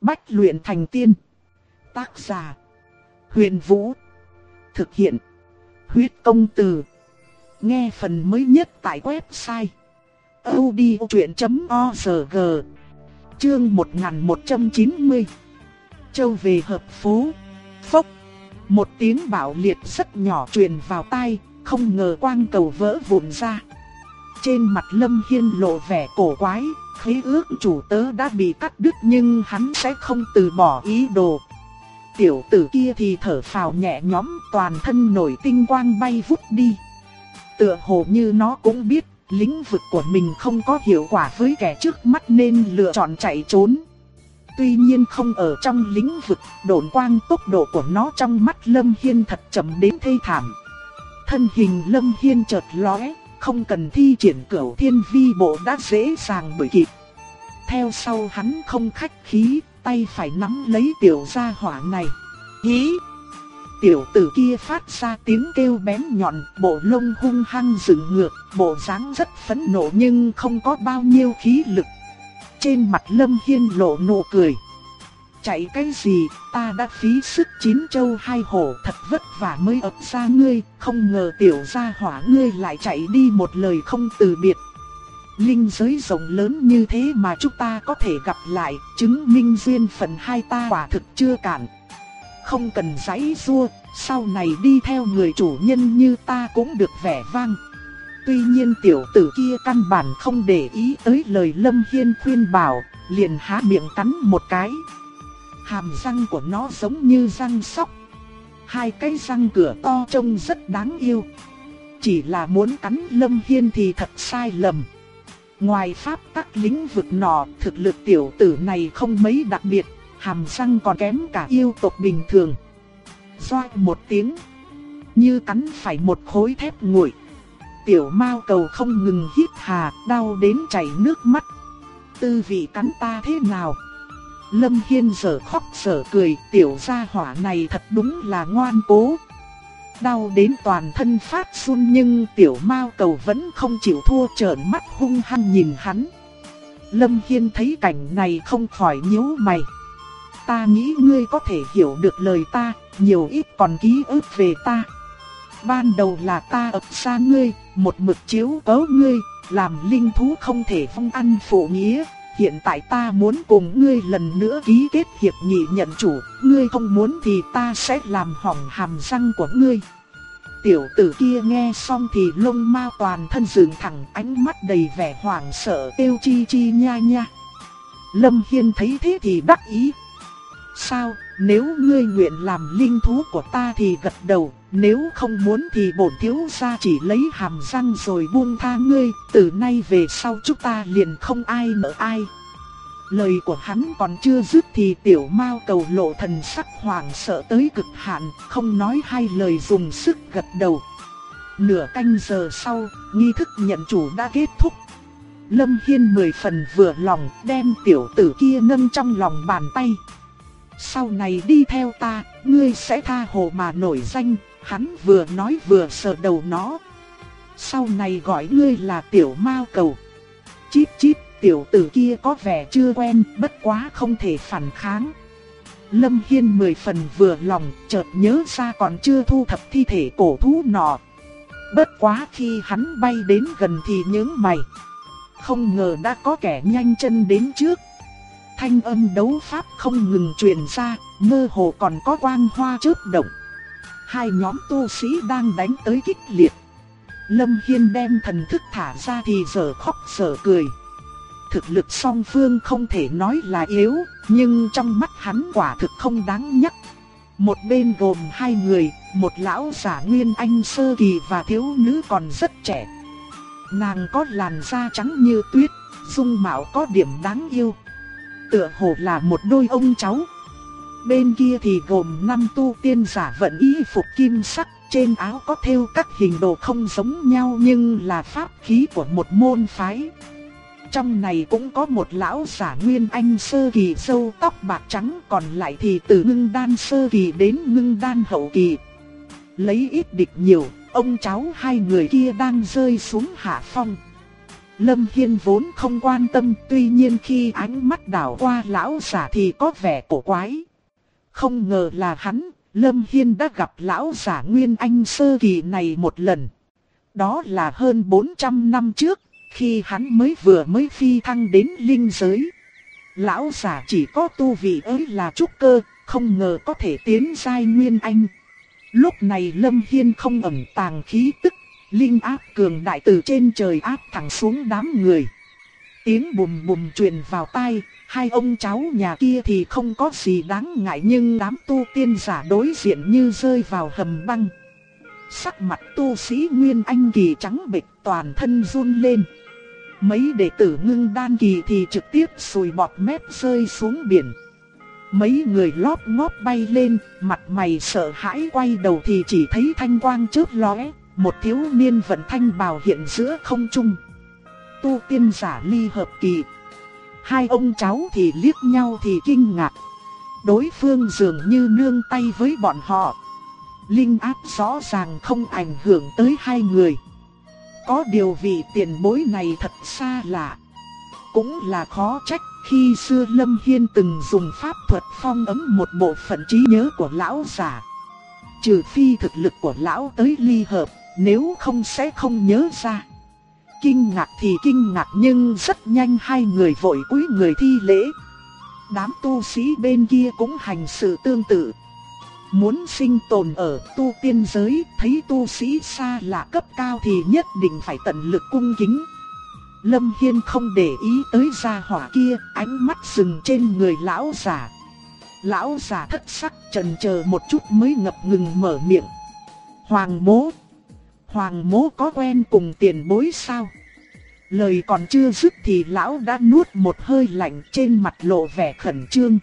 Bách luyện thành tiên. Tác giả: Huyền Vũ. Thực hiện: Huyết Công Từ. Nghe phần mới nhất tại website audiochuyện.org. Chương 1190. Châu về hợp phố. Phốc. Một tiếng bạo liệt rất nhỏ truyền vào tai, không ngờ quang cầu vỡ vụn ra. Trên mặt Lâm Hiên lộ vẻ cổ quái, khế ước chủ tớ đã bị cắt đứt nhưng hắn sẽ không từ bỏ ý đồ. Tiểu tử kia thì thở phào nhẹ nhõm, toàn thân nổi tinh quang bay vút đi. Tựa hồ như nó cũng biết lĩnh vực của mình không có hiệu quả với kẻ trước mắt nên lựa chọn chạy trốn. Tuy nhiên không ở trong lĩnh vực, độn quang tốc độ của nó trong mắt Lâm Hiên thật chậm đến thê thảm. Thân hình Lâm Hiên chợt lóe, không cần thi triển Cửu Thiên Vi Bộ đã dễ dàng đuổi kịp. Theo sau hắn không khách khí, tay phải nắm lấy tiểu gia hỏa này. Hí! Tiểu tử kia phát ra tiếng kêu bén nhọn, bộ lông hung hăng dựng ngược, bộ dáng rất phẫn nộ nhưng không có bao nhiêu khí lực. Trên mặt Lâm Hiên lộ nụ cười. Chạy cái gì, ta đã phí sức 9 châu 2 hổ thật vất vả mới ập ra ngươi, không ngờ tiểu gia hỏa ngươi lại chạy đi một lời không từ biệt. Linh giới rộng lớn như thế mà chúng ta có thể gặp lại, chứng minh duyên phận hai ta quả thực chưa cạn. Không cần giãy giụa, sau này đi theo người chủ nhân như ta cũng được vẻ vang. Tuy nhiên tiểu tử kia căn bản không để ý tới lời Lâm Hiên khuyên bảo, liền há miệng cắn một cái. Hàm răng của nó giống như răng sóc. Hai cái răng cửa to trông rất đáng yêu. Chỉ là muốn cắn Lâm Hiên thì thật sai lầm. Ngoài pháp tắc lĩnh vực nọ, thực lực tiểu tử này không mấy đặc biệt, hàm răng còn kém cả yêu tộc bình thường. Doác một tiếng, như cắn phải một khối thép nguội. Tiểu mao cầu không ngừng hít hà, đau đến chảy nước mắt. Tư vị cắn ta thế nào? Lâm Hiên giờ khóc giờ cười, tiểu gia hỏa này thật đúng là ngoan cố. Đau đến toàn thân phát run nhưng tiểu mao cầu vẫn không chịu thua, trợn mắt hung hăng nhìn hắn. Lâm Hiên thấy cảnh này không khỏi nhíu mày. Ta nghĩ ngươi có thể hiểu được lời ta, nhiều ít còn ký ức về ta. Ban đầu là ta ập xa ngươi, một mực chiếu cố ngươi, làm linh thú không thể vong ăn phụ nghĩa. Hiện tại ta muốn cùng ngươi lần nữa ký kết hiệp nghị nhận chủ, ngươi không muốn thì ta sẽ làm hỏng hàm răng của ngươi. Tiểu tử kia nghe xong thì lông mao toàn thân dựng thẳng, ánh mắt đầy vẻ hoảng sợ, kêu chi chi nha nha. Lâm Hiên thấy thế thì đắc ý. Sao, nếu ngươi nguyện làm linh thú của ta thì gật đầu, nếu không muốn thì bổn thiếu gia chỉ lấy hàm răng rồi buông tha ngươi, từ nay về sau chúng ta liền không ai nợ ai. Lời của hắn còn chưa dứt thì tiểu mao cầu lộ thần sắc hoảng sợ tới cực hạn, không nói hai lời dùng sức gật đầu. Nửa canh giờ sau, nghi thức nhận chủ đã kết thúc. Lâm Hiên 10 phần vừa lòng, đem tiểu tử kia nâng trong lòng bàn tay. Sau này đi theo ta, ngươi sẽ tha hồ mà nổi danh. Hắn vừa nói vừa sờ đầu nó. Sau này gọi ngươi là tiểu mao cầu. Chíp chíp, tiểu tử kia có vẻ chưa quen, bất quá không thể phản kháng. Lâm Hiên 10 phần vừa lòng, chợt nhớ ra còn chưa thu thập thi thể cổ thú nọ. Bất quá khi hắn bay đến gần thì nhướng mày. Không ngờ đã có kẻ nhanh chân đến trước. Thanh âm đấu pháp không ngừng truyền ra, mơ hồ còn có quang hoa chớp động. Hai nhóm tu sĩ đang đánh tới kịch liệt. Lâm Hiên đem thần thức thả ra thì giờ khóc giờ cười. Thực lực song phương không thể nói là yếu, nhưng trong mắt hắn quả thực không đáng nhắc. Một bên gồm hai người, một lão giả nguyên anh sơ kỳ và thiếu nữ còn rất trẻ. Nàng có làn da trắng như tuyết, dung mạo có điểm đáng yêu. Tựa hồ là một đôi ông cháu. Bên kia thì gồm 5 tu tiên giả vận y phục kim sắc, trên áo có thêu các hình đồ không giống nhau nhưng là pháp khí của một môn phái. Trong này cũng có một lão giả nguyên anh sơ kỳ râu tóc bạc trắng, còn lại thì từ ngưng đan sơ kỳ đến ngưng đan hậu kỳ. Lấy ít địch nhiều, ông cháu hai người kia đang rơi xuống hạ phong. Lâm Hiên vốn không quan tâm, tuy nhiên khi ánh mắt đảo qua lão giả thì có vẻ cổ quái. Không ngờ là hắn, Lâm Hiên đã gặp lão giả Nguyên Anh sơ kỳ này một lần. Đó là hơn 400 năm trước, khi hắn vừa mới phi thăng đến linh giới. Lão giả chỉ có tu vị ấy là trúc cơ, không ngờ có thể tiến giai Nguyên Anh. Lúc này Lâm Hiên không ẩn tàng khí tức, linh áp cường đại từ trên trời áp thẳng xuống đám người. Tiếng bùm bùm truyền vào tai, hai ông cháu nhà kia thì không có gì đáng ngại, nhưng đám tu tiên giả đối diện như rơi vào hầm băng. Sắc mặt tu sĩ Nguyên Anh kỳ trắng bệch, toàn thân run lên. Mấy đệ tử Ngưng Đan kỳ thì trực tiếp sùi bọt mép rơi xuống biển. Mấy người lóp ngóp bay lên, mặt mày sợ hãi quay đầu thì chỉ thấy thanh quang chớp lóe, một thiếu niên vận thanh bào hiện giữa không trung. Tu tiên giả ly hợp kỳ. Hai ông cháu thì liếc nhau thì kinh ngạc. Đối phương dường như nương tay với bọn họ. Linh áp rõ ràng không ảnh hưởng tới hai người. Có điều vị tiền bối này thật xa lạ. Cũng là khó trách khi xưa Lâm Hiên từng dùng pháp thuật phong ấn một bộ phận trí nhớ của lão giả. Trừ phi thực lực của lão tới ly hợp, nếu không sẽ không nhớ ra. Kinh ngạc thì kinh ngạc, nhưng rất nhanh hai người vội cúi người thi lễ. Đám tu sĩ bên kia cũng hành sự tương tự. Muốn sinh tồn ở tu tiên giới, thấy tu sĩ xa lạ cấp cao thì nhất định phải tận lực cung kính. Lâm Hiên không để ý tới gia hỏa kia, ánh mắt dừng trên người lão giả. Lão giả thất sắc chần chờ một chút mới ngập ngừng mở miệng. Hoàng mố có quen cùng tiền bối sao? Lời còn chưa dứt thì lão đã nuốt một hơi lạnh, trên mặt lộ vẻ khẩn trương.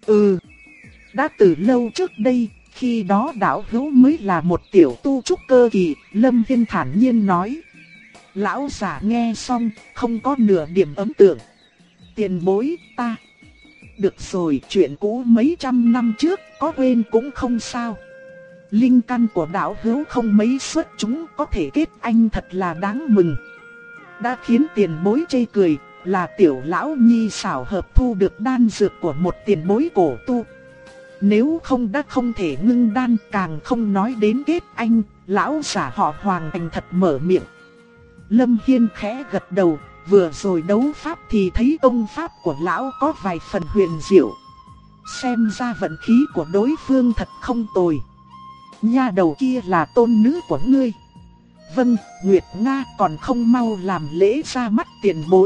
Đã từ lâu trước đây, khi đó đạo hữu mới là một tiểu tu trúc cơ kỳ, Lâm Hiên thản nhiên nói. Lão giả nghe xong, không có nửa điểm ấn tượng. Tiền bối, ta. Được rồi, chuyện cũ mấy trăm năm trước, có quên cũng không sao. Linh căn của đạo hữu không mấy xuất chúng, có thể kết anh thật là đáng mừng. Đã khiến tiền bối chê cười, là tiểu lão nhi xảo hợp thu được đan dược của một tiền bối cổ tu. Nếu không đã không thể ngưng đan, càng không nói đến kết anh. Lão giả họ Hoàng thành thật mở miệng. Lâm Hiên khẽ gật đầu, vừa rồi đấu pháp thì thấy công pháp của lão có vài phần huyền diệu. Xem ra vận khí của đối phương thật không tồi. Nha đầu kia là tôn nữ của ngươi. Vâng, Nguyệt Nga, còn không mau làm lễ ra mắt tiền bối.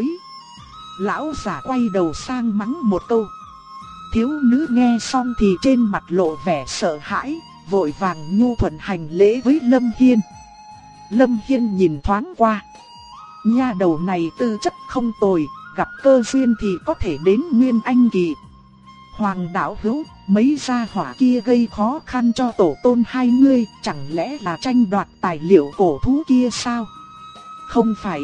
Lão giả quay đầu sang mắng một câu. Thiếu nữ nghe xong thì trên mặt lộ vẻ sợ hãi, vội vàng nhu thuận hành lễ với Lâm Hiên. Lâm Hiên nhìn thoáng qua. Nha đầu này tư chất không tồi, gặp cơ duyên thì có thể đến Nguyên Anh kỳ. Hoàng đạo hữu, mấy gia hỏa kia gây khó khăn cho tổ tôn hai ngươi, chẳng lẽ là tranh đoạt tài liệu cổ thú kia sao? Không phải.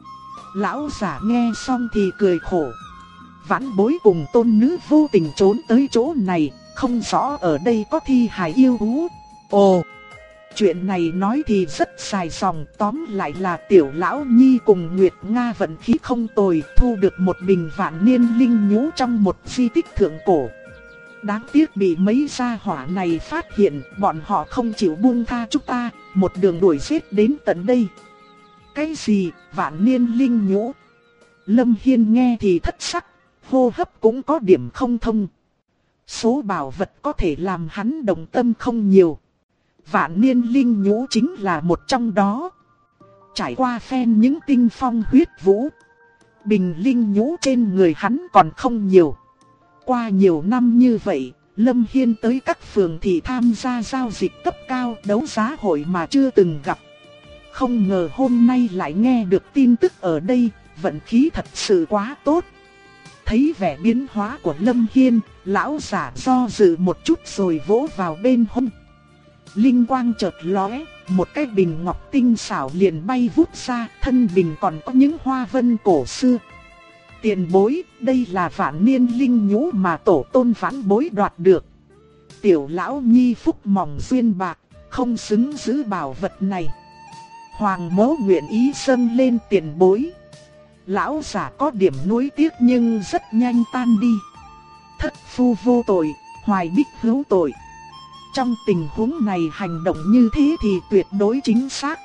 Lão giả nghe xong thì cười khổ. Vãn bối cùng tôn nữ vô tình trốn tới chỗ này, không rõ ở đây có thi hài yêu thú. Ồ, chuyện này nói thì rất dài dòng, tóm lại là tiểu lão nhi cùng Nguyệt Nga vận khí không tồi, thu được một bình vạn niên linh nhũ trong một di tích thượng cổ. Đáng tiếc bị mấy gia hỏa này phát hiện, bọn họ không chịu buông tha chúng ta, một đường đuổi giết đến tận đây. Cái gì, vạn niên linh nhũ? Lâm Hiên nghe thì thất sắc, hô hấp cũng có điểm không thông. Số bảo vật có thể làm hắn động tâm không nhiều. Vạn niên linh nhũ chính là một trong đó. Trải qua phen những tinh phong huyết vũ, bình linh nhũ trên người hắn còn không nhiều. Qua nhiều năm như vậy, Lâm Hiên tới các phường thị tham gia giao dịch cấp cao, đấu giá hội mà chưa từng gặp. Không ngờ hôm nay lại nghe được tin tức ở đây, vận khí thật sự quá tốt. Thấy vẻ biến hóa của Lâm Hiên, lão giả do dự một chút rồi vỗ vào bên hông. Linh quang chợt lóe, một cái bình ngọc tinh xảo liền bay vút ra, thân bình còn có những hoa vân cổ xưa. Tiền bối, đây là vạn niên linh nhũ mà tổ tôn vãn bối đoạt được. Tiểu lão nhi phúc mỏng duyên bạc, không xứng giữ bảo vật này. Hoàng mỗ nguyện ý dâng lên tiền bối. Lão giả có điểm nuối tiếc nhưng rất nhanh tan đi. Thất phu vô tội, Hoài Bích hữu tội. Trong tình huống này hành động như thế thì tuyệt đối chính xác.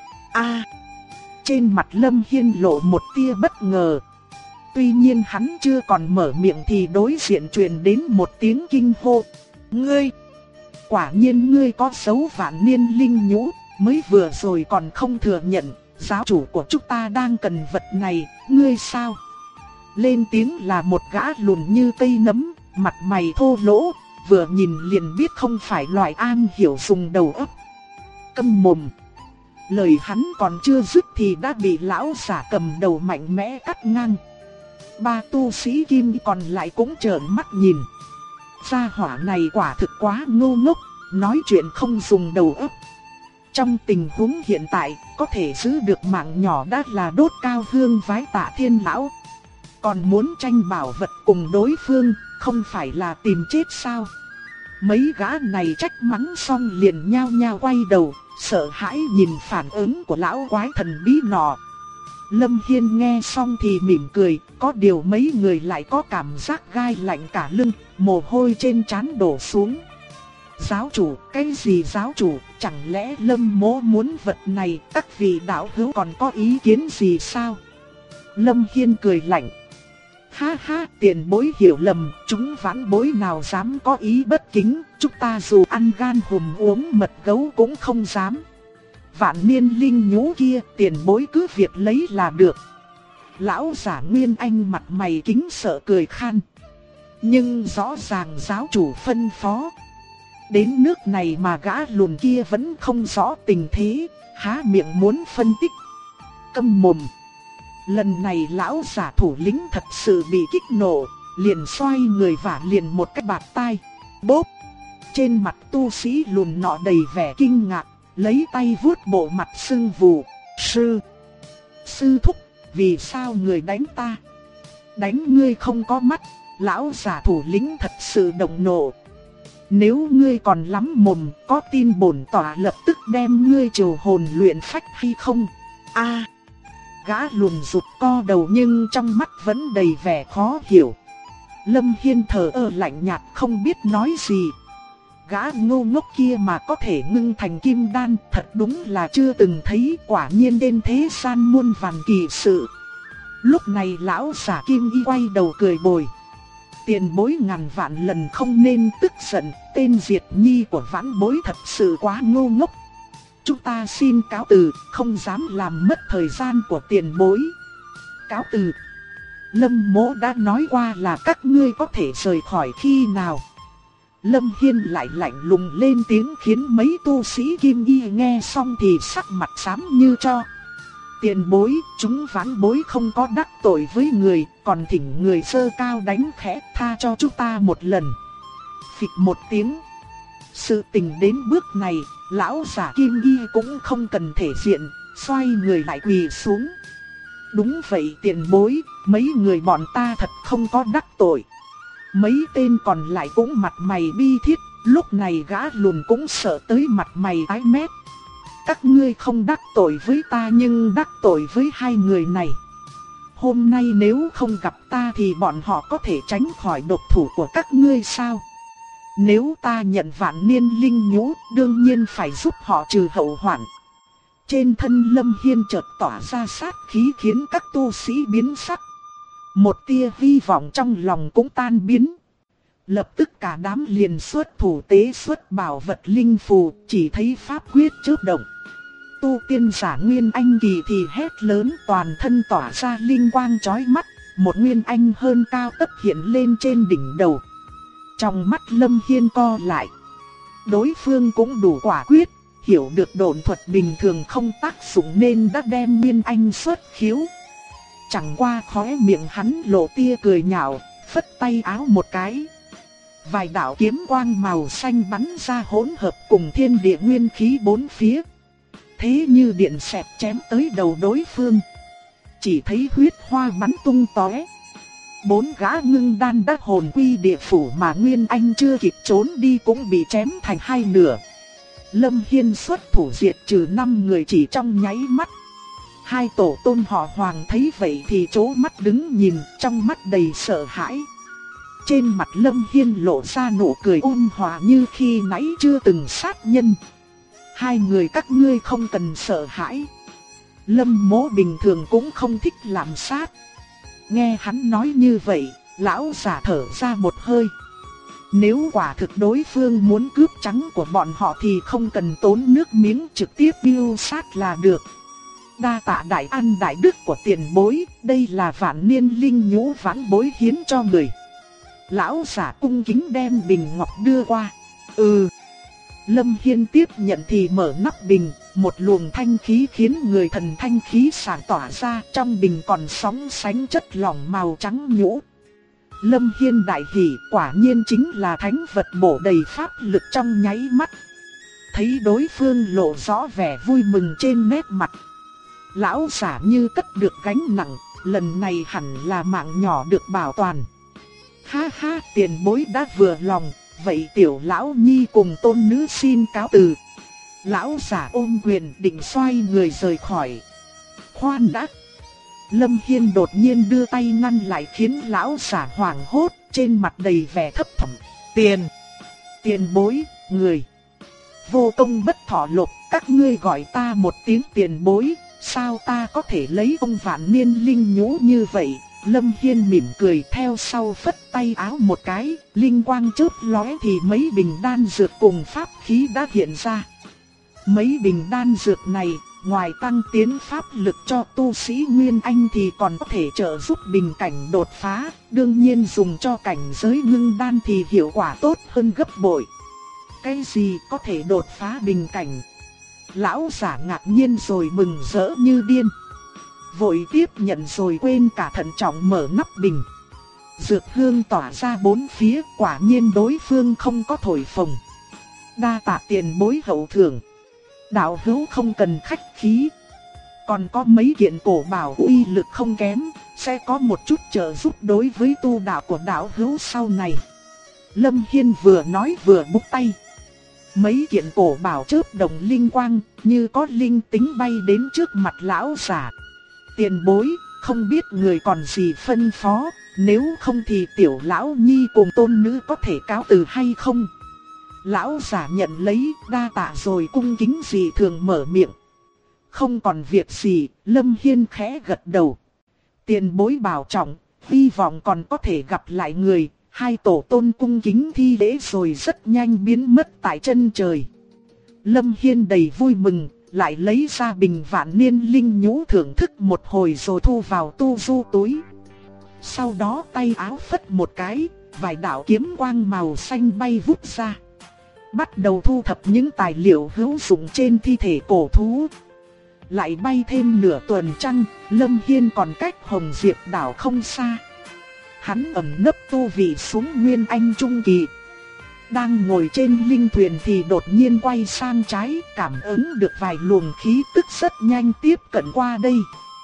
Trên mặt Lâm Hiên lộ một tia bất ngờ. Tuy nhiên hắn chưa còn mở miệng thì đối diện truyền đến một tiếng kinh hô. Ngươi! Quả nhiên ngươi có dấu Vạn Niên linh nhũ, mới vừa rồi còn không thừa nhận, giáo chủ của chúng ta đang cần vật này, ngươi sao? Lên tiếng là một gã lùn như cây nấm, mặt mày thô lỗ, vừa nhìn liền biết không phải loại am hiểu dùng đầu óc. Câm mồm! Lời hắn còn chưa dứt thì đã bị lão giả cầm đầu mạnh mẽ cắt ngang. Ba tu sĩ kim còn lại cũng trợn mắt nhìn. Gia hỏa này quả thực quá ngu ngốc, nói chuyện không dùng đầu óc. Trong tình huống hiện tại, có thể giữ được mạng nhỏ đã là đốt cao hương vái Tạ Thiên lão. Còn muốn tranh bảo vật cùng đối phương, không phải là tìm chết sao? Mấy gã này trách mắng xong liền nhao nhao quay đầu, sợ hãi nhìn phản ứng của lão quái thần bí nọ. Lâm Hiên nghe xong thì mỉm cười, có điều mấy người lại có cảm giác gai lạnh cả lưng, mồ hôi trên trán đổ xuống. Giáo chủ, cái gì giáo chủ, chẳng lẽ Lâm mỗ muốn vật này, các vị đạo hữu còn có ý kiến gì sao? Lâm Hiên cười lạnh. Ha ha, tiền bối hiểu lầm, chúng vãn bối nào dám có ý bất kính, chúng ta dù ăn gan hùm uống mật gấu cũng không dám. Vạn Niên linh nhũ kia, tiền bối cứ việc lấy là được. Lão giả Nguyên Anh mặt mày kính sợ cười khan. Nhưng rõ ràng giáo chủ phân phó. Đến nước này mà gã lùn kia vẫn không rõ tình thế, há miệng muốn phân tích. Câm mồm! Lần này lão giả thủ lĩnh thật sự bị kích nộ, liền xoay người vả liền một cái bạt tai. Bốp! Trên mặt tu sĩ lùn nọ đầy vẻ kinh ngạc, lấy tay vuốt bộ mặt sưng vù. Sư thúc, vì sao người đánh ta? Đánh ngươi không có mắt, lão giả thủ lĩnh thật sự động nộ. Nếu ngươi còn lắm mồm, có tin bổn tỏa lập tức đem ngươi trừ hồn luyện phách hay không? Gã lùn rụt co đầu nhưng trong mắt vẫn đầy vẻ khó hiểu. Lâm Hiên thờ ơ lạnh nhạt không biết nói gì. Gã ngu ngốc kia mà có thể ngưng thành kim đan, thật đúng là chưa từng thấy, quả nhiên trên thế gian muôn vàn kỳ sự. Lúc này lão giả Kim Y quay đầu cười bồi. Tiền bối ngàn vạn lần không nên tức giận, tên Diệt Nhi của vãn bối thật sự quá ngu ngốc. Chúng ta xin cáo từ, không dám làm mất thời gian của tiền bối. Cáo từ. Lâm mỗ đã nói qua là các ngươi có thể rời khỏi khi nào. Lâm Hiên lại lạnh lùng lên tiếng khiến mấy tu sĩ Kim Y nghe xong thì sắc mặt xám như tro. Tiền bối, chúng vãn bối không có đắc tội với người, còn thỉnh người sơ cao đánh khẽ tha cho chúng ta một lần. Phịch một tiếng. Sự tình đến bước này, lão giả Kim Y cũng không cần thể diện, xoay người lại quỳ xuống. Đúng vậy tiền bối, mấy người bọn ta thật không có đắc tội. Mấy tên còn lại cũng mặt mày bi thiết, lúc này gã lùn cũng sợ tới mặt mày tái mét. Các ngươi không đắc tội với ta nhưng đắc tội với hai người này. Hôm nay nếu không gặp ta thì bọn họ có thể tránh khỏi độc thủ của các ngươi sao? Nếu ta nhận Vạn Niên linh nhũ, đương nhiên phải giúp họ trừ hậu hoạn. Trên thân Lâm Hiên chợt tỏa ra sát khí khiến các tu sĩ biến sắc. Một tia hy vọng trong lòng cũng tan biến. Lập tức cả đám liền xuất thủ tế xuất bảo vật linh phù, chỉ thấy pháp quyết chớp động. Tu tiên giả Nguyên Anh kỳ thì hét lớn, toàn thân tỏa ra linh quang chói mắt, một Nguyên Anh hơn cao tấp hiện lên trên đỉnh đầu. Trong mắt Lâm Hiên co lại. Đối phương cũng đủ quả quyết, hiểu được độn thuật bình thường không tác dụng nên đã đem Nguyên Anh xuất khiếu. Chẳng qua khóe miệng hắn lộ tia cười nhạo, phất tay áo một cái. Vài đạo kiếm quang màu xanh bắn ra hỗn hợp cùng thiên địa nguyên khí bốn phía. Thế như điện xẹt chém tới đầu đối phương. Chỉ thấy huyết hoa bắn tung tóe. Bốn gã ngưng đan đắc hồn quy địa phủ mà Nguyên Anh chưa kịp trốn đi cũng bị chém thành hai nửa. Lâm Hiên xuất thủ diệt trừ 5 người chỉ trong nháy mắt. Hai tổ tôn họ Hoàng thấy vậy thì trố mắt đứng nhìn, trong mắt đầy sợ hãi. Trên mặt Lâm Hiên lộ ra nụ cười ôn hòa như khi nãy chưa từng sát nhân. Hai người các ngươi không cần sợ hãi. Lâm Mỗ bình thường cũng không thích làm sát. Nghe hắn nói như vậy, lão giả thở ra một hơi. Nếu quả thực đối phương muốn cướp trắng của bọn họ thì không cần tốn nước miếng, trực tiếp mưu sát là được. Đa tạ đại ăn đại đức của tiền bối, đây là vạn niên linh nhũ vãn bối hiến cho người. Lão giả cung kính đem bình ngọc đưa qua. Lâm Hiên tiếp nhận thì mở nắp bình, một luồng thanh khí khiến người thần thanh khí sản tỏa ra, trong bình còn sóng sánh chất lỏng màu trắng nhũ. Lâm Hiên đại hỉ, quả nhiên chính là thánh vật bổ đầy pháp lực trong nháy mắt. Thấy đối phương lộ rõ vẻ vui mừng trên nét mặt. Lão giả như cất được gánh nặng, lần này hẳn là mạng nhỏ được bảo toàn. Ha ha, tiền bối đã vừa lòng, vậy tiểu lão nhi cùng tôn nữ xin cáo từ. Lão giả ôm quyền định xoay người rời khỏi. Khoan đã. Lâm Hiên đột nhiên đưa tay ngăn lại khiến lão giả hoảng hốt, trên mặt đầy vẻ thấp thỏm. Tiền bối, người. Vô công bất thọ lộc, các ngươi gọi ta một tiếng tiền bối, sao ta có thể lấy ông vạn niên linh nhũ như vậy? Lâm Hiên mỉm cười theo sau phất tay áo một cái, linh quang chớp lóe thì mấy bình đan dược cùng pháp khí đã hiện ra. Mấy bình đan dược này, ngoài tăng tiến pháp lực cho tu sĩ Nguyên Anh thì còn có thể trợ giúp bình cảnh đột phá, đương nhiên dùng cho cảnh giới ngưng đan thì hiệu quả tốt hơn gấp bội. Cái gì có thể đột phá bình cảnh? Lão giả ngạc nhiên rồi mừng rỡ như điên. Vội tiếp nhận rồi quên cả thận trọng mở nắp bình. Dược hương tỏa ra bốn phía, quả nhiên đối phương không có thổi phồng. Đa tạ tiền bối hậu thưởng. Đạo hữu không cần khách khí. Còn có mấy kiện cổ bảo uy lực không kém, sẽ có một chút trợ giúp đối với tu đạo của đạo hữu sau này. Lâm Hiên vừa nói vừa búng tay. Mấy kiện cổ bảo chớp đồng linh quang, như có linh tính bay đến trước mặt lão giả. Tiền bối, không biết người còn gì phân phó, nếu không thì tiểu lão nhi cùng tôn nữ có thể cáo từ hay không? Lão giả nhận lấy, đa tạ rồi cung kính dị thường mở miệng. Không còn việc gì, Lâm Hiên khẽ gật đầu. Tiền bối bảo trọng, hy vọng còn có thể gặp lại người. Hai tổ tôn cung kính thi lễ rồi rất nhanh biến mất tại chân trời. Lâm Hiên đầy vui mừng, lại lấy ra bình vạn niên linh nhũ thưởng thức một hồi rồi thu vào tu du túi. Sau đó tay áo phất một cái, vài đạo kiếm quang màu xanh bay vút ra. Bắt đầu thu thập những tài liệu hữu dụng trên thi thể cổ thú. Lại bay thêm nửa tuần trăng, Lâm Hiên còn cách Hồng Diệp đảo không xa. Hắn ẩn nấp tu vị xuống Nguyên Anh Trung Kỳ. Đang ngồi trên linh thuyền thì đột nhiên quay sang trái, cảm ứng được vài luồng khí tức rất nhanh tiếp cận qua đây.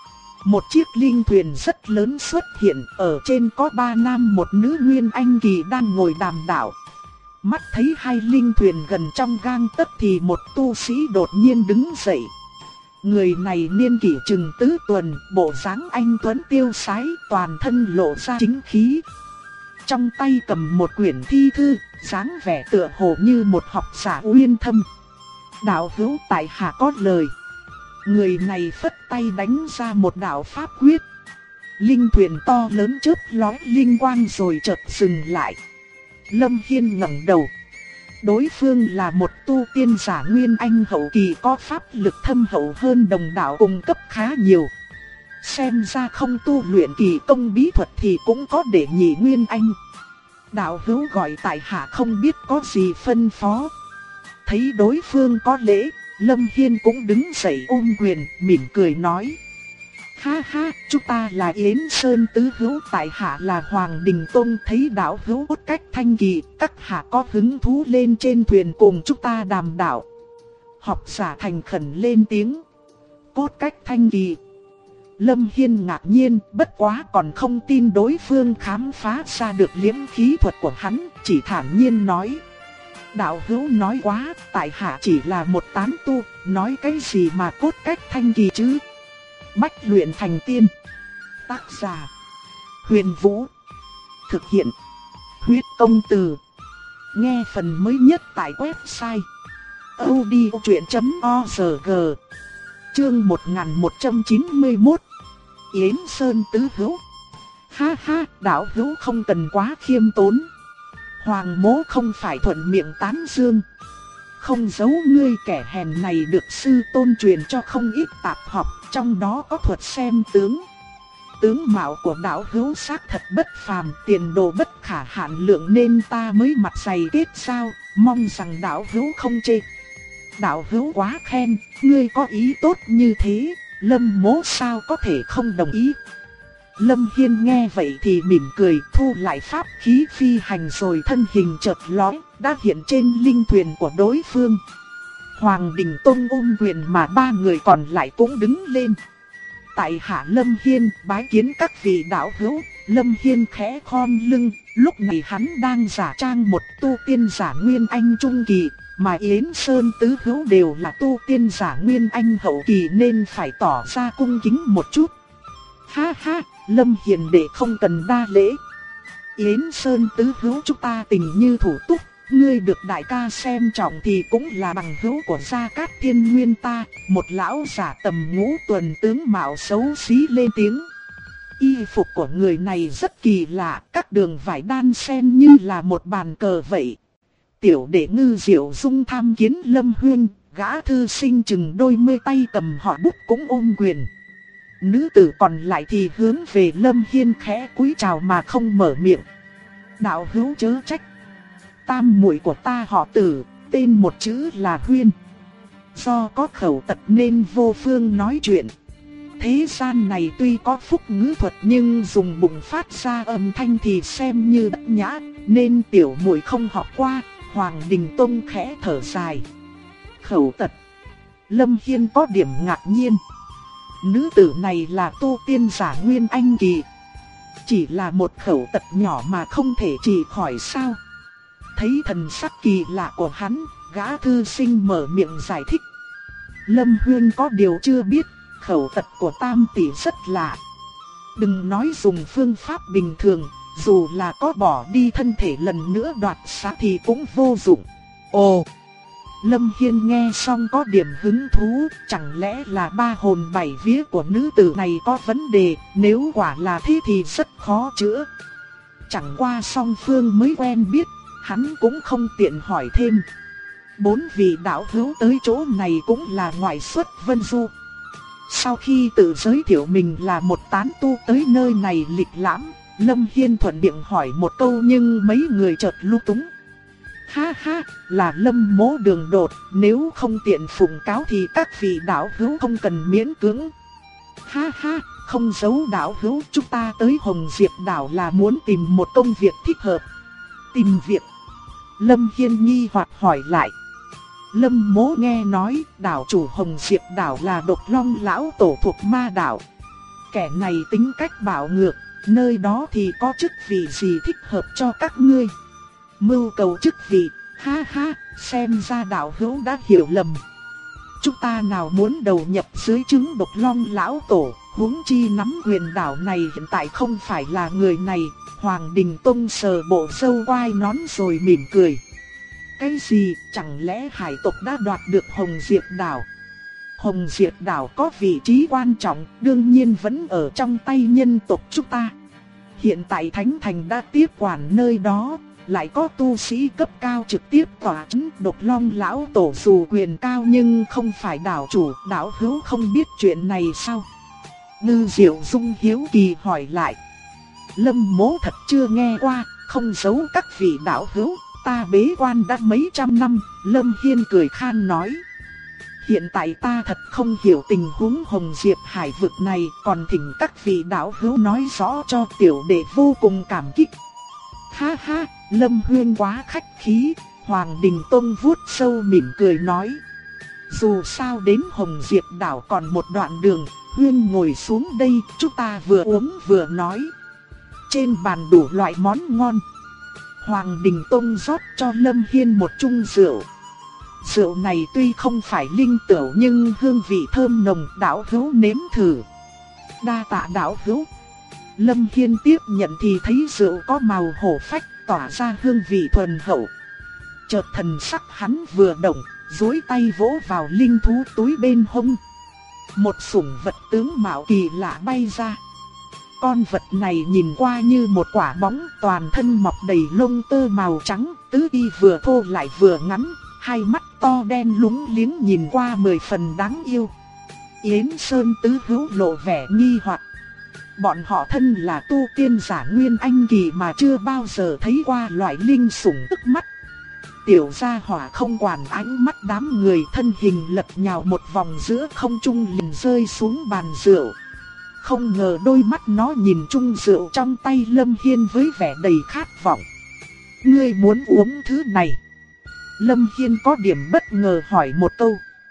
Một chiếc linh thuyền rất lớn xuất hiện, ở trên có 3 nam một nữ Nguyên Anh Kỳ đang ngồi đàm đạo. Mắt thấy hai linh thuyền gần trong gang tấc thì một tu sĩ đột nhiên đứng dậy. Người này niên kỷ chừng tứ tuần, bộ dáng anh tuấn tiêu sái, toàn thân lộ ra chính khí. Trong tay cầm một quyển thi thư, dáng vẻ tựa hồ như một học giả uyên thâm. Đạo hữu tại hạ có lời. Người này phất tay đánh ra một đạo pháp quyết. Linh thuyền to lớn chớp lóe linh quang rồi chợt dừng lại. Lâm Hiên ngẩng đầu. Đối phương là một tu tiên giả Nguyên Anh hậu kỳ có pháp lực thâm hậu hơn đồng đạo cùng cấp khá nhiều. Xem ra không tu luyện kỳ công bí thuật thì cũng có để nhị Nguyên Anh. Đạo hữu gọi tại hạ không biết có gì phân phó. Thấy đối phương có lễ, Lâm Hiên cũng đứng dậy ôm quyền, mỉm cười nói. Ha ha, chúng ta là Yến Sơn Tứ Hữu, tại hạ là Hoàng Đình Tôn. Thấy đạo hữu cốt cách thanh kỳ, các hạ có hứng thú lên trên thuyền cùng chúng ta đàm đạo. Học giả thành khẩn lên tiếng. Cốt cách thanh kỳ. Lâm Hiên ngạc nhiên, bất quá còn không tin đối phương khám phá ra được liễm khí thuật của hắn, chỉ thản nhiên nói. Đạo hữu nói quá, tại hạ chỉ là một tán tu, nói cái gì mà cốt cách thanh kỳ chứ. Bách luyện thành tiên. Tác giả: Huyền Vũ. Thực hiện: Huyết Công Từ. Nghe phần mới nhất tại website audiochuyện.org. Chương 1191. Yến Sơn tứ hữu. Ha ha, đạo hữu không cần quá khiêm tốn. Hoàng mỗ không phải thuận miệng tán dương. Không giấu ngươi, kẻ hèn này được sư tôn truyền cho không ít tạp học, trong đó có thuật xem tướng. Tướng mạo của đạo hữu xác thật bất phàm, tiền đồ bất khả hạn lượng, nên ta mới mặt dày kết giao, mong rằng đạo hữu không chê. Đạo hữu quá khen, ngươi có ý tốt như thế, Lâm mỗ sao có thể không đồng ý. Lâm Hiên nghe vậy thì mỉm cười, thu lại pháp khí phi hành, rồi thân hình chợt lóe, đã hiện trên linh thuyền của đối phương. Hoàng Đình Tông ôm quyền mà ba người còn lại cũng đứng lên. Tại hạ Lâm Hiên bái kiến các vị đạo hữu. Lâm Hiên khẽ khom lưng, lúc này hắn đang giả trang một tu tiên giả Nguyên Anh trung kỳ, mà Yến Sơn tứ hữu đều là tu tiên giả Nguyên Anh hậu kỳ nên phải tỏ ra cung kính một chút. Ha ha, Lâm Hiền đệ không cần đa lễ. Yến Sơn tứ hữu chúng ta tình như thủ túc, ngươi được đại ca xem trọng thì cũng là bằng hữu của Gia Cát Thiên Nguyên ta. Một lão giả tầm ngũ tuần tướng mạo xấu xí lên tiếng. Y phục của người này rất kỳ lạ, các đường vải đan xen như là một bàn cờ vậy. Tiểu đệ Ngư Diệu Dung tham kiến Lâm huynh, gã thư sinh chừng đôi mươi tay cầm họ bút cũng ôm quyền. Nữ tử còn lại thì hướng về Lâm Hiên khẽ cúi chào mà không mở miệng. Đạo hữu chớ trách. Tam muội của ta họ Tử, tên một chữ là Huyên. Do có khẩu tật nên vô phương nói chuyện. Thế gian này tuy có phúc ngữ thuật nhưng dùng bụng phát ra âm thanh thì xem như bất nhã, nên tiểu muội không học qua. Hoàng Đình Tông khẽ thở dài. Khẩu tật. Lâm Hiên có điểm ngạc nhiên. Nữ tử này là tu tiên giả Nguyên Anh kỳ. Chỉ là một khẩu tật nhỏ mà không thể trị khỏi sao? Thấy thần sắc kỳ lạ của hắn, gã thư sinh mở miệng giải thích. Lâm huynh có điều chưa biết, khẩu tật của tam tỷ rất lạ. Đừng nói dùng phương pháp bình thường, dù là có bỏ đi thân thể lần nữa đoạt xá thì cũng vô dụng. Ồ! Lâm Hiên nghe xong có điểm hứng thú, chẳng lẽ là ba hồn bảy vía của nữ tử này có vấn đề, nếu quả là thế thì rất khó chữa. Chẳng qua song phương mới quen biết, hắn cũng không tiện hỏi thêm. Bốn vị đạo hữu tới chỗ này cũng là ngoại xuất Vân Du. Sau khi tự giới thiệu mình là một tán tu tới nơi này lịch lãm, Lâm Hiên thuận miệng hỏi một câu nhưng mấy người chợt lúng túng. Ha ha, là Lâm mỗ đường đột, nếu không tiện phụng cáo thì các vị đạo hữu không cần miễn cưỡng. Ha ha, không giấu đạo hữu, chúng ta tới Hồng Diệp đảo là muốn tìm một công việc thích hợp. Tìm việc? Lâm Hiên nghi hoặc hỏi lại. Lâm mỗ nghe nói đảo chủ Hồng Diệp đảo là Độc Long lão tổ thuộc Ma đảo. Kẻ này tính cách bạo ngược, nơi đó thì có chức vị gì thích hợp cho các ngươi? Mưu cầu chức vị, ha ha, xem ra đạo hữu đã hiểu lầm. Chúng ta nào muốn đầu nhập dưới trướng Độc Long lão tổ, huống chi nắm quyền đảo này hiện tại không phải là người này. Hoàng Đình Tông sờ bộ râu quai nón rồi mỉm cười. Cái gì, chẳng lẽ hải tộc đã đoạt được Hồng Diệp đảo? Hồng Diệp đảo có vị trí quan trọng, đương nhiên vẫn ở trong tay nhân tộc chúng ta. Hiện tại Thánh Thành đã tiếp quản nơi đó, lại có tu sĩ cấp cao trực tiếp tỏa chấn. Độc Long lão tổ dù quyền cao nhưng không phải đảo chủ, đạo hữu không biết chuyện này sao? Ngư Diệu Dung hiếu kỳ hỏi lại. Lâm mỗ thật chưa nghe qua, không giấu các vị đạo hữu, ta bế quan đã mấy trăm năm. Lâm Hiên cười khan nói. Hiện tại ta thật không hiểu tình huống Hồng Diệp hải vực này, còn thỉnh các vị đạo hữu nói rõ cho tiểu đệ vô cùng cảm kích. Ha ha, Lâm huynh quá khách khí. Hoàng Đình Tông vuốt sâu mỉm cười nói. Dù sao đến Hồng Diệp đảo còn một đoạn đường, huynh ngồi xuống đây, chúng ta vừa uống vừa nói. Trên bàn đủ loại món ngon. Hoàng Đình Tông rót cho Lâm Hiên một chung rượu. Rượu này tuy không phải linh tửu nhưng hương vị thơm nồng, đạo hữu nếm thử. Đa tạ đạo hữu. Lâm Hiên tiếp nhận thì thấy rượu có màu hổ phách, tỏa ra hương vị thuần hậu. Chợt thần sắc hắn vừa động, duỗi tay vỗ vào linh thú túi bên hông. Một sủng vật tướng mạo kỳ lạ bay ra. Con vật này nhìn qua như một quả bóng, toàn thân mọc đầy lông tơ màu trắng, tứ chi vừa thô lại vừa ngắn, hai mắt to đen lúng liếng nhìn qua 10 phần đáng yêu. Yến Sơn tứ hữu lộ vẻ nghi hoặc. Bọn họ thân là tu tiên giả nguyên anh kỳ mà chưa bao giờ thấy qua loại linh sủng tức mắt. Tiểu gia hỏa không quản ánh mắt đám người, thân hình lật nhào một vòng giữa không trung liền rơi xuống bàn rượu. Không ngờ đôi mắt nó nhìn chung rượu trong tay Lâm Hiên với vẻ đầy khát vọng. Ngươi muốn uống thứ này? Lâm Hiên có điểm bất ngờ hỏi một câu.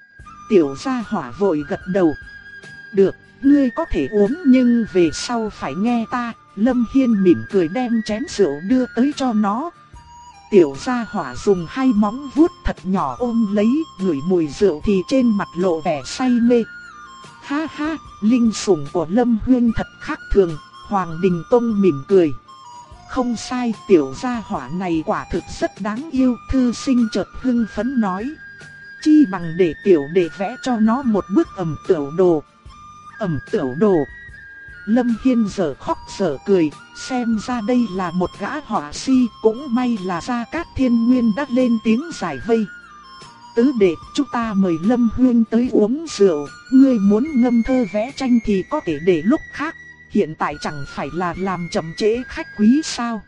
Tiểu gia hỏa vội gật đầu. Được, ngươi có thể uống nhưng về sau phải nghe ta. Lâm Hiên mỉm cười đem chén rượu đưa tới cho nó. Tiểu gia hỏa dùng hai móng vuốt thật nhỏ ôm lấy, ngửi mùi rượu thì trên mặt lộ vẻ say mê. Ha ha, linh sủng của Lâm Huyên thật khác thường. Hoàng Đình Tông mỉm cười. Không sai, tiểu gia hỏa này quả thực rất đáng yêu. Thư sinh chợt hưng phấn nói. Chi bằng để tiểu đệ vẽ cho nó một bức ẩm tửu đồ. Ẩm tửu đồ. Lâm Hiên giờ khóc giờ cười, xem ra đây là một gã họa si, cũng may là Gia Cát Thiên Nguyên đã lên tiếng giải vây. Tứ đệ, chúng ta mời Lâm Huyên tới uống rượu, ngươi muốn ngâm thơ vẽ tranh thì có thể để lúc khác, hiện tại chẳng phải là làm chậm trễ khách quý sao.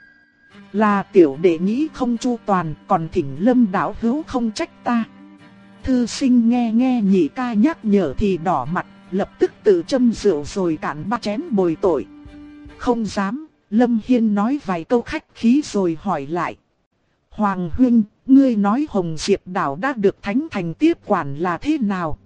Là tiểu đệ nghĩ không chu toàn, còn thỉnh Lâm đạo hữu không trách ta. Thư sinh nghe nhị ca nhắc nhở thì đỏ mặt, lập tức tự châm rượu rồi cạn 3 chén bồi tội. Không dám, Lâm Hiên nói vài câu khách khí rồi hỏi lại. Hoàng huynh, ngươi nói Hồng Diệp đảo đã được Thánh Thành tiếp quản là thế nào?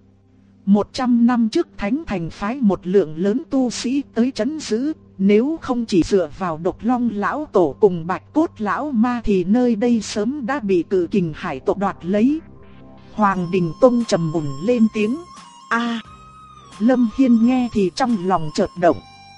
100 năm trước Thánh Thành phái một lượng lớn tu sĩ tới trấn giữ, nếu không chỉ dựa vào Độc Long lão tổ cùng Bạch Cốt lão ma thì nơi đây sớm đã bị Cự Kình hải tộc đoạt lấy. Hoàng Đình Tông trầm mùn lên tiếng. A. Lâm Hiên nghe thì trong lòng chợt động.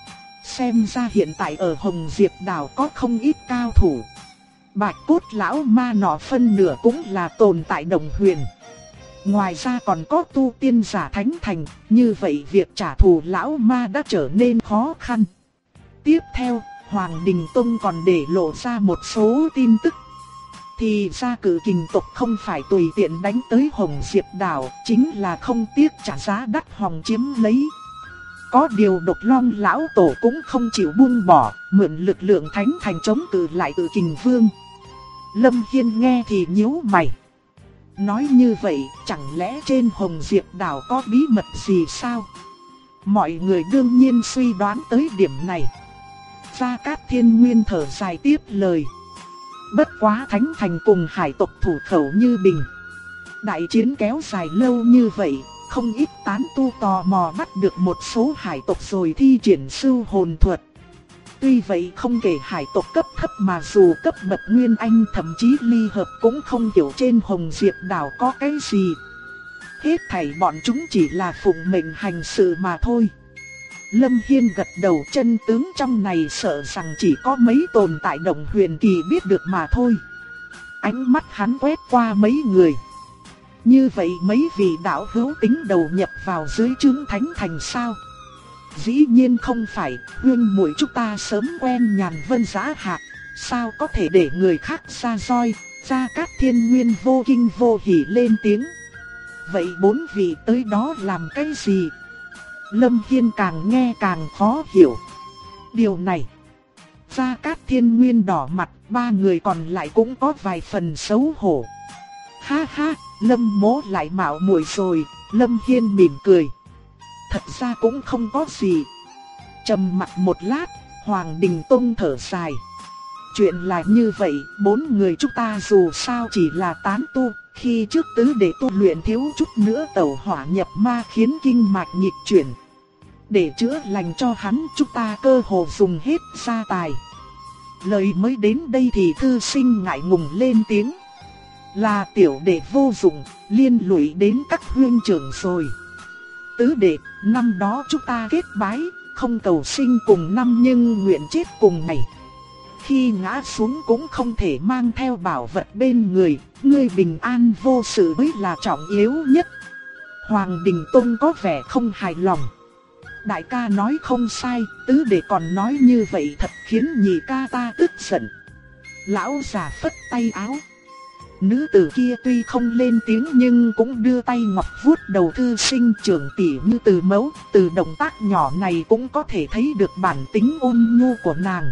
Xem ra hiện tại ở Hồng Diệp đảo có không ít cao thủ. Bạch Cốt lão ma nọ phân nửa cũng là tồn tại đồng huyền. Ngoài ra còn có tu tiên giả Thánh Thành, như vậy việc trả thù lão ma đã trở nên khó khăn. Tiếp theo, Hoàng Đình Tông còn để lộ ra một số tin tức. Thì ra Cự Kình tộc không phải tùy tiện đánh tới Hồng Diệp đảo, chính là không tiếc trả giá đắt hòng chiếm lấy. Có điều Độc Long lão tổ cũng không chịu buông bỏ, mượn lực lượng Thánh Thành chống cự lại Cự Kình vương. Lâm Hiên nghe thì nhíu mày. Nói như vậy, chẳng lẽ trên Hồng Diệp đảo có bí mật gì sao? Mọi người đương nhiên suy đoán tới điểm này. Gia Cát Thiên Nguyên thở dài tiếp lời. Bất quá Thánh Thành cùng hải tộc thủ khẩu như bình. Đại chiến kéo dài lâu như vậy, không ít tán tu tò mò bắt được một số hải tộc rồi thi triển sưu hồn thuật. Tuy vậy không kể hải tộc cấp thấp mà dù cấp bậc Nguyên Anh thậm chí ly hợp cũng không hiểu trên Hồng Diệp đảo có cái gì. Hết thảy bọn chúng chỉ là phụng mệnh hành sự mà thôi. Lâm Hiên gật đầu, chân tướng trong này sợ rằng chỉ có mấy tồn tại đồng huyền kỳ biết được mà thôi. Ánh mắt hắn quét qua mấy người. Như vậy mấy vị đạo hữu tính đầu nhập vào dưới trướng Thánh Thành sao? Dĩ nhiên không phải, huynh muội chúng ta sớm quen nhàn vân giá hạc, sao có thể để người khác ra roi. Gia Cát Thiên Nguyên vô kinh vô hỉ lên tiếng. Vậy 4 vị tới đó làm cái gì? Lâm Hiên càng nghe càng khó hiểu. Điều này, Gia Cát Thiên Nguyên đỏ mặt, 3 người còn lại cũng có vài phần xấu hổ. Ha ha, Lâm mỗ lại mạo muội rồi. Lâm Hiên mỉm cười. Thật ra cũng không có gì. Trầm mặc một lát, Hoàng Đình Tông thở dài. Chuyện là như vậy, 4 người chúng ta dù sao chỉ là tán tu. Khi trước tứ để tu luyện thiếu chút nữa tẩu hỏa nhập ma khiến kinh mạch nghịch chuyển. Để chữa lành cho hắn chúng ta cơ hồ dùng hết gia tài. Lời mới đến đây thì thư sinh ngại ngùng lên tiếng. Là tiểu đệ vô dụng, liên lụy đến các huynh trưởng rồi. Tứ đệ, năm đó chúng ta kết bái, không cầu sinh cùng năm nhưng nguyện chết cùng ngày. Khi ngã xuống cũng không thể mang theo bảo vật bên người, ngươi bình an vô sự mới là trọng yếu nhất. Hoàng Đình Tông có vẻ không hài lòng. Đại ca nói không sai, tứ đệ còn nói như vậy thật khiến nhị ca ta tức giận. Lão già phất tay áo. Nữ tử kia tuy không lên tiếng nhưng cũng đưa tay ngọc vuốt đầu thư sinh trưởng tỷ như từ mẫu. Từ động tác nhỏ này cũng có thể thấy được bản tính ôn nhu của nàng.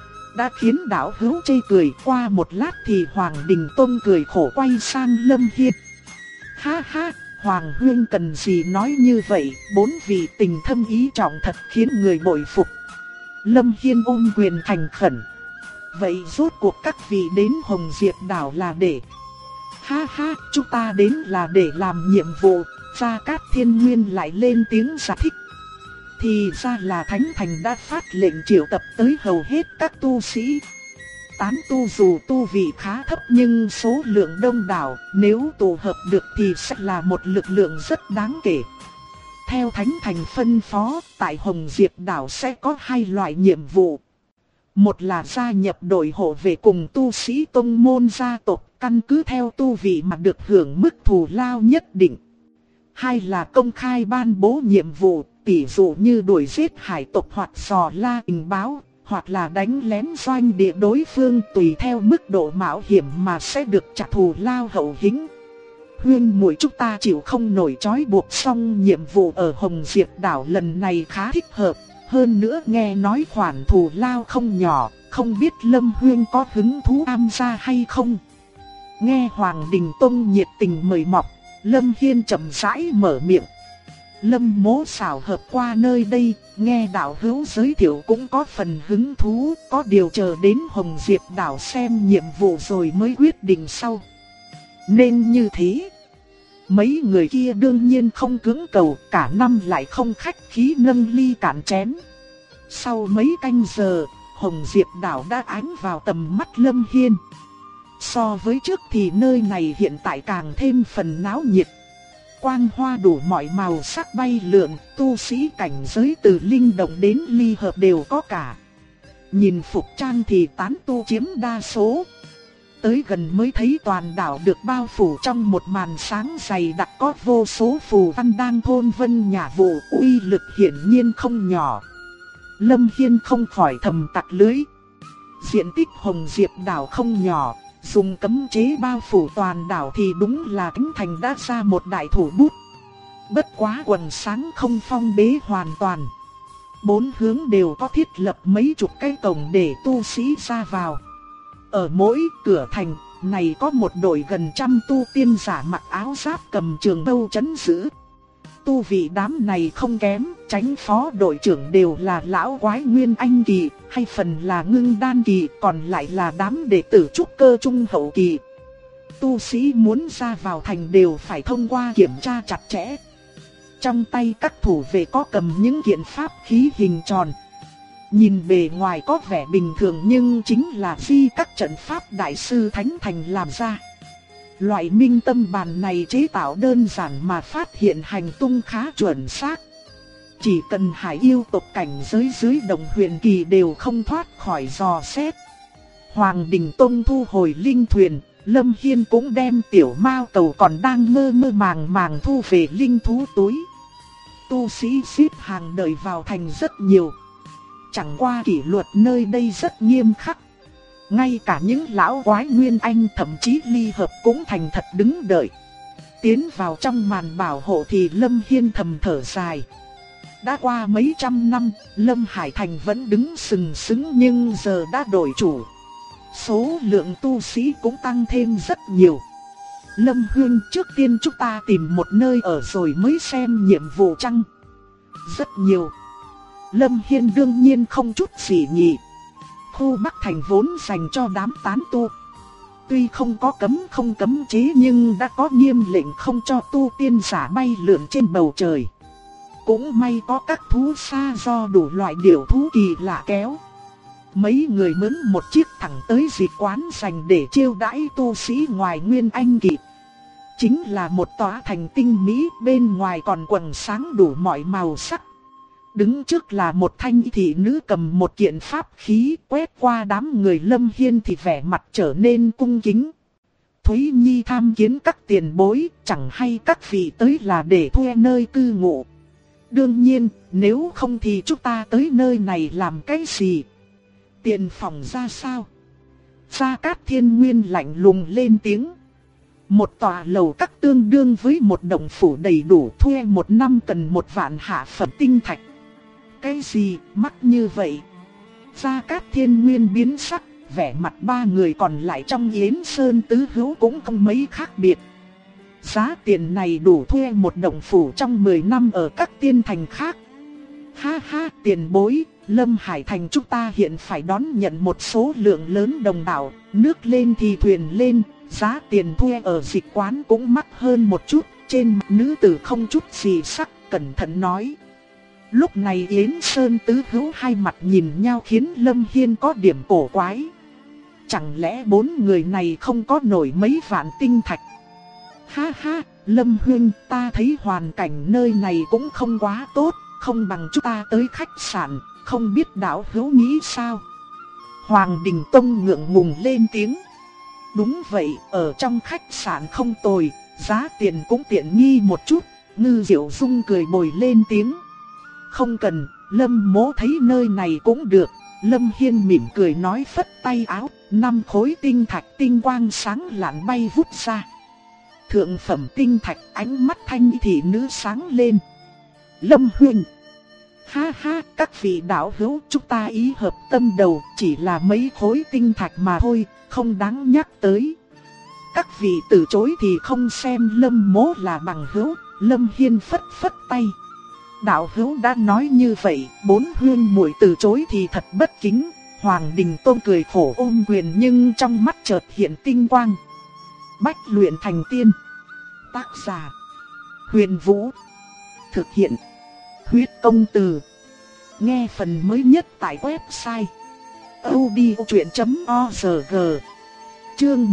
Đã khiến đạo hữu chê cười. Qua một lát thì Hoàng Đình Tông cười khổ quay sang Lâm Hiên. Ha ha, Hoàng huynh cần gì nói như vậy, bốn vị tình thâm ý trọng thật khiến người bội phục. Lâm Hiên ôm quyền thành khẩn. Vậy rốt cuộc các vị đến Hồng Diệp đảo là để... Ha ha, chúng ta đến là để làm nhiệm vụ. Gia Cát Thiên Nguyên lại lên tiếng giải thích. Thì ra là Thánh Thành đã phát lệnh triệu tập tới hầu hết các tu sĩ. Tán tu dù tu vị khá thấp nhưng số lượng đông đảo, nếu tụ hợp được thì sẽ là một lực lượng rất đáng kể. Theo Thánh Thành phân phó, tại Hồng Diệp đảo sẽ có hai loại nhiệm vụ. Một là gia nhập đội hộ vệ cùng tu sĩ tông môn gia tộc, căn cứ theo tu vị mà được hưởng mức thù lao nhất định. Hai là công khai ban bố nhiệm vụ, tỉ dụ như đuổi giết hải tộc hoặc dò la tình báo, hoặc là đánh lén doanh địa đối phương, tùy theo mức độ mạo hiểm mà sẽ được trả thù lao hậu hĩnh. Huyên muội chúng ta chịu không nổi trói buộc, xong nhiệm vụ ở Hồng Diệp đảo lần này khá thích hợp. Hơn nữa nghe nói khoản thù lao không nhỏ, không biết Lâm Huyên có hứng thú tham gia hay không. Nghe Hoàng Đình Tông nhiệt tình mời mọc, Lâm Hiên chậm rãi mở miệng. Lâm mỗ xảo hợp qua nơi đây, nghe đạo hữu giới thiệu cũng có phần hứng thú, có điều chờ đến Hồng Diệp đảo xem nhiệm vụ rồi mới quyết định sau. Nên như thế. Mấy người kia đương nhiên không cưỡng cầu, cả năm lại không khách khí nâng ly cạn chén. Sau mấy canh giờ, Hồng Diệp đảo đã ánh vào tầm mắt Lâm Hiên. So với trước thì nơi này hiện tại càng thêm phần náo nhiệt. Quang hoa đủ mọi màu sắc bay lượn, tu sĩ cảnh giới từ linh động đến ly hợp đều có cả. Nhìn phục trang thì tán tu chiếm đa số. Tới gần mới thấy toàn đảo được bao phủ trong một màn sáng dày đặc, có vô số phù văn đang thôn vân nhả vụ, uy lực hiển nhiên không nhỏ. Lâm Hiên không khỏi thầm tặc lưỡi. Diện tích Hồng Diệp đảo không nhỏ, dùng cấm chế bao phủ toàn đảo thì đúng là Thánh Thành đã ra một đại thủ bút. Bất quá quần sáng không phong bế hoàn toàn. Bốn hướng đều có thiết lập mấy chục cái cổng để tu sĩ ra vào. Ở mỗi cửa thành này có một đội gần trăm tu tiên giả mặc áo giáp cầm trường mâu trấn giữ. Tu vị đám này không kém, chánh phó đội trưởng đều là lão quái nguyên anh kỳ, hay phần là ngưng đan kỳ, còn lại là đám đệ tử trúc cơ trung hậu kỳ. Tu sĩ muốn ra vào thành đều phải thông qua kiểm tra chặt chẽ. Trong tay các thủ vệ có cầm những kiện pháp khí hình tròn. Nhìn bề ngoài có vẻ bình thường nhưng chính là di các trận pháp đại sư Thánh Thành làm ra. Loại minh tâm bàn này chế tạo đơn giản mà phát hiện hành tung khá chuẩn xác. Chỉ cần hải yêu tộc cảnh giới dưới đồng huyền kỳ đều không thoát khỏi dò xét. Hoàng Đình Tông thu hồi linh thuyền, Lâm Hiên cũng đem tiểu mao cầu còn đang mơ mơ màng màng thu về linh thú túi. Tu sĩ xếp hàng đợi vào thành rất nhiều. Chẳng qua kỷ luật nơi đây rất nghiêm khắc. Ngay cả những lão quái nguyên anh thậm chí ly hợp cũng thành thật đứng đợi. Tiến vào trong màn bảo hộ thì Lâm Hiên thầm thở dài. Đã qua mấy trăm năm, Lâm Hải Thành vẫn đứng sừng sững nhưng giờ đã đổi chủ. Số lượng tu sĩ cũng tăng thêm rất nhiều. Lâm Hương, trước tiên chúng ta tìm một nơi ở rồi mới xem nhiệm vụ chăng? Rất nhiều. Lâm Hiên đương nhiên không chút gì nhỉ. Khu Bắc Thành vốn dành cho đám tán tu. Tuy không có không cấm chế nhưng đã có nghiêm lệnh không cho tu tiên giả bay lượn trên bầu trời. Cũng may có các thú xa do đủ loại điểu thú kỳ lạ kéo. Mấy người mướn một chiếc thẳng tới dịch quán dành để chiêu đãi tu sĩ ngoài Nguyên Anh kỳ. Chính là một tòa thành tinh mỹ, bên ngoài còn quầng sáng đủ mọi màu sắc. Đứng trước là một thanh thị nữ cầm một kiện pháp khí, quét qua đám người Lâm Hiên thì vẻ mặt trở nên cung kính. Thúy Nhi tham kiến các tiền bối, chẳng hay các vị tới là để thuê nơi cư ngụ. Đương nhiên, nếu không thì chúng ta tới nơi này làm cái gì? Tiền phòng ra sao? Gia Cát Thiên Nguyên lạnh lùng lên tiếng. Một tòa lầu các tương đương với một động phủ đầy đủ, thuê một năm cần 1 vạn hạ phẩm tinh thạch. Cái gì mắc như vậy? Gia Cát Thiên Nguyên biến sắc, vẻ mặt ba người còn lại trong Yến Sơn tứ hữu cũng không mấy khác biệt. Giá tiền này đủ thuê một động phủ trong 10 năm ở các tiên thành khác. Ha ha, tiền bối, Lâm Hải Thành chúng ta hiện phải đón nhận một số lượng lớn đồng đạo, nước lên thì thuyền lên, giá tiền thuê ở dịch quán cũng mắc hơn một chút. Trên mặt nữ tử không chút gì sắc, cẩn thận nói. Lúc này Yến Sơn tứ hữu hai mặt nhìn nhau khiến Lâm Hiên có điểm cổ quái. Chẳng lẽ 4 người này không có nổi mấy vạn tinh thạch? Ha ha, Lâm Huynh, ta thấy hoàn cảnh nơi này cũng không quá tốt, không bằng chúng ta tới khách sạn, không biết đạo hữu nghĩ sao? Hoàng Đình Tông ngượng ngùng lên tiếng. Đúng vậy, ở trong khách sạn không tồi, giá tiền cũng tiện nghi một chút. Ngư Diệu Dung cười bồi lên tiếng. Không cần, Lâm mỗ thấy nơi này cũng được. Lâm Hiên mỉm cười nói phất tay áo, 5 khối tinh thạch tinh quang sáng lạn bay vút ra. Thượng phẩm tinh thạch, ánh mắt thanh thị nữ sáng lên. Lâm Huynh. Ha ha, các vị đạo hữu, chúng ta ý hợp tâm đầu, chỉ là mấy khối tinh thạch mà thôi, không đáng nhắc tới. Các vị từ chối thì không xem Lâm mỗ là bằng hữu. Lâm Hiên phất phất tay. Đạo hữu đã nói như vậy, 4 huynh muội từ chối thì thật bất kính. Hoàng Đình Tôn cười khổ ôm quyền nhưng trong mắt chợt hiện tinh quang. Bách luyện thành tiên. Tác giả: Huyền Vũ. Thực hiện: Huyết Công Từ. Nghe phần mới nhất tại website audiochuyện.org. Chương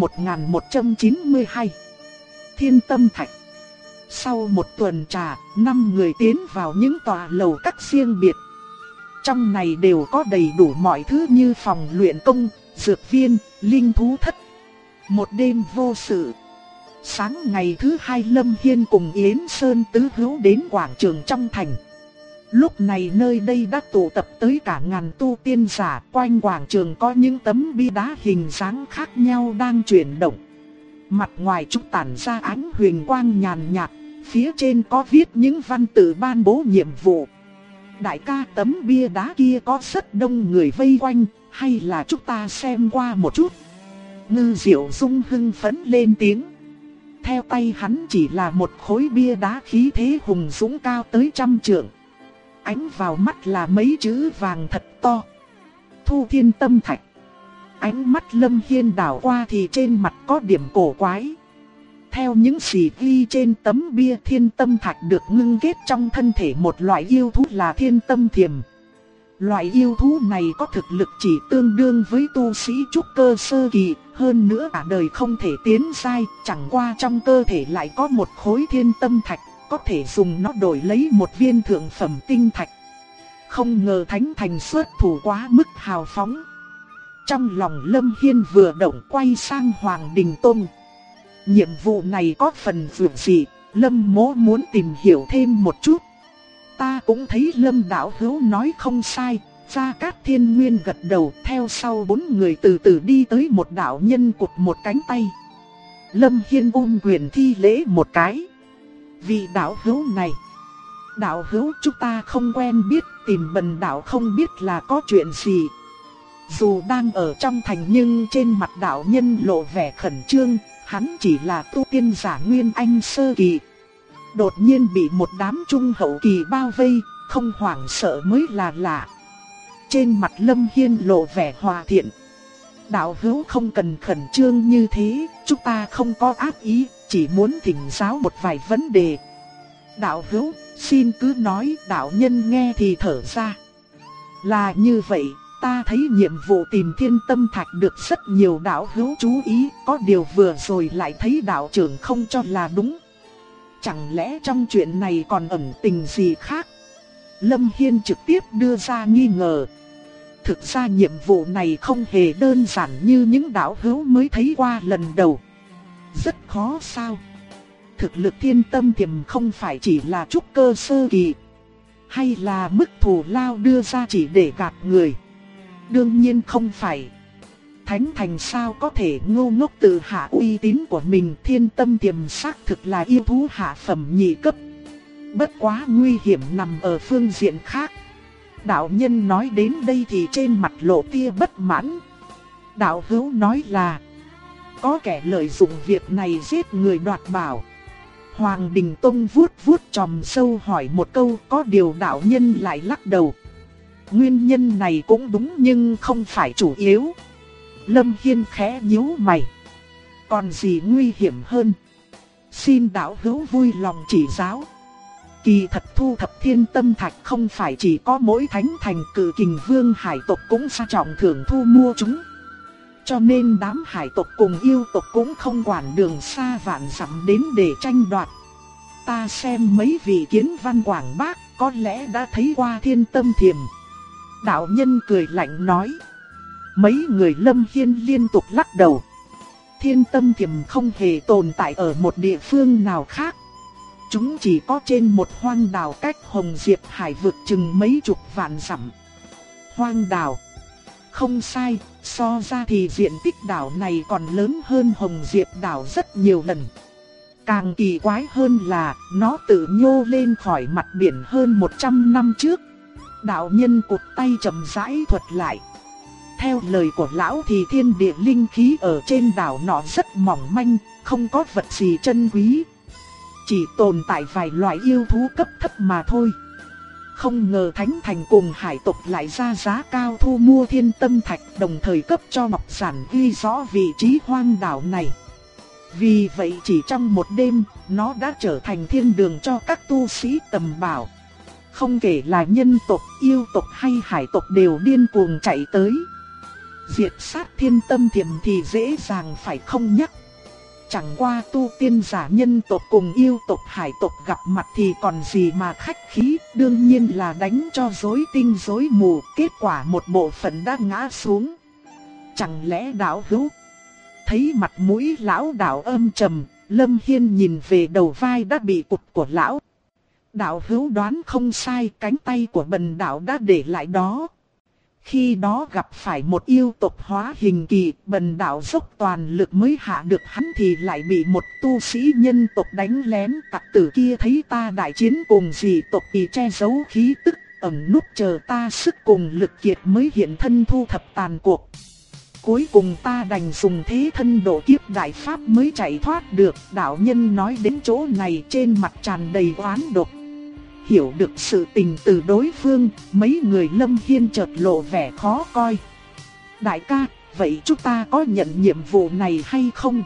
1192. Thiên Tâm Thạch. Sau một tuần trà, 5 người tiến vào những tòa lầu các riêng biệt. Trong này đều có đầy đủ mọi thứ như phòng luyện công, dược viên, linh thú thất. Một đêm vô sự. Sáng ngày thứ 2 Lâm Hiên cùng Yến Sơn tứ hữu đến quảng trường trong thành. Lúc này nơi đây đã tụ tập tới cả ngàn tu tiên giả, quanh quảng trường có những tấm bia đá hình dáng khác nhau đang chuyển động. Mặt ngoài chúng tản ra ánh huyền quang nhàn nhạt, phía trên có viết những văn tự ban bố nhiệm vụ. Đại ca, tấm bia đá kia có rất đông người vây quanh, hay là chúng ta xem qua một chút? Ngư Diệu Dung hưng phấn lên tiếng. Theo tay hắn chỉ là một khối bia đá khí thế hùng dũng cao tới 100 trượng. Ánh vào mắt là mấy chữ vàng thật to: Thu Thiên Tâm Thạch. Ánh mắt Lâm Hiên đảo qua thì trên mặt có điểm cổ quái. Theo những gì ghi trên tấm bia, Thiên Tâm Thạch được ngưng kết trong thân thể một loại yêu thú là Thiên Tâm Thiềm. Loại yêu thú này có thực lực chỉ tương đương với tu sĩ trúc cơ sơ kỳ, hơn nữa cả đời không thể tiến giai, chẳng qua trong cơ thể lại có một khối Thiên Tâm Thạch, có thể dùng nó đổi lấy một viên thượng phẩm tinh thạch. Không ngờ Thánh Thành xuất thủ quá mức hào phóng. Trong lòng Lâm Hiên vừa động, quay sang Hoàng Đình Tôn. Nhiệm vụ này có phần vượt dị, Lâm mỗ muốn tìm hiểu thêm một chút. Ta cũng thấy Lâm đạo hữu nói không sai. Gia Cát Thiên Nguyên gật đầu, theo sau 4 người từ từ đi tới một đạo nhân cụt một cánh tay. Lâm Hiên ôm quyền thi lễ một cái. Vị đạo hữu này, đạo hữu chúng ta không quen biết, tìm bần đạo không biết là có chuyện gì. Dù đang ở trong thành nhưng trên mặt đạo nhân lộ vẻ khẩn trương, hắn chỉ là tu tiên giả nguyên anh sơ kỳ. Đột nhiên bị một đám trung hậu kỳ bao vây, không hoảng sợ mới là lạ. Trên mặt Lâm Hiên lộ vẻ hòa thiện. Đạo hữu không cần khẩn trương như thế, chúng ta không có ác ý, chỉ muốn thỉnh giáo một vài vấn đề. Đạo hữu, xin cứ nói. Đạo nhân nghe thì thở ra. Là như vậy, ta thấy nhiệm vụ tìm Thiên Tâm Thạch được rất nhiều đạo hữu chú ý, có điều vừa rồi lại thấy đạo trưởng không cho là đúng. Chẳng lẽ trong chuyện này còn ẩn tình gì khác? Lâm Hiên trực tiếp đưa ra nghi ngờ. Thực ra nhiệm vụ này không hề đơn giản như những đạo hữu mới thấy qua lần đầu. Rất khó sao? Thực lực Thiên Tâm Thiềm không phải chỉ là trúc cơ sơ kỳ, hay là mức thù lao đưa ra chỉ để gạt người? Đương nhiên không phải. Thánh Thành sao có thể ngu ngốc tự hạ uy tín của mình. Thiên Tâm Thiềm xác thực là yêu thú hạ phẩm nhị cấp. Bất quá nguy hiểm nằm ở phương diện khác. Đạo nhân nói đến đây thì trên mặt lộ tia bất mãn. Đạo hữu nói là có kẻ lợi dụng việc này giết người đoạt bảo. Hoàng Đình Tông vuốt vuốt chòm râu hỏi một câu, có điều đạo nhân lại lắc đầu. Nguyên nhân này cũng đúng nhưng không phải chủ yếu. Lâm Hiên khẽ nhíu mày. Còn gì nguy hiểm hơn? Xin đạo hữu vui lòng chỉ giáo. Kỳ thật thu thập thiên tâm thạch không phải chỉ có mỗi thánh thành Cự Kình Vương hải tộc cũng sa trọng thưởng thu mua chúng. Cho nên đám hải tộc cùng yêu tộc cũng không quản đường xa vạn dặm đến để tranh đoạt. Ta xem mấy vị kiến văn quảng bác có lẽ đã thấy qua Thiên Tâm Thiềm. Đạo nhân cười lạnh nói. Mấy người Lâm Hiên liên tục lắc đầu. Thiên Tâm Thiềm không hề tồn tại ở một địa phương nào khác. Chúng chỉ có trên một hoang đảo cách Hồng Diệp Hải vực chừng mấy chục vạn dặm. Hoang đảo? Không sai, so ra thì diện tích đảo này còn lớn hơn Hồng Diệp đảo rất nhiều lần. Càng kỳ quái hơn là nó tự nhô lên khỏi mặt biển hơn 100 năm trước. Đạo nhân cụt tay chậm rãi thuật lại. Theo lời của lão thì thiên địa linh khí ở trên đảo nọ rất mỏng manh, không có vật gì chân quý. Chỉ tồn tại vài loại yêu thú cấp thấp mà thôi. Không ngờ Thánh Thành cùng hải tộc lại ra giá cao thu mua thiên tâm thạch, đồng thời cấp cho Ngọc Giản ghi rõ vị trí hoang đảo này. Vì vậy chỉ trong một đêm, nó đã trở thành thiên đường cho các tu sĩ tầm bảo. Không kể là nhân tộc, yêu tộc hay hải tộc đều điên cuồng chạy tới. Diệt sát Thiên Tâm Thiềm thì dễ dàng phải không nhắc. Chẳng qua tu tiên giả nhân tộc cùng yêu tộc hải tộc gặp mặt thì còn gì mà khách khí, đương nhiên là đánh cho rối tinh rối mù, kết quả một bộ phận đã ngã xuống. Chẳng lẽ đạo hữu? Thấy mặt mũi lão đạo âm trầm, Lâm Hiên nhìn về đầu vai đã bị cụt của lão. Đạo hữu đoán không sai, cánh tay của bần đạo đã để lại đó. Khi đó gặp phải một yêu tộc hóa hình kỳ, bần đạo dốc toàn lực mới hạ được hắn thì lại bị một tu sĩ nhân tộc đánh lén. Tặc tử kia thấy ta đại chiến cùng dị tộc thì che giấu khí tức, ẩn núp chờ ta sức cùng lực kiệt mới hiện thân thu thập tàn cuộc. Cuối cùng ta đành dùng thế thân độ kiếp đại pháp mới chạy thoát được. Đạo nhân nói đến chỗ này trên mặt tràn đầy oán độc. Hiểu được sự tình từ đối phương, mấy người Lâm Hiên chợt lộ vẻ khó coi. Đại ca, vậy chúng ta có nhận nhiệm vụ này hay không?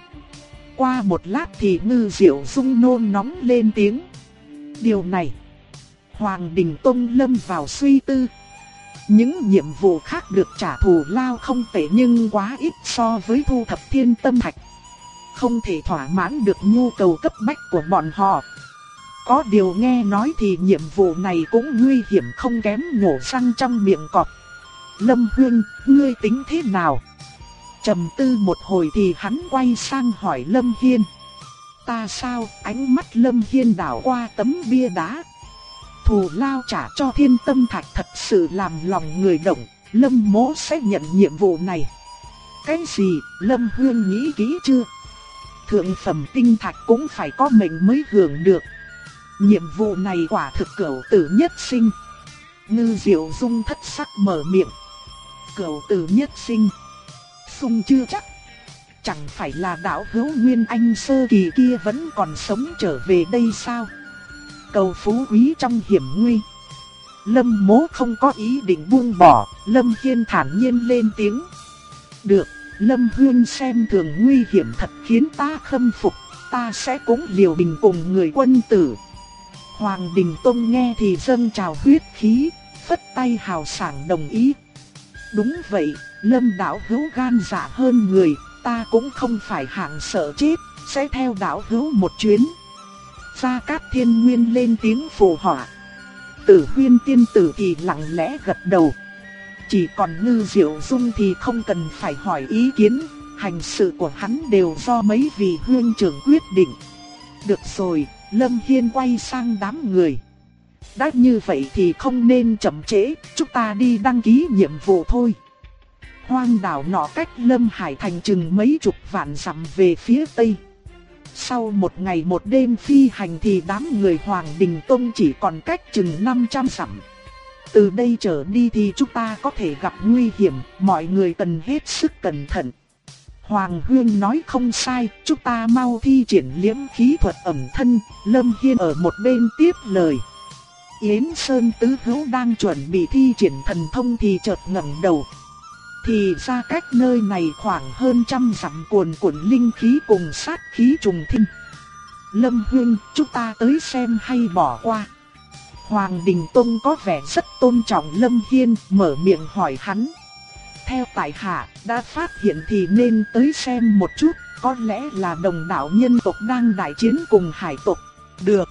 Qua một lát thì Ngư Diệu Dung nôn nóng lên tiếng. Điều này, Hoàng Đình Tông lâm vào suy tư. Những nhiệm vụ khác được trả thù lao không tệ nhưng quá ít so với thu thập thiên tâm thạch. Không thể thỏa mãn được nhu cầu cấp bách của bọn họ. Có điều nghe nói thì nhiệm vụ này cũng nguy hiểm không kém nhổ răng trong miệng cọp. Lâm Huynh, ngươi tính thế nào? Trầm tư một hồi thì hắn quay sang hỏi Lâm Hiên. Ta sao? Ánh mắt Lâm Hiên đảo qua tấm bia đá. Thù lao trả cho thiên tâm thạch thật sự làm lòng người động. Lâm Mỗ sẽ nhận nhiệm vụ này. Cái gì? Lâm Huynh nghĩ kỹ chưa? Thượng phẩm tinh thạch cũng phải có mệnh mới hưởng được. Nhiệm vụ này quả thực cửu tử nhất sinh. Ngư Diệu Dung thất sắc mở miệng. Cửu tử nhất sinh? Sung chưa chắc. Chẳng phải là đạo hữu Nguyên Anh sơ kỳ kia vẫn còn sống trở về đây sao? Cầu phú quý trong hiểm nguy. Lâm Mỗ không có ý định buông bỏ. Lâm Hiên thản nhiên lên tiếng. Được, Lâm Huynh xem thường nguy hiểm thật khiến ta khâm phục. Ta sẽ cũng liều mình cùng người quân tử. Hoàng Đình Tông nghe thì dâng trào huyết khí, phất tay hào sảng đồng ý. Đúng vậy, Lâm đạo hữu gan dạ hơn người, ta cũng không phải hạng sợ chết, sẽ theo đạo hữu một chuyến. Gia Cát Thiên Nguyên lên tiếng phù họa. Tử Huyên tiên tử thì lặng lẽ gật đầu. Chỉ còn Ngư Diệu Dung thì không cần phải hỏi ý kiến, hành sự của hắn đều do mấy vị huynh trưởng quyết định. Được rồi, Lâm Hiên quay sang đám người. Đã như vậy thì không nên chậm trễ, chúng ta đi đăng ký nhiệm vụ thôi. Hoang đảo nọ cách Lâm Hải thành chừng mấy chục vạn dặm về phía tây. Sau một ngày một đêm phi hành thì đám người Hoàng Đình Tông chỉ còn cách chừng 500 dặm. Từ đây trở đi thì chúng ta có thể gặp nguy hiểm, mọi người cần hết sức cẩn thận. Hoàng Huyên nói không sai, chúng ta mau thi triển liễm khí thuật ẩn thân. Lâm Hiên ở một bên tiếp lời. Yến Sơn tứ hữu đang chuẩn bị thi triển thần thông thì chợt ngẩng đầu. Thì ra cách nơi này khoảng hơn trăm dặm cuồn cuộn linh khí cùng sát khí trùng thinh. Lâm Huyên, chúng ta tới xem hay bỏ qua? Hoàng Đình Tông có vẻ rất tôn trọng Lâm Hiên, mở miệng hỏi hắn. Theo tại hạ, đã phát hiện thì nên tới xem một chút, có lẽ là đồng đạo nhân tộc đang đại chiến cùng hải tộc. Được.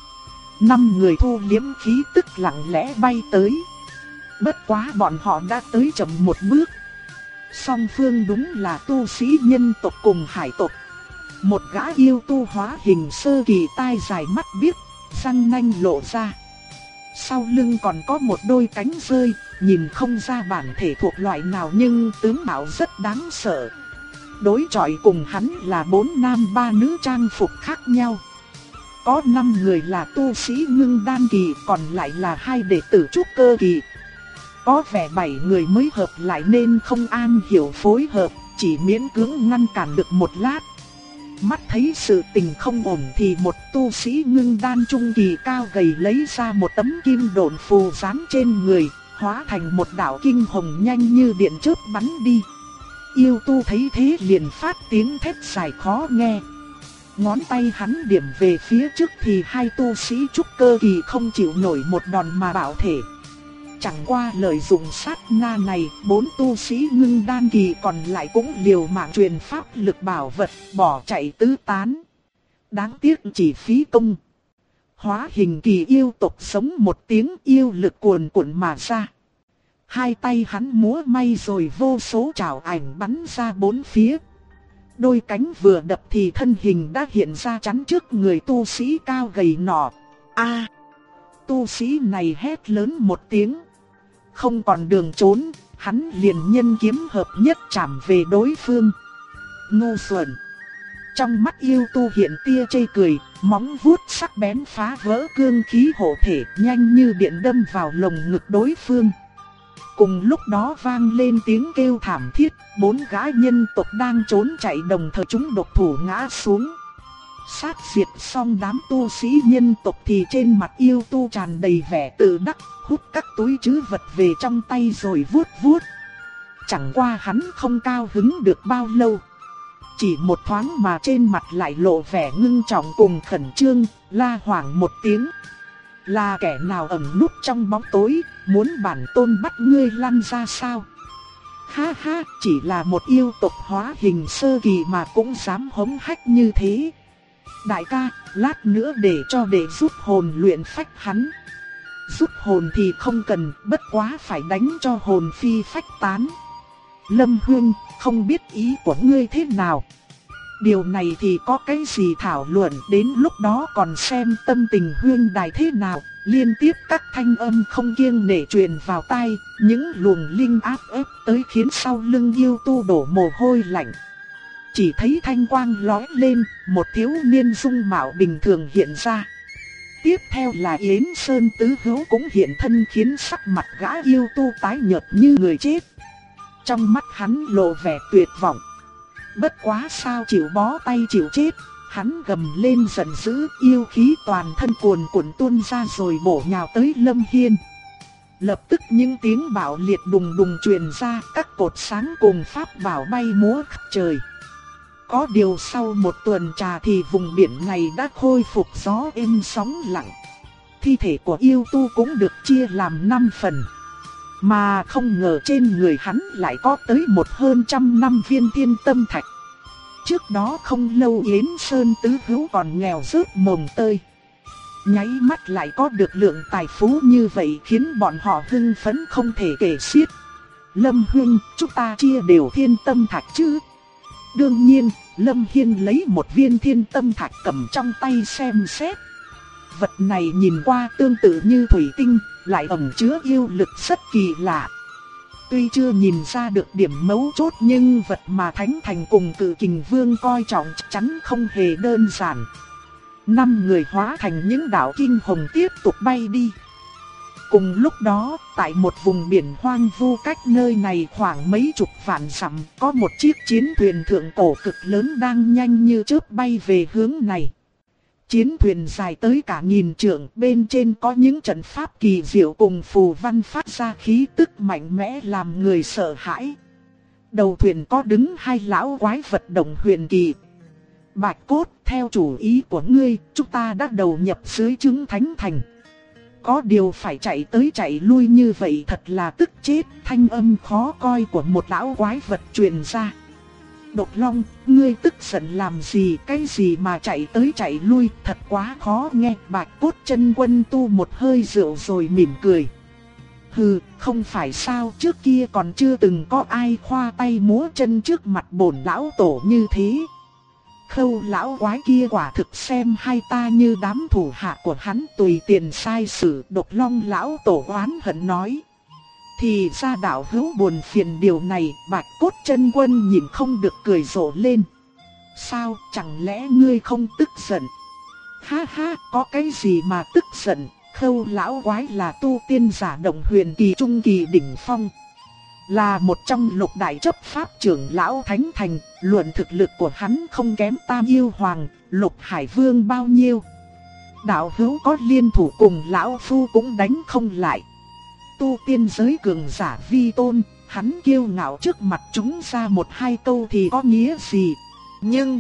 5 người thu liễm khí tức lặng lẽ bay tới. Bất quá bọn họ đã tới chậm một bước. Song phương đúng là tu sĩ nhân tộc cùng hải tộc. Một gã yêu tu hóa hình sơ kỳ, tai dài mắt biếc, răng nanh lộ ra. Sau lưng còn có một đôi cánh rơi, nhìn không ra bản thể thuộc loại nào nhưng tướng mạo rất đáng sợ. Đối chọi cùng hắn là 4 nam 3 nữ trang phục khác nhau. Có 5 người là tu sĩ ngưng đan kỳ, còn lại là 2 đệ tử trúc cơ kỳ. Có vẻ 7 người mới hợp lại nên không an hiểu phối hợp, chỉ miễn cưỡng ngăn cản được một lát. Mắt thấy sự tình không ổn thì một tu sĩ ngưng đan trung kỳ cao gầy lấy ra một tấm kim độn phù dán trên người, hóa thành một đạo kinh hồng nhanh như điện chớp bắn đi. Yêu tu thấy thế liền phát tiếng thét dài khó nghe. Ngón tay hắn điểm về phía trước thì 2 tu sĩ trúc cơ kỳ không chịu nổi một đòn mà bạo thể. Chẳng qua lợi dụng sát na này, 4 tu sĩ ngưng đan kỳ còn lại cũng liều mạng truyền pháp lực bảo vật, bỏ chạy tứ tán. Đáng tiếc chỉ phí công. Hóa hình kỳ yêu tộc sống một tiếng, yêu lực cuồn cuộn mà ra. 2 tay hắn múa may rồi vô số trảo ảnh bắn ra 4 phía. Đôi cánh vừa đập thì thân hình đã hiện ra chắn trước người tu sĩ cao gầy nọ. Tu sĩ này hét lớn một tiếng. Không còn đường trốn, hắn liền nhân kiếm hợp nhất chạm về đối phương. Ngu xuẩn. Trong mắt yêu tu hiện tia chê cười, móng vuốt sắc bén phá vỡ cương khí hộ thể, nhanh như điện đâm vào lồng ngực đối phương. Cùng lúc đó vang lên tiếng kêu thảm thiết, 4 gã nhân tộc đang trốn chạy đồng thời chúng độc thủ ngã xuống. Sát diệt xong đám tu sĩ nhân tộc thì trên mặt yêu tu tràn đầy vẻ tự đắc, hút các túi trữ vật về trong tay rồi vuốt vuốt. Chẳng qua hắn không cao hứng được bao lâu. Chỉ một thoáng mà trên mặt lại lộ vẻ ngưng trọng cùng khẩn trương, la hoảng một tiếng. Là kẻ nào ẩn núp trong bóng tối, muốn bản tôn bắt ngươi lăn ra sao? Ha ha, chỉ là một yêu tộc hóa hình sơ kỳ mà cũng dám hống hách như thế. Đại ca, lát nữa để cho đệ giúp hồn luyện phách hắn. Giúp hồn thì không cần, bất quá phải đánh cho hồn phi phách tán. Lâm Huyên, không biết ý của ngươi thế nào? Điều này thì có cái gì thảo luận, đến lúc đó còn xem tâm tình Huyên đài thế nào. Liên tiếp các thanh âm không kiêng nể truyền vào tai, những luồng linh áp ép tới khiến sau lưng yêu tu đổ mồ hôi lạnh. Chỉ thấy thanh quang lóe lên, một thiếu niên dung mạo bình thường hiện ra. Tiếp theo là Yến Sơn tứ hữu cũng hiện thân khiến sắc mặt gã yêu tu tái nhợt như người chết. Trong mắt hắn lộ vẻ tuyệt vọng. Bất quá sao chịu bó tay chịu chết, hắn gầm lên giận dữ, yêu khí toàn thân cuồn cuộn tuôn ra rồi bổ nhào tới Lâm Hiên. Lập tức những tiếng bạo liệt đùng đùng truyền ra, các cột sáng cùng pháp bảo bay múa khắp trời. Có điều sau một tuần trà thì vùng biển này đã khôi phục gió êm sóng lặng. Thi thể của yêu tu cũng được chia làm 5 phần. Mà không ngờ trên người hắn lại có tới hơn 100 viên thiên tâm thạch. Trước đó không lâu Yến Sơn tứ hữu còn nghèo rớt mồng tơi. nháy mắt lại có được lượng tài phú như vậy khiến bọn họ hưng phấn không thể kể xiết. Lâm huynh, chúng ta chia đều thiên tâm thạch chứ? Đương nhiên, Lâm Hiên lấy một viên thiên tâm thạch cầm trong tay xem xét. Vật này nhìn qua tương tự như thủy tinh, lại ẩn chứa yêu lực rất kỳ lạ. Tuy chưa nhìn ra được điểm mấu chốt nhưng vật mà Thánh Thành cùng Cự Kình Vương coi trọng chắc chắn không hề đơn giản. 5 người hóa thành những đạo kinh hồng tiếp tục bay đi. Cùng lúc đó, tại một vùng biển hoang vu cách nơi này khoảng mấy chục vạn dặm, có một chiếc chiến thuyền thượng cổ cực lớn đang nhanh như chớp bay về hướng này. Chiến thuyền dài tới cả 1000 trượng, bên trên có những trận pháp kỳ diệu cùng phù văn phát ra khí tức mạnh mẽ làm người sợ hãi. Đầu thuyền có đứng 2 lão quái vật đồng huyền kỳ. Bạch Cốt, theo chủ ý của ngươi, chúng ta đã đầu nhập dưới trướng Thánh Thành. Có điều phải chạy tới chạy lui như vậy thật là tức chết, thanh âm khó coi của một lão quái vật truyền ra. Độc Long, ngươi tức giận làm gì, cái gì mà chạy tới chạy lui, thật quá khó nghe. Bạch Cốt Chân Quân tu một hơi rượu rồi mỉm cười. Hừ, không phải sao, trước kia còn chưa từng có ai khoa tay múa chân trước mặt bổn lão tổ như thế. Khâu lão quái kia quả thực xem hai ta như đám thủ hạ của hắn tùy tiện sai sử. Độc Long lão tổ oán hận nói. Thì ra đạo hữu buồn phiền điều này. Bạch Cốt Chân Quân nhìn không được cười rộ lên. Sao, chẳng lẽ ngươi không tức giận? Ha ha, có cái gì mà tức giận? Khâu lão quái là tu tiên giả đồng huyền kỳ trung kỳ đỉnh phong, là một trong lục đại chấp pháp trưởng lão Thánh Thành. Luận thực lực của hắn không kém Tam Yêu Hoàng, Lục Hải Vương bao nhiêu. Đạo hữu có liên thủ cùng lão phu cũng đánh không lại. Tu tiên giới cường giả vi tôn, hắn kiêu ngạo trước mặt chúng ra 1-2 câu thì có nghĩa gì. Nhưng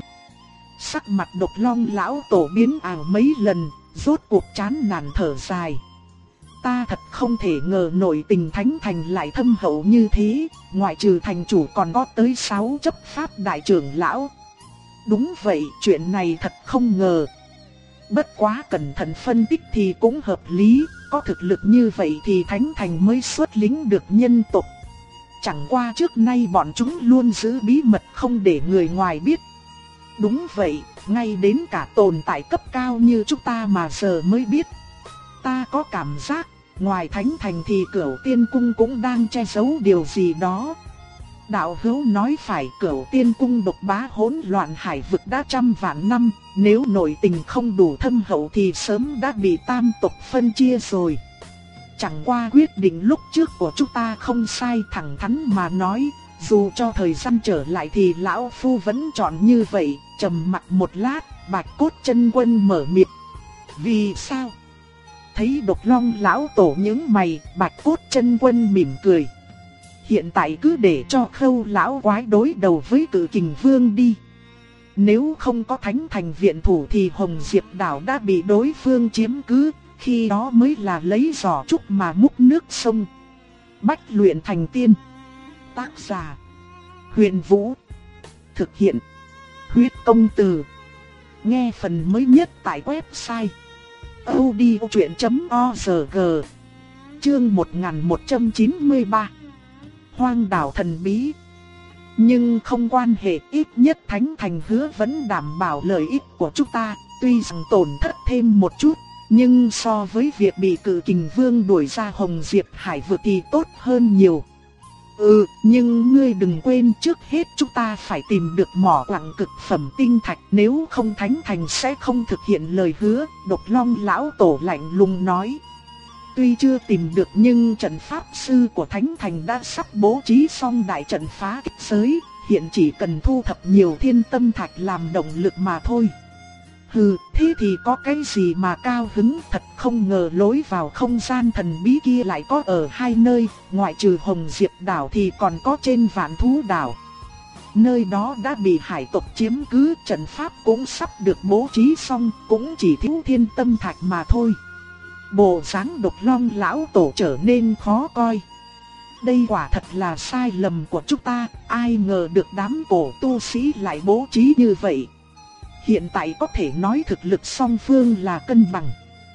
sắc mặt Độc Long lão tổ biến ảo mấy lần, rốt cuộc chán nản thở dài. Ta thật không thể ngờ nội tình Thánh Thành lại thâm hậu như thế, ngoại trừ thành chủ còn có tới 6 chấp pháp đại trưởng lão. Đúng vậy, chuyện này thật không ngờ. Bất quá cẩn thận phân tích thì cũng hợp lý, có thực lực như vậy thì Thánh Thành mới xuất lĩnh được nhân tộc. Chẳng qua trước nay bọn chúng luôn giữ bí mật không để người ngoài biết. Đúng vậy, ngay đến cả tồn tại cấp cao như chúng ta mà giờ mới biết. Ta có cảm giác, ngoài Thánh Thành thì Cửu Tiên Cung cũng đang che giấu điều gì đó. Đạo hữu nói phải, Cửu Tiên Cung độc bá hỗn loạn hải vực đã trăm vạn năm, nếu nội tình không đủ thâm hậu thì sớm đã bị tam tộc phân chia rồi. Chẳng qua quyết định lúc trước của chúng ta không sai, thẳng thắn mà nói, dù cho thời gian trở lại thì lão phu vẫn chọn như vậy. Trầm mặc một lát, Bạch Cốt Chân Quân mở miệng. Vì sao? Thấy Độc Long lão tổ nhướng mày, Bạch Cốt Chân Quân mỉm cười. Hiện tại cứ để cho Khâu lão quái đối đầu với Cự Kình Vương đi. Nếu không có Thánh Thành viện thủ thì Hồng Diệp đảo đã bị đối phương chiếm cứ, khi đó mới là lấy giỏ trúc mà múc nước sông. Bách luyện thành tiên. Tác giả Huyền Vũ. Thực hiện Huyết Công Từ. Nghe phần mới nhất tại website audiochuyện.org. Chương 1193. Hoang đảo thần bí. Nhưng không quan hệ, ít nhất Thánh Thành hứa vẫn đảm bảo lợi ích của chúng ta. Tuy rằng tổn thất thêm một chút, nhưng so với việc bị Cự Kình Vương đuổi ra Hồng Diệp Hải vực thì tốt hơn nhiều. Nhưng ngươi đừng quên, trước hết chúng ta phải tìm được mỏ quặng cực phẩm tinh thạch, nếu không Thánh Thành sẽ không thực hiện lời hứa. Độc Long lão tổ lạnh lùng nói. Tuy chưa tìm được nhưng trận pháp sư của Thánh Thành đã sắp bố trí xong đại trận phá kích giới, hiện chỉ cần thu thập nhiều thiên tâm thạch làm động lực mà thôi. Thế thì có cái gì mà cao hứng, thật không ngờ lối vào không gian thần bí kia lại có ở 2 nơi, ngoại trừ Hồng Diệp đảo thì còn có trên Vạn Thú đảo. Nơi đó đã bị hải tộc chiếm cứ, trận pháp cũng sắp được bố trí xong, cũng chỉ thiếu thiên tâm thạch mà thôi. Bộ dáng Độc Long lão tổ trở nên khó coi. Đây quả thật là sai lầm của chúng ta, ai ngờ được đám cổ tu sĩ lại bố trí như vậy. Hiện tại có thể nói thực lực song phương là cân bằng.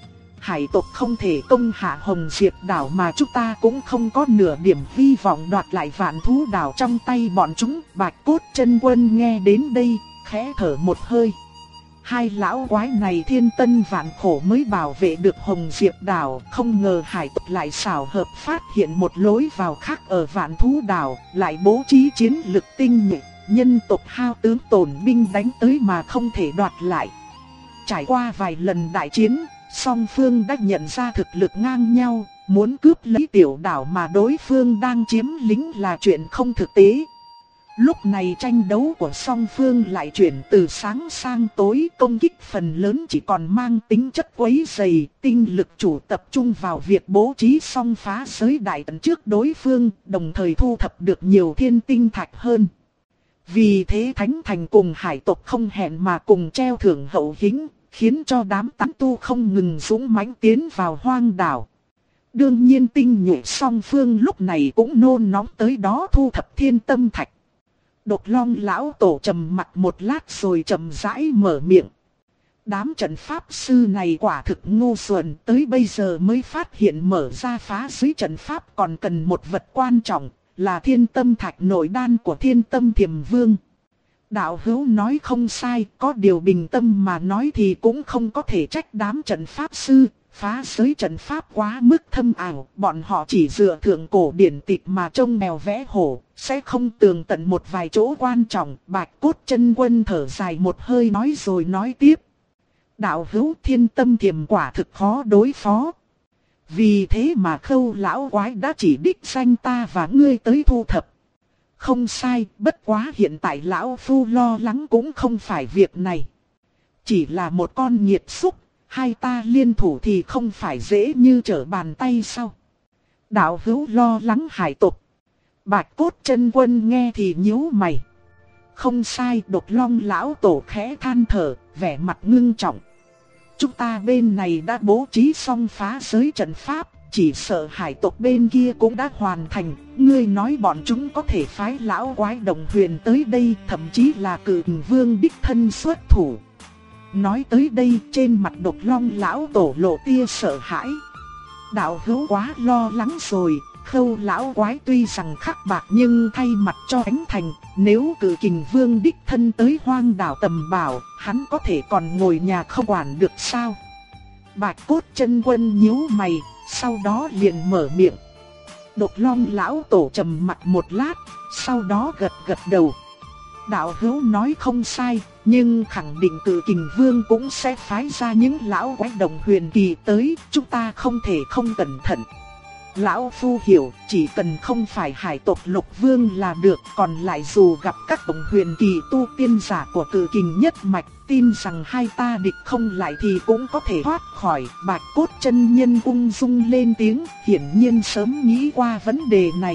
hải tộc không thể công hạ Hồng Diệp đảo mà chúng ta cũng không có nửa điểm hy vọng đoạt lại Vạn Thú đảo trong tay bọn chúng. Bạch Cốt Chân Quân nghe đến đây, khẽ thở một hơi. Hai lão quái này thiên tân vạn khổ mới bảo vệ được Hồng Diệp đảo, không ngờ hải tộc lại xảo hợp phát hiện một lối vào khác ở Vạn Thú đảo, lại bố trí chiến lực tinh nhuệ, nhân tộc hao tướng tổn binh đánh tới mà không thể đoạt lại. Trải qua vài lần đại chiến, song phương đã nhận ra thực lực ngang nhau, muốn cướp lấy tiểu đảo mà đối phương đang chiếm lĩnh là chuyện không thực tế. Lúc này tranh đấu của song phương lại chuyển từ sáng sang tối, công kích phần lớn chỉ còn mang tính chất quấy rầy, tinh lực chủ tập trung vào việc bố trí song phá giới đại trận trước đối phương, đồng thời thu thập được nhiều thiên tinh thạch hơn. Vì thế Thánh Thành cùng hải tộc không hẹn mà cùng treo thưởng hậu hĩnh, khiến cho đám tán tu không ngừng dũng mãnh tiến vào hoang đảo. Đương nhiên tinh nhuệ song phương lúc này cũng nôn nóng tới đó thu thập thiên tâm thạch. Độc Long lão tổ trầm mặt một lát rồi chậm rãi mở miệng. Đám trận pháp sư này quả thực ngu xuẩn, tới bây giờ mới phát hiện mở ra phá giới trận pháp còn cần một vật quan trọng, là thiên tâm thạch nội đan của Thiên Tâm Thiềm Vương. Đạo hữu nói không sai, có điều bình tâm mà nói thì cũng không có thể trách đám trận pháp sư. Phá giới trận pháp quá mức thâm ảo, bọn họ chỉ dựa thượng cổ điển tịch mà trông mèo vẽ hổ, sẽ không tường tận một vài chỗ quan trọng. Bạch Cốt Chân Quân thở dài một hơi nói rồi nói tiếp. Đạo hữu Thiên Tâm Thiềm quả thực khó đối phó. Vì thế mà Khâu lão quái đã chỉ đích danh ta và ngươi tới thu thập. Không sai, bất quá hiện tại lão phu lo lắng cũng không phải việc này. Chỉ là một con nghiệt xúc, hai ta liên thủ thì không phải dễ như trở bàn tay sao? Đạo hữu lo lắng hải tộc. Bạch Cốt Chân Quân nghe thì nhíu mày. Không sai, Độc Long lão tổ khẽ than thở, vẻ mặt ngưng trọng. Chúng ta bên này đã bố trí xong phá giới trận pháp, chỉ sợ hải tộc bên kia cũng đã hoàn thành. Ngươi nói bọn chúng có thể phái lão quái Đồng Huyền tới đây, thậm chí là Cự Kình Vương đích thân xuất thủ. Nói tới đây, trên mặt Độc Long lão tổ lộ tia sợ hãi. Đạo hữu quá lo lắng rồi, Khâu lão quái tuy rằng khắc bạc nhưng thay mặt cho Thánh Thành, nếu Cự Kình Vương đích thân tới hoang đảo Tầm Bảo, hắn có thể còn ngồi nhà không quản được sao? Bạch Cốt Chân Quân nhíu mày, sau đó liền mở miệng. Độc Long lão tổ trầm mặt một lát, sau đó gật gật đầu. Đạo hữu nói không sai, nhưng khẳng định Cự Kình Vương cũng sẽ phái ra những lão quái Đồng Huyền kỳ tới, chúng ta không thể không cẩn thận. Lão phu hiểu, chỉ cần không phải hải tộc Lục Vương là được, còn lại dù gặp các Đồng Huyền kỳ tu tiên giả của Cự Kình nhất mạch, tin rằng hai ta địch không lại thì cũng có thể thoát khỏi. Bạch Cốt chân nhân ung dung lên tiếng, hiển nhiên sớm nghĩ qua vấn đề này.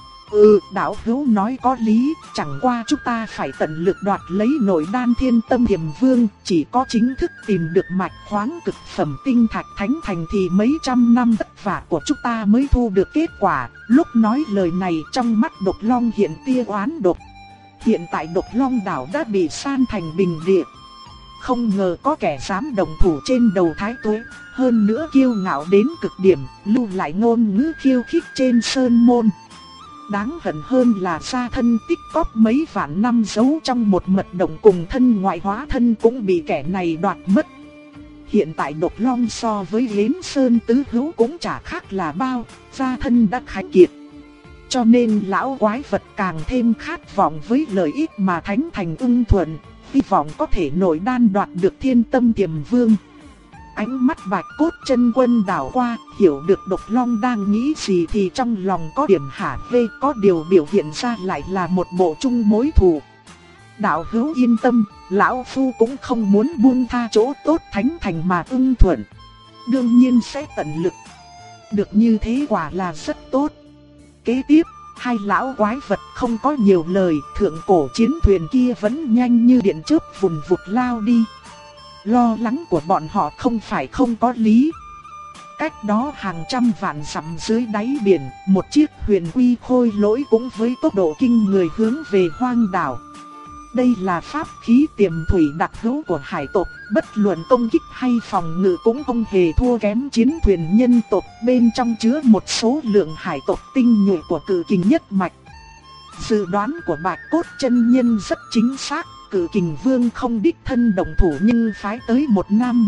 Đạo hữu nói có lý, chẳng qua chúng ta phải tận lực đoạt lấy nội đan Thiên Tâm Thiềm Vương, chỉ có chính thức tìm được mạch khoáng cực phẩm tinh thạch Thánh Thành thì mấy trăm năm vất vả của chúng ta mới thu được kết quả. Lúc nói lời này trong mắt Độc Long hiện tia oán độc. Hiện tại Độc Long đảo đã bị san thành bình địa. Không ngờ có kẻ dám đồng thủ trên đầu Thái Tuế, hơn nữa kiêu ngạo đến cực điểm, lưu lại ngôn ngữ khiêu khích trên sơn môn. Đáng hận hơn là gia thân tích cóp mấy vạn năm giấu trong một mật động cùng thân ngoại hóa thân cũng bị kẻ này đoạt mất. Hiện tại Độc Long so với Yến Sơn tứ hữu cũng chả khác là bao, gia thân đã khai kiệt. Cho nên lão quái vật càng thêm khát vọng với lợi ích mà Thánh Thành ưng thuận, hy vọng có thể nội đan đoạt được Thiên Tâm Thiềm Vương. Ánh mắt Bạch Cốt chân quân đảo qua, hiểu được Độc Long đang nghĩ gì thì trong lòng có điểm hả hê, có điều biểu hiện ra lại là một bộ chung mối thù. Đạo hữu yên tâm, lão phu cũng không muốn buông tha chỗ tốt Thánh Thành mà ưng thuận. Đương nhiên sẽ tận lực. Được như thế quả là rất tốt. Kế tiếp, hai lão quái vật không có nhiều lời, thượng cổ chiến thuyền kia vẫn nhanh như điện chớp vùn vụt lao đi. Lo lắng của bọn họ không phải không có lý. Cách đó hàng trăm vạn dặm dưới đáy biển, một chiếc huyền quy khôi lỗi cũng với tốc độ kinh người hướng về hoang đảo. Đây là pháp khí tiềm thủy đặc hữu của hải tộc, bất luận công kích hay phòng ngự cũng không hề thua kém chiến thuyền nhân tộc, bên trong chứa một số lượng hải tộc tinh nhuệ của cự kình nhất mạch. Dự đoán của Bạch Cốt chân nhân rất chính xác, Cự Kình Vương không đích thân động thủ nhưng phái tới một nam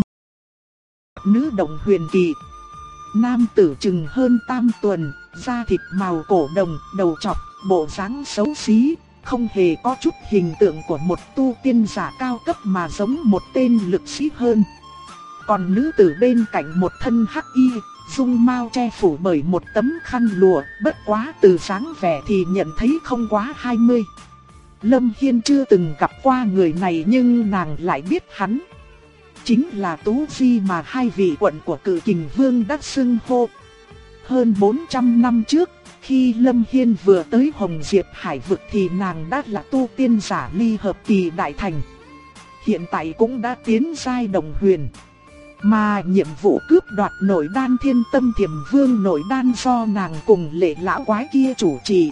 nữ đồng huyền kỳ. Nam tử chừng hơn tam tuần, da thịt màu cổ đồng, đầu trọc, bộ dáng xấu xí, không hề có chút hình tượng của một tu tiên giả cao cấp mà giống một tên lực sĩ hơn. Còn nữ tử bên cạnh một thân hắc y, dung mao che phủ bởi một tấm khăn lụa, bất quá từ dáng vẻ thì nhận thấy không quá 20. Lâm Hiên chưa từng gặp qua người này nhưng nàng lại biết hắn chính là Tú Di mà hai vị quận của Cự Kình Vương đã xưng hô. Hơn 400 năm trước, khi Lâm Hiên vừa tới Hồng Diệp Hải vực thì nàng đã là tu tiên giả ly hợp kỳ đại thành. Hiện tại cũng đã tiến giai đồng huyền. Mà nhiệm vụ cướp đoạt nội đan Thiên Tâm Thiểm Vương nội đan do nàng cùng Lệ lão quái kia chủ trì.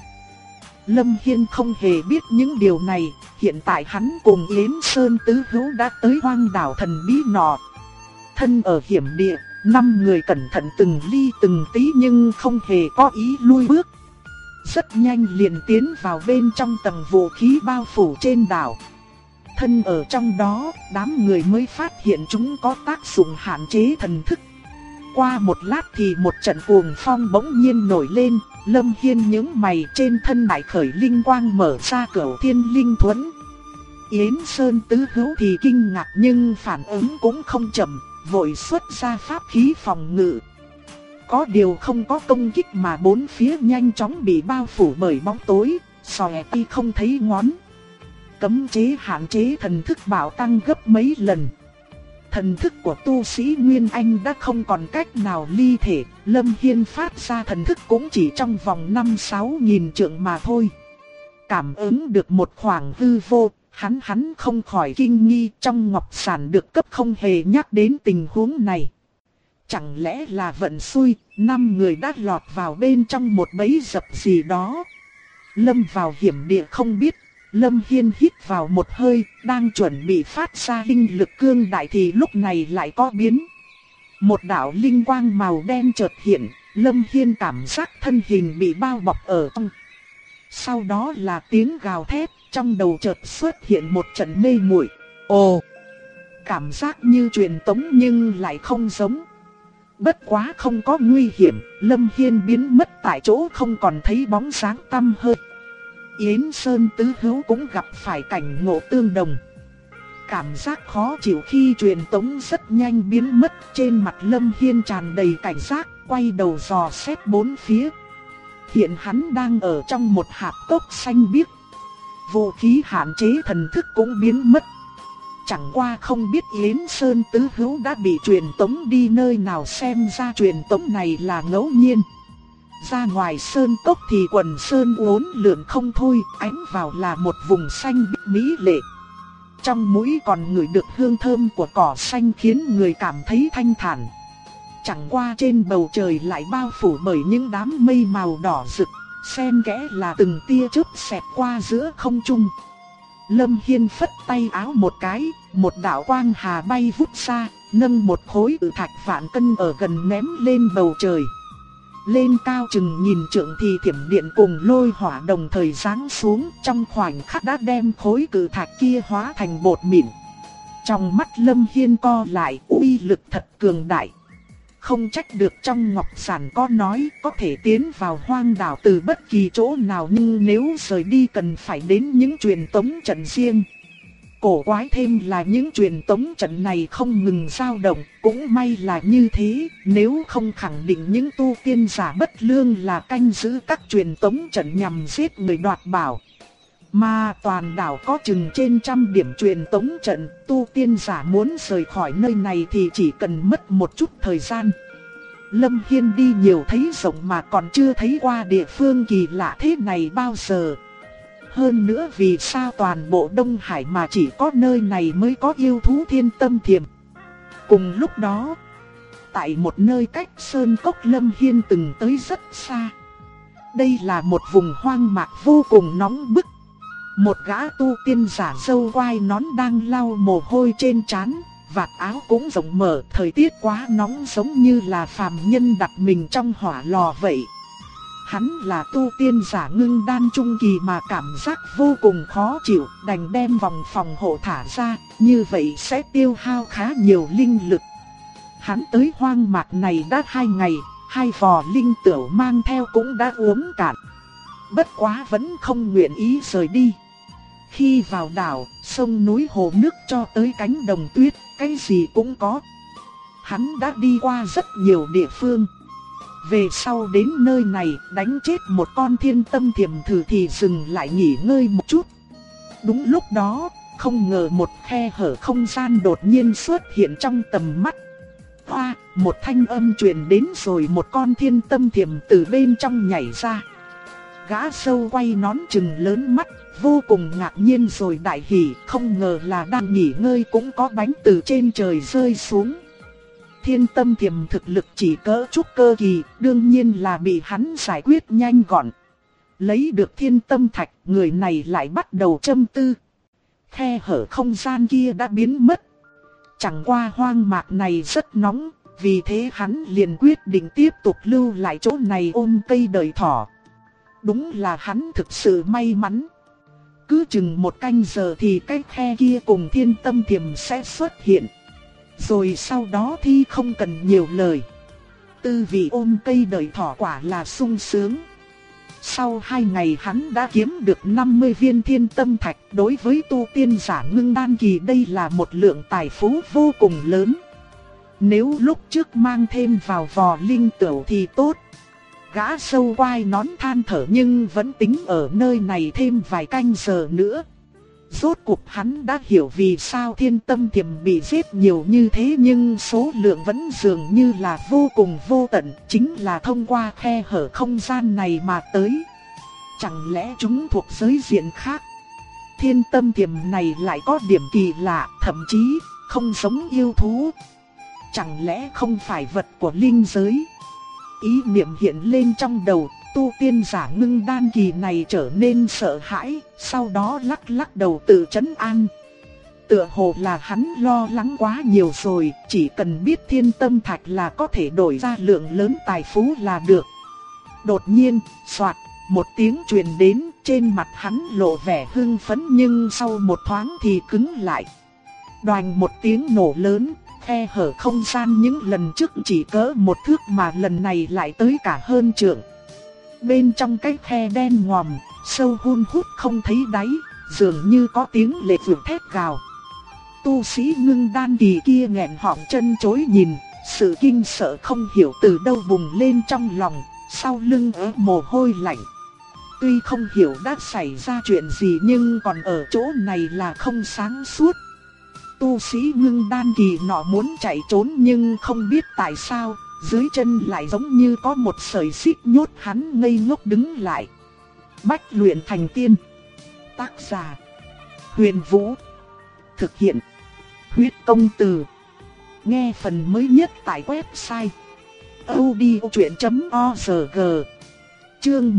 Lâm Hiên không hề biết những điều này, hiện tại hắn cùng Yến Sơn Tứ Hữu đã tới hoang đảo thần bí nọ. Thân ở hiểm địa, 5 người cẩn thận từng ly từng tí nhưng không hề có ý lui bước. Rất nhanh liền tiến vào bên trong tầng vũ khí bao phủ trên đảo. Thân ở trong đó, đám người mới phát hiện chúng có tác dụng hạn chế thần thức. Qua một lát thì một trận cuồng phong bỗng nhiên nổi lên, Lâm Hiên nhướng mày, trên thân đại khởi linh quang mở ra Cửu Thiên Linh Thuẫn. Yến Sơn Tứ Hữu thì kinh ngạc nhưng phản ứng cũng không chậm, vội xuất ra pháp khí phòng ngự. Có điều không có công kích mà bốn phía nhanh chóng bị bao phủ bởi bóng tối, xòe ti không thấy ngón. Cấm chế hạn chế thần thức bạo tăng gấp mấy lần. Thần thức của tu sĩ Nguyên Anh đã không còn cách nào ly thể, Lâm Hiên phát ra thần thức cũng chỉ trong vòng 5-6 nghìn trượng mà thôi. Cảm ứng được một khoảng hư vô, hắn không khỏi kinh nghi, trong ngọc sản được cấp không hề nhắc đến tình huống này. Chẳng lẽ là vận xui, 5 người đã lọt vào bên trong một bẫy dập gì đó. Lâm vào hiểm địa không biết. Lâm Hiên hít vào một hơi, đang chuẩn bị phát ra linh lực cương đại thì lúc này lại có biến. Một đạo linh quang màu đen chợt hiện, Lâm Hiên cảm giác thân hình bị bao bọc ở trong. Sau đó là tiếng gào thét, trong đầu chợt xuất hiện một trận mê muội. Ồ, cảm giác như truyền tống nhưng lại không giống. Bất quá không có nguy hiểm, Lâm Hiên biến mất tại chỗ không còn thấy bóng dáng tăm hơi. Yến Sơn Tứ Hữu cũng gặp phải cảnh ngộ tương đồng. Cảm giác khó chịu khi truyền tống rất nhanh biến mất, trên mặt Lâm Hiên tràn đầy cảnh giác, quay đầu dò xét bốn phía. Hiện hắn đang ở trong một hạp cốc xanh biếc. Vũ khí hạn chế thần thức cũng biến mất. Chẳng qua không biết Yến Sơn Tứ Hữu đã bị truyền tống đi nơi nào, xem ra truyền tống này là ngẫu nhiên. Ra ngoài sơn cốc thì quần sơn uốn lượn không thôi, ánh vào là một vùng xanh biếc mỹ lệ. Trong mũi còn ngửi được hương thơm của cỏ xanh khiến người cảm thấy thanh thản. Chẳng qua trên bầu trời lại bao phủ bởi những đám mây màu đỏ rực, xen kẽ là từng tia chớp xẹt qua giữa không trung. Lâm Hiên phất tay áo một cái, một đạo quang hà bay vút ra, nâng một khối cự thạch vạn cân ở gần ném lên bầu trời. Lên cao chừng nghìn trượng thì thiểm điện cùng lôi hỏa đồng thời giáng xuống, trong khoảnh khắc đã đem khối cự thạch kia hóa thành bột mịn. Trong mắt Lâm Hiên co lại, uy lực thật cường đại. Không trách được trong ngọc sản có nói có thể tiến vào hoang đảo từ bất kỳ chỗ nào, nhưng nếu rời đi cần phải đến những truyền tống trận riêng. Cổ quái thêm là những truyền tống trận này không ngừng dao động, cũng may là như thế, nếu không khẳng định những tu tiên giả bất lương là canh giữ các truyền tống trận nhằm giết người đoạt bảo. Mà toàn đảo có chừng trên 100 điểm truyền tống trận, tu tiên giả muốn rời khỏi nơi này thì chỉ cần mất một chút thời gian. Lâm Hiên đi nhiều thấy rộng mà còn chưa thấy qua địa phương kỳ lạ thế này bao giờ. Hơn nữa vì sao toàn bộ Đông Hải mà chỉ có nơi này mới có yêu thú Thiên Tâm Thiểm. Cùng lúc đó, tại một nơi cách sơn cốc Lâm Hiên từng tới rất xa. Đây là một vùng hoang mạc vô cùng nóng bức. Một gã tu tiên giả râu quai nón đang lau mồ hôi trên trán, vạt áo cũng rộng mở, thời tiết quá nóng giống như là phàm nhân đặt mình trong hỏa lò vậy. Hắn là tu tiên giả ngưng đan trung kỳ mà cảm giác vô cùng khó chịu, đành đem vòng phòng hộ thả ra, như vậy sẽ tiêu hao khá nhiều linh lực. Hắn tới hoang mạc này đã 2 ngày, 2 vò linh tửu mang theo cũng đã uống cạn. Bất quá vẫn không nguyện ý rời đi. Khi vào đảo, sông núi hồ nước cho tới cánh đồng tuyết, cái gì cũng có. Hắn đã đi qua rất nhiều địa phương. Về sau đến nơi này, đánh chết một con thiên tâm thiềm thử thì dừng lại nghỉ ngơi một chút. Đúng lúc đó, không ngờ một khe hở không gian đột nhiên xuất hiện trong tầm mắt. Hoa, một thanh âm truyền đến rồi một con thiên tâm thiềm từ bên trong nhảy ra. Gã sâu quay nón trừng lớn mắt, vô cùng ngạc nhiên rồi đại hỉ, không ngờ là đang nghỉ ngơi cũng có bánh từ trên trời rơi xuống. Thiên tâm thiềm thực lực chỉ cỡ trúc cơ kỳ, đương nhiên là bị hắn giải quyết nhanh gọn. Lấy được thiên tâm thạch, người này lại bắt đầu châm tư. Khe hở không gian kia đã biến mất. Chẳng qua hoang mạc này rất nóng, vì thế hắn liền quyết định tiếp tục lưu lại chỗ này ôm cây đợi thỏ. Đúng là hắn thực sự may mắn. Cứ chừng 1 canh giờ thì cái khe kia cùng thiên tâm thiềm sẽ xuất hiện. Rồi sau đó thì không cần nhiều lời. Tư vị ôm cây đợi thỏ quả là sung sướng. Sau 2 ngày hắn đã kiếm được 50 viên thiên tâm thạch. Đối với tu tiên giả ngưng đan kỳ đây là một lượng tài phú vô cùng lớn. Nếu lúc trước mang thêm vào vò linh tửu thì tốt. Gã sâu quai nón than thở nhưng vẫn tính ở nơi này thêm vài canh giờ nữa. Rốt cuộc hắn đã hiểu vì sao thiên tâm thiềm bị giết nhiều như thế nhưng số lượng vẫn dường như là vô cùng vô tận, chính là thông qua khe hở không gian này mà tới. Chẳng lẽ chúng thuộc giới diện khác? Thiên tâm thiềm này lại có điểm kỳ lạ, thậm chí không giống yêu thú. Chẳng lẽ không phải vật của linh giới? Ý niệm hiện lên trong đầu, tu tiên giả ngưng đan kỳ này trở nên sợ hãi, sau đó lắc lắc đầu tự trấn an. Tựa hồ là hắn lo lắng quá nhiều rồi, chỉ cần biết thiên tâm thạch là có thể đổi ra lượng lớn tài phú là được. Đột nhiên, xoạt, một tiếng truyền đến, trên mặt hắn lộ vẻ hưng phấn nhưng sau một thoáng thì cứng lại. Đoành một tiếng nổ lớn. Khe hở không gian những lần trước chỉ cỡ 1 thước mà lần này lại tới cả hơn trượng. Bên trong cái khe đen ngòm, sâu hun hút không thấy đáy, dường như có tiếng lệ vượt thét gào. Tu sĩ ngưng đan kỳ kia nghẹn họng chân chối nhìn, sự kinh sợ không hiểu từ đâu bùng lên trong lòng, sau lưng ứa mồ hôi lạnh. Tuy không hiểu đã xảy ra chuyện gì nhưng còn ở chỗ này là không sáng suốt. Tu sĩ ngưng đan kỳ nọ muốn chạy trốn nhưng không biết tại sao, dưới chân lại giống như có một sợi xích nhốt hắn ngây ngốc đứng lại. Bách luyện thành tiên. Tác giả: Huyền Vũ. Thực hiện: Huyết Công Từ. Nghe phần mới nhất tại website audiochuyện.org. Chương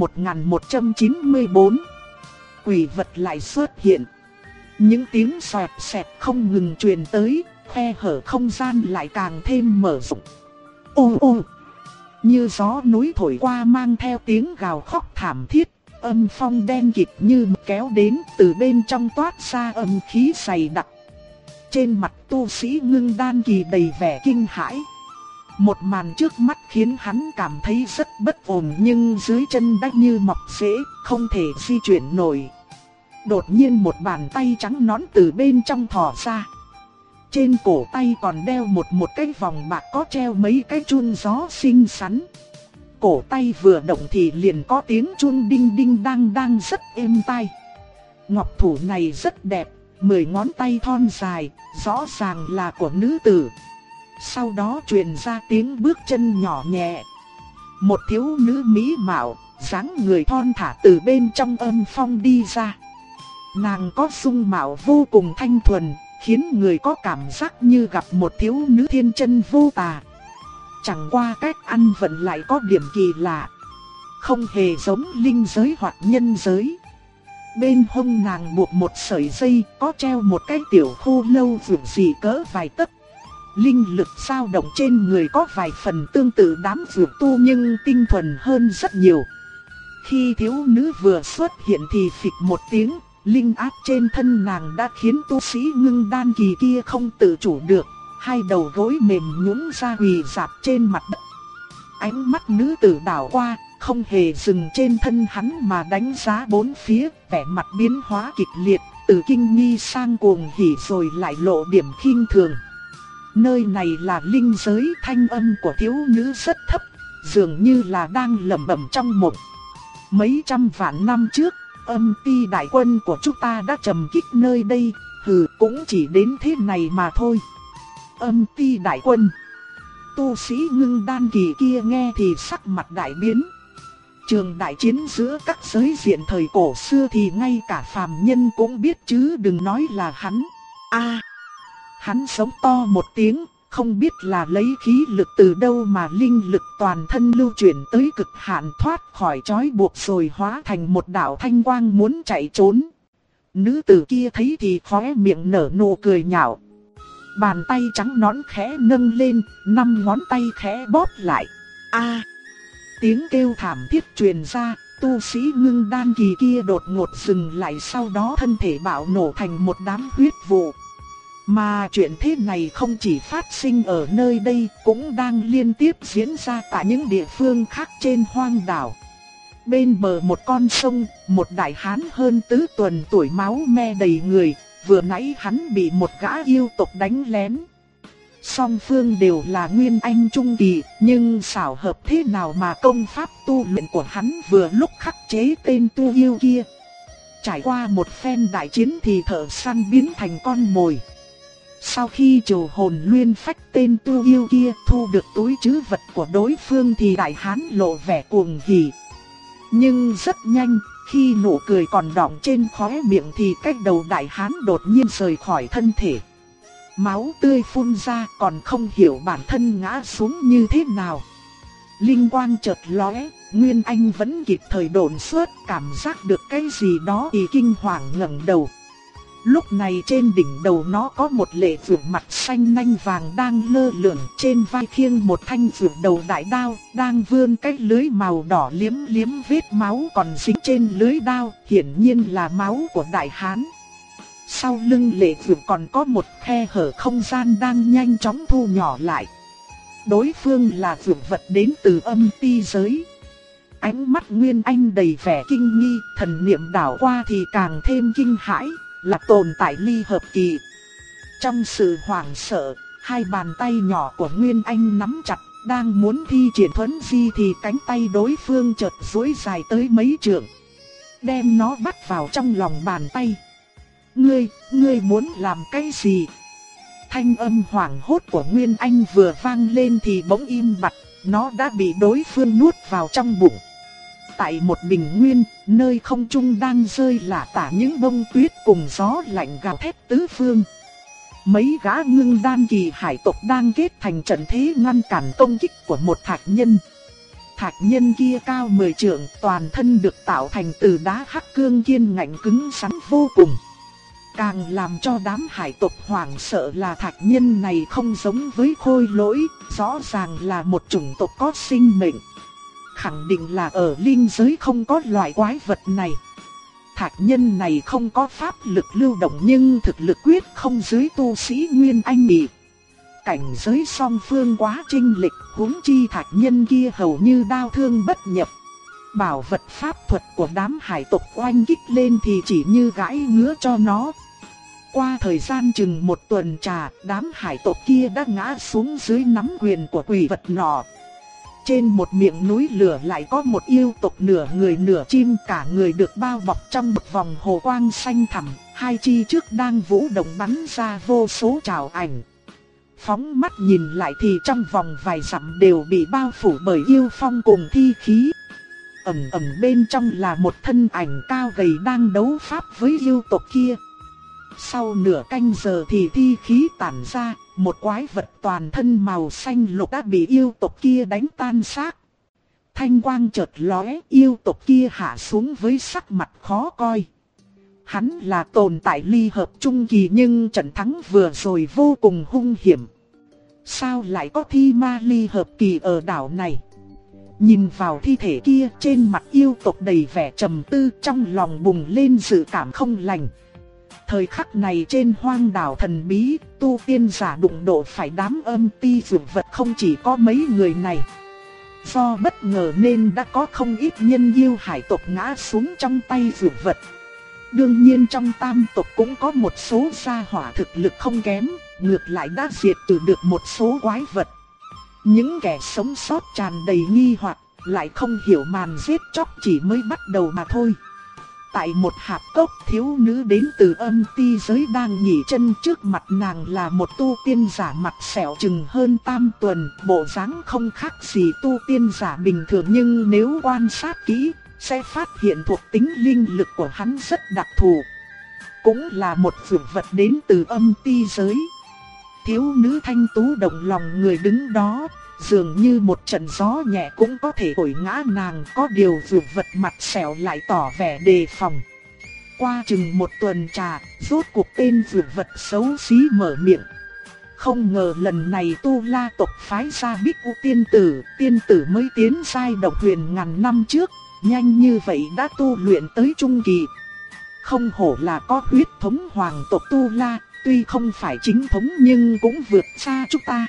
1194. Quỷ vật lại xuất hiện. Những tiếng xoẹt xẹt không ngừng truyền tới, khe hở không gian lại càng thêm mở rộng. Ô ô, như gió núi thổi qua mang theo tiếng gào khóc thảm thiết, âm phong đen kịt như kéo đến, từ bên trong toát ra âm khí dày đặc. Trên mặt tu sĩ ngưng đan kỳ đầy vẻ kinh hãi. Một màn trước mắt khiến hắn cảm thấy rất bất ổn nhưng dưới chân đã như mọc rễ, không thể di chuyển nổi. Đột nhiên một bàn tay trắng nõn từ bên trong thò ra. Trên cổ tay còn đeo một cái vòng bạc có treo mấy cái chuông gió xinh xắn. Cổ tay vừa động thì liền có tiếng chuông đinh đinh đang đang rất êm tai. Ngọc thủ này rất đẹp, 10 ngón tay thon dài, rõ ràng là của nữ tử. Sau đó truyền ra tiếng bước chân nhỏ nhẹ. Một thiếu nữ mỹ mạo, dáng người thon thả từ bên trong âm phong đi ra. Nàng có dung mạo vô cùng thanh thuần, khiến người có cảm giác như gặp một thiếu nữ thiên chân vô tà. Chẳng qua cách ăn vận lại có điểm kỳ lạ, không hề giống linh giới hoặc nhân giới. Bên hông nàng buộc một sợi dây, có treo một cái tiểu khô lâu vượt dị cỡ vài tấc. Linh lực dao động trên người có vài phần tương tự đám vượt tu nhưng tinh thuần hơn rất nhiều. Khi thiếu nữ vừa xuất hiện thì phịch một tiếng, linh áp trên thân nàng đã khiến tu sĩ Ngưng Đan kỳ kia không tự chủ được, hai đầu gối mềm nhũn ra quỳ rạp trên mặt đất. Ánh mắt nữ tử đảo qua, không hề dừng trên thân hắn mà đánh giá bốn phía, vẻ mặt biến hóa kịch liệt, từ kinh nghi sang cuồng hỉ rồi lại lộ điểm khinh thường. Nơi này là linh giới, thanh âm của thiếu nữ rất thấp, dường như là đang lẩm bẩm trong mộng. Mấy trăm vạn năm trước, Âm Ti đại quân của chúng ta đã trầm kích nơi đây, cũng chỉ đến thế này mà thôi. Âm Ti đại quân. Tu sĩ Ngưng Đan kỳ kia nghe thì sắc mặt đại biến. Trường đại chiến giữa các giới diện thời cổ xưa thì ngay cả phàm nhân cũng biết chứ đừng nói là hắn. Hắn sống to một tiếng, không biết là lấy khí lực từ đâu mà linh lực toàn thân lưu chuyển tới cực hạn, thoát khỏi trói buộc rồi hóa thành một đạo thanh quang muốn chạy trốn. Nữ tử kia thấy thì khóe miệng nở nụ cười nhạo. Bàn tay trắng nõn khẽ nâng lên, 5 ngón tay khẽ bóp lại. Tiếng kêu thảm thiết truyền ra, tu sĩ Ngưng Đan kỳ kia đột ngột dừng lại, sau đó thân thể bạo nổ thành một đám huyết vụ. Mà chuyện thế này không chỉ phát sinh ở nơi đây, cũng đang liên tiếp diễn ra tại những địa phương khác trên hoang đảo. Bên bờ một con sông, một đại hán hơn tứ tuần tuổi máu me đầy người, vừa nãy hắn bị một gã yêu tộc đánh lén. Song phương đều là nguyên anh trung kỳ, nhưng xảo hợp thế nào mà công pháp tu luyện của hắn vừa lúc khắc chế tên tu yêu kia. Trải qua một phen đại chiến thì thợ săn biến thành con mồi. Sau khi trừ hồn luyện phách tên tu yêu kia thu được túi trữ vật của đối phương thì đại hán lộ vẻ cuồng hỉ. Nhưng rất nhanh, khi nụ cười còn đọng trên khóe miệng thì cái đầu đại hán đột nhiên rời khỏi thân thể. Máu tươi phun ra, còn không hiểu bản thân ngã xuống như thế nào. Linh quang chợt lóe, Nguyên Anh vẫn kịp thời độn xuất, cảm giác được cái gì đó thì kinh hoàng ngẩng đầu. Lúc này trên đỉnh đầu nó có một lệ vượt mặt xanh nanh vàng đang lơ lửng, trên vai khiêng một thanh vượt đầu đại đao, đang vươn cái lưới màu đỏ liếm liếm vết máu còn dính trên lưới đao, hiển nhiên là máu của đại hán. Sau lưng lệ vượt còn có một khe hở không gian đang nhanh chóng thu nhỏ lại. Đối phương là vượt vật đến từ Âm Ti giới. Ánh mắt Nguyên Anh đầy vẻ kinh nghi, thần niệm đảo qua thì càng thêm kinh hãi, là tồn tại ly hợp kỳ. Trong sự hoảng sợ, hai bàn tay nhỏ của Nguyên Anh nắm chặt, đang muốn thi triển thuấn di thì cánh tay đối phương chợt duỗi dài tới mấy trượng, đem nó bắt vào trong lòng bàn tay. Ngươi muốn làm cái gì? Thanh âm hoảng hốt của Nguyên Anh vừa vang lên thì bỗng im bặt, nó đã bị đối phương nuốt vào trong bụng. Tại một bình nguyên, nơi không trung đang rơi lả tả những bông tuyết cùng gió lạnh gào thét tứ phương. Mấy gã Ngưng Đan kỳ hải tộc đang kết thành trận thế ngăn cản công kích của một thạch nhân. Thạch nhân kia cao 10 trượng, toàn thân được tạo thành từ đá hắc cương kiên ngạnh cứng rắn vô cùng. Càng làm cho đám hải tộc hoảng sợ là thạch nhân này không giống với khôi lỗi, rõ ràng là một chủng tộc có sinh mệnh. Khẳng định là ở linh giới không có loại quái vật này. Thạch nhân này không có pháp lực lưu động nhưng thực lực quyết không dưới tu sĩ Nguyên Anh nhị. Cảnh giới song phương quá chênh lệch, huống chi thạch nhân kia hầu như đao thương bất nhập. Bảo vật pháp thuật của đám hải tộc oanh kích lên thì chỉ như gãi ngứa cho nó. Qua thời gian chừng một tuần trà, đám hải tộc kia đã ngã xuống dưới nắm quyền của quỷ vật nọ. Trên một miệng núi lửa lại có một yêu tộc nửa người nửa chim, cả người được bao bọc trong một vòng hồ quang xanh thẳm, hai chi trước đang vũ động bắn ra vô số trảo ảnh. Phóng mắt nhìn lại thì trong vòng vài dặm đều bị bao phủ bởi yêu phong cùng thi khí. Ẩn ẩn bên trong là một thân ảnh cao gầy đang đấu pháp với yêu tộc kia. Sau nửa canh giờ thì thi khí tản ra, một quái vật toàn thân màu xanh lục đã bị yêu tộc kia đánh tan xác. Thanh quang chợt lóe, yêu tộc kia hạ xuống với sắc mặt khó coi. Hắn là tồn tại ly hợp trung kỳ nhưng trận thắng vừa rồi vô cùng hung hiểm. Sao lại có thi ma ly hợp kỳ ở đảo này? Nhìn vào thi thể kia, trên mặt yêu tộc đầy vẻ trầm tư, trong lòng bùng lên dự cảm không lành. Thời khắc này trên hoang đảo thần bí, tu tiên giả đụng độ phải đám âm ti dược vật không chỉ có mấy người này. Do bất ngờ nên đã có không ít nhân yêu hải tộc ngã xuống trong tay dược vật. Đương nhiên trong tam tộc cũng có một số gia hỏa thực lực không kém, ngược lại đã diệt trừ được một số quái vật. Những kẻ sống sót tràn đầy nghi hoặc, lại không hiểu màn giết chóc chỉ mới bắt đầu mà thôi. Tại một hạp cốc, thiếu nữ đến từ âm ti giới đang nghỉ chân, trước mặt nàng là một tu tiên giả mặt sẹo chừng hơn tam tuần, bộ dáng không khác gì tu tiên giả bình thường, nhưng nếu quan sát kỹ sẽ phát hiện thuộc tính linh lực của hắn rất đặc thù. Cũng là một dược vật đến từ âm ti giới. Thiếu nữ thanh tú động lòng người đứng đó, dường như một trận gió nhẹ cũng có thể thổi ngã nàng, có điều dược vật mặt sẹo lại tỏ vẻ đề phòng. Qua chừng một tuần trà, rốt cuộc tên dược vật xấu xí mở miệng. Không ngờ lần này Tu La tộc phái ra Bích U tiên tử mới tiến giai độc huyền ngàn năm trước, nhanh như vậy đã tu luyện tới trung kỳ. Không hổ là có huyết thống hoàng tộc Tu La, tuy không phải chính thống nhưng cũng vượt xa chúng ta.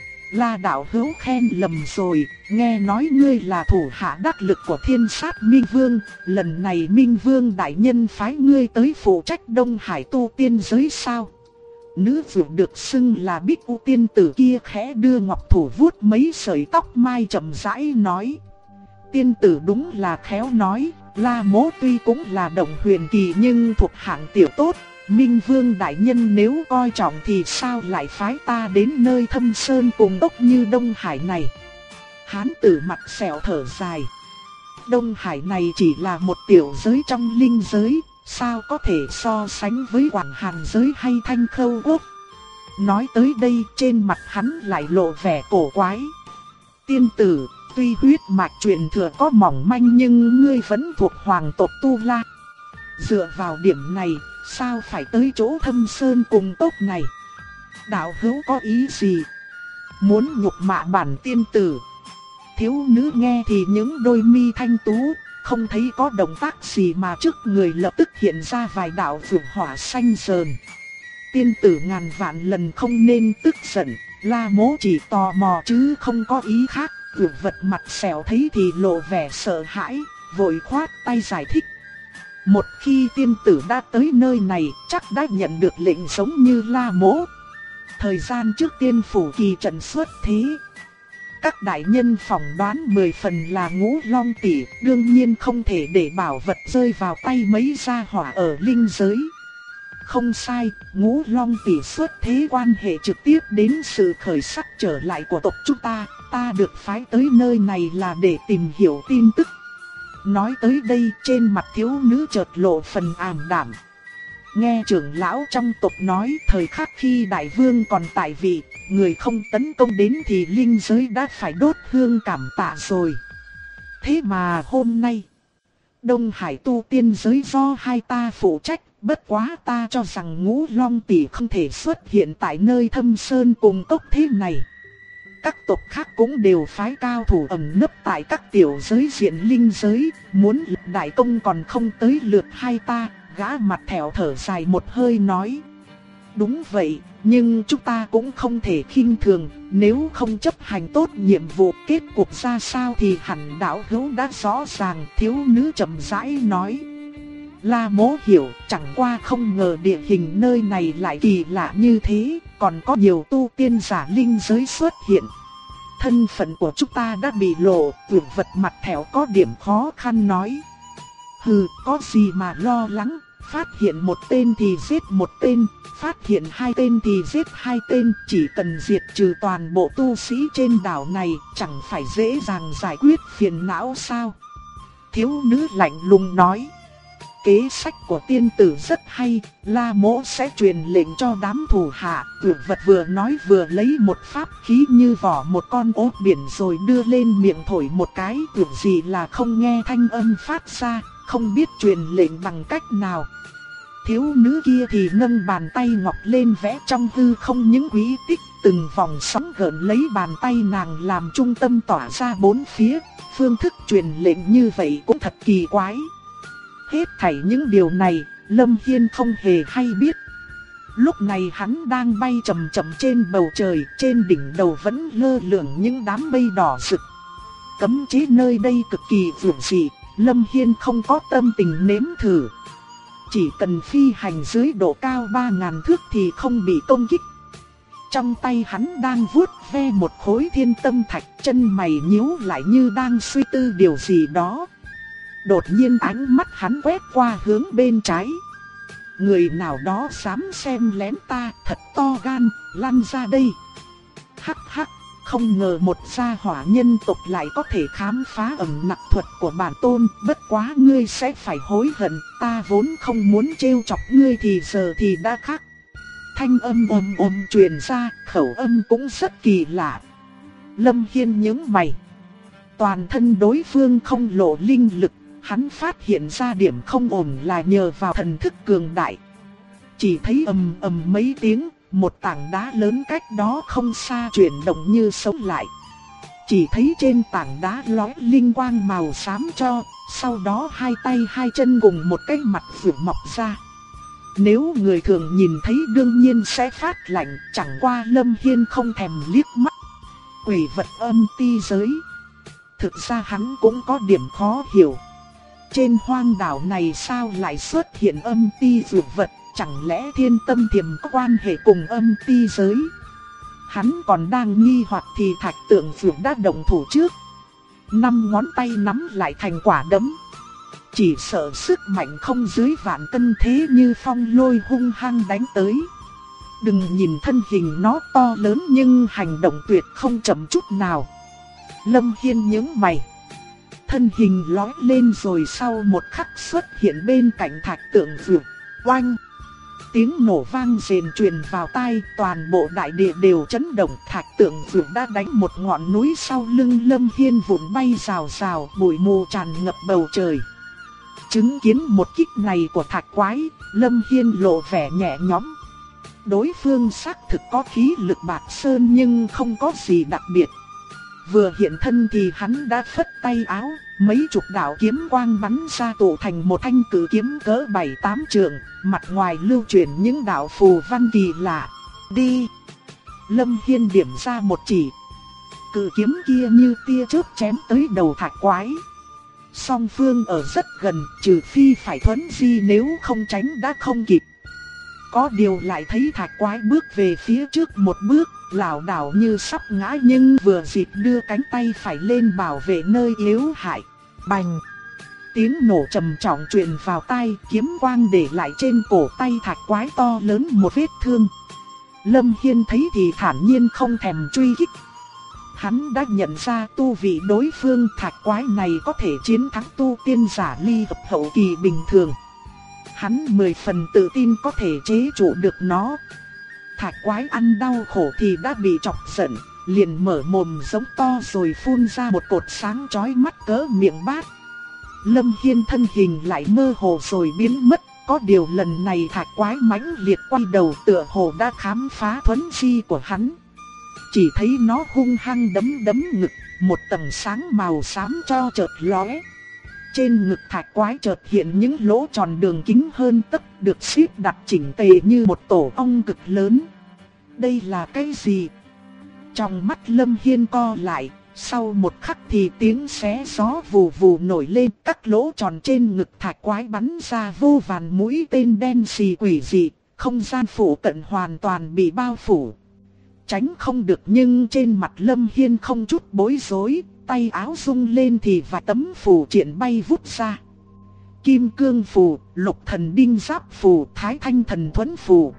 La đạo hữu khen lầm rồi, nghe nói ngươi là thủ hạ đắc lực của Thiên Sát Minh Vương, lần này Minh Vương đại nhân phái ngươi tới phụ trách Đông Hải tu tiên giới sao? Nữ dược được xưng là Bích U tiên tử kia khẽ đưa ngọc thủ vuốt mấy sợi tóc mai chậm rãi nói. Tiên tử đúng là khéo nói, La mỗ tuy cũng là đồng huyền kỳ nhưng thuộc hạng tiểu tốt. Minh Vương đại nhân nếu coi trọng thì sao lại phái ta đến nơi thâm sơn cùng cốc như Đông Hải này? Hán tử mặt sẹo thở dài. Đông Hải này chỉ là một tiểu giới trong linh giới, sao có thể so sánh với Quảng Hàn giới hay Thanh Khâu quốc? Nói tới đây trên mặt hắn lại lộ vẻ cổ quái. Tiên tử, tuy huyết mạch truyền thừa có mỏng manh nhưng ngươi vẫn thuộc hoàng tộc Tu La. Dựa vào điểm này, sao phải tới chỗ thâm sơn cùng cốc này? Đạo hữu có ý gì? Muốn nhục mạ bản tiên tử? Thiếu nữ nghe thì những đôi mi thanh tú, không thấy có động tác gì mà trước người lập tức hiện ra vài đạo vượng hỏa xanh sờn. Tiên tử ngàn vạn lần không nên tức giận, La mỗ chỉ tò mò chứ không có ý khác. Vượng vật mặt sẹo thấy thì lộ vẻ sợ hãi, vội khoát tay giải thích. Một khi tiên tử đã tới nơi này, chắc đã nhận được lệnh giống như La mỗ. Thời gian trước tiên phủ kỳ trận xuất thế. Các đại nhân phỏng đoán 10 phần là Ngũ Long tỷ, đương nhiên không thể để bảo vật rơi vào tay mấy gia hỏa ở linh giới. Không sai, Ngũ Long tỷ xuất thế quan hệ trực tiếp đến sự khởi sắc trở lại của tộc chúng ta được phái tới nơi này là để tìm hiểu tin tức. Nói tới đây trên mặt thiếu nữ chợt lộ phần ảm đạm. Nghe trưởng lão trong tộc nói thời khắc khi đại vương còn tại vị, người không tấn công đến thì linh giới đã phải đốt hương cảm tạ rồi. Thế mà hôm nay, Đông Hải tu tiên giới do hai ta phụ trách, bất quá ta cho rằng Ngũ Long tỷ không thể xuất hiện tại nơi thâm sơn cùng cốc thế này. Các tộc khác cũng đều phái cao thủ ẩn nấp tại các tiểu giới diện linh giới, muốn lập đại công còn không tới lượt hai ta. Gã mặt thẹo thở dài một hơi nói. Đúng vậy, nhưng chúng ta cũng không thể khinh thường, nếu không chấp hành tốt nhiệm vụ kết cục ra sao thì hẳn đạo hữu đã rõ ràng. Thiếu nữ chậm rãi nói. La mỗ hiểu, chẳng qua không ngờ địa hình nơi này lại kỳ lạ như thế, còn có nhiều tu tiên giả linh giới xuất hiện. Thân phận của chúng ta đã bị lộ, vượt vật mặt thẹo có điểm khó khăn nói. Hừ, có gì mà lo lắng, phát hiện một tên thì giết một tên, phát hiện hai tên thì giết hai tên, chỉ cần diệt trừ toàn bộ tu sĩ trên đảo này, chẳng phải dễ dàng giải quyết phiền não sao? Thiếu nữ lạnh lùng nói. Kế sách của tiên tử rất hay, La mỗ sẽ truyền lệnh cho đám thủ hạ. Vượt vật vừa nói vừa lấy một pháp khí như vỏ một con ốc biển rồi đưa lên miệng thổi một cái. Tưởng gì là không nghe thanh âm phát ra, không biết truyền lệnh bằng cách nào. Thiếu nữ kia thì nâng bàn tay ngọc lên vẽ trong hư không những quỹ tích, từng vòng sóng gợn lấy bàn tay nàng làm trung tâm tỏa ra bốn phía. Phương thức truyền lệnh như vậy cũng thật kỳ quái. Hết thảy những điều này, Lâm Hiên không hề hay biết. Lúc này hắn đang bay chậm chậm trên bầu trời, trên đỉnh đầu vẫn lơ lửng những đám mây đỏ rực. Cấm chế nơi đây cực kỳ vượt dị, Lâm Hiên không có tâm tình nếm thử. Chỉ cần phi hành dưới độ cao 3000 thước thì không bị công kích. Trong tay hắn đang vuốt ve một khối thiên tâm thạch, chân mày nhíu lại như đang suy tư điều gì đó. Đột nhiên ánh mắt hắn quét qua hướng bên trái. Người nào đó dám xem lén ta, thật to gan, lăn ra đây. Hắc hắc, không ngờ một gia hỏa nhân tộc lại có thể khám phá ẩn nặc thuật của bản tôn. Bất quá ngươi sẽ phải hối hận, ta vốn không muốn trêu chọc ngươi thì giờ thì đã khác. Thanh âm truyền ra, khẩu âm cũng rất kỳ lạ. Lâm Hiên nhướng mày. Toàn thân đối phương không lộ linh lực, hắn phát hiện ra điểm không ổn là nhờ vào thần thức cường đại. Chỉ thấy ầm ầm mấy tiếng, một tảng đá lớn cách đó không xa chuyển động như sống lại. Chỉ thấy trên tảng đá lóe linh quang màu xám cho, sau đó hai tay hai chân cùng một cái mặt vừa mọc ra. Nếu người thường nhìn thấy đương nhiên sẽ phát lạnh, chẳng qua Lâm Hiên không thèm liếc mắt. Quỷ vật âm ti giới. Thực ra hắn cũng có điểm khó hiểu. Trên hoang đảo này sao lại xuất hiện âm ti dược vật, chẳng lẽ thiên tâm thiềm có quan hệ cùng âm ti giới? Hắn còn đang nghi hoặc thì thạch tượng dược đã động thủ trước. 5 ngón tay nắm lại thành quả đấm. Chỉ sợ sức mạnh không dưới vạn cân thế như phong lôi hung hăng đánh tới. Đừng nhìn thân hình nó to lớn nhưng hành động tuyệt không chậm chút nào. Lâm Hiên nhướng mày. Thân hình lói lên rồi sau một khắc xuất hiện bên cạnh thạch tượng dược. Oanh! Tiếng nổ vang rền truyền vào tai, toàn bộ đại địa đều chấn động. Thạch tượng dược đã đánh một ngọn núi sau lưng Lâm Hiên vụn bay rào rào, bụi mù tràn ngập bầu trời. Chứng kiến một kích này của thạch quái, Lâm Hiên lộ vẻ nhẹ nhõm. Đối phương xác thực có khí lực bạc sơn nhưng không có gì đặc biệt. Vừa hiện thân thì hắn đã phất tay áo, mấy chục đạo kiếm quang bắn ra tụ thành một thanh cử kiếm cỡ 7-8 trượng, mặt ngoài lưu chuyển những đạo phù văn kỳ lạ. Đi! Lâm Hiên điểm ra một chỉ. Cử kiếm kia như tia chớp chém tới đầu thạch quái. Song phương ở rất gần, trừ phi phải thuấn di nếu không tránh đã không kịp. Có điều lại thấy thạch quái bước về phía trước một bước, lảo đảo như sắp ngã nhưng vừa dịp đưa cánh tay phải lên bảo vệ nơi yếu hại. Bành! Tiếng nổ trầm trọng truyền vào tai, kiếm quang để lại trên cổ tay thạch quái to lớn một vết thương. Lâm Hiên thấy thì thản nhiên không thèm truy kích. Hắn đã nhận ra tu vị đối phương, thạch quái này có thể chiến thắng tu tiên giả ly hợp hậu kỳ bình thường. Hắn 10 phần tự tin có thể chế trụ được nó. Thạch quái ăn đau khổ thì đã bị chọc giận, liền mở mồm giống to rồi phun ra một cột sáng chói mắt cỡ miệng bát. Lâm Hiên thân hình lại mơ hồ rồi biến mất, có điều lần này thạch quái mãnh liệt quay đầu tựa hồ đã khám phá thuấn di của hắn. Chỉ thấy nó hung hăng đấm ngực, một tầng sáng màu xám cho chợt lóe. Trên ngực thạch quái chợt hiện những lỗ tròn đường kính hơn tấc, được xếp đặt chỉnh tề như một tổ ong cực lớn. Đây là cái gì? Trong mắt Lâm Hiên co lại, sau một khắc thì tiếng xé gió vù vù nổi lên, các lỗ tròn trên ngực thạch quái bắn ra vô vàn mũi tên đen xì quỷ dị, không gian phủ cận hoàn toàn bị bao phủ. Tránh không được nhưng trên mặt Lâm Hiên không chút bối rối, tay áo rung lên thì vài tấm phù triện bay vút ra. Kim cương phù, lục thần đinh giáp phù, thái thanh thần thuẫn phù.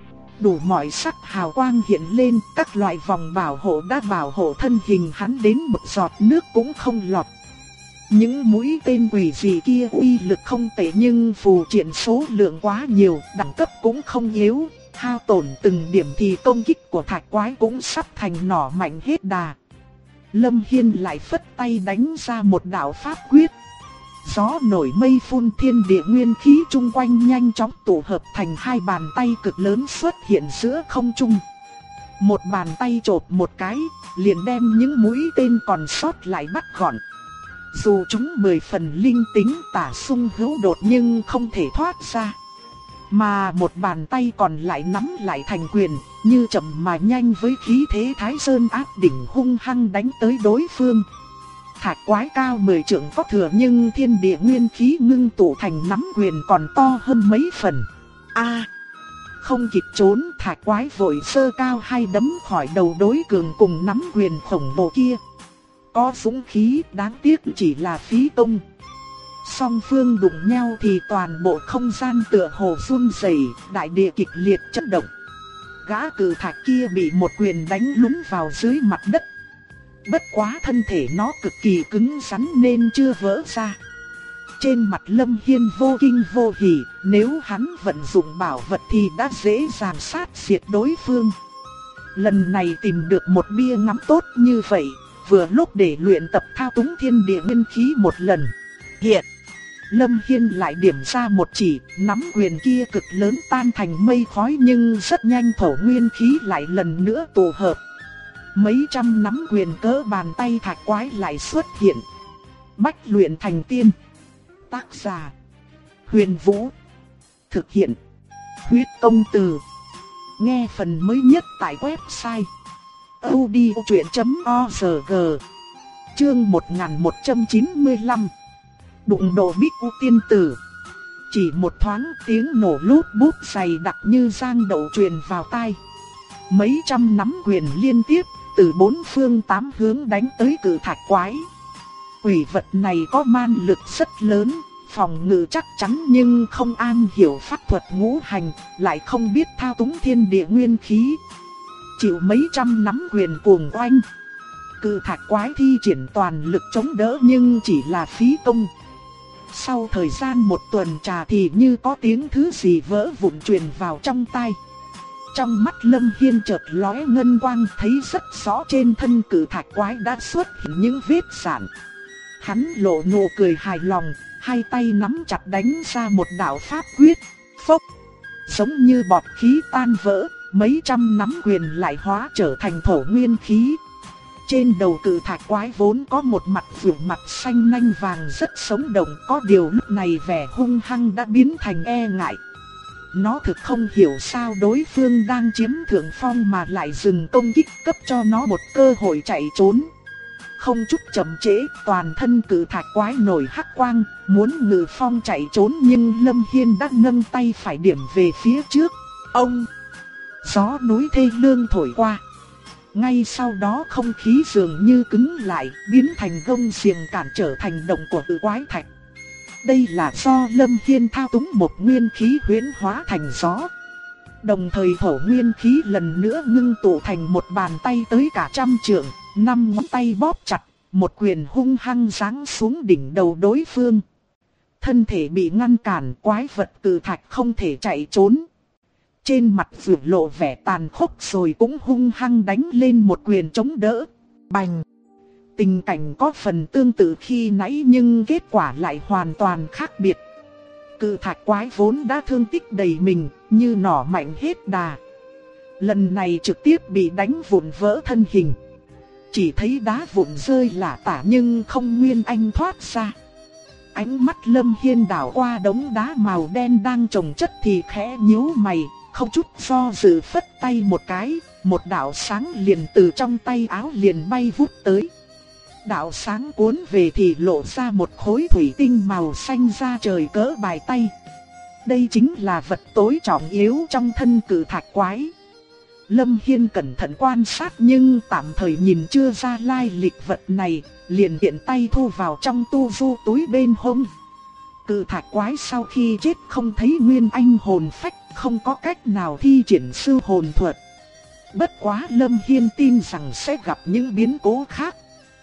Đủ mọi sắc hào quang hiện lên, các loại vòng bảo hộ đã bảo hộ thân hình hắn đến một giọt nước cũng không lọt. Những mũi tên quỷ dị kia uy lực không tệ nhưng phù triện số lượng quá nhiều, đẳng cấp cũng không yếu. Hao tổn từng điểm thì công kích của thạch quái cũng sắp thành nỏ mạnh hết đà. Lâm Hiên lại phất tay đánh ra một đạo pháp quyết. Gió nổi mây phun, thiên địa nguyên khí chung quanh nhanh chóng tụ hợp thành hai bàn tay cực lớn xuất hiện giữa không trung. Một bàn tay chộp một cái, liền đem những mũi tên còn sót lại bắt gọn. Dù chúng 10 phần linh tính, tả xung hữu đột nhưng không thể thoát ra. Mà một bàn tay còn lại nắm lại thành quyền, như chậm mà nhanh với khí thế Thái Sơn áp đỉnh hung hăng đánh tới đối phương. Thạch quái cao 10 trượng có thừa nhưng thiên địa nguyên khí ngưng tụ thành nắm quyền còn to hơn mấy phần. Không kịp trốn, thạch quái vội sơ cao hai đấm khỏi đầu đối cường cùng nắm quyền khổng lồ kia. Có dũng khí, đáng tiếc chỉ là phí công. Song phương đụng nhau thì toàn bộ không gian tựa hồ run rẩy, đại địa kịch liệt chấn động. Gã cử thạch kia bị một quyền đánh lún vào dưới mặt đất. Bất quá thân thể nó cực kỳ cứng rắn nên chưa vỡ ra. Trên mặt Lâm Hiên vô kinh vô hỉ, nếu hắn vận dụng bảo vật thì đã dễ dàng sát diệt đối phương. Lần này tìm được một bia ngắm tốt như vậy, vừa lúc để luyện tập thao túng thiên địa nguyên khí một lần. Hiện, Lâm Hiên lại điểm ra một chỉ, nắm quyền kia cực lớn tan thành mây khói nhưng rất nhanh thổ nguyên khí lại lần nữa tụ hợp. Mấy trăm nắm quyền cỡ bàn tay thạch quái lại xuất hiện. Bách luyện thành tiên. Tác giả: Huyền Vũ. Thực hiện: Huyết Công Từ. Nghe phần mới nhất tại website audiochuyện.org. Chương 1195. Đụng độ Bích U Tiên Tử. Chỉ một thoáng, tiếng nổ lút bút dày đặc như giang đậu truyền vào tai. Mấy trăm nắm quyền liên tiếp từ bốn phương tám hướng đánh tới cự thạch quái. Quỷ vật này có man lực rất lớn, phòng ngự chắc chắn nhưng không am hiểu pháp thuật ngũ hành, lại không biết thao túng thiên địa nguyên khí. Chịu mấy trăm nắm quyền cuồng oanh. Cự thạch quái thi triển toàn lực chống đỡ nhưng chỉ là phí công. Sau thời gian một tuần trà thì như có tiếng thứ gì vỡ vụn truyền vào trong tai. Trong mắt Lâm Hiên chợt lóe ngân quang, thấy rất rõ trên thân cự thạch quái đã xuất hiện những vết rạn. Hắn lộ nụ cười hài lòng, hai tay nắm chặt đánh ra một đạo pháp quyết. Phốc! Giống như bọt khí tan vỡ, mấy trăm nắm quyền lại hóa trở thành thổ nguyên khí. Trên đầu cự thạch quái vốn có một mặt vượng mặt xanh nanh vàng rất sống động, có điều lúc này vẻ hung hăng đã biến thành e ngại. Nó thực không hiểu sao đối phương đang chiếm thượng phong mà lại dừng công kích, cấp cho nó một cơ hội chạy trốn. Không chút chậm trễ, toàn thân cự thạch quái nổi hắc quang, muốn ngự phong chạy trốn nhưng Lâm Hiên đã nâng tay phải điểm về phía trước. Ông! Gió núi thê lương thổi qua. Ngay sau đó không khí dường như cứng lại, biến thành gông xiềng cản trở hành động của cự quái thạch. Đây là do Lâm Hiên thao túng một nguyên khí huyễn hóa thành gió. Đồng thời thổ nguyên khí lần nữa ngưng tụ thành một bàn tay tới cả 100 trượng, 5 ngón tay bóp chặt, một quyền hung hăng giáng xuống đỉnh đầu đối phương. Thân thể bị ngăn cản, quái vật cự thạch không thể chạy trốn. Trên mặt vượt lộ vẻ tàn khốc rồi cũng hung hăng đánh lên một quyền chống đỡ. Bành! Tình cảnh có phần tương tự khi nãy nhưng kết quả lại hoàn toàn khác biệt. Cự thạch quái vốn đã thương tích đầy mình, như nỏ mạnh hết đà. Lần này trực tiếp bị đánh vụn vỡ thân hình. Chỉ thấy đá vụn rơi lả tả nhưng không nguyên anh thoát ra. Ánh mắt Lâm Hiên đảo qua đống đá màu đen đang chồng chất thì khẽ nhíu mày, không chút do dự phất tay một cái, một đạo sáng liền từ trong tay áo liền bay vút tới. Đạo sáng cuốn về thì lộ ra một khối thủy tinh màu xanh da trời cỡ bài tay. Đây chính là vật tối trọng yếu trong thân cự thạch quái. Lâm Hiên cẩn thận quan sát nhưng tạm thời nhìn chưa ra lai lịch vật này, liền tiện tay thu vào trong tu du túi bên hông. Cự thạch quái sau khi chết không thấy nguyên anh hồn phách, không có cách nào thi triển sư hồn thuật. Bất quá Lâm Hiên tin rằng sẽ gặp những biến cố khác.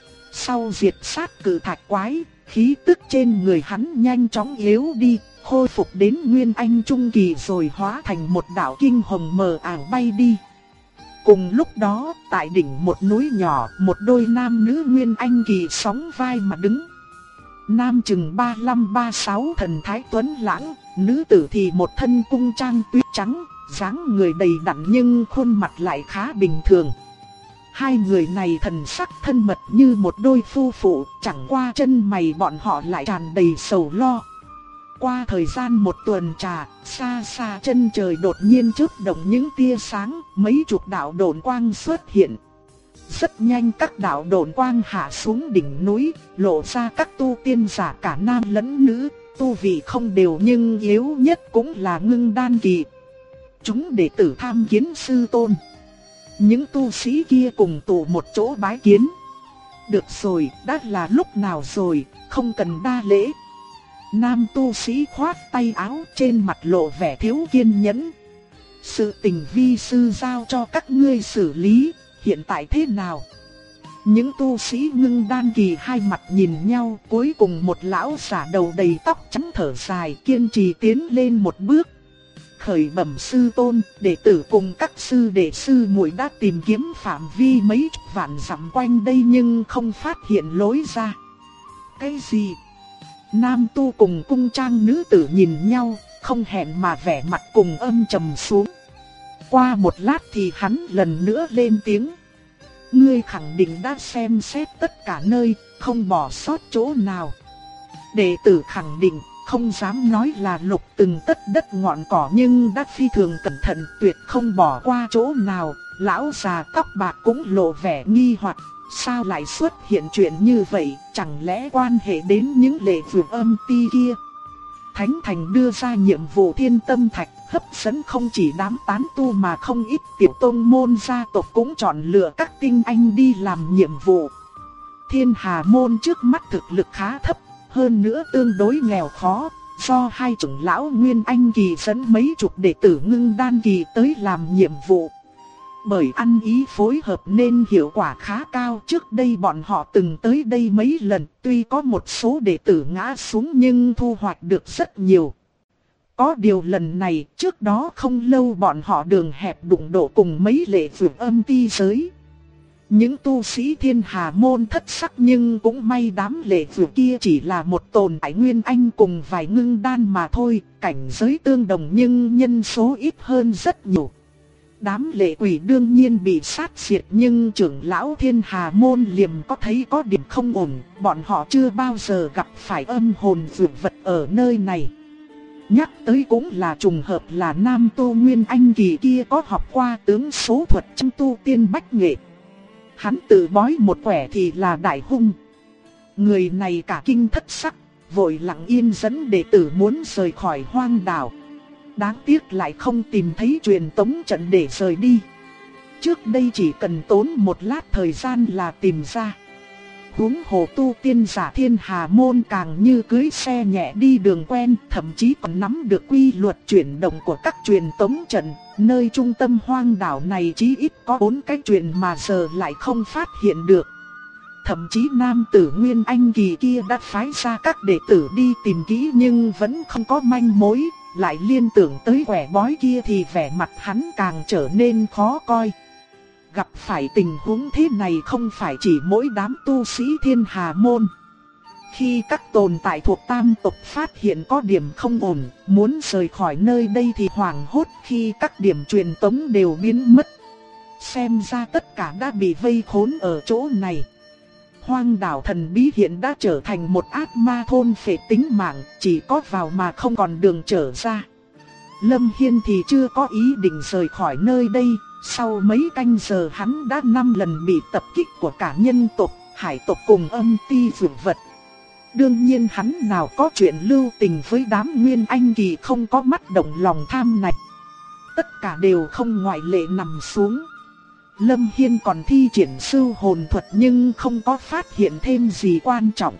Sau diệt sát cự thạch quái, khí tức trên người hắn nhanh chóng yếu đi, khôi phục đến nguyên anh trung kỳ rồi hóa thành một đạo kinh hồng mờ ảo bay đi. Cùng lúc đó, tại đỉnh một núi nhỏ, một đôi nam nữ nguyên anh kỳ sóng vai mà đứng. Nam chừng 35-36 thần thái tuấn lãng, nữ tử thì một thân cung trang tuyết trắng, dáng người đầy đặn nhưng khuôn mặt lại khá bình thường. Hai người này thần sắc thân mật như một đôi phu phụ, chẳng qua chân mày bọn họ lại tràn đầy sầu lo. Qua thời gian một tuần trà, xa xa chân trời đột nhiên chớp động những tia sáng, mấy chục đạo độn quang xuất hiện. Rất nhanh các đạo độn quang hạ xuống đỉnh núi, lộ ra các tu tiên giả cả nam lẫn nữ, tu vị không đều nhưng yếu nhất cũng là ngưng đan kỳ. Chúng đệ tử tham kiến sư tôn. Những tu sĩ kia cùng tụ một chỗ bái kiến. Được rồi, đã là lúc nào rồi, không cần đa lễ. Nam tu sĩ khoát tay áo, trên mặt lộ vẻ thiếu kiên nhẫn. Sự tình vi sư giao cho các ngươi xử lý, hiện tại thế nào? Những tu sĩ ngưng đan kỳ hai mặt nhìn nhau, cuối cùng một lão giả đầu đầy tóc trắng thở dài kiên trì tiến lên một bước. Khởi bẩm sư tôn, đệ tử cùng các sư đệ sư muội đã tìm kiếm phạm vi mấy chục vạn dặm quanh đây nhưng không phát hiện lối ra. Cái gì? Nam tu cùng cung trang nữ tử nhìn nhau, không hẹn mà vẻ mặt cùng âm trầm xuống. Qua một lát thì hắn lần nữa lên tiếng. Ngươi khẳng định đã xem xét tất cả nơi, không bỏ sót chỗ nào. Đệ tử khẳng định, không dám nói là lục từng tất đất ngọn cỏ nhưng đã phi thường cẩn thận, tuyệt không bỏ qua chỗ nào. Lão già tóc bạc cũng lộ vẻ nghi hoặc, sao lại xuất hiện chuyện như vậy, chẳng lẽ quan hệ đến những lệ vượt âm ti kia. Thánh Thành đưa ra nhiệm vụ Thiên Tâm Thạch, hấp dẫn không chỉ đám tán tu mà không ít tiểu tông môn gia tộc cũng chọn lựa các tinh anh đi làm nhiệm vụ. Thiên Hà môn trước mắt thực lực khá thấp, hơn nữa tương đối nghèo khó, do hai trưởng lão Nguyên Anh kỳ dẫn mấy chục đệ tử ngưng đan kỳ tới làm nhiệm vụ. Bởi ăn ý phối hợp nên hiệu quả khá cao. Trước đây bọn họ từng tới đây mấy lần, tuy có một số đệ tử ngã xuống nhưng thu hoạch được rất nhiều. Có điều lần này, trước đó không lâu bọn họ đường hẹp đụng độ cùng mấy lệ vượt âm ti giới. Những tu sĩ Thiên Hà môn thất sắc nhưng cũng may đám lệ vượt kia chỉ là một tồn tại Nguyên Anh cùng vài ngưng đan mà thôi, cảnh giới tương đồng nhưng nhân số ít hơn rất nhiều. Đám lệ quỷ đương nhiên bị sát diệt nhưng trưởng lão Thiên Hà môn liềm có thấy có điểm không ổn, bọn họ chưa bao giờ gặp phải âm hồn vượt vật ở nơi này. Nhắc tới cũng là trùng hợp là nam tu Nguyên Anh kỳ kia có học qua tướng số thuật trong tu tiên bách nghệ. Hắn tự bói một quẻ thì là đại hung. Người này cả kinh thất sắc, vội lặng yên dẫn đệ tử muốn rời khỏi hoang đảo. Đáng tiếc lại không tìm thấy truyền tống trận để rời đi. Trước đây chỉ cần tốn một lát thời gian là tìm ra. Huống hồ tu tiên giả Thiên Hà môn càng như cưỡi xe nhẹ đi đường quen, thậm chí còn nắm được quy luật chuyển động của các truyền tống trận. Nơi trung tâm hoang đảo này chí ít có 4 cái truyền mà giờ lại không phát hiện được. Thậm chí nam tử Nguyên Anh kỳ kia đã phái ra các đệ tử đi tìm kỹ nhưng vẫn không có manh mối. Lại liên tưởng tới quẻ bói kia thì vẻ mặt hắn càng trở nên khó coi. Gặp phải tình huống thế này không phải chỉ mỗi đám tu sĩ Thiên Hà môn. Khi các tồn tại thuộc tam tộc phát hiện có điểm không ổn, muốn rời khỏi nơi đây thì hoảng hốt khi các điểm truyền tống đều biến mất. Xem ra tất cả đã bị vây khốn ở chỗ này. Hoang đảo thần bí hiện đã trở thành một ác ma thôn phệ tính mạng, chỉ có vào mà không còn đường trở ra. Lâm Hiên thì chưa có ý định rời khỏi nơi đây, sau mấy canh giờ hắn đã 5 lần bị tập kích của cả nhân tộc, hải tộc cùng âm ti vượt vật. Đương nhiên hắn nào có chuyện lưu tình với đám Nguyên Anh kỳ không có mắt động lòng tham này. Tất cả đều không ngoại lệ nằm xuống. Lâm Hiên còn thi triển sư hồn thuật nhưng không có phát hiện thêm gì quan trọng.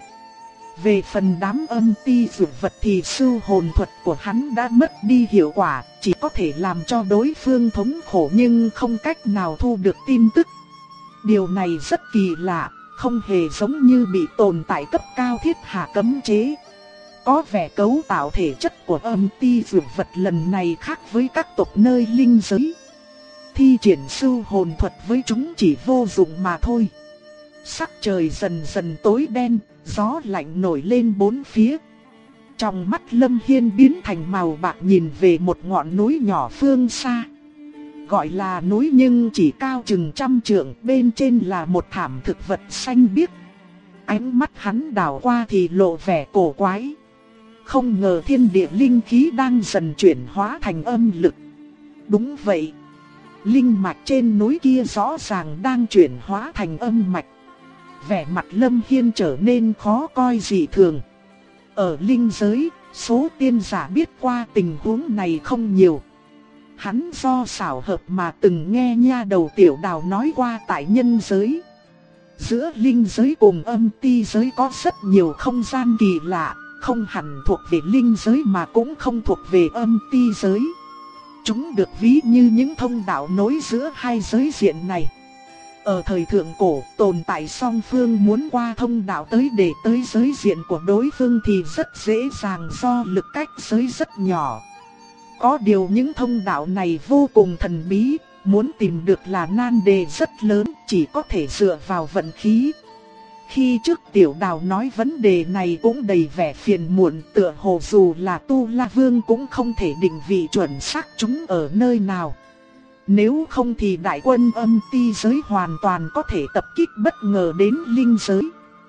Về phần đám âm ti vượt vật thì sư hồn thuật của hắn đã mất đi hiệu quả, chỉ có thể làm cho đối phương thống khổ nhưng không cách nào thu được tin tức. Điều này rất kỳ lạ, không hề giống như bị tồn tại cấp cao thiết hạ cấm chế. Có vẻ cấu tạo thể chất của âm ti vượt vật lần này khác với các tộc nơi linh giới. Thi triển sư hồn thuật với chúng chỉ vô dụng mà thôi. Sắc trời dần dần tối đen, Gió lạnh nổi lên bốn phía. Trong mắt Lâm Hiên biến thành màu bạc nhìn về một ngọn núi nhỏ phương xa. Gọi là núi nhưng chỉ cao chừng 100 trượng, bên trên là một thảm thực vật xanh biếc. Ánh mắt hắn đảo qua thì lộ vẻ cổ quái. Không ngờ thiên địa linh khí đang dần chuyển hóa thành âm lực. Đúng vậy, linh mạch trên núi kia rõ ràng đang chuyển hóa thành âm mạch. Vẻ mặt Lâm Hiên trở nên khó coi dị thường. Ở linh giới, số tiên giả biết qua tình huống này không nhiều. Hắn do xảo hợp mà từng nghe nha đầu Tiểu Đào nói qua tại nhân giới. Giữa linh giới cùng âm ti giới có rất nhiều không gian kỳ lạ, không hẳn thuộc về linh giới mà cũng không thuộc về âm ti giới. Chúng được ví như những thông đạo nối giữa hai giới diện này. Ở thời thượng cổ, tồn tại song phương muốn qua thông đạo tới để tới giới diện của đối phương thì rất dễ dàng do lực cách giới rất nhỏ. Có điều những thông đạo này vô cùng thần bí, muốn tìm được là nan đề rất lớn, chỉ có thể dựa vào vận khí. Khi trước Tiểu Đào nói vấn đề này cũng đầy vẻ phiền muộn, tựa hồ dù là Tu La Vương cũng không thể định vị chuẩn xác chúng ở nơi nào. Nếu không thì đại quân âm ti giới hoàn toàn có thể tập kích bất ngờ đến linh giới.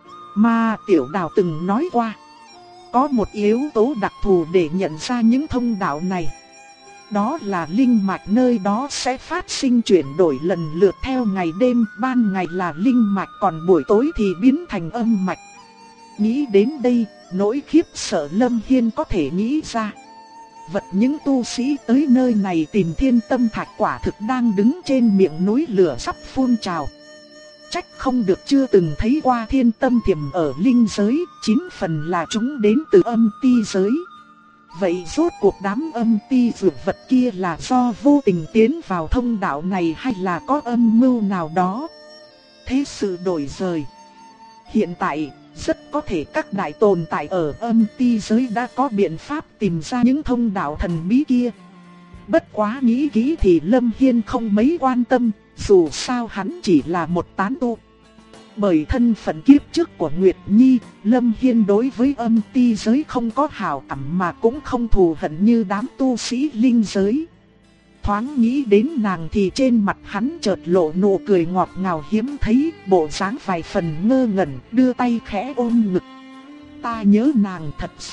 Mà Tiểu Đào từng nói qua, có một yếu tố đặc thù để nhận ra những thông đạo này. Đó là linh mạch nơi đó sẽ phát sinh chuyển đổi lần lượt theo ngày đêm, ban ngày là linh mạch còn buổi tối thì biến thành âm mạch. Nghĩ đến đây, nỗi khiếp sợ Lâm Hiên có thể nghĩ ra. Vật những tu sĩ tới nơi này tìm thiên tâm thạch quả thực đang đứng trên miệng núi lửa sắp phun trào. Trách không được chưa từng thấy qua thiên tâm thiểm ở linh giới, 9 phần là chúng đến từ âm ti giới. Vậy rốt cuộc đám âm ti dược vật kia là do vô tình tiến vào thông đạo này hay là có âm mưu nào đó? Thế sự đổi rời. Hiện tại, rất có thể các đại tồn tại ở âm ti giới đã có biện pháp tìm ra những thông đạo thần bí kia. Bất quá nghĩ kỹ thì Lâm Hiên không mấy quan tâm, dù sao hắn chỉ là một tán tu. Bởi thân phận kiếp trước của Nguyệt Nhi, Lâm Hiên đối với âm ti giới không có hảo cảm mà cũng không thù hận như đám tu sĩ linh giới. Thoáng nghĩ đến nàng thì trên mặt hắn chợt lộ nụ cười ngọt ngào hiếm thấy, bộ dáng vài phần ngơ ngẩn, đưa tay khẽ ôm ngực. Ta nhớ nàng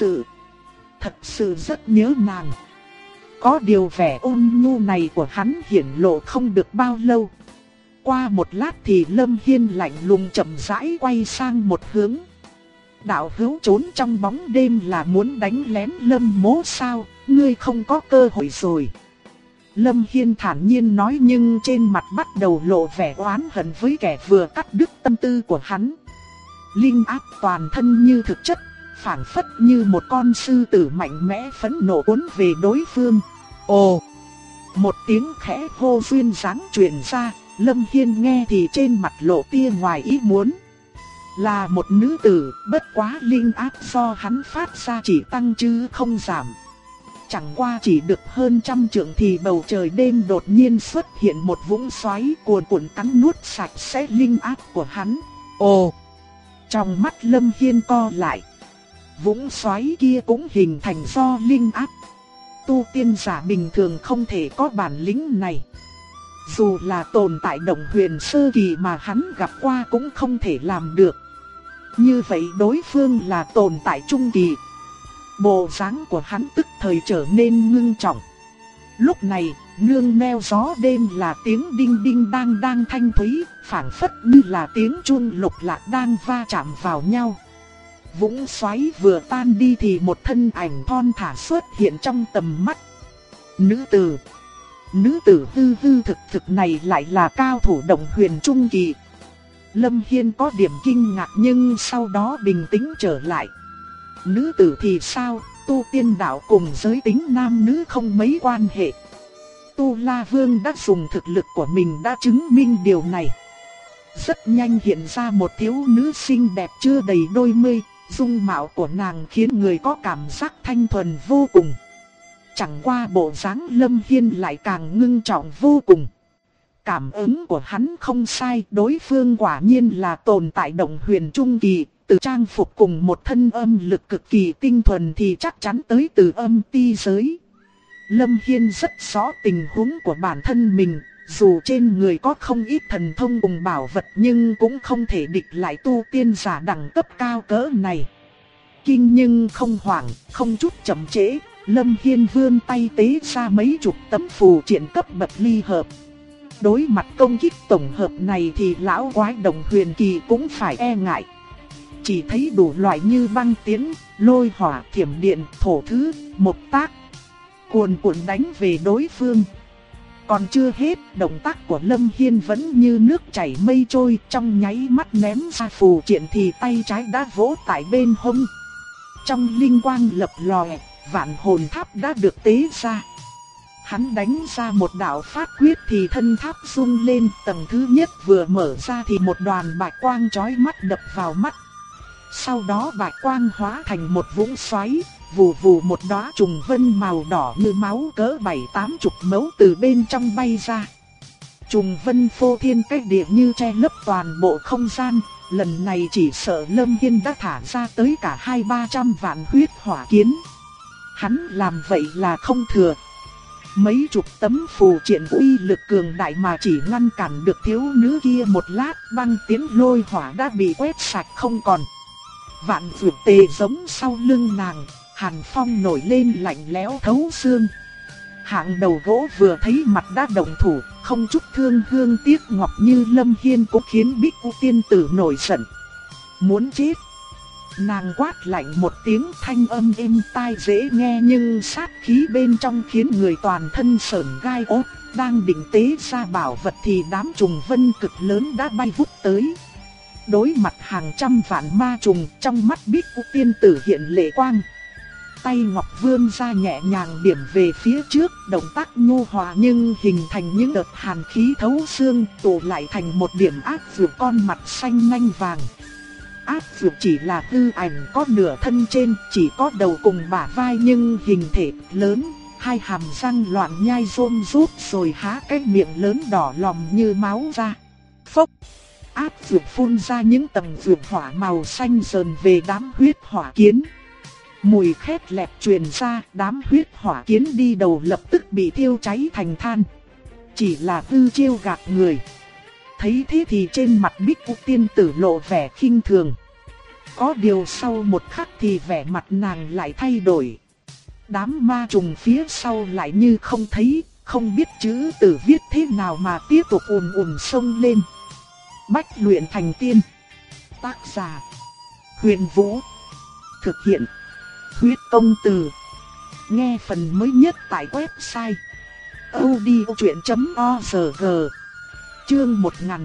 thật sự rất nhớ nàng. Có điều vẻ ôn nhu này của hắn hiển lộ không được bao lâu. Qua một lát thì Lâm Hiên lạnh lùng chậm rãi quay sang một hướng. Đạo hữu trốn trong bóng đêm là muốn đánh lén Lâm Mỗ sao, ngươi không có cơ hội rồi. Lâm Hiên thản nhiên nói, nhưng trên mặt bắt đầu lộ vẻ oán hận với kẻ vừa cắt đứt tâm tư của hắn. Linh áp toàn thân như thực chất, phảng phất như một con sư tử mạnh mẽ phẫn nộ cuốn về đối phương. Ồ! Một tiếng khẽ hô duyên dáng truyền ra, Lâm Hiên nghe thì trên mặt lộ tia ngoài ý muốn. Là một nữ tử, bất quá linh áp do hắn phát ra chỉ tăng chứ không giảm. Chẳng qua chỉ được hơn 100 trượng thì bầu trời đêm đột nhiên xuất hiện một vũng xoáy cuồn cuộn cắn nuốt sạch sẽ linh áp của hắn. Ồ! Trong mắt Lâm Hiên co lại. Vũng xoáy kia cũng hình thành do linh áp. Tu tiên giả bình thường không thể có bản lĩnh này. Dù là tồn tại Động Huyền sơ kỳ mà hắn gặp qua cũng không thể làm được. Như vậy đối phương là tồn tại trung kỳ. Bộ dáng của hắn tức thời trở nên ngưng trọng. Lúc này, nương neo gió đêm là tiếng đinh đinh đang thanh thúy, phảng phất như là tiếng chuông lục lạc đang va chạm vào nhau. Vũng xoáy vừa tan đi thì một thân ảnh thon thả xuất hiện trong tầm mắt. Nữ tử hư hư thực này lại là cao thủ Động Huyền trung kỳ. Lâm Hiên có điểm kinh ngạc nhưng sau đó bình tĩnh trở lại. Nữ tử thì sao, tu tiên đạo cùng giới tính nam nữ không mấy quan hệ. Tu La Vương đã dùng thực lực của mình đã chứng minh điều này. Rất nhanh hiện ra một thiếu nữ xinh đẹp chưa đầy đôi mươi, dung mạo của nàng khiến người có cảm giác thanh thuần vô cùng. Chẳng qua bộ dáng Lâm Hiên lại càng ngưng trọng vô cùng. Cảm ứng của hắn không sai, đối phương quả nhiên là tồn tại Động Huyền trung kỳ, từ trang phục cùng một thân âm lực cực kỳ tinh thuần thì chắc chắn tới từ âm ti giới. Lâm Hiên rất rõ tình huống của bản thân mình, dù trên người có không ít thần thông cùng bảo vật nhưng cũng không thể địch lại tu tiên giả đẳng cấp cao cỡ này. Kinh nhưng không hoảng, không chút chậm trễ, Lâm Hiên vươn tay tế ra mấy chục tấm phù triện cấp bậc ly hợp. Đối mặt công kích tổng hợp này thì lão quái đồng huyền kỳ cũng phải e ngại. Chỉ thấy đủ loại như băng tiến, lôi hỏa, thiểm điện, thổ thứ, mộc tác, cuồn cuộn đánh về đối phương. Còn chưa hết, động tác của Lâm Hiên vẫn như nước chảy mây trôi, trong nháy mắt ném ra phù triện thì tay trái đã vỗ tại bên hông. Trong linh quang lập lòe, vạn hồn tháp đã được tế ra. Hắn đánh ra một đạo phát quyết thì thân tháp rung lên, tầng thứ nhất vừa mở ra thì một đoàn bạch quang chói mắt đập vào mắt. Sau đó bạch quang hóa thành một vũng xoáy, vù vù một đóa trùng vân màu đỏ như máu cỡ 7-80 mẫu từ bên trong bay ra. Trùng vân phô thiên cách địa như che lấp toàn bộ không gian, lần này chỉ sợ Lâm Hiên đã thả ra tới cả 200-300 vạn huyết hỏa kiến. Hắn làm vậy là không thừa. Mấy chục tấm phù triện uy lực cường đại mà chỉ ngăn cản được thiếu nữ kia một lát, băng tiến lôi hỏa đã bị quét sạch không còn. Vạn vượt tề giống sau lưng nàng, hàn phong nổi lên lạnh lẽo thấu xương. Hạng đầu gỗ vừa thấy mặt đã động thủ, không chút thương hương tiếc ngọc như Lâm Hiên cũng khiến Bích U tiên tử nổi giận. Muốn chết. Nàng quát lạnh một tiếng, thanh âm êm tai dễ nghe nhưng sát khí bên trong khiến người toàn thân sởn gai ốt. Đang định tế ra bảo vật thì đám trùng vân cực lớn đã bay vút tới. Đối mặt hàng trăm vạn ma trùng, trong mắt Bích U tiên tử hiện lệ quang. Tay ngọc vươn ra nhẹ nhàng điểm về phía trước, động tác nhu hòa nhưng hình thành những đợt hàn khí thấu xương, tụ lại thành một điểm ác vượt con mặt xanh nhanh vàng. Ác vượt chỉ là hư ảnh có nửa thân trên, chỉ có đầu cùng bả vai nhưng hình thể lớn, hai hàm răng loạn nhai rôm rút rồi há cái miệng lớn đỏ lòm như máu ra. Phốc! Ác vượt phun ra những tầng vượt hỏa màu xanh dần về đám huyết hỏa kiến. Mùi khét lẹt truyền ra, đám huyết hỏa kiến đi đầu lập tức bị thiêu cháy thành than. Chỉ là hư chiêu gạt người. Thấy thế thì trên mặt Bích U tiên tử lộ vẻ khinh thường. Có điều sau một khắc thì vẻ mặt nàng lại thay đổi. Đám ma trùng phía sau lại như không thấy, không biết chữ tử viết thế nào mà tiếp tục ùn ùn xông lên. Bách luyện thành tiên. Tác giả: Huyền Vũ. Thực hiện: Huyết Công Từ. Nghe phần mới nhất tại website audiochuyện.org. Chương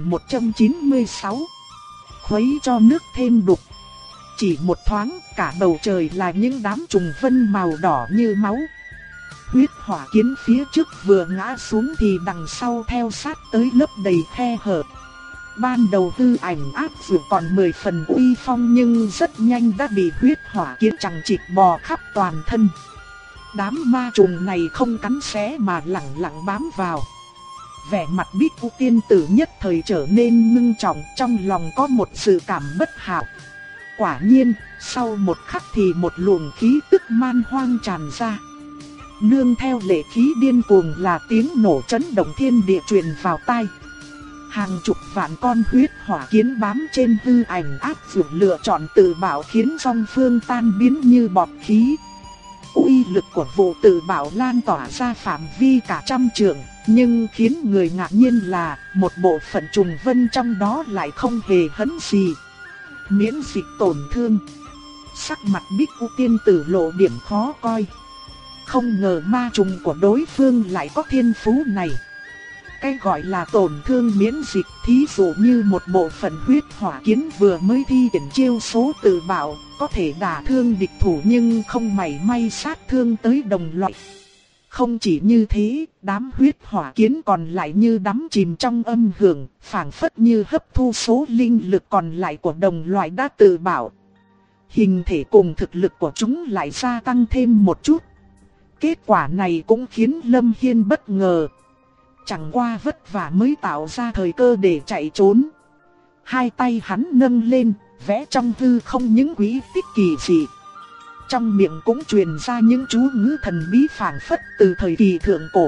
1196. Khuấy cho nước thêm đục. Chỉ một thoáng, cả bầu trời là những đám trùng vân màu đỏ như máu. Huyết hỏa kiến phía trước vừa ngã xuống thì đằng sau theo sát tới lấp đầy khe hở. Ban đầu tư ảnh áp vừa còn 10 phần uy phong nhưng rất nhanh đã bị huyết hỏa kiến chằng chịt bò khắp toàn thân. Đám ma trùng này không cắn xé mà lẳng lặng bám vào. Vẻ mặt Bích U tiên tử nhất thời trở nên ngưng trọng, trong lòng có một sự cảm bất hảo. Quả nhiên, sau một khắc thì một luồng khí tức man hoang tràn ra. Nương theo lệ khí điên cuồng là tiếng nổ chấn động thiên địa truyền vào tai. Hàng chục vạn con huyết hỏa kiến bám trên hư ảnh áp dụng lựa chọn tự bảo khiến song phương tan biến như bọt khí. Uy lực của vụ tự bảo lan tỏa ra phạm vi cả trăm trượng, nhưng khiến người ngạc nhiên là một bộ phận trùng vân trong đó lại không hề hấn gì. Miễn dịch tổn thương. Sắc mặt Bích U tiên tử lộ điểm khó coi. Không ngờ ma trùng của đối phương lại có thiên phú này. Cái gọi là tổn thương miễn dịch, thí dụ như một bộ phận huyết hỏa kiến vừa mới thi triển chiêu số tự bảo, có thể đả thương địch thủ nhưng không mảy may sát thương tới đồng loại. Không chỉ như thế, đám huyết hỏa kiến còn lại như đắm chìm trong âm hưởng, phảng phất như hấp thu số linh lực còn lại của đồng loại đã tự bảo. Hình thể cùng thực lực của chúng lại gia tăng thêm một chút. Kết quả này cũng khiến Lâm Hiên bất ngờ. Chẳng qua vất vả mới tạo ra thời cơ để chạy trốn. Hai tay hắn nâng lên, vẽ trong hư không những quỹ tích kỳ dị. Trong miệng cũng truyền ra những chú ngữ thần bí phảng phất từ thời kỳ thượng cổ.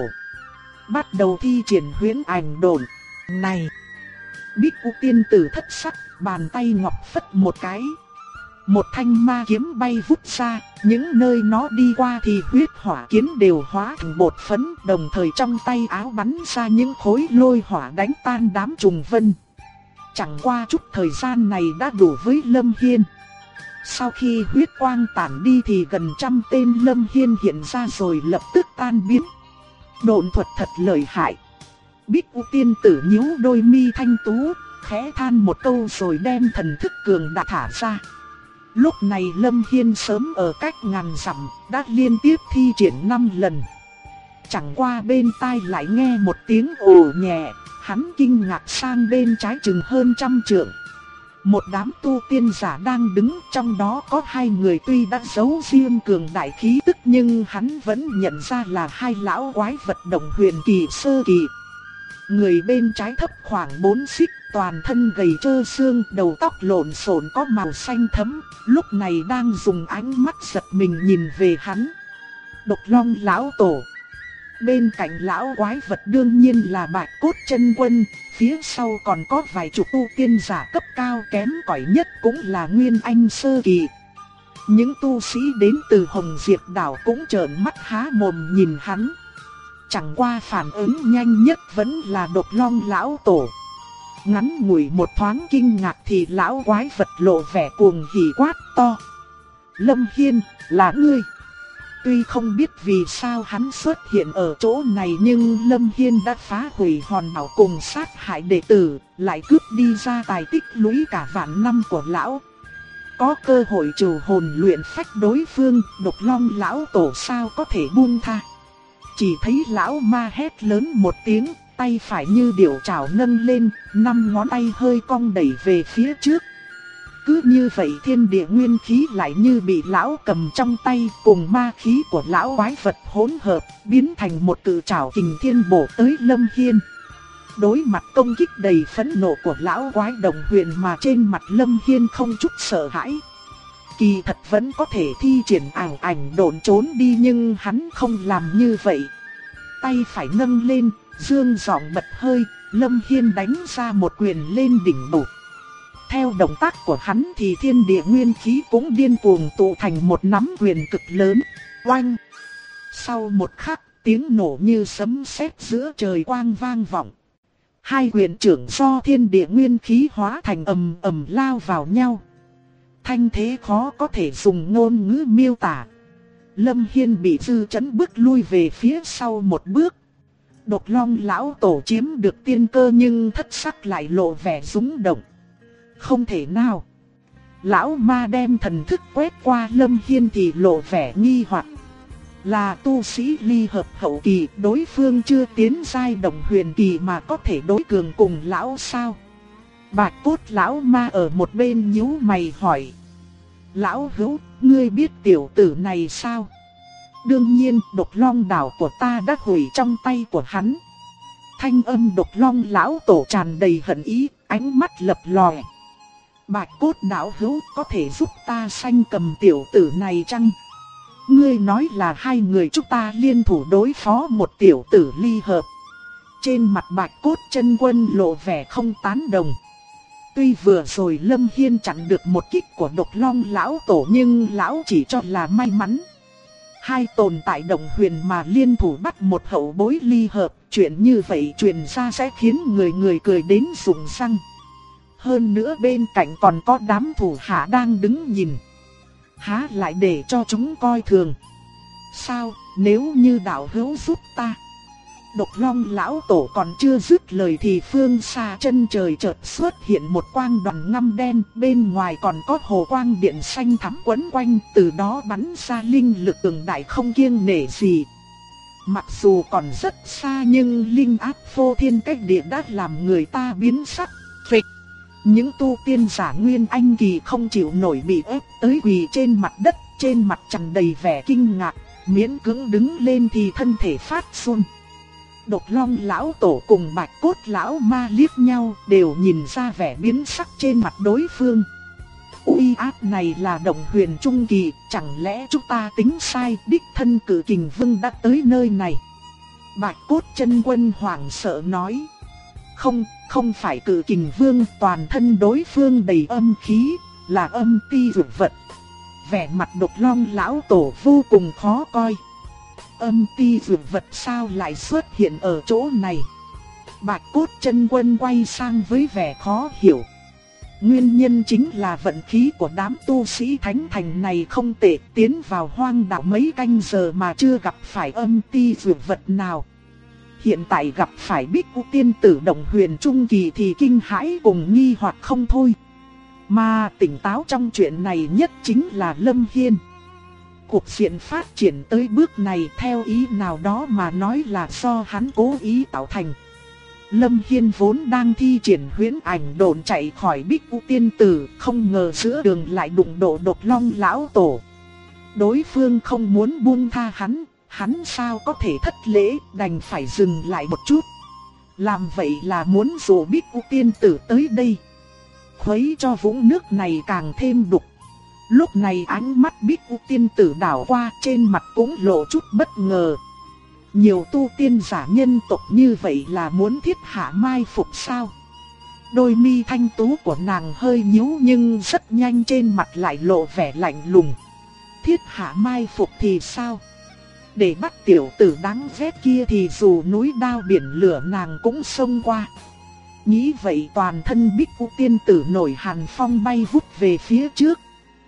Bắt đầu thi triển huyễn ảnh độn. Này! Bích U tiên tử thất sắc, bàn tay ngọc phất một cái. Một thanh ma kiếm bay vút ra, những nơi nó đi qua thì huyết hỏa kiến đều hóa thành bột phấn, đồng thời trong tay áo bắn ra những khối lôi hỏa đánh tan đám trùng vân. Chẳng qua chút thời gian này đã đủ với Lâm Hiên. Sau khi huyết quang tản đi thì gần trăm tên Lâm Hiên hiện ra rồi lập tức tan biến. Độn thuật thật lợi hại. Bích U tiên tử nhíu đôi mi thanh tú, khẽ than một câu rồi đem thần thức cường đại thả ra. Lúc này Lâm Hiên sớm ở cách ngàn dặm, đã liên tiếp thi triển 5 lần. Chẳng qua bên tai lại nghe một tiếng ồ nhẹ, hắn kinh ngạc sang bên trái chừng hơn 100 trượng. Một đám tu tiên giả đang đứng, trong đó có 2 người tuy đã giấu riêng cường đại khí tức nhưng hắn vẫn nhận ra là 2 lão quái vật Động Huyền kỳ sơ kỳ. Người bên trái thấp khoảng 4 xích, toàn thân gầy trơ xương, đầu tóc lộn xộn có màu xanh thẫm, lúc này đang dùng ánh mắt giật mình nhìn về hắn. Độc Long lão tổ. Bên cạnh lão quái vật đương nhiên là Bạch Cốt Chân Quân, phía sau còn có vài chục tu tiên giả cấp cao, kém cỏi nhất cũng là Nguyên Anh sơ kỳ. Những tu sĩ đến từ Hồng Diệp đảo cũng trợn mắt há mồm nhìn hắn. Chẳng qua phản ứng nhanh nhất vẫn là Độc Long lão tổ. Ngắn ngủi một thoáng kinh ngạc thì lão quái vật lộ vẻ cuồng hỉ quát to: Lâm Hiên, là ngươi! Tuy không biết vì sao hắn xuất hiện ở chỗ này nhưng Lâm Hiên đã phá hủy hòn đảo cùng sát hại đệ tử, lại cướp đi ra tài tích lũy cả vạn năm của lão. Có cơ hội trừ hồn luyện phách đối phương, Độc Long lão tổ sao có thể buông tha. Chỉ thấy lão ma hét lớn một tiếng, tay phải như điểu trảo nâng lên, 5 ngón tay hơi cong đẩy về phía trước. Cứ như vậy thiên địa nguyên khí lại như bị lão cầm trong tay, cùng ma khí của lão quái vật hỗn hợp, biến thành một cự trảo kình thiên bổ tới Lâm Hiên. Đối mặt công kích đầy phẫn nộ của lão quái Động Huyền mà trên mặt Lâm Hiên không chút sợ hãi. Kỳ thật vẫn có thể thi triển ảo ảnh độn trốn đi nhưng hắn không làm như vậy. Tay phải nâng lên, dương giọng bật hơi, Lâm Hiên đánh ra một quyền lên đỉnh đầu. Theo động tác của hắn thì thiên địa nguyên khí cũng điên cuồng tụ thành một nắm quyền cực lớn. Oanh! Sau một khắc, tiếng nổ như sấm sét giữa trời quang vang vọng. 2 quyền trưởng do thiên địa nguyên khí hóa thành ầm ầm lao vào nhau. Thanh thế khó có thể dùng ngôn ngữ miêu tả. Lâm Hiên bị dư chấn bước lui về phía sau một bước. Độc Long lão tổ chiếm được tiên cơ nhưng thất sắc lại lộ vẻ rúng động. Không thể nào. Lão ma đem thần thức quét qua Lâm Hiên thì lộ vẻ nghi hoặc. Là tu sĩ ly hợp hậu kỳ, đối phương chưa tiến giai Động Huyền kỳ mà có thể đối cường cùng lão sao? Bạch Cốt lão ma ở một bên nhíu mày hỏi. Lão hữu, ngươi biết tiểu tử này sao? Đương nhiên, Độc Long đảo của ta đã hủy trong tay của hắn. Thanh âm Độc Long lão tổ tràn đầy hận ý, ánh mắt lập lòe. Bạch Cốt đạo hữu có thể giúp ta sanh cầm tiểu tử này chăng? Ngươi nói là 2 người chúng ta liên thủ đối phó một tiểu tử ly hợp. Trên mặt Bạch Cốt Chân Quân lộ vẻ không tán đồng. Tuy vừa rồi Lâm Hiên chặn được một kích của Độc Long lão tổ nhưng lão chỉ cho là may mắn. 2 tồn tại Động Huyền mà liên thủ bắt một hậu bối ly hợp, chuyện như vậy truyền ra sẽ khiến người người cười đến rụng răng. Hơn nữa bên cạnh còn có đám thủ hạ đang đứng nhìn. Há lại để cho chúng coi thường. Sao, nếu như đạo hữu giúp ta? Độc Long lão tổ còn chưa dứt lời thì phương xa chân trời chợt xuất hiện một quang đoàn ngăm đen, bên ngoài còn có hồ quang điện xanh thắm quấn quanh, từ đó bắn ra linh lực cường đại không kiêng nể gì. Mặc dù còn rất xa nhưng linh áp phô thiên cách địa đã làm người ta biến sắc. Phịch! Những tu tiên giả Nguyên Anh kỳ không chịu nổi bị ép tới quỳ trên mặt đất, trên mặt tràn đầy vẻ kinh ngạc, miễn cưỡng đứng lên thì thân thể phát run. Độc Long lão tổ cùng Bạch Cốt lão ma liếc nhau, đều nhìn ra vẻ biến sắc trên mặt đối phương. uy áp này là Động Huyền trung kỳ, chẳng lẽ chúng ta tính sai, đích thân Cử Kình Vương đã tới nơi này? Bạch Cốt Chân Quân hoảng sợ nói. Không phải Cử Kình Vương, toàn thân đối phương đầy âm khí, là âm ti dược vật. Vẻ mặt Độc Long lão tổ vô cùng khó coi. Âm ti dược vật sao lại xuất hiện ở chỗ này? Bạch Cốt Chân Quân quay sang với vẻ khó hiểu. Nguyên nhân chính là vận khí của đám tu sĩ thánh thành này không tệ, tiến vào hoang đảo mấy canh giờ mà chưa gặp phải âm ti dược vật nào. Hiện tại gặp phải Bích U tiên tử Động Huyền trung kỳ thì kinh hãi cùng nghi hoặc không thôi. Mà tỉnh táo trong chuyện này nhất chính là Lâm Hiên. Cuộc diện phát triển tới bước này theo ý nào đó mà nói là do hắn cố ý tạo thành. Lâm Hiên vốn đang thi triển huyễn ảnh độn chạy khỏi Bích U tiên tử, không ngờ giữa đường lại đụng độ Độc Long lão tổ. Đối phương không muốn buông tha hắn sao có thể thất lễ, đành phải dừng lại một chút. Làm vậy là muốn dụ Bích U tiên tử tới đây, khuấy cho vũng nước này càng thêm đục. Lúc này ánh mắt Bích U tiên tử đảo qua, trên mặt cũng lộ chút bất ngờ. Nhiều tu tiên giả nhân tộc như vậy là muốn thiết hạ mai phục sao? Đôi mi thanh tú của nàng hơi nhíu nhưng rất nhanh trên mặt lại lộ vẻ lạnh lùng. Thiết hạ mai phục thì sao? Để bắt tiểu tử đáng ghét kia thì dù núi đao biển lửa nàng cũng xông qua. Nghĩ vậy toàn thân Bích U tiên tử nổi hàn phong bay vút về phía trước.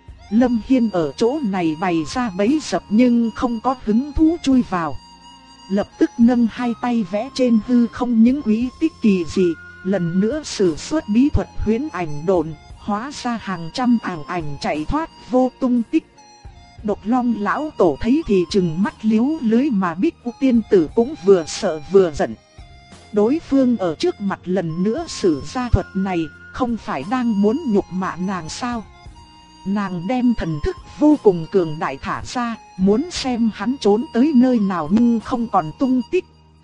Lâm Hiên ở chỗ này bày ra bẫy dập nhưng không có hứng thú chui vào. Lập tức nâng hai tay vẽ trên hư không những quỹ tích kỳ dị, lần nữa sử xuất bí thuật huyễn ảnh độn, hóa ra hàng trăm ảo ảnh chạy thoát vô tung tích. Độc Long lão tổ thấy thì trừng mắt liếu lưới, mà Bích U tiên tử cũng vừa sợ vừa giận. Đối phương ở trước mặt lần nữa sử ra thuật này, không phải đang muốn nhục mạ nàng sao? Nàng đem thần thức vô cùng cường đại thả ra, muốn xem hắn trốn tới nơi nào nhưng không còn tung tích.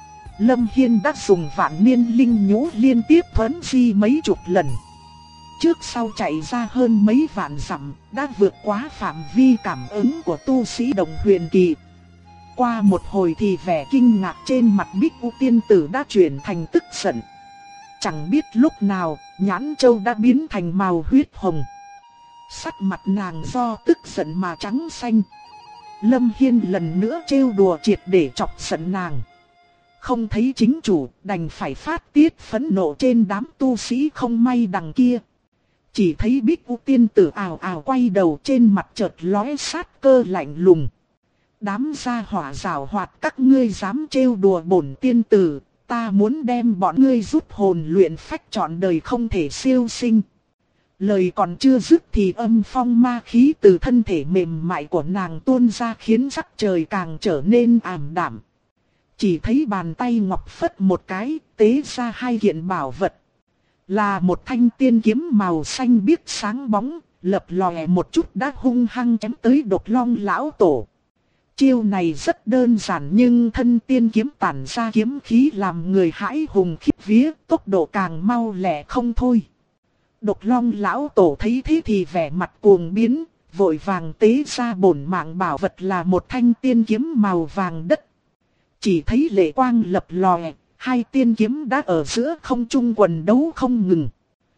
Lâm Hiên đã dùng vạn niên linh nhũ liên tiếp thuấn di mấy chục lần. Trước sau chạy ra hơn mấy vạn dặm, đã vượt quá phạm vi cảm ứng của tu sĩ Động Huyền kỳ. Qua một hồi thì vẻ kinh ngạc trên mặt Bích U tiên tử đã chuyển thành tức giận. Chẳng biết lúc nào, nhãn châu đã biến thành màu huyết hồng. Sắc mặt nàng do tức giận mà trắng xanh. Lâm Hiên lần nữa trêu đùa triệt để chọc giận nàng. Không thấy chính chủ, đành phải phát tiết phẫn nộ trên đám tu sĩ không may đằng kia. Chỉ thấy Bích U tiên tử ào ào quay đầu, trên mặt chợt lóe sát cơ lạnh lùng. Đám gia hỏa giảo hoạt, các ngươi dám trêu đùa bổn tiên tử, ta muốn đem bọn ngươi rút hồn luyện phách trọn đời không thể siêu sinh. Lời còn chưa dứt thì âm phong ma khí từ thân thể mềm mại của nàng tuôn ra, khiến sắc trời càng trở nên ảm đạm. Chỉ thấy bàn tay ngọc phất một cái, tế ra hai kiện bảo vật. Là một thanh tiên kiếm màu xanh biếc sáng bóng, lập lòe một chút đã hung hăng chém tới Độc Long lão tổ. Chiêu này rất đơn giản nhưng thân tiên kiếm tản ra kiếm khí làm người hãi hùng khiếp vía, tốc độ càng mau lẹ không thôi. Độc Long lão tổ thấy thế thì vẻ mặt cuồng biến, vội vàng tế ra bổn mạng bảo vật là một thanh tiên kiếm màu vàng đất. Chỉ thấy lệ quang lập lòe, hai tiên kiếm đã ở giữa không trung quần đấu không ngừng.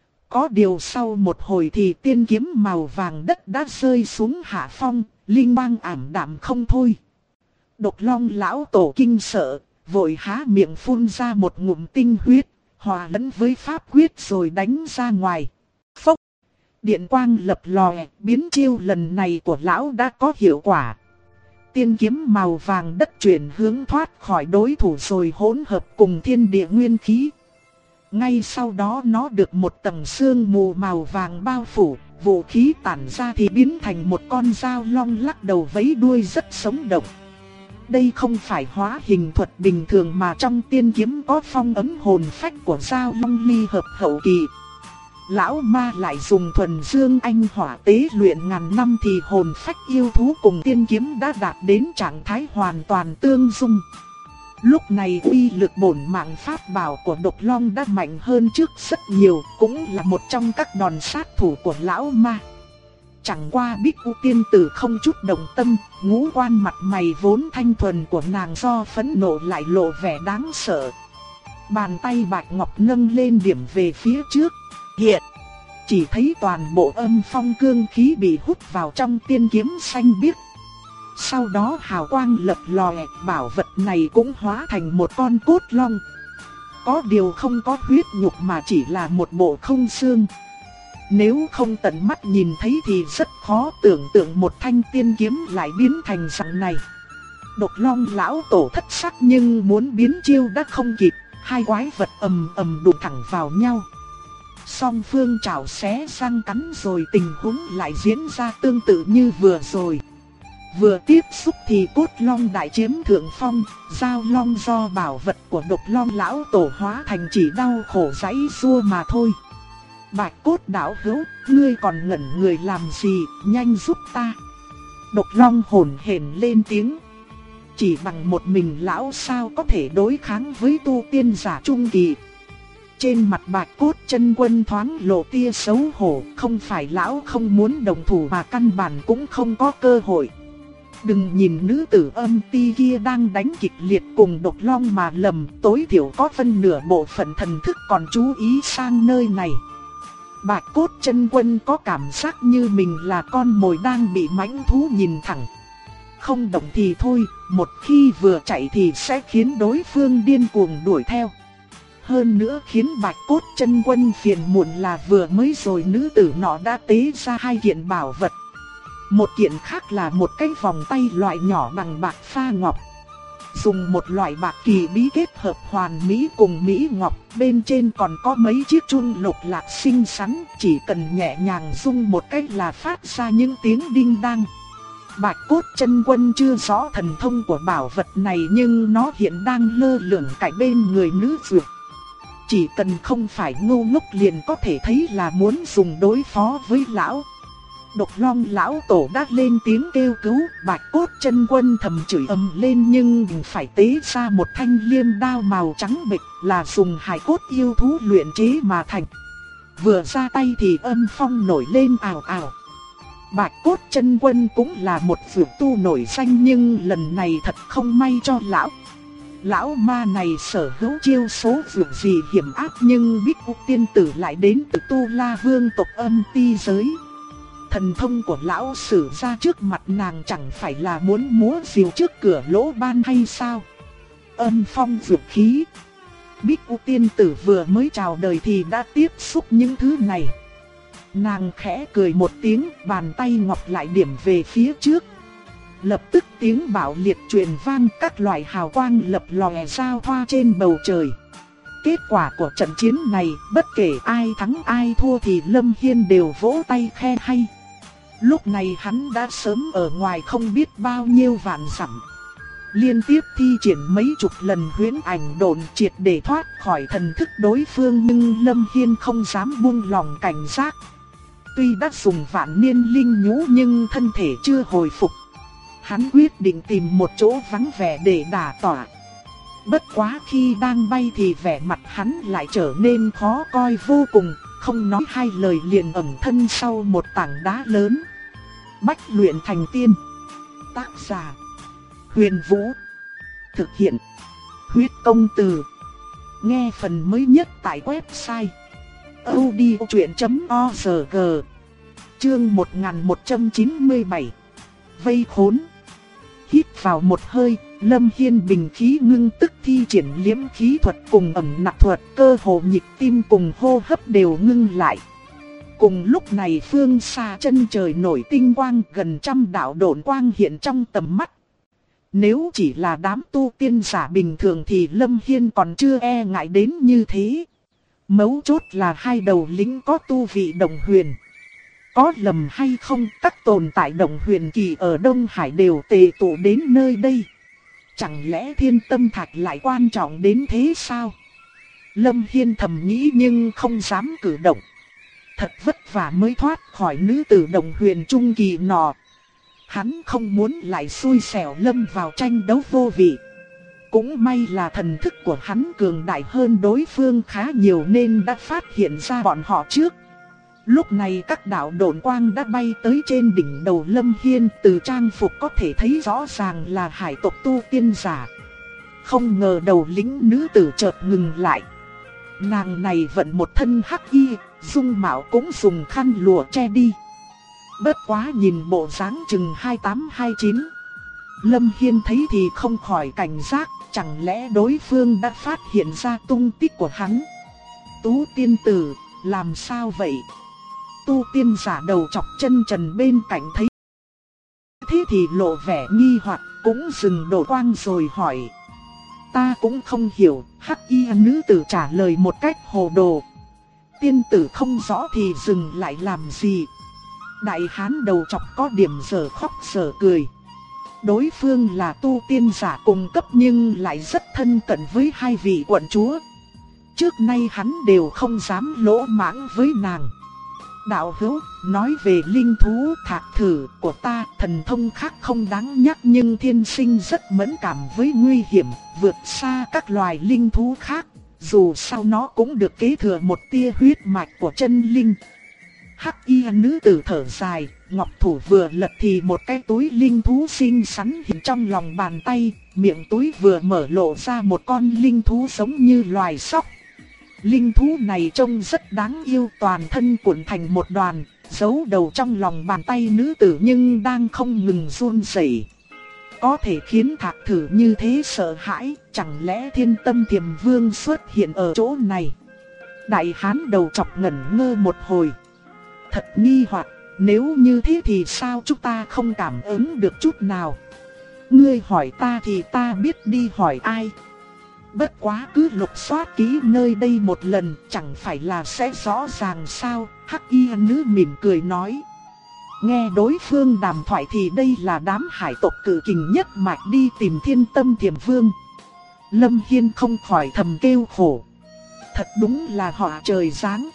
Có điều sau một hồi thì tiên kiếm màu vàng đất đã rơi xuống hạ phong, linh quang ảm đạm không thôi. Độc Long lão tổ kinh sợ, vội há miệng phun ra một ngụm tinh huyết, hòa lẫn với pháp quyết rồi đánh ra ngoài. Phốc! Điện quang lập lòe, biến chiêu lần này của lão đã có hiệu quả. Tiên kiếm màu vàng đất chuyển hướng thoát khỏi đối thủ rồi hỗn hợp cùng thiên địa nguyên khí. Ngay sau đó nó được một tầng sương mù màu vàng bao phủ, vũ khí tản ra thì biến thành một con dao long lắc đầu vẫy đuôi rất sống động. Đây không phải hóa hình thuật bình thường mà trong tiên kiếm có phong ấn hồn phách của dao long ly hợp hậu kỳ. Lão ma lại dùng thuần dương anh hỏa tế luyện ngàn năm thì hồn phách yêu thú cùng tiên kiếm đã đạt đến trạng thái hoàn toàn tương dung. Lúc này uy lực bổn mạng pháp bảo của Độc Long đã mạnh hơn trước rất nhiều, cũng là một trong các đòn sát thủ của lão ma. Chẳng qua Bích U tiên tử không chút động tâm, ngũ quan mặt mày vốn thanh thuần của nàng do phẫn nộ lại lộ vẻ đáng sợ. Bàn tay Bạch Ngọc nâng lên điểm về phía trước, hiện chỉ thấy toàn bộ âm phong cương khí bị hút vào trong tiên kiếm xanh biếc. Sau đó hào quang lập lòe, bảo vật này cũng hóa thành một con cốt long. Có điều không có huyết nhục mà chỉ là một bộ không xương. Nếu không tận mắt nhìn thấy thì rất khó tưởng tượng một thanh tiên kiếm lại biến thành dạng này. Độc Long lão tổ thất sắc nhưng muốn biến chiêu đã không kịp, hai quái vật ầm ầm đụng thẳng vào nhau. Song phương chảo xé răng cắn rồi tình huống lại diễn ra tương tự như vừa rồi. Vừa tiếp xúc thì cốt long đại chiếm thượng phong, dao long do bảo vật của Độc Long lão tổ hóa thành chỉ đau khổ giãy giụa mà thôi. Bạch cốt đạo hữu, ngươi còn ngẩn người làm gì, nhanh giúp ta. Độc Long hồn hển lên tiếng. Chỉ bằng một mình lão sao có thể đối kháng với tu tiên giả trung kỳ. Trên mặt Bạch Cốt Chân Quân thoáng lộ tia xấu hổ, không phải lão không muốn đồng thủ mà căn bản cũng không có cơ hội. Đừng nhìn nữ tử âm ti kia đang đánh kịch liệt cùng Độc Long mà lầm, tối thiểu có phân nửa bộ phận thần thức còn chú ý sang nơi này. Bạch Cốt Chân Quân có cảm giác như mình là con mồi đang bị mãnh thú nhìn thẳng. Không động thì thôi, một khi vừa chạy thì sẽ khiến đối phương điên cuồng đuổi theo. Hơn nữa khiến Bạch Cốt Chân Quân phiền muộn là vừa mới rồi nữ tử nọ đã tế ra hai kiện bảo vật. Một kiện khác là một cái vòng tay loại nhỏ bằng bạc pha ngọc. Dùng một loại bạc kỳ bí kết hợp hoàn mỹ cùng mỹ ngọc, bên trên còn có mấy chiếc chuông lục lạc xinh xắn, chỉ cần nhẹ nhàng rung một cách là phát ra những tiếng đinh đăng. Bạch Cốt Chân Quân chưa rõ thần thông của bảo vật này nhưng nó hiện đang lơ lửng cạnh bên người nữ dược. Chỉ cần không phải ngu ngốc liền có thể thấy là muốn dùng đối phó với lão. Độc Long lão tổ đã lên tiếng kêu cứu, Bạch Cốt Chân Quân thầm chửi ầm lên nhưng phải tế ra một thanh liêm đao màu trắng bệch là dùng hài cốt yêu thú luyện chế mà thành. Vừa ra tay thì âm phong nổi lên ào ào. Bạch Cốt Chân Quân cũng là một dược tu nổi danh nhưng lần này thật không may cho lão. Lão ma này sở hữu chiêu số dược gì hiểm ác nhưng Bích U tiên tử lại đến từ Tu La Vương tộc âm ti giới. Thần thông của lão sử ra trước mặt nàng chẳng phải là muốn múa diều trước cửa lỗ ban hay sao? Âm phong dược khí. Bích U tiên tử vừa mới chào đời thì đã tiếp xúc những thứ này. Nàng khẽ cười một tiếng, bàn tay ngọc lại điểm về phía trước. Lập tức tiếng bạo liệt truyền vang, các loại hào quang lập lòe giao thoa trên bầu trời. Kết quả của trận chiến này, bất kể ai thắng ai thua thì Lâm Hiên đều vỗ tay khe hay. Lúc này hắn đã sớm ở ngoài không biết bao nhiêu vạn dặm. Liên tiếp thi triển mấy chục lần huyễn ảnh độn triệt để thoát khỏi thần thức đối phương nhưng Lâm Hiên không dám buông lòng cảnh giác. Tuy đã dùng vạn niên linh nhũ nhưng thân thể chưa hồi phục. Hắn quyết định tìm một chỗ vắng vẻ để đả tỏa. Bất quá khi đang bay thì vẻ mặt hắn lại trở nên khó coi vô cùng, không nói hai lời liền ẩn thân sau một tảng đá lớn. Bách luyện thành tiên. Tác giả: Huyền Vũ. Thực hiện: Huyết Công Từ. Nghe phần mới nhất tại website audiochuyện.org. Chương 1197. Vây khốn. Hít vào một hơi, Lâm Hiên bình khí ngưng tức thi triển liễm khí thuật cùng ẩm nặc thuật, cơ hồ nhịp tim cùng hô hấp đều ngưng lại. Cùng lúc này phương xa chân trời nổi tinh quang, gần trăm đạo độn quang hiện trong tầm mắt. Nếu chỉ là đám tu tiên giả bình thường thì Lâm Hiên còn chưa e ngại đến như thế. Mấu chốt là hai đầu lính có tu vị đồng huyền. Có lầm hay không, các tồn tại đồng huyền kỳ ở Đông Hải đều tề tụ đến nơi đây. Chẳng lẽ Thiên Tâm Thạch lại quan trọng đến thế sao? Lâm Hiên thầm nghĩ nhưng không dám cử động. Thật vất vả mới thoát khỏi nữ tử đồng huyền trung kỳ nọ. Hắn không muốn lại xui xẻo lâm vào tranh đấu vô vị. Cũng may là thần thức của hắn cường đại hơn đối phương khá nhiều nên đã phát hiện ra bọn họ trước. Lúc này các đạo độn quang đã bay tới trên đỉnh đầu Lâm Hiên, từ trang phục có thể thấy rõ ràng là hải tộc tu tiên giả. Không ngờ đầu lĩnh nữ tử chợt ngừng lại. Nàng này vận một thân hắc y, dung mạo cũng dùng khăn lụa che đi. Bất quá nhìn bộ dáng chừng 28-29. Lâm Hiên thấy thì không khỏi cảnh giác, chẳng lẽ đối phương đã phát hiện ra tung tích của hắn. Tú tiên tử, làm sao vậy? Tu tiên giả đầu chọc chân trần bên cạnh thấy thế thì lộ vẻ nghi hoặc, cũng dừng đổ quang rồi hỏi. Ta cũng không hiểu, hắc y nữ tử trả lời một cách hồ đồ. Tiên tử không rõ thì dừng lại làm gì? Đại hán đầu chọc có điểm dở khóc dở cười. Đối phương là tu tiên giả cùng cấp nhưng lại rất thân cận với hai vị quận chúa. Trước nay hắn đều không dám lỗ mãng với nàng. Đạo hữu, nói về linh thú thạc thử của ta, thần thông khác không đáng nhắc nhưng thiên sinh rất mẫn cảm với nguy hiểm, vượt xa các loài linh thú khác. Dù sao nó cũng được kế thừa một tia huyết mạch của chân linh. Hắc y nữ tử thở dài, ngọc thủ vừa lật thì một cái túi linh thú xinh xắn hiện trong lòng bàn tay, miệng túi vừa mở lộ ra một con linh thú giống như loài sóc. Linh thú này trông rất đáng yêu, toàn thân cuộn thành một đoàn, giấu đầu trong lòng bàn tay nữ tử nhưng đang không ngừng run rẩy. Có thể khiến thạc thử như thế sợ hãi, chẳng lẽ Thiên Tâm Thiềm Vương xuất hiện ở chỗ này? Đại hán đầu chọc ngẩn ngơ một hồi. Thật nghi hoặc, nếu như thế thì sao chúng ta không cảm ứng được chút nào? Ngươi hỏi ta thì ta biết đi hỏi ai. Bất quá cứ lục soát kỹ nơi đây một lần, chẳng phải là sẽ rõ ràng sao? Hắc y nữ mỉm cười nói. Nghe đối phương đàm thoại thì đây là đám hải tộc cự kình nhất mạch đi tìm Thiên Tâm Thiềm Vương. Lâm Hiên không khỏi thầm kêu khổ. Thật đúng là họ trời giáng.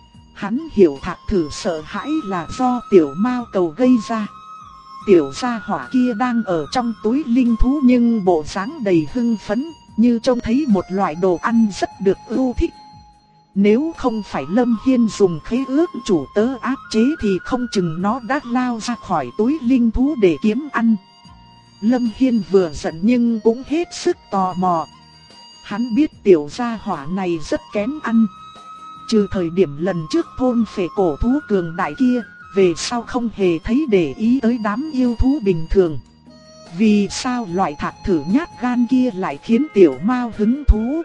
Hắn hiểu thạc thử sợ hãi là do tiểu mao cầu gây ra. Tiểu gia hỏa kia đang ở trong túi linh thú nhưng bộ dáng đầy hưng phấn, như trông thấy một loại đồ ăn rất được ưa thích. Nếu không phải Lâm Hiên dùng khế ước chủ tớ áp chế thì không chừng nó đã lao ra khỏi túi linh thú để kiếm ăn. Lâm Hiên vừa giận nhưng cũng hết sức tò mò. Hắn biết tiểu gia hỏa này rất kén ăn. Trừ thời điểm lần trước thôn phệ cổ thú cường đại kia, về sau không hề thấy để ý tới đám yêu thú bình thường. Vì sao loại thạc thử nhát gan kia lại khiến tiểu mao hứng thú?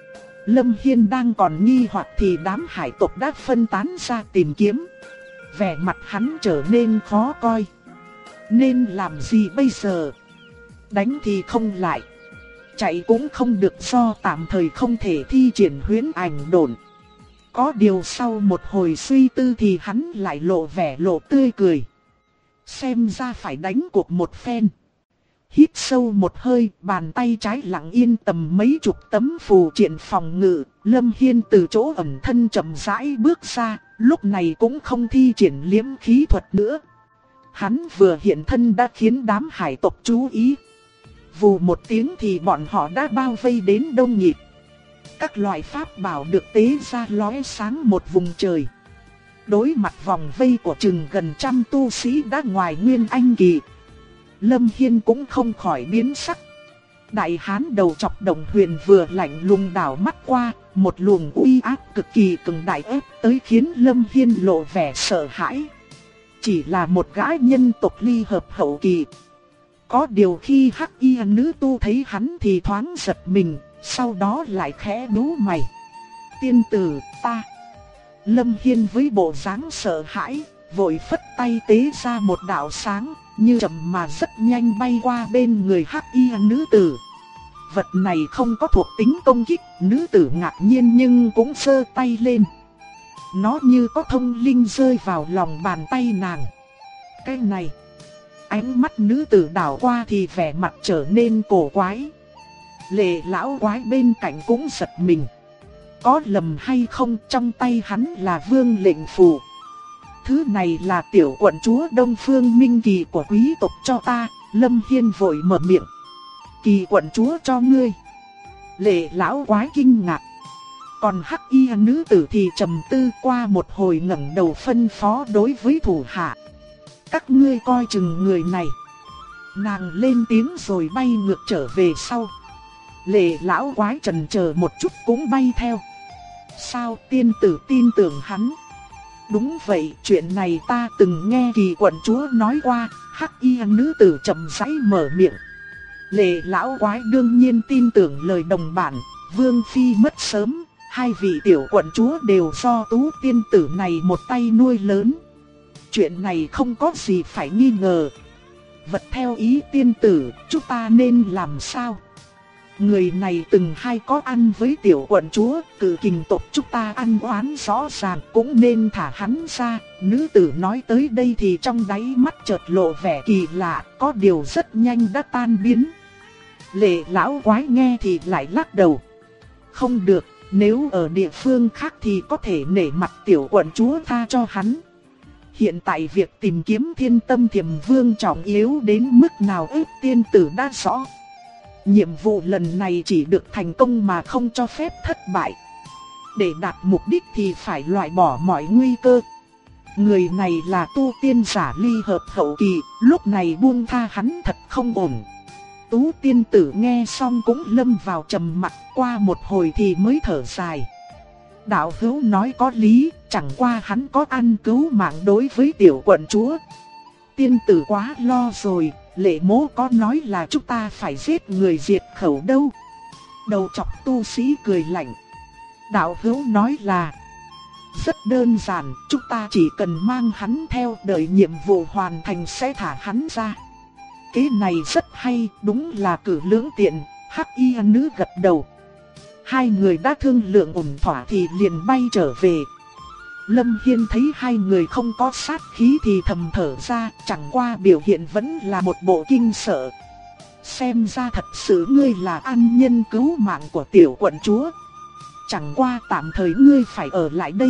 Lâm Hiên đang còn nghi hoặc thì đám hải tộc đã phân tán ra tìm kiếm. Vẻ mặt hắn trở nên khó coi. Nên làm gì bây giờ? Đánh thì không lại, chạy cũng không được do tạm thời không thể thi triển huyễn ảnh độn. Có điều sau một hồi suy tư thì hắn lại lộ vẻ lộ tươi cười. Xem ra phải đánh cuộc một phen. Hít sâu một hơi, bàn tay trái lặng yên tầm mấy chục tấm phù triện phòng ngự. Lâm Hiên từ chỗ ẩn thân chậm rãi bước ra, lúc này cũng không thi triển liếm khí thuật nữa. Hắn vừa hiện thân đã khiến đám hải tộc chú ý. Vù một tiếng thì bọn họ đã bao vây đến đông nghịt. Các loại pháp bảo được tế ra lóe sáng một vùng trời. Đối mặt vòng vây của chừng gần trăm tu sĩ đã ngoài nguyên anh kỳ, Lâm Hiên cũng không khỏi biến sắc. Đại hán đầu chọc Đồng Huyền vừa lạnh lùng đảo mắt qua, một luồng uy áp cực kỳ cường đại ép tới khiến Lâm Hiên lộ vẻ sợ hãi. Chỉ là một gã nhân tộc ly hợp hậu kỳ. Có điều khi hắc y nữ tu thấy hắn thì thoáng giật mình, sau đó lại khẽ nhíu mày. Tiên tử, ta. Lâm Hiên với bộ dáng sợ hãi, vội phất tay tế ra một đạo sáng, như chậm mà rất nhanh bay qua bên người hắc y nữ tử. Vật này không có thuộc tính công kích, nữ tử ngạc nhiên nhưng cũng giơ tay lên. Nó như có thông linh rơi vào lòng bàn tay nàng. Cái này, ánh mắt nữ tử đảo qua thì vẻ mặt trở nên cổ quái. Lệ lão quái bên cạnh cũng giật mình. Có lầm hay không, trong tay hắn là vương lệnh phù. Thứ này là tiểu quận chúa Đông Phương Minh Kỳ của quý tộc cho ta. Lâm Hiên vội mở miệng. Kỳ quận chúa cho ngươi. Lệ lão quái kinh ngạc. Còn hắc y nữ tử thì trầm tư qua một hồi ngẩng đầu phân phó đối với thủ hạ. Các ngươi coi chừng người này. Nàng lên tiếng rồi bay ngược trở về sau. Lệ lão quái chần chờ một chút cũng bay theo. Sao tiên tử tin tưởng hắn? Đúng vậy, chuyện này ta từng nghe Kỳ quận chúa nói qua. Hắc y nữ tử chậm rãi mở miệng. Lệ lão quái đương nhiên tin tưởng lời đồng bản. Vương phi mất sớm, hai vị tiểu quận chúa đều do tú tiên tử này một tay nuôi lớn. Chuyện này không có gì phải nghi ngờ. Vật theo ý tiên tử, chúng ta nên làm sao? Người này từng hay có ăn với tiểu quận chúa, cử kình tộc chúng ta ăn oán rõ ràng, cũng nên thả hắn ra. Nữ tử nói tới đây thì trong đáy mắt chợt lộ vẻ kỳ lạ, có điều rất nhanh đã tan biến. Lệ lão quái nghe thì lại lắc đầu. Không được, nếu ở địa phương khác thì có thể nể mặt tiểu quận chúa tha cho hắn. Hiện tại việc tìm kiếm Thiên Tâm Thiềm Vương trọng yếu đến mức nào ếp tiên tử đã rõ. Nhiệm vụ lần này chỉ được thành công mà không cho phép thất bại. Để đạt mục đích thì phải loại bỏ mọi nguy cơ. Người này là tu tiên giả ly hợp hậu kỳ, lúc này buông tha hắn thật không ổn. Tú tiên tử nghe xong cũng lâm vào trầm mặc, qua một hồi thì mới thở dài. Đạo hữu nói có lý, chẳng qua hắn có ăn cứu mạng đối với tiểu quận chúa. Tiên tử quá lo rồi, Lệ mỗ có nói là chúng ta phải giết người diệt khẩu đâu. Đầu chọc tu sĩ cười lạnh. Đạo hữu nói là rất đơn giản, chúng ta chỉ cần mang hắn theo, đợi nhiệm vụ hoàn thành sẽ thả hắn ra. Cái này rất hay, đúng là cử lưỡng tiện. Hắc y nữ gật đầu. Hai người đã thương lượng ổn thỏa thì liền bay trở về. Lâm Hiên thấy hai người không có sát khí thì thầm thở ra, chẳng qua biểu hiện vẫn là một bộ kinh sợ. Xem ra thật sự ngươi là ân nhân cứu mạng của tiểu quận chúa. Chẳng qua tạm thời ngươi phải ở lại đây.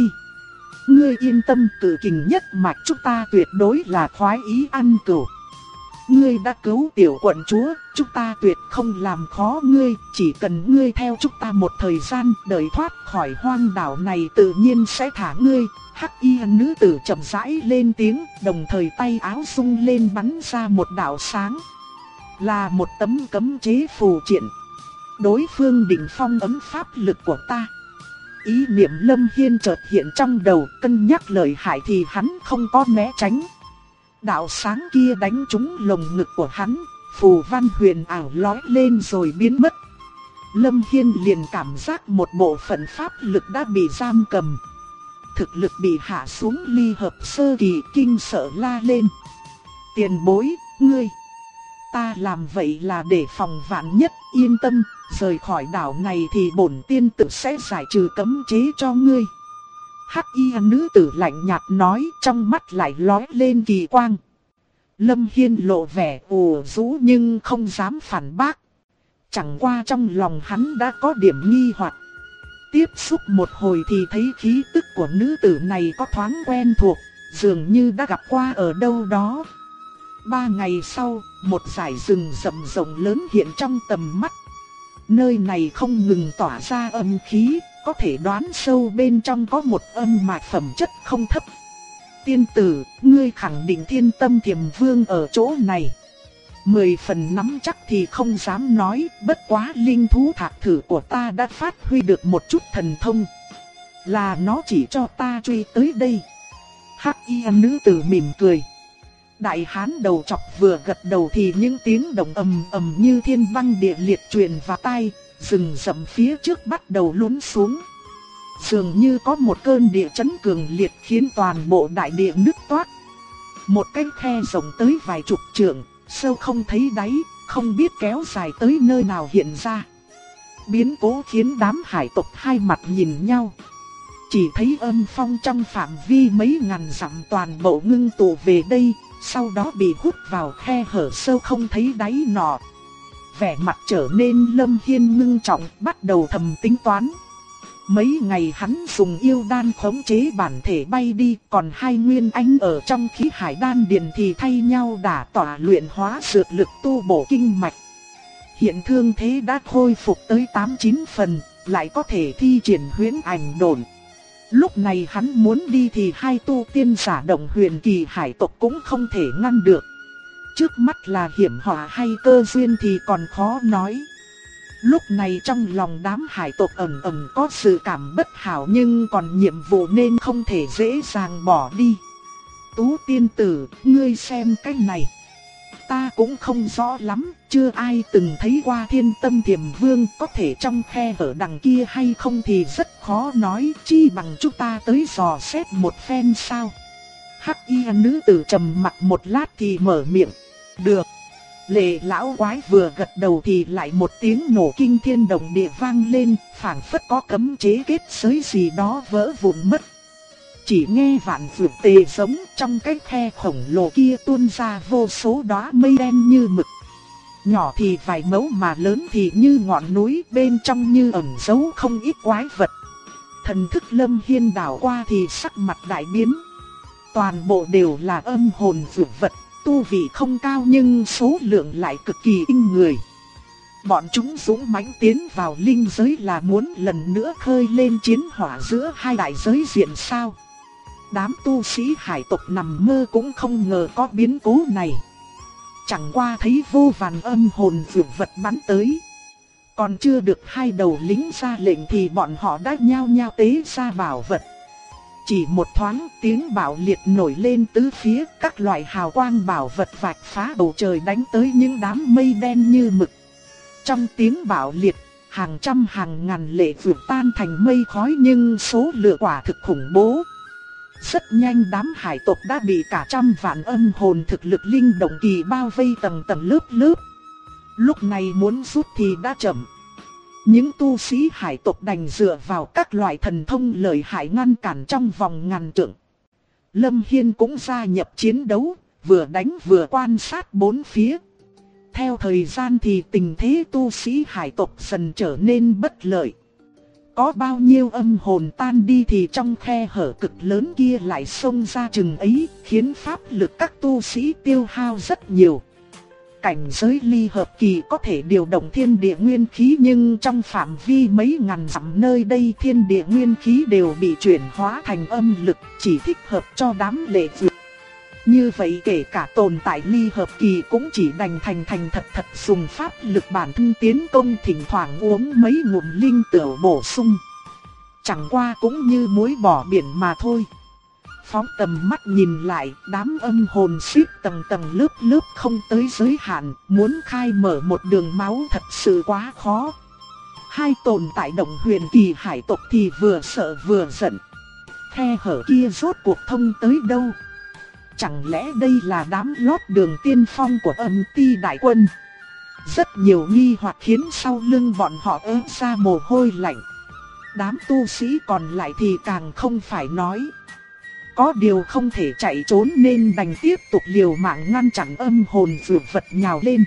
Ngươi yên tâm, cử kình nhất mạch chúng ta tuyệt đối là khoái ý ăn cửu. Ngươi đã cứu tiểu quận chúa, chúng ta tuyệt không làm khó ngươi, chỉ cần ngươi theo chúng ta một thời gian, đợi thoát khỏi hoang đảo này tự nhiên sẽ thả ngươi. Hắc y nữ tử chậm rãi lên tiếng, đồng thời tay áo rung lên bắn ra một đạo sáng. Là một tấm cấm chế phù triện. Đối phương định phong ấm pháp lực của ta. Ý niệm Lâm Hiên chợt hiện trong đầu, cân nhắc lợi hại thì hắn không có né tránh. Đạo sáng kia đánh trúng lồng ngực của hắn, phù văn huyền ảo lói lên rồi biến mất. Lâm Hiên liền cảm giác một bộ phận pháp lực đã bị giam cầm. Thực lực bị hạ xuống ly hợp sơ kỳ, kinh sợ la lên. Tiền bối, ngươi. Ta làm vậy là để phòng vạn nhất, yên tâm, rời khỏi đảo này thì bổn tiên tử sẽ giải trừ cấm chế cho ngươi. Hắc y nữ tử lạnh nhạt nói, trong mắt lại lóe lên kỳ quang. Lâm Hiên lộ vẻ ủ rũ nhưng không dám phản bác. Chẳng qua trong lòng hắn đã có điểm nghi hoặc. Tiếp xúc một hồi thì thấy khí tức của nữ tử này có thoáng quen thuộc, dường như đã gặp qua ở đâu đó. 3 ngày sau, một dải rừng rậm rộng lớn hiện trong tầm mắt. Nơi này không ngừng tỏa ra âm khí, có thể đoán sâu bên trong có một âm mạch phẩm chất không thấp. Tiên tử, ngươi khẳng định Thiên Tâm Thiềm Vương ở chỗ này. 10 phần nắm chắc thì không dám nói, bất quá linh thú thạc thử của ta đã phát huy được một chút thần thông. Là nó chỉ cho ta truy tới đây. Hắc y nữ tử mỉm cười. Đại hán đầu chọc vừa gật đầu thì những tiếng động ầm ầm như thiên băng địa liệt truyền vào tai, rừng rậm phía trước bắt đầu lún xuống. Dường như có một cơn địa chấn cường liệt khiến toàn bộ đại địa nứt toát. Một cái khe rộng tới vài chục trượng, sâu không thấy đáy, không biết kéo dài tới nơi nào hiện ra. Biến cố khiến đám hải tộc hai mặt nhìn nhau. Chỉ thấy âm phong trong phạm vi mấy ngàn dặm toàn bộ ngưng tụ về đây, sau đó bị hút vào khe hở sâu không thấy đáy nọ. Vẻ mặt trở nên Lâm Hiên ngưng trọng, bắt đầu thầm tính toán. Mấy ngày hắn dùng yêu đan khống chế bản thể bay đi, còn hai nguyên anh ở trong khí hải đan điền thì thay nhau đả tỏa luyện hóa dược lực tu bổ kinh mạch. Hiện thương thế đã khôi phục tới 8-9 phần, lại có thể thi triển huyễn ảnh độn. Lúc này hắn muốn đi thì hai tu tiên giả Động Huyền Kỳ hải tộc cũng không thể ngăn được. Trước mắt là hiểm họa hay cơ duyên thì còn khó nói. Lúc này trong lòng đám hải tộc ẩn ẩn có sự cảm bất hảo nhưng còn nhiệm vụ nên không thể dễ dàng bỏ đi. Tú tiên tử, ngươi xem cái này. Ta cũng không rõ lắm, chưa ai từng thấy qua Thiên Tâm Thiềm Vương, có thể trong khe hở đằng kia hay không thì rất khó nói, chi bằng chúng ta tới dò xét một phen sao. Hắc y nữ tử trầm mặc một lát thì mở miệng. Được. Lệ lão quái vừa gật đầu thì lại một tiếng nổ kinh thiên động địa vang lên, phảng phất có cấm chế kết giới gì đó vỡ vụn mất. Chỉ nghe vạn vượt tê giống, trong cái khe khổng lồ kia tuôn ra vô số đóa mây đen như mực. Nhỏ thì vài mẫu mà lớn thì như ngọn núi, bên trong như ẩn giấu không ít quái vật. Thần thức Lâm Hiên đảo qua thì sắc mặt đại biến. Toàn bộ đều là âm hồn dược vật, tu vị không cao nhưng số lượng lại cực kỳ kinh người. Bọn chúng dũng mãnh tiến vào linh giới là muốn lần nữa khơi lên chiến hỏa giữa hai đại giới diện sao. Đám tu sĩ hải tộc nằm mơ cũng không ngờ có biến cố này. Chẳng qua thấy vô vàn âm hồn dược vật bắn tới. Còn chưa được hai đầu lính ra lệnh thì bọn họ đã nhao nhao tế ra bảo vật. Chỉ một thoáng tiếng bạo liệt nổi lên tứ phía, các loại hào quang bảo vật vạch phá bầu trời đánh tới những đám mây đen như mực. Trong tiếng bạo liệt, hàng trăm hàng ngàn lệ vượt tan thành mây khói nhưng số lượng quả thực khủng bố. Rất nhanh đám hải tộc đã bị cả trăm vạn âm hồn thực lực linh động kỳ bao vây tầng tầng lớp lớp. Lúc này muốn rút thì đã chậm. Những tu sĩ hải tộc đành dựa vào các loại thần thông lợi hại ngăn cản trong vòng ngàn trượng. Lâm Hiên cũng gia nhập chiến đấu, vừa đánh vừa quan sát bốn phía. Theo thời gian thì tình thế tu sĩ hải tộc dần trở nên bất lợi. Có bao nhiêu âm hồn tan đi thì trong khe hở cực lớn kia lại xông ra chừng ấy, khiến pháp lực các tu sĩ tiêu hao rất nhiều. Cảnh giới ly hợp kỳ có thể điều động thiên địa nguyên khí nhưng trong phạm vi mấy ngàn dặm nơi đây thiên địa nguyên khí đều bị chuyển hóa thành âm lực, chỉ thích hợp cho đám lệ vượt. Như vậy kể cả tồn tại ly hợp kỳ cũng chỉ đành thành thật dùng pháp lực bản thân tiến công, thỉnh thoảng uống mấy ngụm linh tửu bổ sung. Chẳng qua cũng như muối bỏ biển mà thôi. Phóng tầm mắt nhìn lại, đám âm hồn xếp tầng tầng lớp lớp không tới giới hạn, muốn khai mở một đường máu thật sự quá khó. Hai tồn tại Động Huyền Kỳ hải tộc thì vừa sợ vừa giận. Khe hở kia rốt cuộc thông tới đâu? Chẳng lẽ đây là đám lót đường tiên phong của Âm Ti đại quân? Rất nhiều nghi hoặc khiến sau lưng bọn họ ớn ra mồ hôi lạnh. Đám tu sĩ còn lại thì càng không phải nói. Có điều không thể chạy trốn nên đành tiếp tục liều mạng ngăn chặn âm hồn dược vật nhào lên.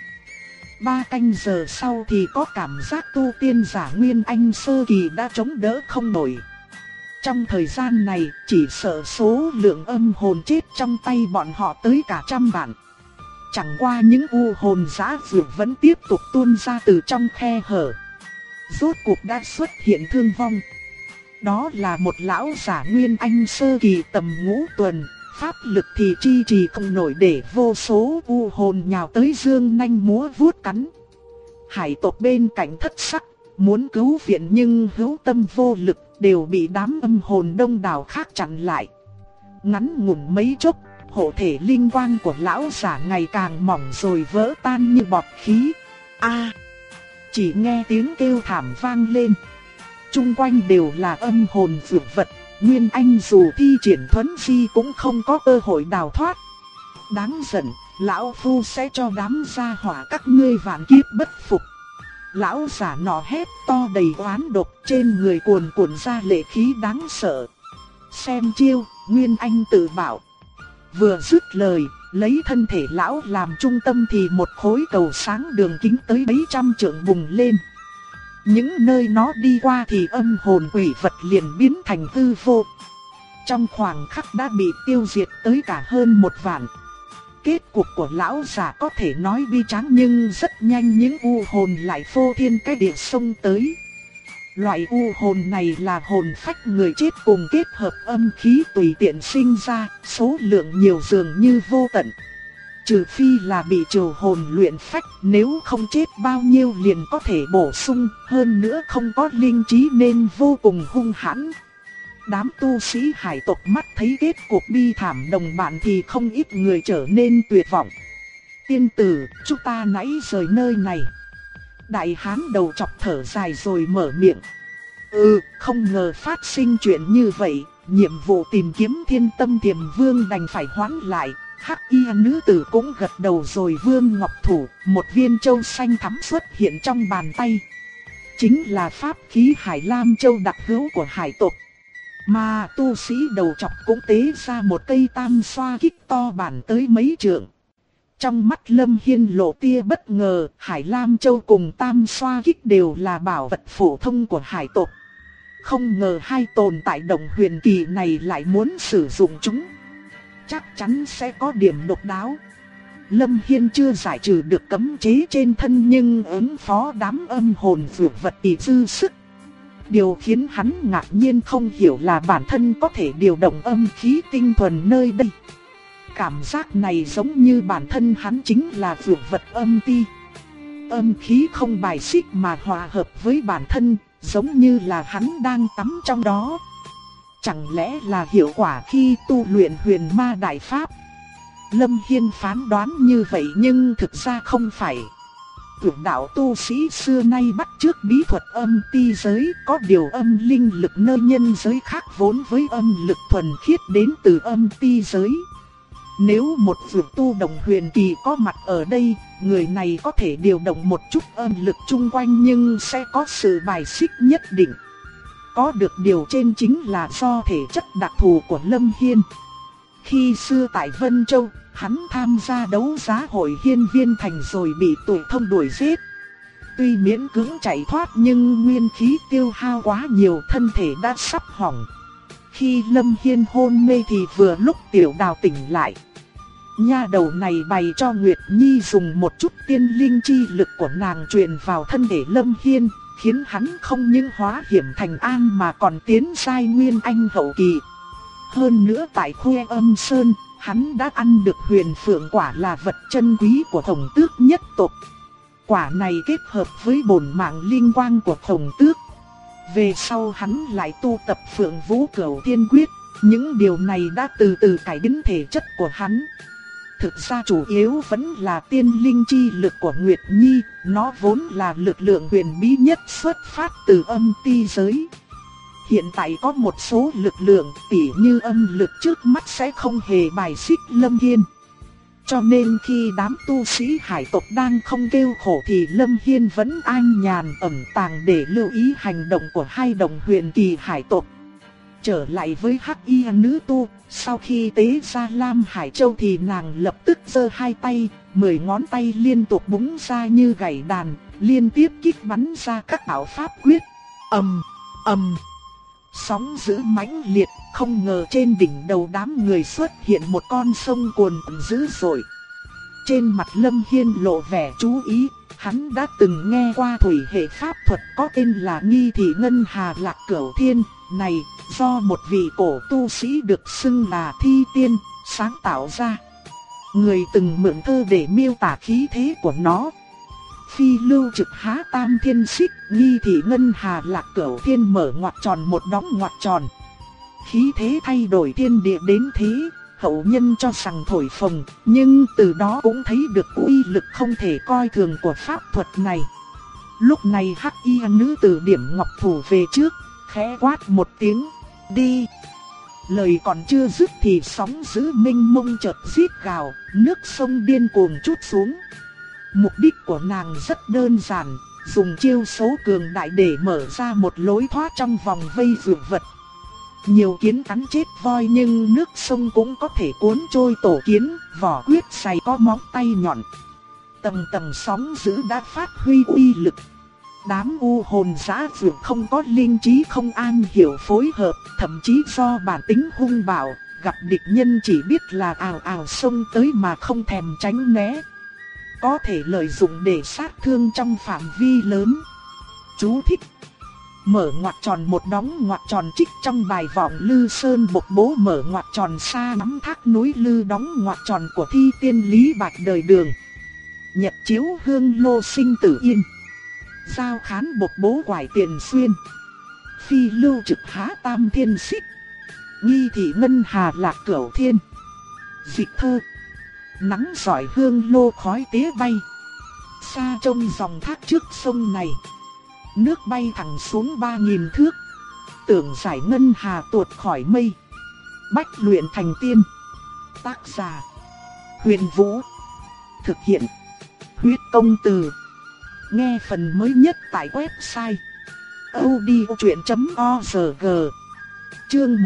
3 canh giờ sau thì có cảm giác tu tiên giả Nguyên Anh sơ kỳ đã chống đỡ không nổi. Trong thời gian này, chỉ sợ số lượng âm hồn chết trong tay bọn họ tới cả trăm vạn. Chẳng qua những u hồn dã dược vẫn tiếp tục tuôn ra từ trong khe hở. Rốt cuộc đã xuất hiện thương vong. Đó là một lão giả Nguyên Anh sơ kỳ tầm ngũ tuần, pháp lực thì chi trì không nổi để vô số u hồn nhào tới dương nanh múa vuốt cắn. Hải tộc bên cạnh thất sắc, muốn cứu viện nhưng hữu tâm vô lực, đều bị đám âm hồn đông đảo khác chặn lại. Ngắn ngủn mấy chốc, hộ thể linh quang của lão giả ngày càng mỏng rồi vỡ tan như bọt khí. Chỉ nghe tiếng kêu thảm vang lên. Trung quanh đều là âm hồn dược vật, Nguyên Anh dù thi triển thuấn di cũng không có cơ hội đào thoát. Đáng giận, lão phu sẽ cho đám gia hỏa các ngươi vạn kiếp bất phục. Lão giả nọ hét to đầy oán độc, trên người cuồn cuộn ra lệ khí đáng sợ. Xem chiêu, Nguyên Anh tự bảo. Vừa dứt lời, lấy thân thể lão làm trung tâm thì một khối cầu sáng đường kính tới mấy trăm trượng bùng lên. Những nơi nó đi qua thì âm hồn quỷ vật liền biến thành hư vô. Trong khoảng khắc đã bị tiêu diệt tới cả hơn 1 vạn. Kết cục của lão giả có thể nói bi tráng nhưng rất nhanh những u hồn lại phô thiên cái địa xông tới. Loại u hồn này là hồn phách người chết cùng kết hợp âm khí tùy tiện sinh ra, số lượng nhiều dường như vô tận. Trừ phi là bị trừ hồn luyện phách, nếu không chết bao nhiêu liền có thể bổ sung, hơn nữa không có linh trí nên vô cùng hung hãn. Đám tu sĩ hải tộc mắt thấy kết cục bi thảm đồng bạn thì không ít người trở nên tuyệt vọng. Tiên tử, chúng ta nãy rời nơi này. Đại hán đầu chọc thở dài rồi mở miệng. Không ngờ phát sinh chuyện như vậy, nhiệm vụ tìm kiếm Thiên Tâm Tiềm Vương đành phải hoãn lại. Hắc y nữ tử cũng gật đầu rồi vương ngọc thủ, một viên châu xanh thắm xuất hiện trong bàn tay. Chính là pháp khí Hải Lam Châu đặc hữu của hải tộc. Mà tu sĩ đầu chọc cũng tế ra một cây tam xoa kích to bản tới mấy trượng. Trong mắt Lâm Hiên lộ tia bất ngờ, Hải Lam Châu cùng tam xoa kích đều là bảo vật phổ thông của hải tộc. Không ngờ hai tồn tại đồng huyền kỳ này lại muốn sử dụng chúng. Chắc chắn sẽ có điểm độc đáo. Lâm Hiên chưa giải trừ được cấm chế trên thân nhưng ứng phó đám âm hồn dược vật thì dư sức. Điều khiến hắn ngạc nhiên không hiểu là bản thân có thể điều động âm khí tinh thuần nơi đây. Cảm giác này giống như bản thân hắn chính là dược vật âm ti. Âm khí không bài xích mà hòa hợp với bản thân, giống như là hắn đang tắm trong đó. Chẳng lẽ là hiệu quả khi tu luyện huyền ma đại pháp? Lâm Hiên phán đoán như vậy nhưng thực ra không phải. Tưởng đạo tu sĩ xưa nay bắt chước bí thuật âm ti giới, có điều âm linh lực nơi nhân giới khác vốn với âm lực thuần khiết đến từ âm ti giới. Nếu một dược tu đồng huyền kỳ có mặt ở đây, người này có thể điều động một chút âm lực chung quanh nhưng sẽ có sự bài xích nhất định. Có được điều trên chính là do thể chất đặc thù của Lâm Hiên. Khi xưa tại Vân Châu, hắn tham gia đấu giá hội Hiên Viên Thành rồi bị Tuổi Thông đuổi giết. Tuy miễn cưỡng chạy thoát nhưng nguyên khí tiêu hao quá nhiều, thân thể đã sắp hỏng. Khi Lâm Hiên hôn mê thì vừa lúc Tiểu Đào tỉnh lại. Nha đầu này bày cho Nguyệt Nhi dùng một chút tiên linh chi lực của nàng truyền vào thân thể Lâm Hiên, khiến hắn không những hóa hiểm thành an mà còn tiến giai nguyên anh hậu kỳ. Hơn nữa tại Khuê Âm Sơn, hắn đã ăn được huyền phượng quả là vật chân quý của Tổng Tước nhất tộc. Quả này kết hợp với bổn mạng linh quang của Tổng Tước. Về sau hắn lại tu tập Phượng Vũ Cửu Thiên Quyết, những điều này đã từ từ cải biến thể chất của hắn. Thực ra chủ yếu vẫn là tiên linh chi lực của Nguyệt Nhi, nó vốn là lực lượng huyền bí nhất xuất phát từ âm ti giới. Hiện tại có một số lực lượng tỉ như âm lực trước mắt sẽ không hề bài xích Lâm Hiên. Cho nên khi đám tu sĩ hải tộc đang không kêu khổ thì Lâm Hiên vẫn an nhàn ẩn tàng để lưu ý hành động của hai đồng huyền kỳ hải tộc. Trở lại với Hắc Y nữ tu, sau khi tế ra Lam Hải Châu thì nàng lập tức giơ hai tay, 10 ngón tay liên tục búng ra như gảy đàn, liên tiếp kích bắn ra các bảo pháp quyết. Ầm, ầm. Sóng dữ mãnh liệt, không ngờ trên đỉnh đầu đám người xuất hiện một con sông cuồn dữ dội. Trên mặt Lâm Hiên lộ vẻ chú ý, hắn đã từng nghe qua thủy hệ pháp thuật có tên là Nghi Thị Ngân Hà Lạc Cửu Thiên, này do một vị cổ tu sĩ được xưng là Thi Tiên sáng tạo ra. Người từng mượn thơ để miêu tả khí thế của nó. Phi lưu trực há tam thiên xích, Nghi Thị Ngân Hà Lạc Cửu Thiên mở ngoặc tròn một đóng ngoặc tròn. Khí thế thay đổi thiên địa đến thế, hậu nhân cho rằng thổi phồng, nhưng từ đó cũng thấy được uy lực không thể coi thường của pháp thuật này. Lúc này Hắc Y nữ tử điểm ngọc thủ về trước, khẽ quát một tiếng, đi. Lời còn chưa dứt thì sóng dữ mênh mông chợt rít gào, nước sông điên cuồng trút xuống. Mục đích của nàng rất đơn giản, dùng chiêu số cường đại để mở ra một lối thoát trong vòng vây dược vật. Nhiều kiến cắn chết voi nhưng nước sông cũng có thể cuốn trôi tổ kiến, vỏ quyết dày có móng tay nhọn. Tầng tầng sóng dữ đã phát huy uy lực. Đám u hồn dã dược không có linh trí không an hiểu phối hợp, thậm chí do bản tính hung bạo, gặp địch nhân chỉ biết là ào ào xông tới mà không thèm tránh né. Có thể lợi dụng để sát thương trong phạm vi lớn. Chú thích: mở ngoặc tròn một đóng ngoặc tròn trích trong bài vọng Lư Sơn bộc bố mở ngoặc tròn xa nắm thác núi Lư đóng ngoặc tròn của thi tiên Lý Bạch đời đường. Nhật chiếu hương lô sinh tử yên. Giao khán bộc bố quải tiền xuyên. Phi lưu trực há tam thiên xích. Nghi thị ngân hà lạc cửu thiên. Dịch thơ. Nắng giỏi hương lô khói tía bay. Xa trông dòng thác trước sông này. Nước bay thẳng xuống 3000 thước. Tưởng giải ngân hà tuột khỏi mây. Bách luyện thành tiên. Tác giả Huyền Vũ. Thực hiện Huyết Công Từ. Nghe phần mới nhất tại website audiochuyện.org. Chương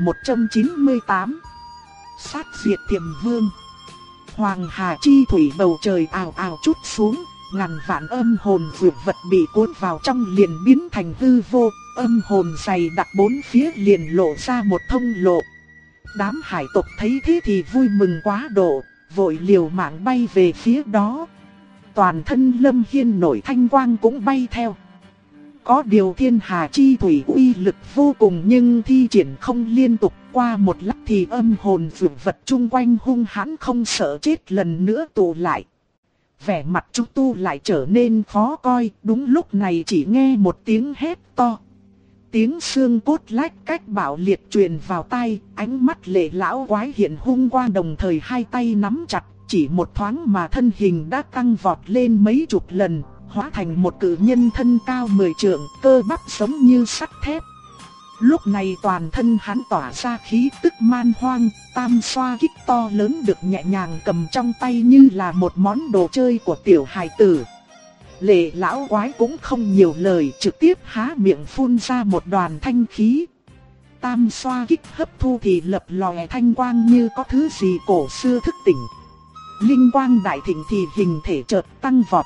1198. Sát diệt Tiềm Vương. Hoàng hà chi thủy bầu trời ào ào trút xuống, ngàn vạn âm hồn vượt vật bị cuốn vào trong liền biến thành hư vô, âm hồn dày đặc bốn phía liền lộ ra một thông lộ. Đám hải tộc thấy thế thì vui mừng quá độ, vội liều mạng bay về phía đó. Toàn thân Lâm Hiên nổi thanh quang cũng bay theo. Có điều thiên hà chi thủy uy lực vô cùng nhưng thi triển không liên tục, qua một lát thì âm hồn vượt vật chung quanh hung hãn không sợ chết lần nữa tụ lại. Vẻ mặt chúng tu lại trở nên khó coi, đúng lúc này chỉ nghe một tiếng hét to. Tiếng xương cốt lách cách bạo liệt truyền vào tai, ánh mắt Lệ lão quái hiện hung quang đồng thời hai tay nắm chặt, chỉ một thoáng mà thân hình đã tăng vọt lên mấy chục lần, hóa thành một cự nhân thân cao 10 trượng, cơ bắp giống như sắt thép. Lúc này toàn thân hắn tỏa ra khí tức man hoang, tam xoa kích to lớn được nhẹ nhàng cầm trong tay như là một món đồ chơi của tiểu hài tử. Lệ lão quái cũng không nhiều lời, trực tiếp há miệng phun ra một đoàn thanh khí. Tam xoa kích hấp thu thì lập lòe thanh quang như có thứ gì cổ xưa thức tỉnh. Linh quang đại thịnh thì hình thể chợt tăng vọt.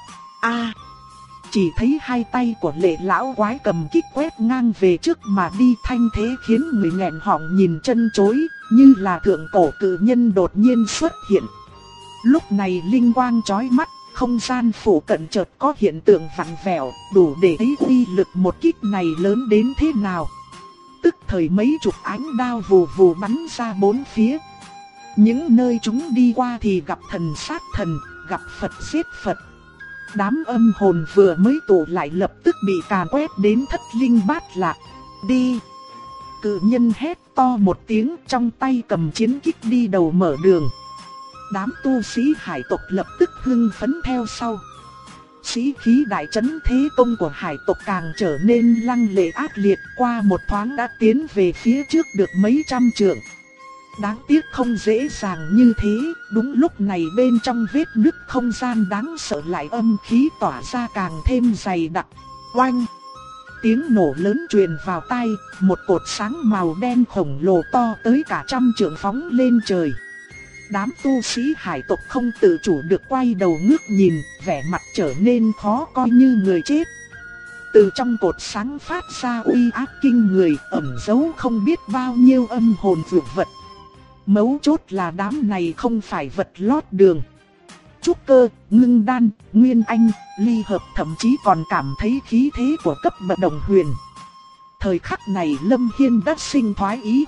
Chỉ thấy hai tay của Lệ lão quái cầm kích quét ngang về trước mà đi, thanh thế khiến người nghẹn họng nhìn chân chối, như là thượng cổ cự nhân đột nhiên xuất hiện. Lúc này linh quang chói mắt, không gian phủ cận chợt có hiện tượng vặn vẹo, đủ để thấy uy lực một kích này lớn đến thế nào. Tức thời mấy chục ánh đao vù vù bắn ra bốn phía. Những nơi chúng đi qua thì gặp thần sát thần, gặp Phật giết Phật. Đám âm hồn vừa mới tụ lại lập tức bị càn quét đến thất linh bát lạc. Đi! Cự nhân hét to một tiếng, trong tay cầm chiến kích đi đầu mở đường. Đám tu sĩ hải tộc lập tức hưng phấn theo sau. Sĩ khí đại trấn thế công của hải tộc càng trở nên lăng lệ ác liệt, qua một thoáng đã tiến về phía trước được mấy trăm trượng. Đáng tiếc không dễ dàng như thế, đúng lúc này bên trong vết nứt không gian đáng sợ lại âm khí tỏa ra càng thêm dày đặc. Oanh! Tiếng nổ lớn truyền vào tai, một cột sáng màu đen khổng lồ to tới cả 100 trượng phóng lên trời. Đám tu sĩ hải tộc không tự chủ được quay đầu ngước nhìn, vẻ mặt trở nên khó coi như người chết. Từ trong cột sáng phát ra uy áp kinh người, ẩn giấu không biết bao nhiêu âm hồn vượt vật. Mấu chốt là đám này không phải vật lót đường. Trúc Cơ, Ngưng Đan, Nguyên Anh, Ly Hợp thậm chí còn cảm thấy khí thế của cấp bậc Đồng Huyền. Thời khắc này Lâm Hiên đã sinh thoái ý.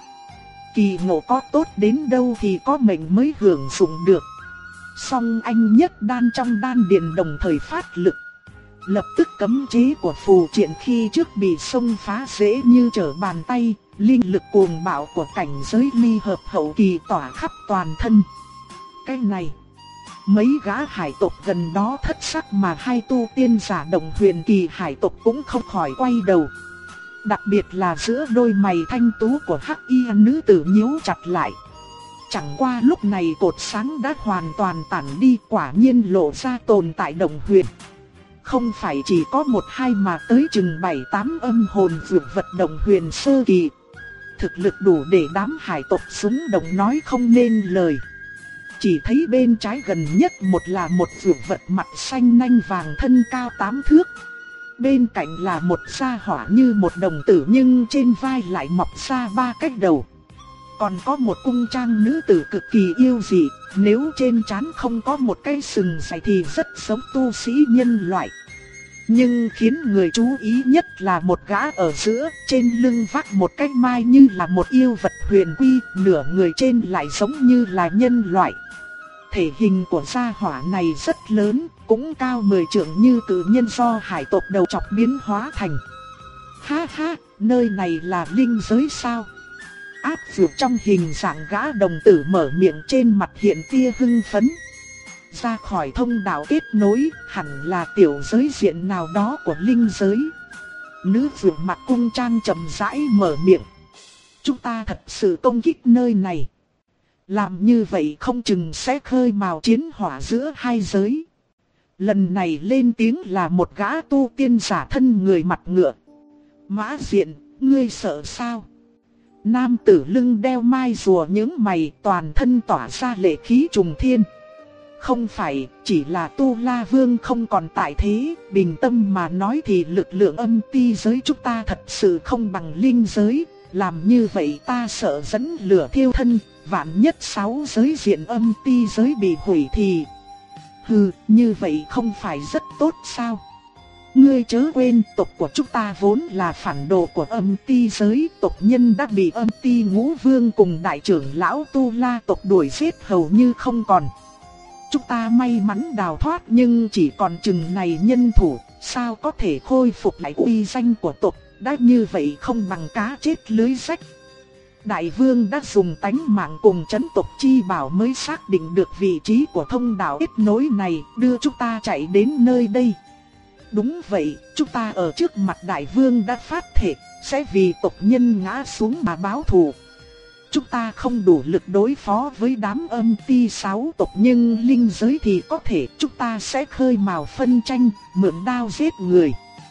Kỳ ngộ có tốt đến đâu thì có mệnh mới hưởng dụng được. Song anh nhất đan trong đan điền đồng thời phát lực. Lập tức cấm chế của phù triện khi trước bị xông phá dễ như trở bàn tay. Linh lực cuồng bạo của cảnh giới ly hợp hậu kỳ tỏa khắp toàn thân. Cái này, mấy gã hải tộc gần đó thất sắc mà hai tu tiên giả Đồng Huyền kỳ hải tộc cũng không khỏi quay đầu. Đặc biệt là giữa đôi mày thanh tú của hắc y nữ tử nhíu chặt lại. Chẳng qua lúc này cột sáng đã hoàn toàn tản đi, quả nhiên lộ ra tồn tại Đồng Huyền. Không phải chỉ có 1-2 mà tới chừng 7-8 âm hồn vượt vật Đồng Huyền sơ kỳ. Thực lực đủ để đám hải tộc súng đồng nói không nên lời. Chỉ thấy bên trái gần nhất một là một vượt vật mặt xanh nanh vàng thân cao 8 thước. Bên cạnh là một sa hỏa như một đồng tử nhưng trên vai lại mọc ra 3 cái đầu. Còn có một cung trang nữ tử cực kỳ yêu dị, nếu trên trán không có một cái sừng sảy thì rất giống tu sĩ nhân loại. Nhưng khiến người chú ý nhất là một gã ở giữa, trên lưng vác một cái mai như là một yêu vật huyền quy, nửa người trên lại giống như là nhân loại. Thể hình của gia hỏa này rất lớn, cũng cao 10 trượng như cự nhân do hải tộc đầu chọc biến hóa thành. Ha ha, nơi này là linh giới sao? Áp vượt trong hình dạng gã đồng tử mở miệng, trên mặt hiện tia hưng phấn. Ra khỏi thông đạo kết nối, hẳn là tiểu giới diện nào đó của linh giới. Nữ vượt mặt cung trang chậm rãi mở miệng. Chúng ta thật sự công kích nơi này. Làm như vậy không chừng sẽ khơi mào chiến hỏa giữa hai giới. Lần này lên tiếng là một gã tu tiên giả thân người mặt ngựa. Mã Diện, ngươi sợ sao? Nam tử lưng đeo mai rùa những mày, toàn thân tỏa ra lệ khí trùng thiên. Không phải, chỉ là Tu La Vương không còn tại thế, bình tâm mà nói thì lực lượng âm ti giới chúng ta thật sự không bằng linh giới. Làm như vậy ta sợ dẫn lửa thiêu thân, vạn nhất 6 giới diện âm ti giới bị hủy thì... Hừ, như vậy không phải rất tốt sao? Ngươi chớ quên, tộc của chúng ta vốn là phản đồ của âm ti giới, tộc nhân đã bị âm ti ngũ vương cùng đại trưởng lão Tu La tộc đuổi giết hầu như không còn. Chúng ta may mắn đào thoát nhưng chỉ còn chừng này nhân thủ, sao có thể khôi phục lại uy danh của tộc, đã như vậy không bằng cá chết lưới rách. Đại vương đã dùng tánh mạng cùng chấn tộc chi bảo mới xác định được vị trí của thông đạo kết nối này, đưa chúng ta chạy đến nơi đây. Đúng vậy, chúng ta ở trước mặt đại vương đã phát thệ, sẽ vì tộc nhân ngã xuống mà báo thù. Chúng ta không đủ lực đối phó với đám âm ti 6 tộc nhưng linh giới thì có thể chúng ta sẽ khơi mào phân tranh, mượn đao giết người.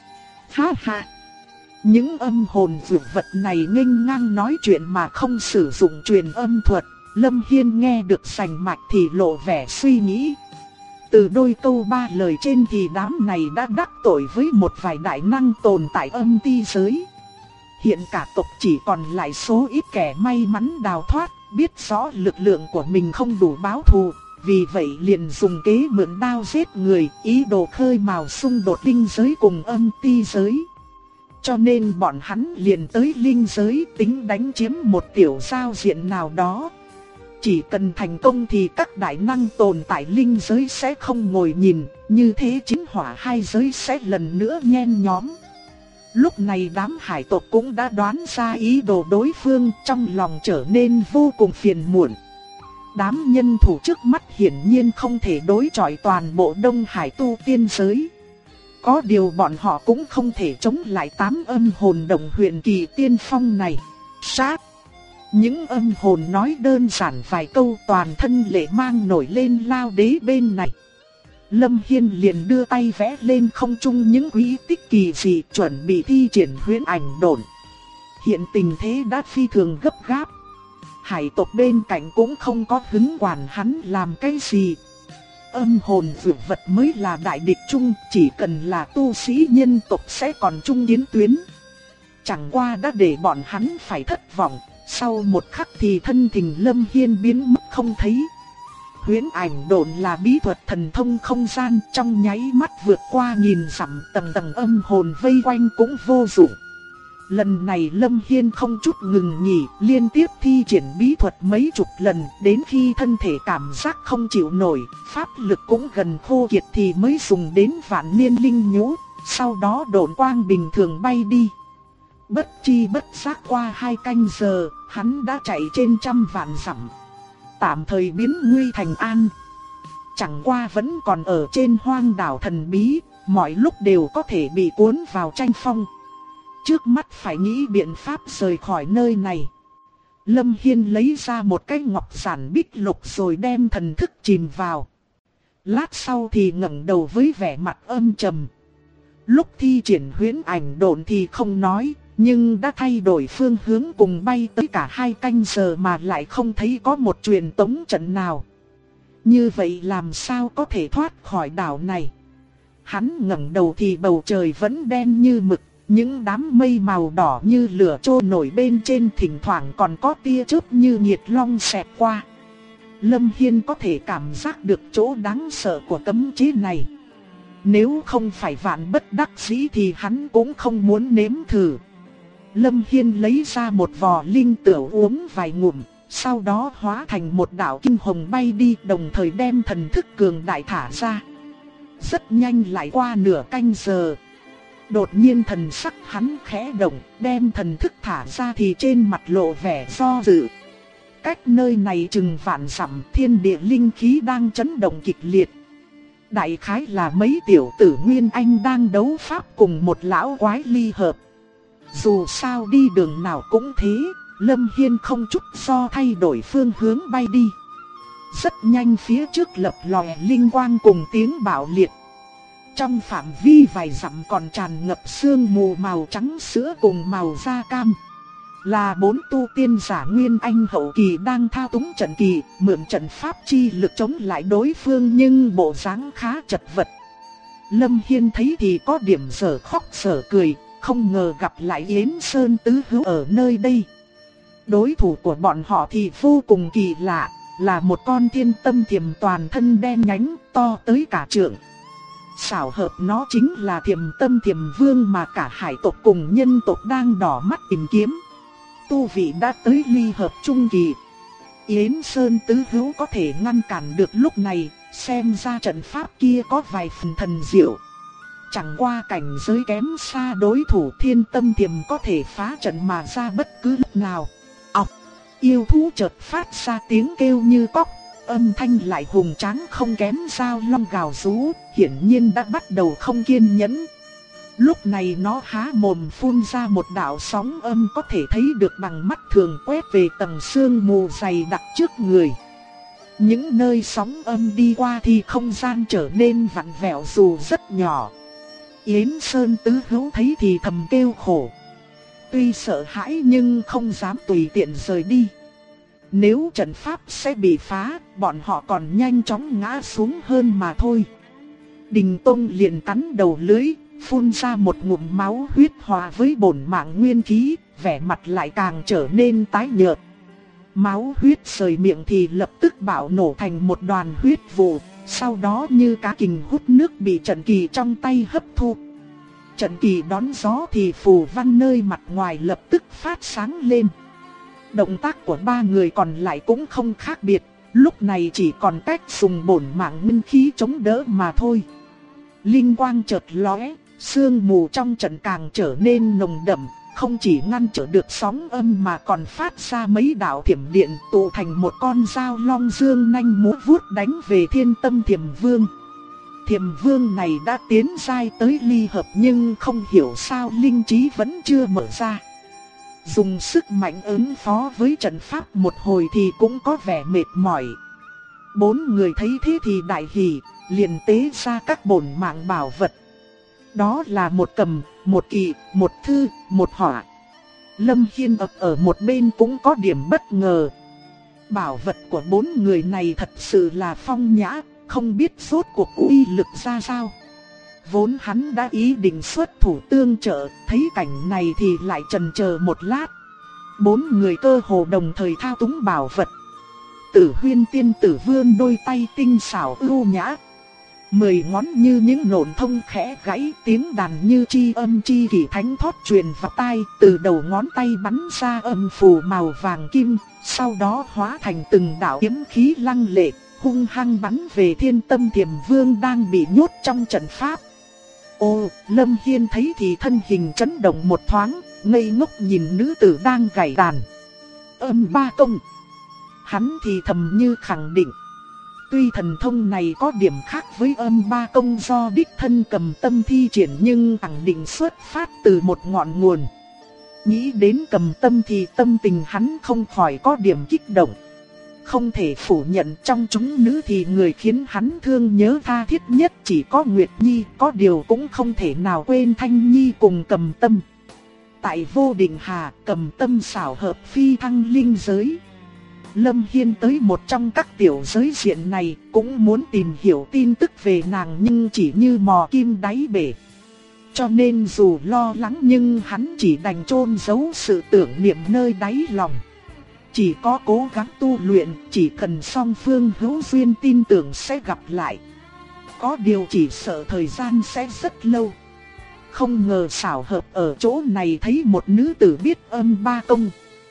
Ha ha! Những âm hồn dược vật này nghênh ngang nói chuyện mà không sử dụng truyền âm thuật. Lâm Hiên nghe được sành mạch thì lộ vẻ suy nghĩ. Từ đôi câu ba lời trên thì đám này đã đắc tội với một vài đại năng tồn tại âm ti giới. Hiện cả tộc chỉ còn lại số ít kẻ may mắn đào thoát, biết rõ lực lượng của mình không đủ báo thù, vì vậy liền dùng kế mượn đao giết người, ý đồ khơi mào xung đột linh giới cùng âm ti giới. Cho nên bọn hắn liền tới linh giới tính đánh chiếm một tiểu giao diện nào đó. Chỉ cần thành công thì các đại năng tồn tại linh giới sẽ không ngồi nhìn, như thế chiến hỏa hai giới sẽ lần nữa nhen nhóm. Lúc này đám hải tộc cũng đã đoán ra ý đồ đối phương, trong lòng trở nên vô cùng phiền muộn. Đám nhân thủ trước mắt hiển nhiên không thể đối chọi toàn bộ Đông Hải tu tiên giới. Có điều bọn họ cũng không thể chống lại 8 âm hồn đồng huyền kỳ tiên phong này. Sát! Những âm hồn nói đơn giản vài câu, toàn thân lệ mang nổi lên lao đế bên này. Lâm Hiên liền đưa tay vẽ lên không trung những quỹ tích kỳ dị, chuẩn bị thi triển huyễn ảnh độn. Hiện tình thế đã phi thường gấp gáp. Hải tộc bên cạnh cũng không có hứng quản hắn làm cái gì. Âm hồn dược vật mới là đại địch chung, chỉ cần là tu sĩ nhân tộc sẽ còn chung chiến tuyến. Chẳng qua đã để bọn hắn phải thất vọng, sau một khắc thì thân hình Lâm Hiên biến mất không thấy. Huyễn ảnh độn là bí thuật thần thông không gian, trong nháy mắt vượt qua nghìn dặm, tầng tầng âm hồn vây quanh cũng vô dụng. Lần này Lâm Hiên không chút ngừng nghỉ, liên tiếp thi triển bí thuật mấy chục lần, đến khi thân thể cảm giác không chịu nổi, pháp lực cũng gần khô kiệt thì mới dùng đến vạn niên linh nhũ, sau đó độn quang bình thường bay đi. Bất chi bất giác qua 2 canh giờ, hắn đã chạy trên trăm vạn dặm, tạm thời biến nguy thành an. Chẳng qua vẫn còn ở trên hoang đảo thần bí, mọi lúc đều có thể bị cuốn vào tranh phong. Trước mắt phải nghĩ biện pháp rời khỏi nơi này. Lâm Hiên lấy ra một cái ngọc giản bích lục rồi đem thần thức chìm vào. Lát sau thì ngẩng đầu với vẻ mặt âm trầm. Lúc thi triển huyễn ảnh độn thì không nói, nhưng đã thay đổi phương hướng cùng bay tới cả 2 canh giờ mà lại không thấy có một truyền tống trận nào. Như vậy làm sao có thể thoát khỏi đảo này? Hắn ngẩng đầu thì bầu trời vẫn đen như mực, những đám mây màu đỏ như lửa trôi nổi bên trên, thỉnh thoảng còn có tia chớp như nhiệt long xẹt qua. Lâm Hiên có thể cảm giác được chỗ đáng sợ của cấm chế này. Nếu không phải vạn bất đắc dĩ thì hắn cũng không muốn nếm thử. Lâm Hiên lấy ra một vò linh tửu uống vài ngụm, sau đó hóa thành một đạo kim hồng bay đi, đồng thời đem thần thức cường đại thả ra. Rất nhanh lại qua nửa canh giờ. Đột nhiên thần sắc hắn khẽ động, đem thần thức thả ra thì trên mặt lộ vẻ do dự. Cách nơi này chừng vạn dặm, thiên địa linh khí đang chấn động kịch liệt. Đại khái là mấy tiểu tử Nguyên Anh đang đấu pháp cùng một lão quái ly hợp. Dù sao đi đường nào cũng thế, Lâm Hiên không chút do thay đổi phương hướng bay đi. Rất nhanh phía trước lập lòe linh quang cùng tiếng bạo liệt. Trong phạm vi vài dặm còn tràn ngập sương mù màu trắng sữa cùng màu da cam. Là 4 tu tiên giả Nguyên Anh hậu kỳ đang thao túng trận kỳ, mượn trận pháp chi lực chống lại đối phương, nhưng bộ dáng khá chật vật. Lâm Hiên thấy thì có điểm sở khóc sở cười, không ngờ gặp lại Yến Sơn tứ hữu ở nơi đây. Đối thủ của bọn họ thì vô cùng kỳ lạ, là một con thiên tâm thiềm toàn thân đen nhánh, to tới cả trượng. Xảo hợp nó chính là Thiềm Tâm Thiềm Vương mà cả hải tộc cùng nhân tộc đang đỏ mắt tìm kiếm. Tu vị đã tới ly hợp trung kỳ. Yến Sơn tứ hữu có thể ngăn cản được lúc này, xem ra trận pháp kia có vài phần thần diệu. Chẳng qua cảnh giới kém xa đối thủ, Thiên Tâm Thiềm có thể phá trận mà ra bất cứ lúc nào. Ọc, yêu thú chợt phát ra tiếng kêu như cóc, âm thanh lại hùng tráng không kém dao long gào rú, hiển nhiên đã bắt đầu không kiên nhẫn. Lúc này nó há mồm phun ra một đạo sóng âm có thể thấy được bằng mắt thường, quét về tầng sương mù dày đặc trước người. Những nơi sóng âm đi qua thì không gian trở nên vặn vẹo dù rất nhỏ. Yến Sơn tứ hữu thấy thì thầm kêu khổ. Tuy sợ hãi nhưng không dám tùy tiện rời đi. Nếu trận pháp sẽ bị phá, bọn họ còn nhanh chóng ngã xuống hơn mà thôi. Đình Tông liền cắn đầu lưỡi, phun ra một ngụm máu huyết hòa với bổn mạng nguyên khí, vẻ mặt lại càng trở nên tái nhợt. Máu huyết rời miệng thì lập tức bạo nổ thành một đoàn huyết vụ, sau đó như cá kình hút nước bị trận kỳ trong tay hấp thu. Trận kỳ đón gió thì phù văn nơi mặt ngoài lập tức phát sáng lên. Động tác của ba người còn lại cũng không khác biệt, lúc này chỉ còn cách dùng bổn mạng nguyên khí chống đỡ mà thôi. Linh quang chợt lóe, sương mù trong trận càng trở nên nồng đậm, không chỉ ngăn trở được sóng âm mà còn phát ra mấy đạo thiểm điện tụ thành một con dao long dương nanh múa vuốt đánh về Thiên Tâm Thiềm Vương. Thiềm Vương này đã tiến giai tới ly hợp nhưng không hiểu sao linh trí vẫn chưa mở ra. Dùng sức mạnh ứng phó với trận pháp một hồi thì cũng có vẻ mệt mỏi. 4 người thấy thế thì đại hỉ, liền tế ra các bổn mạng bảo vật. Đó là một cầm, một kỵ, một thư, một hỏa. Lâm Hiên ở một bên cũng có điểm bất ngờ. Bảo vật của 4 người này thật sự là phong nhã, không biết rốt cuộc uy lực ra sao. Vốn hắn đã ý định xuất thủ tương trợ, thấy cảnh này thì lại chần chờ một lát. 4 người cơ hồ đồng thời thao túng bảo vật. Tử Huyên tiên tử vươn đôi tay tinh xảo ưu nhã. 10 ngón như những nổn thông khẽ gãy, tiếng đàn như chi âm chi kỷ thánh thót truyền vào tai, từ đầu ngón tay bắn ra âm phù màu vàng kim, sau đó hóa thành từng đạo kiếm khí lăng lệ, hung hăng bắn về Thiên Tâm Thiềm Vương đang bị nhốt trong trận pháp. Ô, Lâm Hiên thấy thì thân hình chấn động một thoáng, ngây ngốc nhìn nữ tử đang gảy đàn. Âm ba công. Hắn thì thầm như khẳng định. Tuy thần thông này có điểm khác với âm ba công do đích thân Cầm Tâm thi triển nhưng khẳng định xuất phát từ một ngọn nguồn. Nghĩ đến Cầm Tâm thì tâm tình hắn không khỏi có điểm kích động. Không thể phủ nhận trong chúng nữ thì người khiến hắn thương nhớ tha thiết nhất chỉ có Nguyệt Nhi, có điều cũng không thể nào quên Thanh Nhi cùng Cầm Tâm. Tại Vô Định Hà, Cầm Tâm xảo hợp phi thăng linh giới. Lâm Hiên tới một trong các tiểu giới diện này, cũng muốn tìm hiểu tin tức về nàng nhưng chỉ như mò kim đáy bể. Cho nên dù lo lắng nhưng hắn chỉ đành chôn giấu sự tưởng niệm nơi đáy lòng. Chỉ có cố gắng tu luyện, chỉ cần song phương hữu duyên tin tưởng sẽ gặp lại. có điều chỉ sợ thời gian sẽ rất lâu. Không ngờ xảo hợp ở chỗ này thấy một nữ tử biết âm ba công.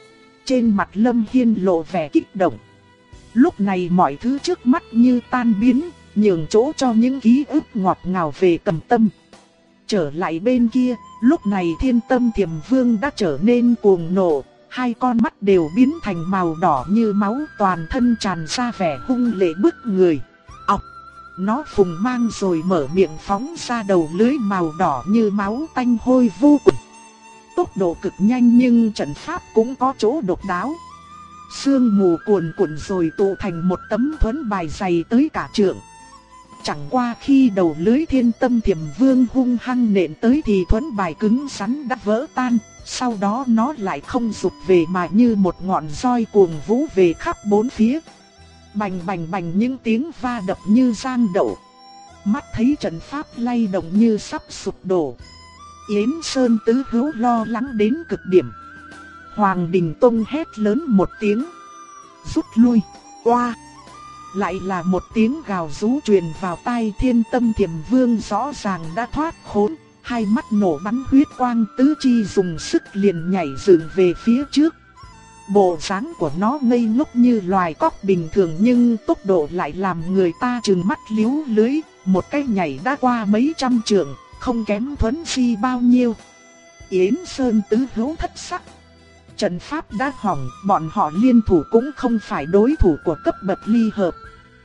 Trên mặt Lâm Hiên lộ vẻ kích động. Lúc này mọi thứ trước mắt như tan biến, nhường chỗ cho những ký ức ngọt ngào về Cầm Tâm. Trở lại bên kia, lúc này Thiên Tâm Thiềm Vương đã trở nên cuồng nộ, hai con mắt đều biến thành màu đỏ như máu, toàn thân tràn ra vẻ hung lệ bức người. Ọc! Nó phùng mang rồi mở miệng phóng ra đầu lưới màu đỏ như máu tanh hôi vô cùng. Tốc độ cực nhanh nhưng trận pháp cũng có chỗ độc đáo. Sương mù cuồn cuộn rồi tụ thành một tấm thuẫn bài dày tới cả trượng. Chẳng qua khi đầu lưới Thiên Tâm Thiềm Vương hung hăng nện tới thì thuẫn bài cứng rắn đã vỡ tan. Sau đó nó lại không rụt về mà như một ngọn roi cuồng vũ về khắp bốn phía. Bành bành bành những tiếng va đập như giang đậu. Mắt thấy trận pháp lay động như sắp sụp đổ. Yến Sơn tứ hữu lo lắng đến cực điểm. Hoàng Đình Tông hét lớn một tiếng. Rút lui, oa. Lại là một tiếng gào rú truyền vào tai Thiên Tâm Thiềm Vương, rõ ràng đã thoát khốn. Hai mắt nổ bắn huyết quang, tứ chi dùng sức liền nhảy dựng về phía trước. Bộ dáng của nó ngây ngốc như loài cóc bình thường nhưng tốc độ lại làm người ta trừng mắt liếu lưới. Một cái nhảy đã qua mấy trăm trượng, không kém Thuấn Phi bao nhiêu. Yến Sơn tứ hữu thất sắc. Trận pháp đã hỏng, bọn họ liên thủ cũng không phải đối thủ của cấp bậc ly hợp.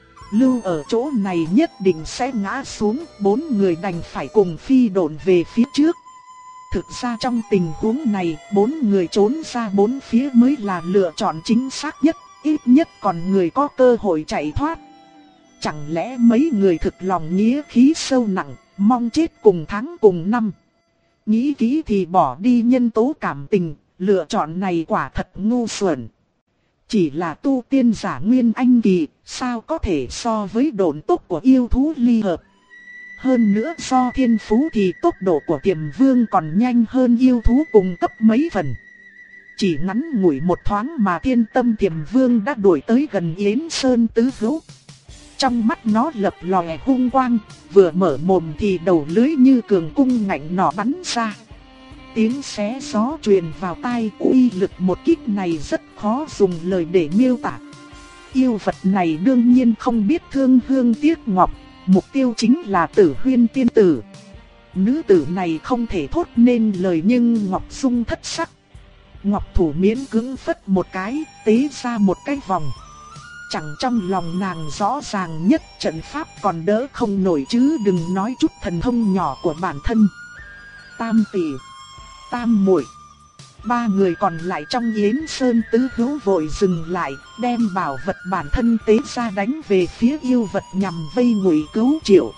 Lưu ở chỗ này nhất định sẽ ngã xuống, bốn người đành phải cùng phi độn về phía trước. Thực ra trong tình huống này, bốn người trốn ra bốn phía mới là lựa chọn chính xác nhất, ít nhất còn người có cơ hội chạy thoát. Chẳng lẽ mấy người thực lòng nghĩa khí sâu nặng, mong chết cùng tháng cùng năm. Nghĩ kỹ thì bỏ đi nhân tố cảm tình, lựa chọn này quả thật ngu xuẩn. Chỉ là tu tiên giả nguyên anh kỳ, sao có thể so với độn tốc của yêu thú ly hợp. Hơn nữa so thiên phú thì tốc độ của Thiềm Vương còn nhanh hơn yêu thú cùng cấp mấy phần. Chỉ ngắn ngủi một thoáng mà Thiên Tâm Thiềm Vương đã đuổi tới gần Yến Sơn tứ hữu. Trong mắt nó lập lòe hung quang, vừa mở mồm thì đầu lưới như cường cung ngạnh nỏ bắn ra. Tiếng xé gió truyền vào tai, uy lực một kích này rất khó dùng lời để miêu tả. Yêu vật này đương nhiên không biết thương hương tiếc ngọc, mục tiêu chính là Tử Huyên tiên tử. Nữ tử này không thể thốt nên lời nhưng Ngọc Dung thất sắc. Ngọc thủ miễn cưỡng phất một cái, tế ra một cái vòng. Chẳng trong lòng nàng rõ ràng nhất trận pháp còn đỡ không nổi chứ đừng nói chút thần thông nhỏ của bản thân. Tam tỷ, tam muội, ba người còn lại trong Yến Sơn tứ hữu vội dừng lại, đem bảo vật bản thân tế ra đánh về phía yêu vật nhằm vây ngụy cứu Triệu.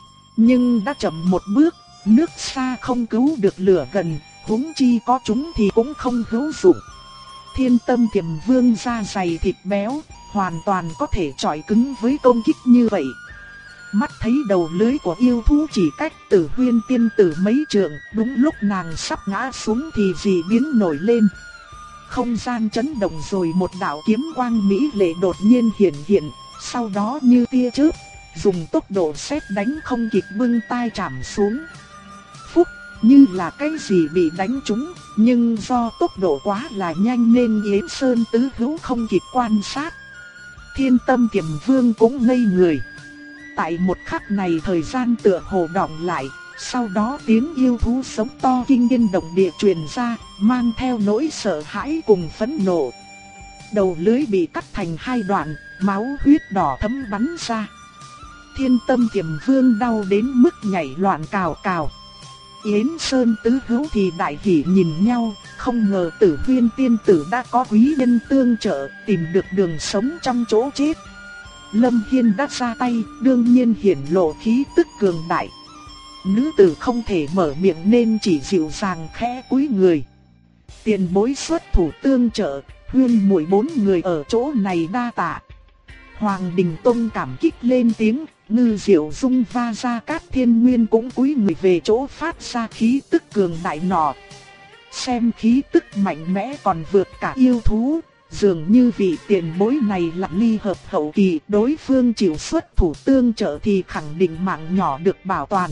Nhưng đã chậm một bước, nước xa không cứu được lửa gần, huống chi có chúng thì cũng không hữu dụng. Thiên Tâm Thiềm Vương da dày thịt béo, hoàn toàn có thể chọi cứng với công kích như vậy. Mắt thấy đầu lưới của yêu thú chỉ cách Tử Huyên tiên tử mấy trượng, đúng lúc nàng sắp ngã xuống thì dị biến nổi lên. Không gian chấn động rồi một đạo kiếm quang mỹ lệ đột nhiên hiện, sau đó như tia chớp, dùng tốc độ sét đánh không kịp bưng tay chạm xuống. Phúc, như là cái gì bị đánh trúng, nhưng do tốc độ quá là nhanh nên Yến Sơn tứ hữu không kịp quan sát. Thiên Tâm Thiềm Vương cũng ngây người. Tại một khắc này thời gian tựa hồ đọng lại, sau đó tiếng yêu thú sống to kinh thiên động địa truyền ra, mang theo nỗi sợ hãi cùng phẫn nộ. Đầu lưới bị cắt thành hai đoạn, máu huyết đỏ thấm bắn ra. Thiên Tâm Thiềm Vương đau đến mức nhảy loạn cào cào. Yến Sơn tứ hữu thì đại hỉ nhìn nhau, không ngờ Tử Huyên tiên tử đã có quý nhân tương trợ, tìm được đường sống trong chỗ chết. Lâm Hiên đã ra tay, đương nhiên hiển lộ khí tức cường đại. Nữ tử không thể mở miệng nên chỉ dịu dàng khẽ cúi người. Tiền bối xuất thủ tương trợ, Huyên muội bốn người ở chỗ này đa tạ. Hoàng Đình Tông cảm kích lên tiếng, Ngư Diệu Dung và Gia Cát Thiên Nguyên cũng cúi người về chỗ phát ra khí tức cường đại nọ. Xem khí tức mạnh mẽ còn vượt cả yêu thú, Dường như vị tiền bối này là ly hợp hậu kỳ, đối phương chịu xuất thủ tương trợ thì khẳng định mạng nhỏ được bảo toàn.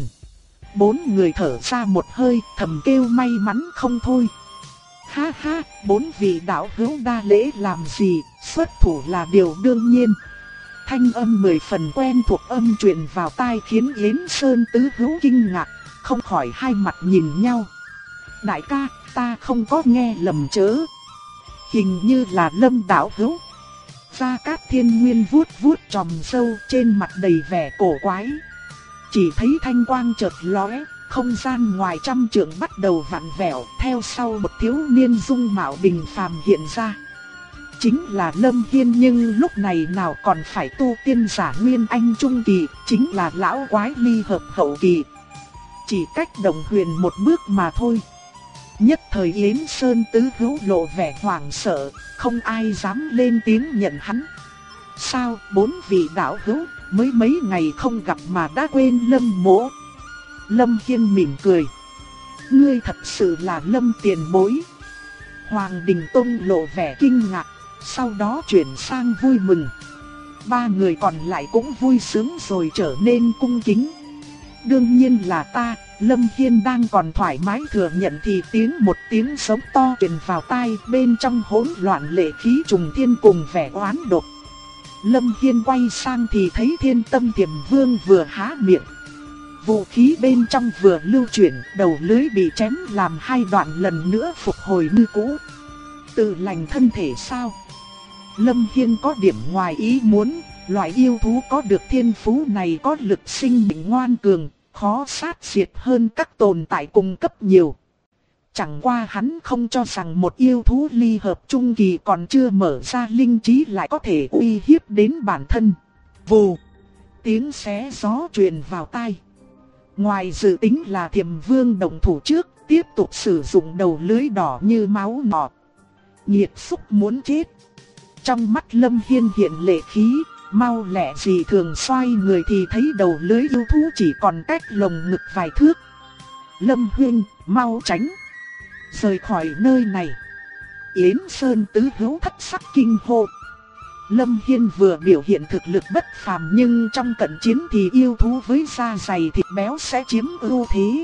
4 người thở ra một hơi, thầm kêu may mắn không thôi. Ha ha, 4 vị đạo hữu đa lễ làm gì, xuất thủ là điều đương nhiên. Thanh âm 10 phần quen thuộc âm truyền vào tai khiến Yến Sơn tứ hữu kinh ngạc, không khỏi hai mặt nhìn nhau. Đại ca, ta không có nghe lầm chớ. Hình như là Lâm đạo hữu. Gia Cát Thiên Nguyên vuốt vuốt chòm râu, trên mặt đầy vẻ cổ quái. Chỉ thấy thanh quang chợt lóe, không gian ngoài trăm trượng bắt đầu vặn vẹo, theo sau một thiếu niên dung mạo bình phàm hiện ra. Chính là Lâm Hiên, nhưng lúc này nào còn phải tu tiên giả nguyên anh trung kỳ, chính là lão quái ly hợp hậu kỳ. Chỉ cách Đồng Huyền một bước mà thôi. Nhất thời Yến Sơn tứ hữu lộ vẻ hoảng sợ, không ai dám lên tiếng nhận hắn. Sao 4 vị đạo hữu mới mấy ngày không gặp mà đã quên Lâm mỗ? Lâm Hiên mỉm cười. Ngươi thật sự là Lâm tiền bối. Hoàng Đình Tông lộ vẻ kinh ngạc, sau đó chuyển sang vui mừng. 3 người còn lại cũng vui sướng rồi trở nên cung kính. Đương nhiên là ta. Lâm Hiên đang còn thoải mái thừa nhận thì một tiếng sống to truyền vào tai, bên trong hỗn loạn lệ khí trùng thiên cùng vẻ oán độc. Lâm Hiên quay sang thì thấy Thiên Tâm Thiểm Vương vừa há miệng. Vũ khí bên trong vừa lưu chuyển, đầu lưới bị chém làm 2 đoạn, lần nữa phục hồi như cũ. Tự lành thân thể sao? Lâm Hiên có điểm ngoài ý muốn, loại yêu thú có được thiên phú này có lực sinh mệnh ngoan cường, khó sát diệt hơn các tồn tại cùng cấp nhiều. Chẳng qua hắn không cho rằng một yêu thú ly hợp trung kỳ còn chưa mở ra linh trí lại có thể uy hiếp đến bản thân. Vù, tiếng xé gió truyền vào tai. Ngoài dự tính là Thiểm Vương động thủ trước, tiếp tục sử dụng đầu lưới đỏ như máu nọ. Nhiệt xúc muốn chết. Trong mắt Lâm Hiên hiện lệ khí, mau lẹ gì thường xoay người thì thấy đầu lưới yêu thú chỉ còn cách lồng ngực vài thước. Lâm huynh, mau tránh. Rời khỏi nơi này. Yến Sơn tứ hữu thất sắc kinh hô. Lâm Hiên vừa biểu hiện thực lực bất phàm, nhưng trong cận chiến thì yêu thú với da dày thịt béo sẽ chiếm ưu thế.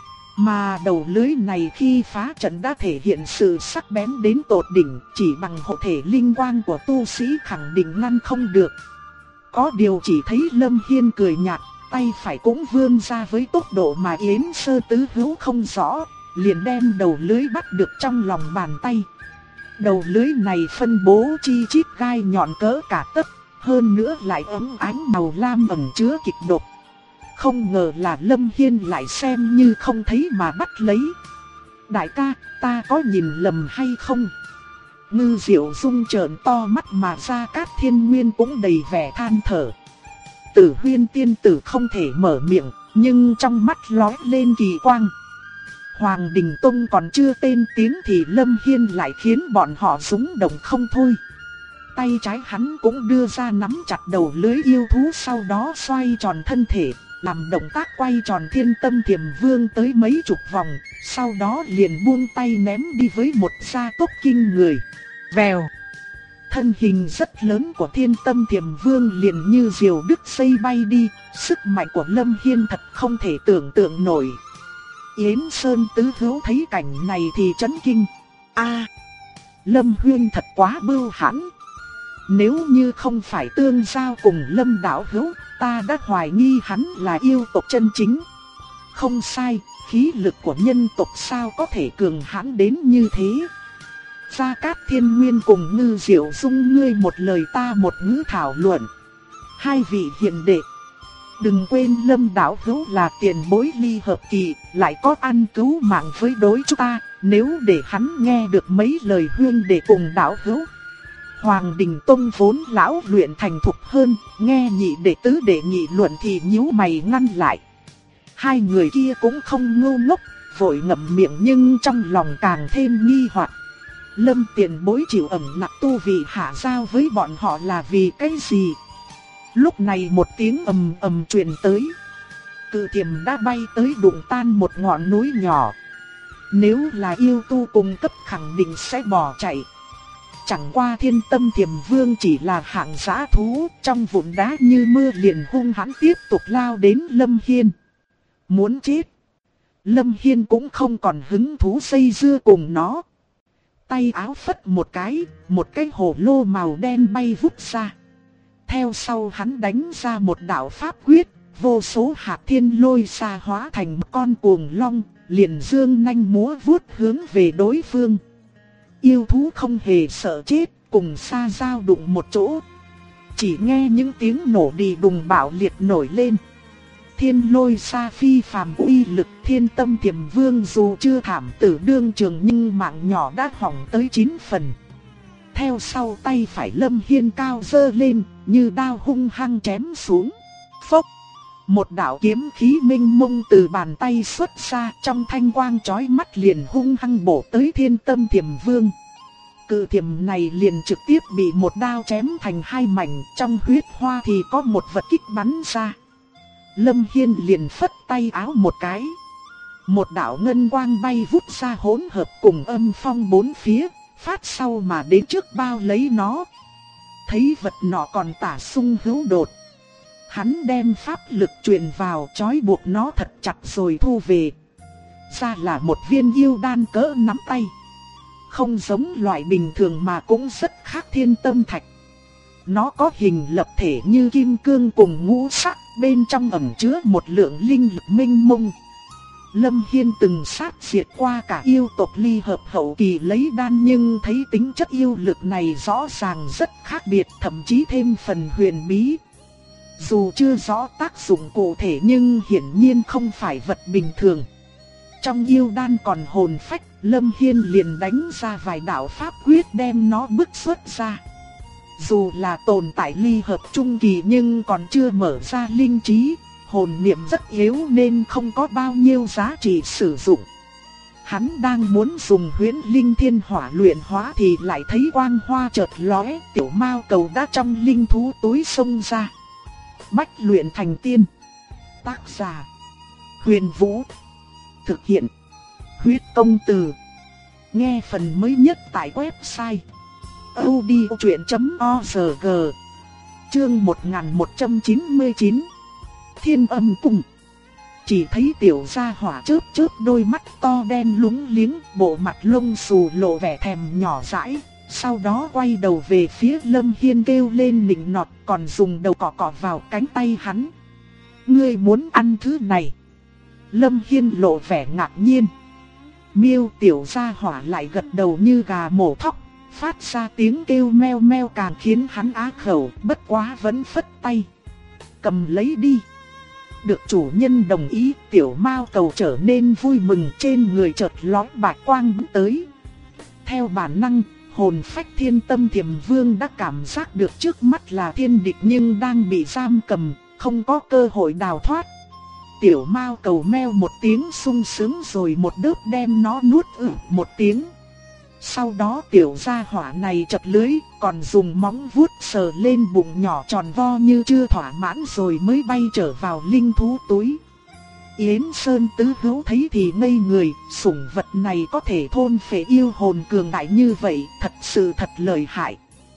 Mà đầu lưới này khi phá trận đã thể hiện sự sắc bén đến tột đỉnh, chỉ bằng hộ thể linh quang của tu sĩ khẳng định ngăn không được. Có điều chỉ thấy Lâm Hiên cười nhạt, tay phải cũng vươn ra với tốc độ mà Yến Sơ tứ hữu không rõ, liền đem đầu lưới bắt được trong lòng bàn tay. Đầu lưới này phân bố chi chít gai nhọn cỡ cả tấc, hơn nữa lại ấm ánh màu lam ẩn chứa kịch độc. Không ngờ là Lâm Hiên lại xem như không thấy mà bắt lấy. Đại ca, ta có nhìn lầm hay không? Ngư Diệu Dung trợn to mắt mà Gia Cát Thiên Nguyên cũng đầy vẻ than thở. Tử Huyên tiên tử không thể mở miệng, nhưng trong mắt lóe lên kỳ quang. Hoàng Đình Tông còn chưa tên tiếng thì Lâm Hiên lại khiến bọn họ rúng động không thôi. Tay trái hắn cũng đưa ra nắm chặt đầu lưới yêu thú, sau đó xoay tròn thân thể, làm động tác quay tròn Thiên Tâm Thiểm Vương tới mấy chục vòng, sau đó liền buông tay ném đi với một gia tốc kinh người. Vèo! Thân hình rất lớn của Thiên Tâm Thiểm Vương liền như diều đứt dây bay đi, sức mạnh của Lâm Hiên thật không thể tưởng tượng nổi. Yến Sơn tứ hữu thấy cảnh này thì chấn kinh. Lâm huynh thật quá bưu hãn. Nếu như không phải tương giao cùng Lâm đạo hữu, ta đã hoài nghi hắn là yêu tộc chân chính. Không sai, khí lực của nhân tộc sao có thể cường hãn đến như thế. Gia Cát Thiên Nguyên cùng Ngư Diệu Dung ngươi một lời ta một ngữ thảo luận. Hai vị hiền đệ, đừng quên Lâm đạo hữu là tiền bối ly hợp kỳ, lại có ăn cứu mạng với đối chúng ta, nếu để hắn nghe được mấy lời huyên đệ cùng đạo hữu. Hoàng Đình Tông vốn lão luyện thành thục hơn, nghe nhị đệ tứ đệ nghị luận thì nhíu mày ngăn lại. Hai người kia cũng không ngu ngốc, vội ngậm miệng nhưng trong lòng càng thêm nghi hoặc. Lâm tiền bối chịu ẩn nặc tu vị hạ giao với bọn họ là vì cái gì? Lúc này một tiếng ầm ầm truyền tới. Cự thiểm đã bay tới đụng tan một ngọn núi nhỏ. Nếu là yêu tu cùng cấp khẳng định sẽ bỏ chạy. chẳng qua Thiên Tâm Thiềm Vương chỉ là hạng dã thú, trong vụn đá như mưa liền hung hãn tiếp tục lao đến Lâm Hiên. Muốn chết. Lâm Hiên cũng không còn hứng thú dây dưa cùng nó. Tay áo phất một cái hồ lô màu đen bay vút ra. Theo sau hắn đánh ra một đạo pháp quyết, vô số hạt thiên lôi xa hóa thành một con cuồng long, liền dương nanh múa vuốt hướng về đối phương. Yêu thú không hề sợ chết, cùng xa giao đụng một chỗ. Chỉ nghe những tiếng nổ đi đùng bạo liệt nổi lên. Thiên lôi xa phi phàm uy lực, Thiên Tâm Thiềm Vương dù chưa thảm tử đương trường nhưng mạng nhỏ đã hỏng tới 9 phần. Theo sau tay phải Lâm Hiên cao giơ lên, như đao hung hăng chém xuống. Phốc! Một đạo kiếm khí minh mông từ bàn tay xuất ra, trong thanh quang chói mắt liền hung hăng bổ tới Thiên Tâm Thiềm Vương. Cự thiềm này liền trực tiếp bị một đao chém thành hai mảnh, trong huyết hoa thì có một vật kích bắn ra. Lâm Hiên liền phất tay áo một cái. Một đạo ngân quang bay vút ra hỗn hợp cùng âm phong bốn phía, phát sau mà đến trước bao lấy nó. Thấy vật nọ còn tả sung hữu đột. Hắn đem pháp lực truyền vào trói buộc nó thật chặt rồi thu về. Ra là một viên yêu đan cỡ nắm tay. Không giống loại bình thường mà cũng rất khác Thiên Tâm Thạch. Nó có hình lập thể như kim cương cùng ngũ sắc, bên trong ẩn chứa một lượng linh lực minh mông. Lâm Hiên từng sát diệt qua cả yêu tộc ly hợp hậu kỳ lấy đan, nhưng thấy tính chất yêu lực này rõ ràng rất khác biệt, thậm chí thêm phần huyền bí. Dù chưa rõ tác dụng cụ thể nhưng hiển nhiên không phải vật bình thường. Trong yêu đan còn hồn phách, Lâm Hiên liền đánh ra vài đạo pháp quyết đem nó bức xuất ra. Dù là tồn tại ly hợp trung kỳ nhưng còn chưa mở ra linh trí, hồn niệm rất yếu nên không có bao nhiêu giá trị sử dụng. Hắn đang muốn dùng huyễn linh thiên hỏa luyện hóa thì lại thấy quang hoa chợt lóe, tiểu mao cầu đã trong linh thú túi xông ra. Bách luyện thành tiên. Tác giả: Huyền Vũ. Thực hiện: Huyết Công Từ. Nghe phần mới nhất tại website audiochuyện.org. Chương 1199. Thiên Âm Cung. Chỉ thấy tiểu gia hỏa chớp chớp đôi mắt to đen lúng liếng, bộ mặt lông xù lộ vẻ thèm nhỏ dãi. Sau đó quay đầu về phía Lâm Hiên kêu lên nịnh nọt, còn dùng đầu cọ cọ vào cánh tay hắn. Ngươi muốn ăn thứ này? Lâm Hiên lộ vẻ ngạc nhiên. Miêu tiểu gia hỏa lại gật đầu như gà mổ thóc, phát ra tiếng kêu meo meo càng khiến hắn á khẩu, bất quá vẫn phất tay. Cầm lấy đi. Được chủ nhân đồng ý, tiểu mao cầu trở nên vui mừng, trên người chợt lóe bạch quang bắn tới. Theo bản năng, hồn phách Thiên Tâm Thiềm Vương đã cảm giác được trước mắt là thiên địch nhưng đang bị giam cầm, không có cơ hội đào thoát. Tiểu mao cầu meo một tiếng sung sướng rồi một đớp đem nó nuốt một tiếng. Sau đó tiểu gia hỏa này chật lưới, còn dùng móng vuốt sờ lên bụng nhỏ tròn vo như chưa thỏa mãn rồi mới bay trở vào linh thú túi. Yến Sơn tứ hữu thấy thì ngây người, sủng vật này có thể thôn phệ yêu hồn cường đại như vậy, thật sự thật lợi hại.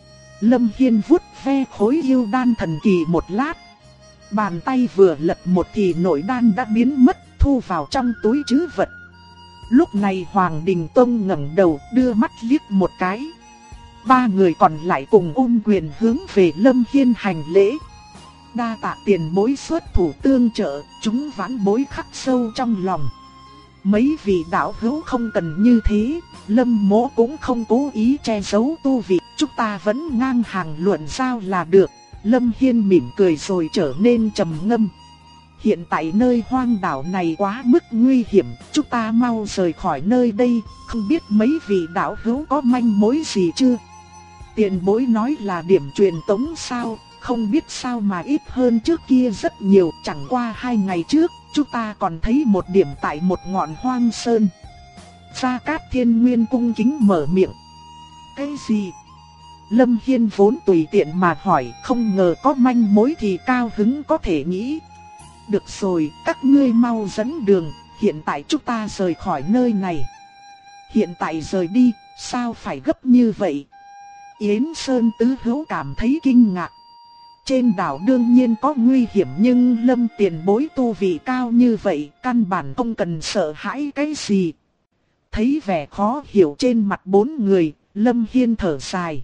Lâm Hiên vuốt ve khối yêu đan thần kỳ một lát. Bàn tay vừa lật một thì nội đan đã biến mất, thu vào trong túi trữ vật. Lúc này Hoàng Đình Tông ngẩng đầu đưa mắt liếc một cái. Ba người còn lại cùng ôm quyền hướng về Lâm Hiên hành lễ. Đa tạ tiền bối xuất thủ tương trợ, chúng vãn bối khắc sâu trong lòng. Mấy vị đạo hữu không cần như thế, Lâm mỗ cũng không cố ý che giấu tu vị, chúng ta vẫn ngang hàng luận giao là được. Lâm Hiên mỉm cười rồi trở nên trầm ngâm. Hiện tại nơi hoang đảo này quá mức nguy hiểm, chúng ta mau rời khỏi nơi đây, không biết mấy vị đạo hữu có manh mối gì chưa? Tiền bối nói là điểm truyền tống sao, không biết sao mà ít hơn trước kia rất nhiều, chẳng qua 2 ngày trước, chúng ta còn thấy một điểm tại một ngọn hoang sơn. Gia Cát Thiên Nguyên cung kính mở miệng. Cái gì? Lâm Hiên vốn tùy tiện mà hỏi, không ngờ có manh mối thì cao hứng có thể nghĩ. Được rồi, các ngươi mau dẫn đường, hiện tại chúng ta rời khỏi nơi này. Hiện tại rời đi, sao phải gấp như vậy? Yến Sơn tứ hữu cảm thấy kinh ngạc. Trên đảo đương nhiên có nguy hiểm nhưng Lâm tiền bối tu vị cao như vậy, căn bản không cần sợ hãi cái gì. Thấy vẻ khó hiểu trên mặt bốn người, Lâm Hiên thở dài.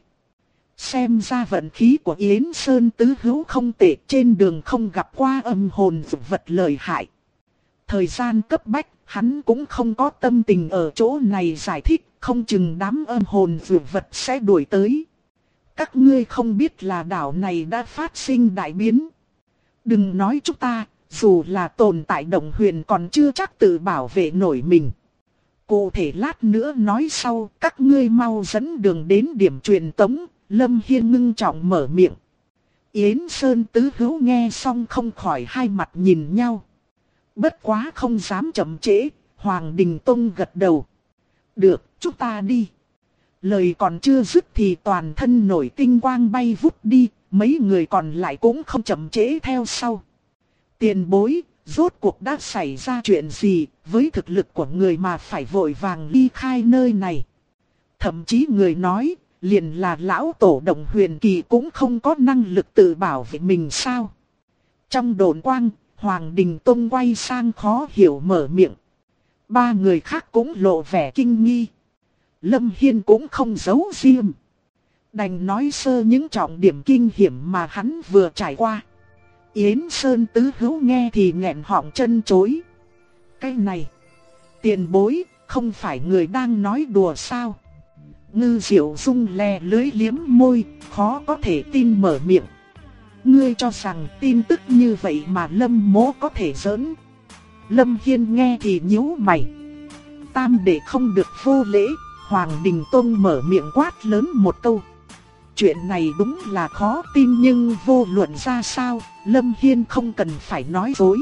Xem ra vận khí của Yến Sơn tứ hữu không tệ, trên đường không gặp qua âm hồn vật lợi hại. Thời gian cấp bách, hắn cũng không có tâm tình ở chỗ này giải thích, không chừng đám âm hồn vật sẽ đuổi tới. Các ngươi không biết là đảo này đã phát sinh đại biến. Đừng nói chúng ta, dù là tồn tại Động Huyền còn chưa chắc tự bảo vệ nổi mình. Cụ thể lát nữa nói sau, các ngươi mau dẫn đường đến điểm truyền tống. Lâm Hiên ngưng trọng mở miệng. Yến Sơn tứ hữu nghe xong không khỏi hai mặt nhìn nhau. Bất quá không dám chậm trễ, Hoàng Đình Tông gật đầu. Được, chúng ta đi. Lời còn chưa dứt thì toàn thân nổi tinh quang bay vút đi, mấy người còn lại cũng không chậm trễ theo sau. Tiền bối, rốt cuộc đã xảy ra chuyện gì, với thực lực của người mà phải vội vàng ly khai nơi này. Thậm chí người nói, liền là lão tổ Động Huyền Kỳ cũng không có năng lực tự bảo vệ mình sao. Trong đồn quang, Hoàng Đình Tông quay sang khó hiểu mở miệng. Ba người khác cũng lộ vẻ kinh nghi. Lâm Hiên cũng không giấu riêng. Đành nói sơ những trọng điểm kinh hiểm mà hắn vừa trải qua. Yến Sơn tứ hữu nghe thì nghẹn họng chân chối. Cái này, tiền bối, không phải người đang nói đùa sao? Ngư Diệu Dung lè lưới liếm môi, khó có thể tin mở miệng. Ngươi cho rằng tin tức như vậy mà Lâm Mỗ có thể giỡn? Lâm Hiên nghe thì nhíu mày. Tam đệ không được vô lễ. Hoàng Đình Tông mở miệng quát lớn một câu. Chuyện này đúng là khó tin nhưng vô luận ra sao, Lâm Hiên không cần phải nói dối.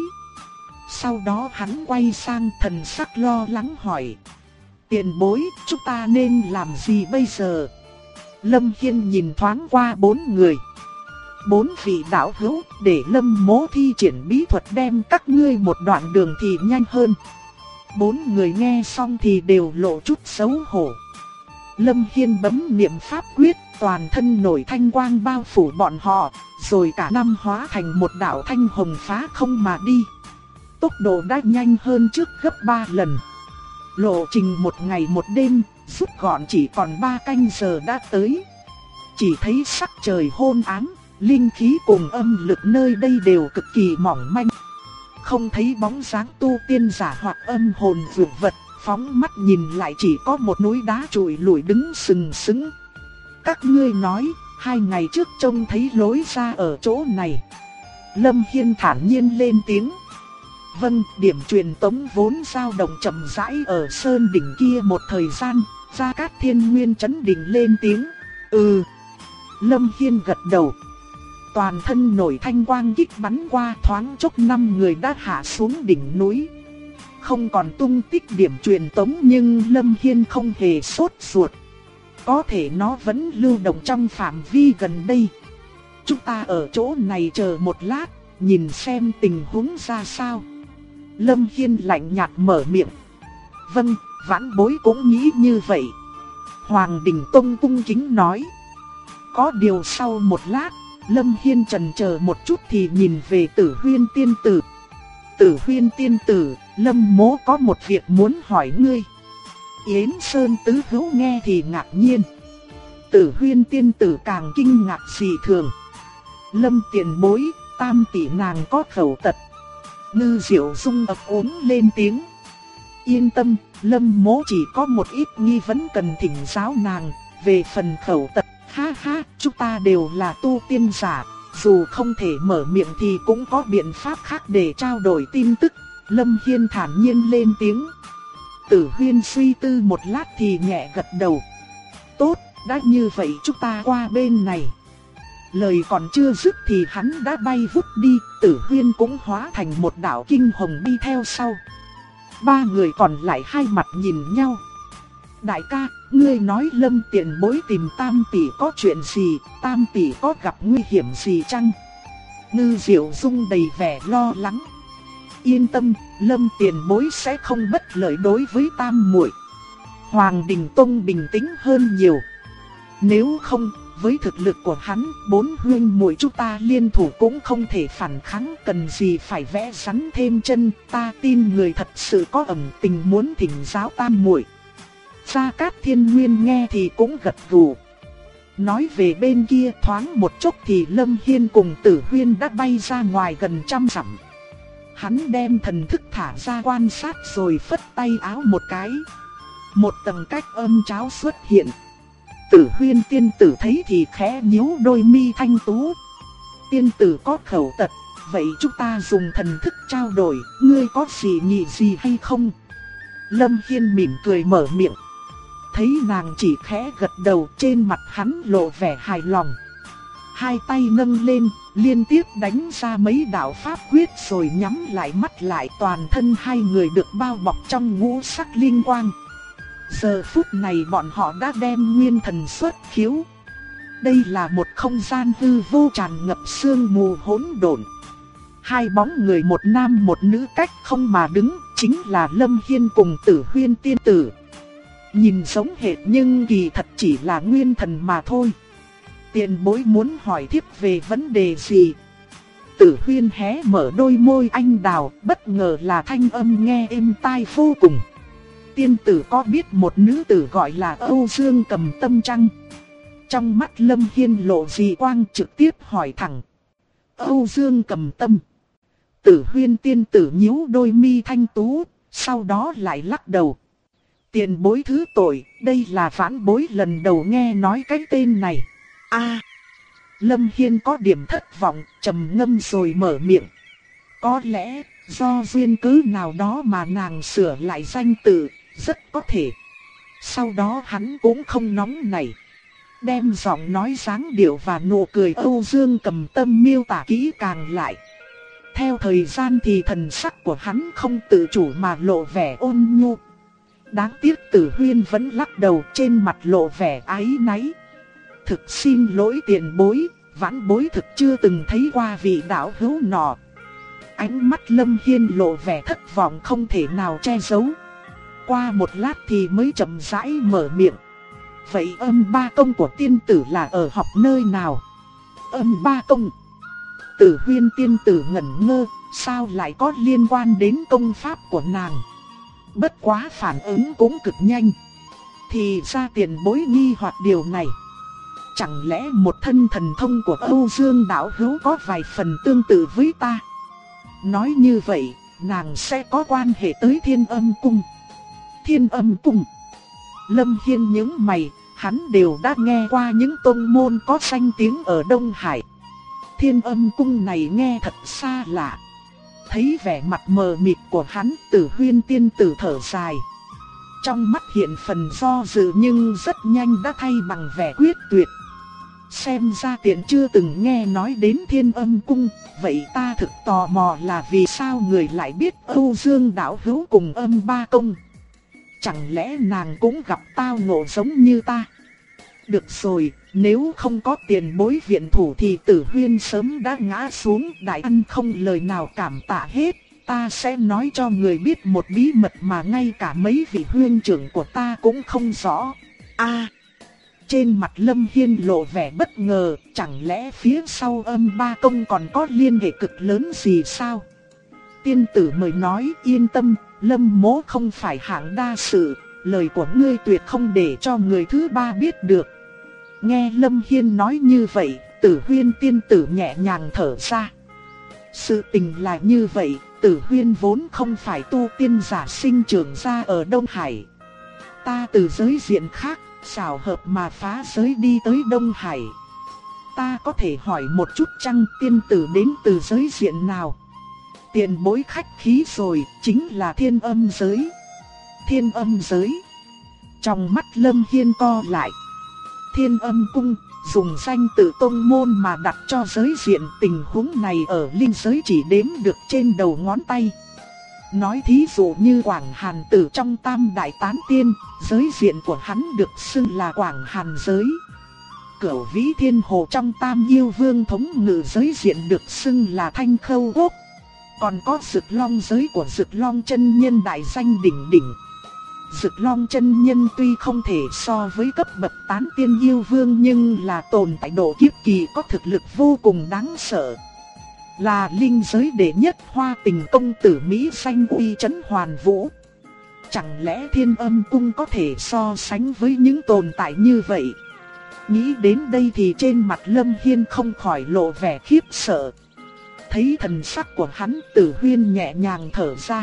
Sau đó hắn quay sang thần sắc lo lắng hỏi. Tiền bối, chúng ta nên làm gì bây giờ? Lâm Hiên nhìn thoáng qua bốn người. Bốn vị đạo hữu, để Lâm Mỗ thi triển bí thuật đem các ngươi một đoạn đường thì nhanh hơn. Bốn người nghe xong thì đều lộ chút xấu hổ. Lâm Hiên bấm niệm pháp quyết, toàn thân nổi thanh quang bao phủ bọn họ, rồi cả năm hóa thành một đạo thanh hồng phá không mà đi. Tốc độ đã nhanh hơn trước gấp 3 lần. Lộ trình một ngày một đêm, rút gọn chỉ còn 3 canh giờ đã tới. Chỉ thấy sắc trời hôn ám, linh khí cùng âm lực nơi đây đều cực kỳ mỏng manh. Không thấy bóng dáng tu tiên giả hoặc âm hồn dược vật, phóng mắt nhìn lại chỉ có một núi đá trụi lủi đứng sừng sững. Các ngươi nói, 2 ngày trước trông thấy lối ra ở chỗ này. Lâm Hiên thản nhiên lên tiếng. Vâng, điểm truyền tống vốn dao động chậm rãi ở sơn đỉnh kia một thời gian. Gia Cát Thiên Nguyên chấn định lên tiếng. Lâm Hiên gật đầu. Toàn thân nổi thanh quang kích bắn qua, thoáng chốc 5 người đã hạ xuống đỉnh núi. Không còn tung tích điểm truyền tống nhưng Lâm Hiên không hề sốt ruột. Có thể nó vẫn lưu động trong phạm vi gần đây. Chúng ta ở chỗ này chờ một lát, nhìn xem tình huống ra sao. Lâm Hiên lạnh nhạt mở miệng. Vâng, vãn bối cũng nghĩ như vậy. Hoàng Đình Tông cung kính nói. Có điều sau một lát, Lâm Hiên chần chờ một chút thì nhìn về Tử Huyên tiên tử. Tử Huyên tiên tử, Lâm Mỗ có một việc muốn hỏi ngươi. Yến Sơn tứ hữu nghe thì ngạc nhiên. Tử Huyên tiên tử càng kinh ngạc dị thường. Lâm tiền bối, tam tỷ nàng có khẩu tật. Ngư Diệu Dung ấp úng lên tiếng. Yên tâm, Lâm Mỗ chỉ có một ít nghi vấn cần thỉnh giáo nàng. Về phần khẩu tật, ha ha, chúng ta đều là tu tiên giả. Dù không thể mở miệng thì cũng có biện pháp khác để trao đổi tin tức. Lâm Hiên thản nhiên lên tiếng. Tử Huyên suy tư một lát thì nhẹ gật đầu. Tốt, đã như vậy chúng ta qua bên này. Lời còn chưa dứt thì hắn đã bay vút đi. Tử Huyên cũng hóa thành một đạo kinh hồng đi theo sau. 3 người còn lại hai mặt nhìn nhau. Đại ca, ngươi nói Lâm tiền bối tìm tam tỷ có chuyện gì, tam tỷ có gặp nguy hiểm gì chăng? Ngư Diệu Dung đầy vẻ lo lắng. Yên tâm, Lâm tiền bối sẽ không bất lợi đối với tam muội. Hoàng Đình Tông bình tĩnh hơn nhiều. Nếu không, với thực lực của hắn, 4 huynh muội chúng ta liên thủ cũng không thể phản kháng, cần gì phải vẽ rắn thêm chân, ta tin người thật sự có ẩn tình muốn thỉnh giáo tam muội. Gia Cát Thiên Nguyên nghe thì cũng gật gù. Nói về bên kia thoáng một chốc thì Lâm Hiên cùng Tử Huyên đã bay ra ngoài gần 100 dặm. Hắn đem thần thức thả ra quan sát rồi phất tay áo một cái. Một tầng cách âm cháo xuất hiện. Tử Huyên tiên tử thấy thì khẽ nhíu đôi mi thanh tú. Tiên tử có khẩu tật, vậy chúng ta dùng thần thức trao đổi, ngươi có gì nhị gì hay không? Lâm Hiên mỉm cười mở miệng. Thấy nàng chỉ khẽ gật đầu, trên mặt hắn lộ vẻ hài lòng. Hai tay nâng lên, liên tiếp đánh ra mấy đạo pháp quyết rồi nhắm lại mắt lại, toàn thân hai người được bao bọc trong ngũ sắc linh quang. Giờ phút này bọn họ đã đem nguyên thần xuất khiếu. Đây là một không gian hư vô tràn ngập sương mù hỗn độn. Hai bóng người một nam một nữ cách không mà đứng, chính là Lâm Hiên cùng Tử Huyên tiên tử. Nhìn giống hệt nhưng kỳ thật chỉ là nguyên thần mà thôi. Tiền bối muốn hỏi thiếp về vấn đề gì? Tử Huyên hé mở đôi môi anh đào, bất ngờ là thanh âm nghe êm tai vô cùng. Tiên tử có biết một nữ tử gọi là Âu Dương Cầm Tâm chăng? Trong mắt Lâm Hiên lộ dị quang, trực tiếp hỏi thẳng. Âu Dương Cầm Tâm. Tử Huyên tiên tử nhíu đôi mi thanh tú, sau đó lại lắc đầu. Tiền bối thứ tội, đây là vãn bối lần đầu nghe nói cái tên này. Lâm Hiên có điểm thất vọng, trầm ngâm rồi mở miệng. Có lẽ, do duyên cớ nào đó mà nàng sửa lại danh tự, rất có thể. Sau đó hắn cũng không nóng nảy, đem giọng nói dáng điệu và nụ cười Âu Dương Cầm Tâm miêu tả kỹ càng lại. Theo thời gian thì thần sắc của hắn không tự chủ mà lộ vẻ ôn nhu. Đáng tiếc Tử Huyên vẫn lắc đầu, trên mặt lộ vẻ áy náy. Thực xin lỗi tiền bối, vãn bối thực chưa từng thấy qua vị đạo hữu nọ. Ánh mắt Lâm Hiên lộ vẻ thất vọng không thể nào che giấu. Qua một lát thì mới chậm rãi mở miệng. Vậy âm ba công của tiên tử là ở học nơi nào? Âm ba công? Tử Huyên tiên tử ngẩn ngơ, sao lại có liên quan đến công pháp của nàng? Bất quá phản ứng cũng cực nhanh. Thì ra tiền bối nghi hoặc điều này. Chẳng lẽ một thân thần thông của Âu Dương đạo hữu có vài phần tương tự với ta? Nói như vậy, nàng sẽ có quan hệ tới Thiên Âm Cung. Thiên Âm Cung. Lâm Hiên nhướng mày, hắn đều đã nghe qua những tông môn có danh tiếng ở Đông Hải. Thiên Âm Cung này nghe thật xa lạ. Thấy vẻ mặt mờ mịt của hắn, Tử Huyên tiên tử thở dài. Trong mắt hiện phần do dự nhưng rất nhanh đã thay bằng vẻ quyết tuyệt. Xem ra tiện chưa từng nghe nói đến Thiên Âm Cung, vậy ta thực tò mò là vì sao người lại biết Âu Dương đạo hữu cùng âm ba công. Chẳng lẽ nàng cũng gặp tao ngộ giống như ta? Được rồi, nếu không có tiền bối viện thủ thì Tử Huyên sớm đã ngã xuống. Đại ân không lời nào cảm tạ hết. Ta sẽ nói cho người biết một bí mật mà ngay cả mấy vị huynh trưởng của ta cũng không rõ. Trên mặt Lâm Hiên lộ vẻ bất ngờ, chẳng lẽ phía sau âm ba công còn có liên hệ cực lớn gì sao? Tiên tử mời nói yên tâm, Lâm mỗ không phải hạng đa sự, lời của ngươi tuyệt không để cho người thứ ba biết được. Nghe Lâm Hiên nói như vậy, Tử Huyên tiên tử nhẹ nhàng thở ra. Sự tình là như vậy, Tử Huyên vốn không phải tu tiên giả sinh trưởng ra ở Đông Hải. Ta từ giới diện khác, xảo hợp mà phá giới đi tới Đông Hải. Ta có thể hỏi một chút chăng tiên tử đến từ giới diện nào? Tiền bối khách khí rồi, chính là Thiên Âm giới. Thiên Âm giới. Trong mắt Lâm Hiên co lại. Thiên Âm cung, dùng danh tự tông môn mà đặt cho giới diện, tình huống này ở linh giới chỉ đếm được trên đầu ngón tay. Nói thí dụ như Quảng Hàn Tử trong Tam Đại Tán Tiên, giới diện của hắn được xưng là Quảng Hàn giới. Cửu Vĩ Thiên Hồ trong Tam Yêu Vương thống ngự giới diện được xưng là Thanh Khâu Quốc. Còn có Dực Long giới của Dực Long chân nhân đại danh đỉnh đỉnh. Dực Long chân nhân tuy không thể so với cấp bậc tán tiên yêu vương nhưng là tồn tại độ kiếp kỳ có thực lực vô cùng đáng sợ. Là linh giới đệ nhất hoa tình công tử Mỹ danh uy chấn hoàn vũ. Chẳng lẽ Thiên Âm Cung có thể so sánh với những tồn tại như vậy? Nghĩ đến đây thì trên mặt Lâm Hiên không khỏi lộ vẻ khiếp sợ. Thấy thần sắc của hắn, Tử Huyên nhẹ nhàng thở ra.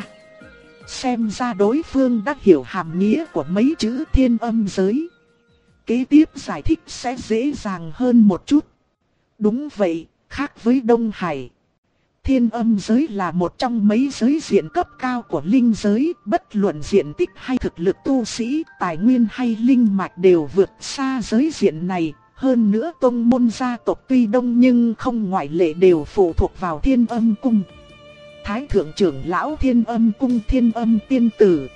Xem ra đối phương đã hiểu hàm nghĩa của mấy chữ thiên âm giới. Kế tiếp giải thích sẽ dễ dàng hơn một chút. Đúng vậy, khác với Đông Hải. Thiên âm giới là một trong mấy giới diện cấp cao của linh giới, bất luận diện tích hay thực lực tu sĩ, tài nguyên hay linh mạch đều vượt xa giới diện này. Hơn nữa tông môn gia tộc tuy đông nhưng không ngoại lệ đều phụ thuộc vào Thiên Âm Cung. Thái thượng trưởng lão Thiên Âm Cung Thiên Âm Tiên Tử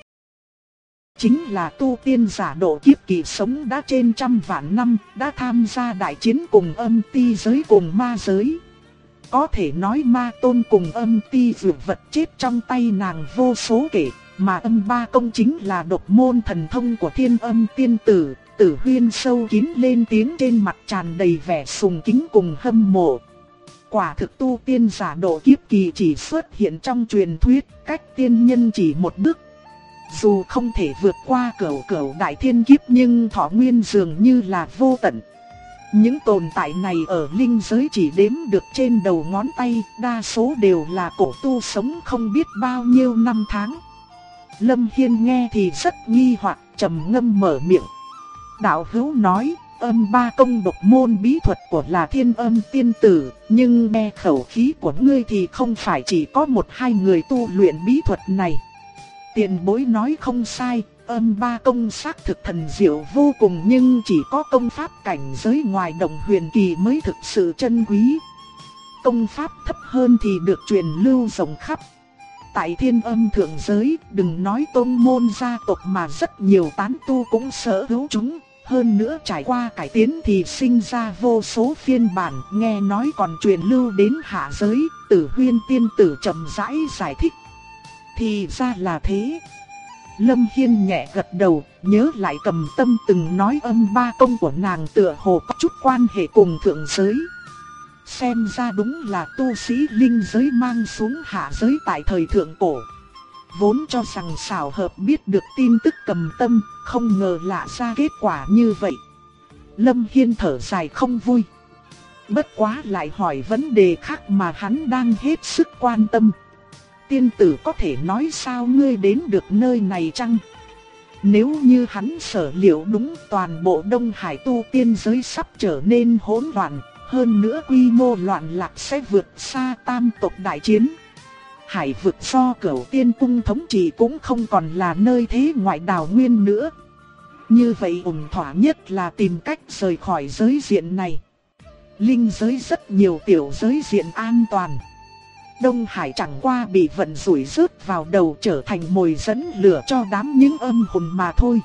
chính là tu tiên giả độ kiếp kỳ sống đã trên 100 vạn năm, đã tham gia đại chiến cùng âm ti giới cùng ma giới. Có thể nói ma tôn cùng âm ti dược vật chết trong tay nàng vô số kể, mà âm ba công chính là độc môn thần thông của Thiên Âm Tiên Tử. Tử Huyên sâu kín lên tiếng, trên mặt tràn đầy vẻ sùng kính cùng hâm mộ. Quả thực tu tiên giả độ kiếp kỳ chỉ xuất hiện trong truyền thuyết, cách tiên nhân chỉ một bước. Dù không thể vượt qua cửu đại thiên kiếp nhưng thọ nguyên dường như là vô tận. Những tồn tại này ở linh giới chỉ đếm được trên đầu ngón tay, đa số đều là cổ tu sống không biết bao nhiêu năm tháng. Lâm Hiên nghe thì rất nghi hoặc, trầm ngâm mở miệng. Đạo hữu nói, âm ba công độc môn bí thuật của là Thiên Âm Tiên Tử, nhưng nghe khẩu khí của ngươi thì không phải chỉ có 1-2 người tu luyện bí thuật này. Tiền bối nói không sai, âm ba công xác thực thần diệu vô cùng nhưng chỉ có công pháp cảnh giới ngoài đồng huyền kỳ mới thực sự chân quý. Công pháp thấp hơn thì được truyền lưu rộng khắp. Tại Thiên Âm thượng giới, đừng nói tôn môn gia tộc mà rất nhiều tán tu cũng sở hữu chúng. Hơn nữa trải qua cải tiến thì sinh ra vô số phiên bản, nghe nói còn truyền lưu đến hạ giới. Tử Huyên tiên tử chậm rãi giải thích. Thì ra là thế. Lâm Hiên nhẹ gật đầu, nhớ lại Cầm Tâm từng nói âm ba công của nàng tựa hồ có chút quan hệ cùng thượng giới. Xem ra đúng là tu sĩ linh giới mang xuống hạ giới tại thời thượng cổ. Vốn cho rằng xảo hợp biết được tin tức Cầm Tâm, không ngờ lạ ra kết quả như vậy. Lâm Hiên thở dài không vui. Bất quá lại hỏi vấn đề khác mà hắn đang hết sức quan tâm. Tiên tử có thể nói sao ngươi đến được nơi này chăng? Nếu như hắn sở liệu đúng, toàn bộ Đông Hải tu tiên giới sắp trở nên hỗn loạn, hơn nữa quy mô loạn lạc sẽ vượt xa tam tộc đại chiến. Hải vực do Cửu Tiên Cung thống trị cũng không còn là nơi thế ngoại đào nguyên nữa. Như vậy ổn thỏa nhất là tìm cách rời khỏi giới diện này. Linh giới rất nhiều tiểu giới diện an toàn. Đông Hải chẳng qua bị vận rủi rớt vào đầu trở thành mồi dẫn lửa cho đám những âm hồn mà thôi.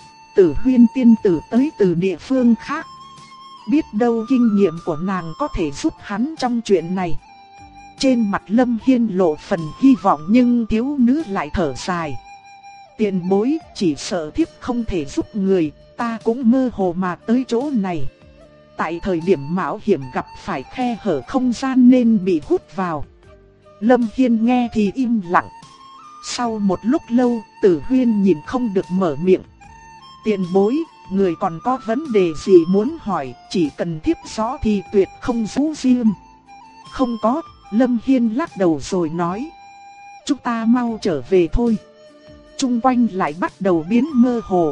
Tử Huyên tiên tử tới từ địa phương khác. Biết đâu kinh nghiệm của nàng có thể giúp hắn trong chuyện này. Trên mặt Lâm Hiên lộ phần hy vọng nhưng thiếu nữ lại thở dài. Tiền bối, chỉ sợ thiếp không thể giúp người, ta cũng mơ hồ mà tới chỗ này. Tại thời điểm mạo hiểm gặp phải khe hở không gian nên bị hút vào. Lâm Hiên nghe thì im lặng. Sau một lúc lâu, Tử Huyên nhìn không được mở miệng. Tiền bối, người còn có vấn đề gì muốn hỏi, chỉ cần thiếp rõ thì tuyệt không giấu riêng. Không có, Lâm Hiên lắc đầu rồi nói. Chúng ta mau trở về thôi. Trung quanh lại bắt đầu biến mơ hồ.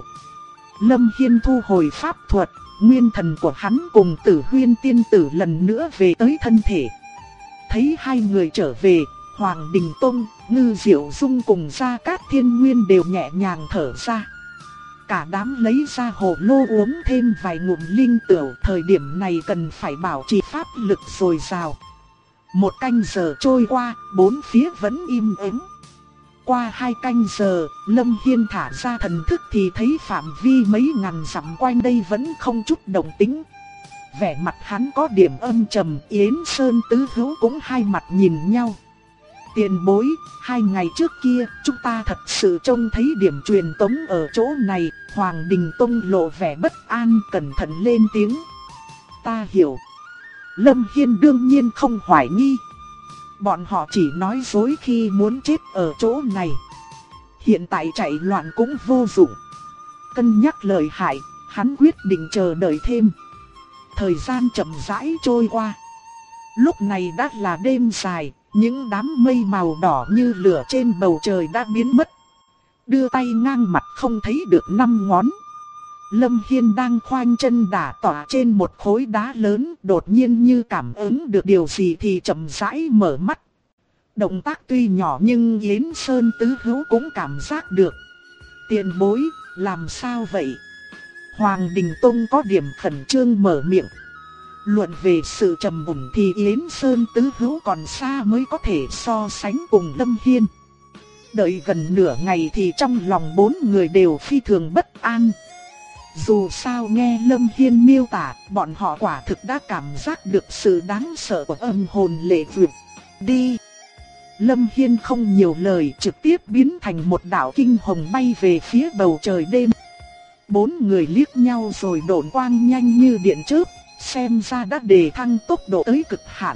Lâm Hiên thu hồi pháp thuật, nguyên thần của hắn cùng Tử Huyên tiên tử lần nữa về tới thân thể. Thấy hai người trở về, Hoàng Đình Tông, Ngư Diệu Dung cùng Gia Cát Thiên Nguyên đều nhẹ nhàng thở ra. Cả đám lấy ra hồ lô uống thêm vài ngụm linh tửu, thời điểm này cần phải bảo trì pháp lực dồi dào. 1 canh giờ trôi qua, bốn phía vẫn im ắng. Qua 2 canh giờ, Lâm Hiên thả ra thần thức thì thấy phạm vi mấy ngàn dặm quanh đây vẫn không chút động tĩnh. Vẻ mặt hắn có điểm âm trầm, Yến Sơn tứ hữu cũng hai mặt nhìn nhau. Tiền bối, 2 ngày trước kia, chúng ta thật sự trông thấy điểm truyền tống ở chỗ này. Hoàng Đình Tông lộ vẻ bất an, cẩn thận lên tiếng. Ta hiểu. Lâm Hiên đương nhiên không hoài nghi. Bọn họ chỉ nói dối khi muốn chết ở chỗ này. Hiện tại chạy loạn cũng vô dụng. Cân nhắc lời hại, hắn quyết định chờ đợi thêm. Thời gian chậm rãi trôi qua. Lúc này đã là đêm dài, những đám mây màu đỏ như lửa trên bầu trời đã biến mất. Đưa tay ngang mặt không thấy được 5 ngón. Lâm Hiên đang khoanh chân đả tọa trên một khối đá lớn, đột nhiên như cảm ứng được điều gì thì chậm rãi mở mắt. Động tác tuy nhỏ nhưng Yến Sơn Tứ Hữu cũng cảm giác được. Tiền bối, làm sao vậy? Hoàng Đình Tông có điểm khẩn trương mở miệng. Luận về sự trầm ổn thì Yến Sơn Tứ Hữu còn xa mới có thể so sánh cùng Lâm Hiên. Đợi gần nửa ngày thì trong lòng 4 người đều phi thường bất an. Dù sao nghe Lâm Hiên miêu tả, bọn họ quả thực đã cảm giác được sự đáng sợ của âm hồn lệ vượt. Đi! Lâm Hiên không nhiều lời, trực tiếp biến thành một đạo kinh hồng bay về phía bầu trời đêm. 4 người liếc nhau rồi độn quang nhanh như điện chớp, xem ra đã đề thăng tốc độ tới cực hạn.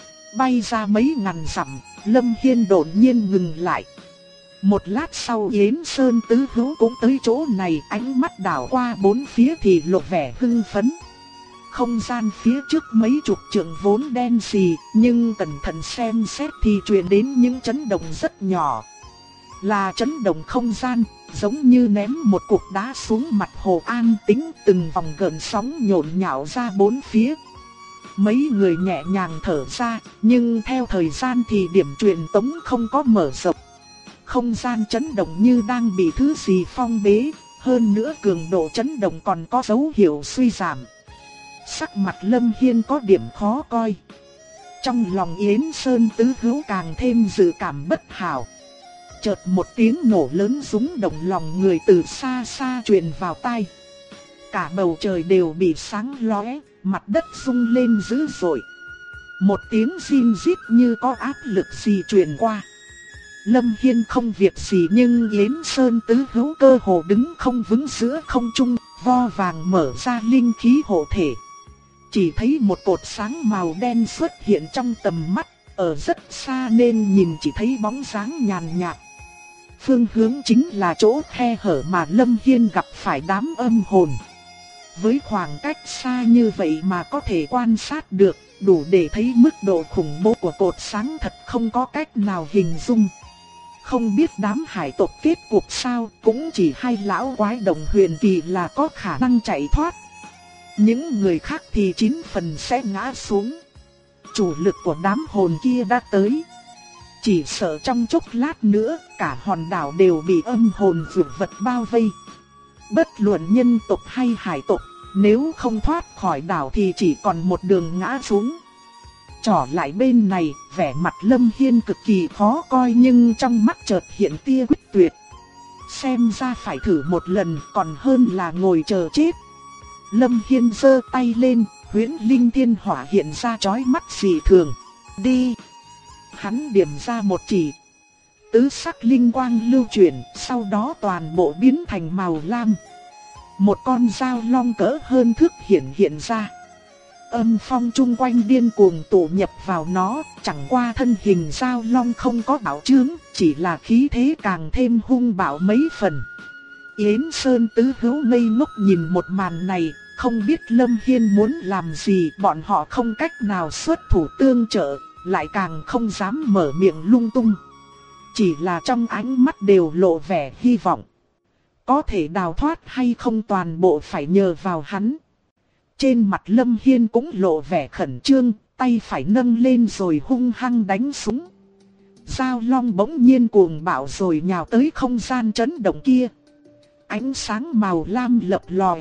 Bay ra mấy ngàn dặm, Lâm Hiên đột nhiên ngừng lại. Một lát sau Yến Sơn Tứ Hữu cũng tới chỗ này, ánh mắt đảo qua 4 phía thì lộ vẻ hưng phấn. Không gian phía trước mấy chục trượng vốn đen sì, nhưng cẩn thận xem xét thì truyền đến những chấn động rất nhỏ. Là chấn động không gian, giống như ném một cục đá xuống mặt hồ an tĩnh, từng vòng gợn sóng nhộn nhạo ra 4 phía. Mấy người nhẹ nhàng thở ra, nhưng theo thời gian thì điểm truyền tống không có mở rộng. Không gian chấn động như đang bị thứ gì phong bế, hơn nữa cường độ chấn động còn có dấu hiệu suy giảm. Sắc mặt Lâm Hiên có điểm khó coi. Trong lòng Yến Sơn Tứ Hữu càng thêm dự cảm bất hảo. Chợt một tiếng nổ lớn rung động lòng người từ xa xa truyền vào tai. Cả bầu trời đều bị sáng lóe, mặt đất rung lên dữ dội. Một tiếng rin rít như có áp lực gì truyền qua. Lâm Hiên không việc gì nhưng Yến Sơn Tứ Hữu cơ hồ đứng không vững giữa không trung, vo vàng mở ra linh khí hộ thể. Chỉ thấy một cột sáng màu đen xuất hiện trong tầm mắt, ở rất xa nên nhìn chỉ thấy bóng dáng nhàn nhạt. Phương hướng chính là chỗ khe hở mà Lâm Hiên gặp phải đám âm hồn. Với khoảng cách xa như vậy mà có thể quan sát được, đủ để thấy mức độ khủng bố của cột sáng thật không có cách nào hình dung. Không biết đám hải tộc kết cục sao, cũng chỉ 2 lão quái đồng huyền kỳ là có khả năng chạy thoát. Những người khác thì 9 phần sẽ ngã xuống. Chủ lực của đám hồn kia đã tới. Chỉ sợ trong chốc lát nữa, cả hòn đảo đều bị âm hồn vượt vật bao vây. Bất luận nhân tộc hay hải tộc, nếu không thoát khỏi đảo thì chỉ còn một đường ngã xuống. Trở lại bên này, vẻ mặt Lâm Hiên cực kỳ khó coi nhưng trong mắt chợt hiện tia quyết tuyệt. Xem ra phải thử một lần còn hơn là ngồi chờ chết. Lâm Hiên giơ tay lên, huyễn linh thiên hỏa hiện ra chói mắt dị thường. Đi! Hắn điểm ra một chỉ. Tứ sắc linh quang lưu chuyển, sau đó toàn bộ biến thành màu lam. Một con dao long cỡ hơn thước hiện ra. Âm phong chung quanh điên cuồng tụ nhập vào nó, chẳng qua thân hình dao long không có bạo trướng, chỉ là khí thế càng thêm hung bạo mấy phần. Yến Sơn Tứ Hữu ngây ngốc nhìn một màn này, không biết Lâm Hiên muốn làm gì, bọn họ không cách nào xuất thủ tương trợ, lại càng không dám mở miệng lung tung. Chỉ là trong ánh mắt đều lộ vẻ hy vọng. Có thể đào thoát hay không toàn bộ phải nhờ vào hắn. Trên mặt Lâm Hiên cũng lộ vẻ khẩn trương, tay phải nâng lên rồi hung hăng đánh xuống. Dao long bỗng nhiên cuồng bạo rồi nhào tới không gian chấn động kia. Ánh sáng màu lam lập lòe.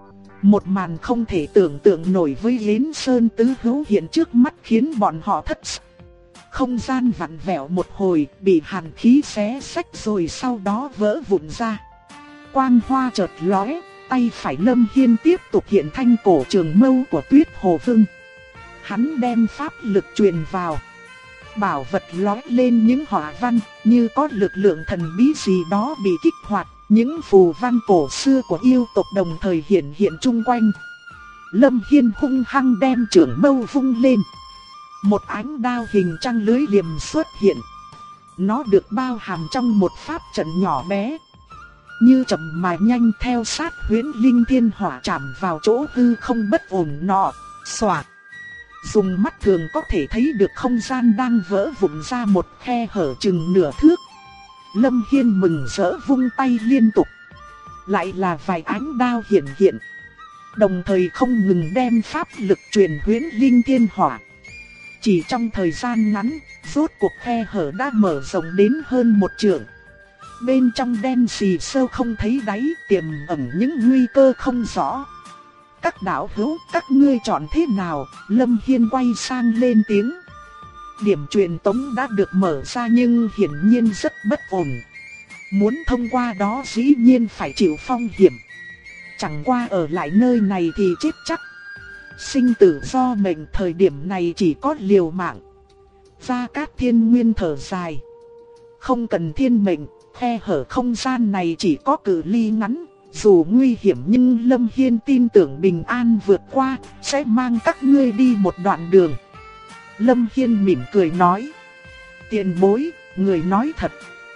Một màn không thể tưởng tượng nổi với Yến Sơn Tứ Hữu hiện trước mắt khiến bọn họ thất sắc. Không gian vặn vẹo một hồi, bị hàn khí xé xách rồi sau đó vỡ vụn ra. Quang hoa chợt lóe, tay phải Lâm Hiên tiếp tục hiện thanh cổ trường mâu của Tuyết Hồ Vương. Hắn đem pháp lực truyền vào. Bảo vật lóe lên những họa văn, như có lực lượng thần bí gì đó bị kích hoạt, những phù văn cổ xưa của yêu tộc đồng thời hiện hiện chung quanh. Lâm Hiên hung hăng đem trường mâu vung lên. Một ánh đao hình trăng lưới liềm xuất hiện. Nó được bao hàm trong một pháp trận nhỏ bé, như chậm mà nhanh theo sát huyễn linh thiên hỏa chạm vào chỗ hư không bất ổn nọ. Xoạt. Dùng mắt thường có thể thấy được không gian đang vỡ vụn ra một khe hở chừng nửa thước. Lâm Hiên mừng rỡ vung tay liên tục. Lại là vài ánh đao hiện hiện, đồng thời không ngừng đem pháp lực truyền huyễn linh thiên hỏa. Chỉ trong thời gian ngắn, rốt cuộc khe hở đã mở rộng đến hơn 1 trượng. Bên trong đen xì sâu không thấy đáy, tiềm ẩn những nguy cơ không rõ. Các đạo hữu, các ngươi chọn thế nào? Lâm Hiên quay sang lên tiếng. Điểm truyền tống đã được mở ra nhưng hiển nhiên rất bất ổn. Muốn thông qua đó dĩ nhiên phải chịu phong hiểm. Chẳng qua ở lại nơi này thì chết chắc. Sinh tử do mệnh, thời điểm này chỉ có liều mạng. Gia Cát Thiên Nguyên thở dài. Không cần thiên mệnh, khe hở không gian này chỉ có cự ly ngắn. Dù nguy hiểm nhưng Lâm Hiên tin tưởng bình an vượt qua, sẽ mang các ngươi đi một đoạn đường. Lâm Hiên mỉm cười nói. Tiền bối, người nói thật.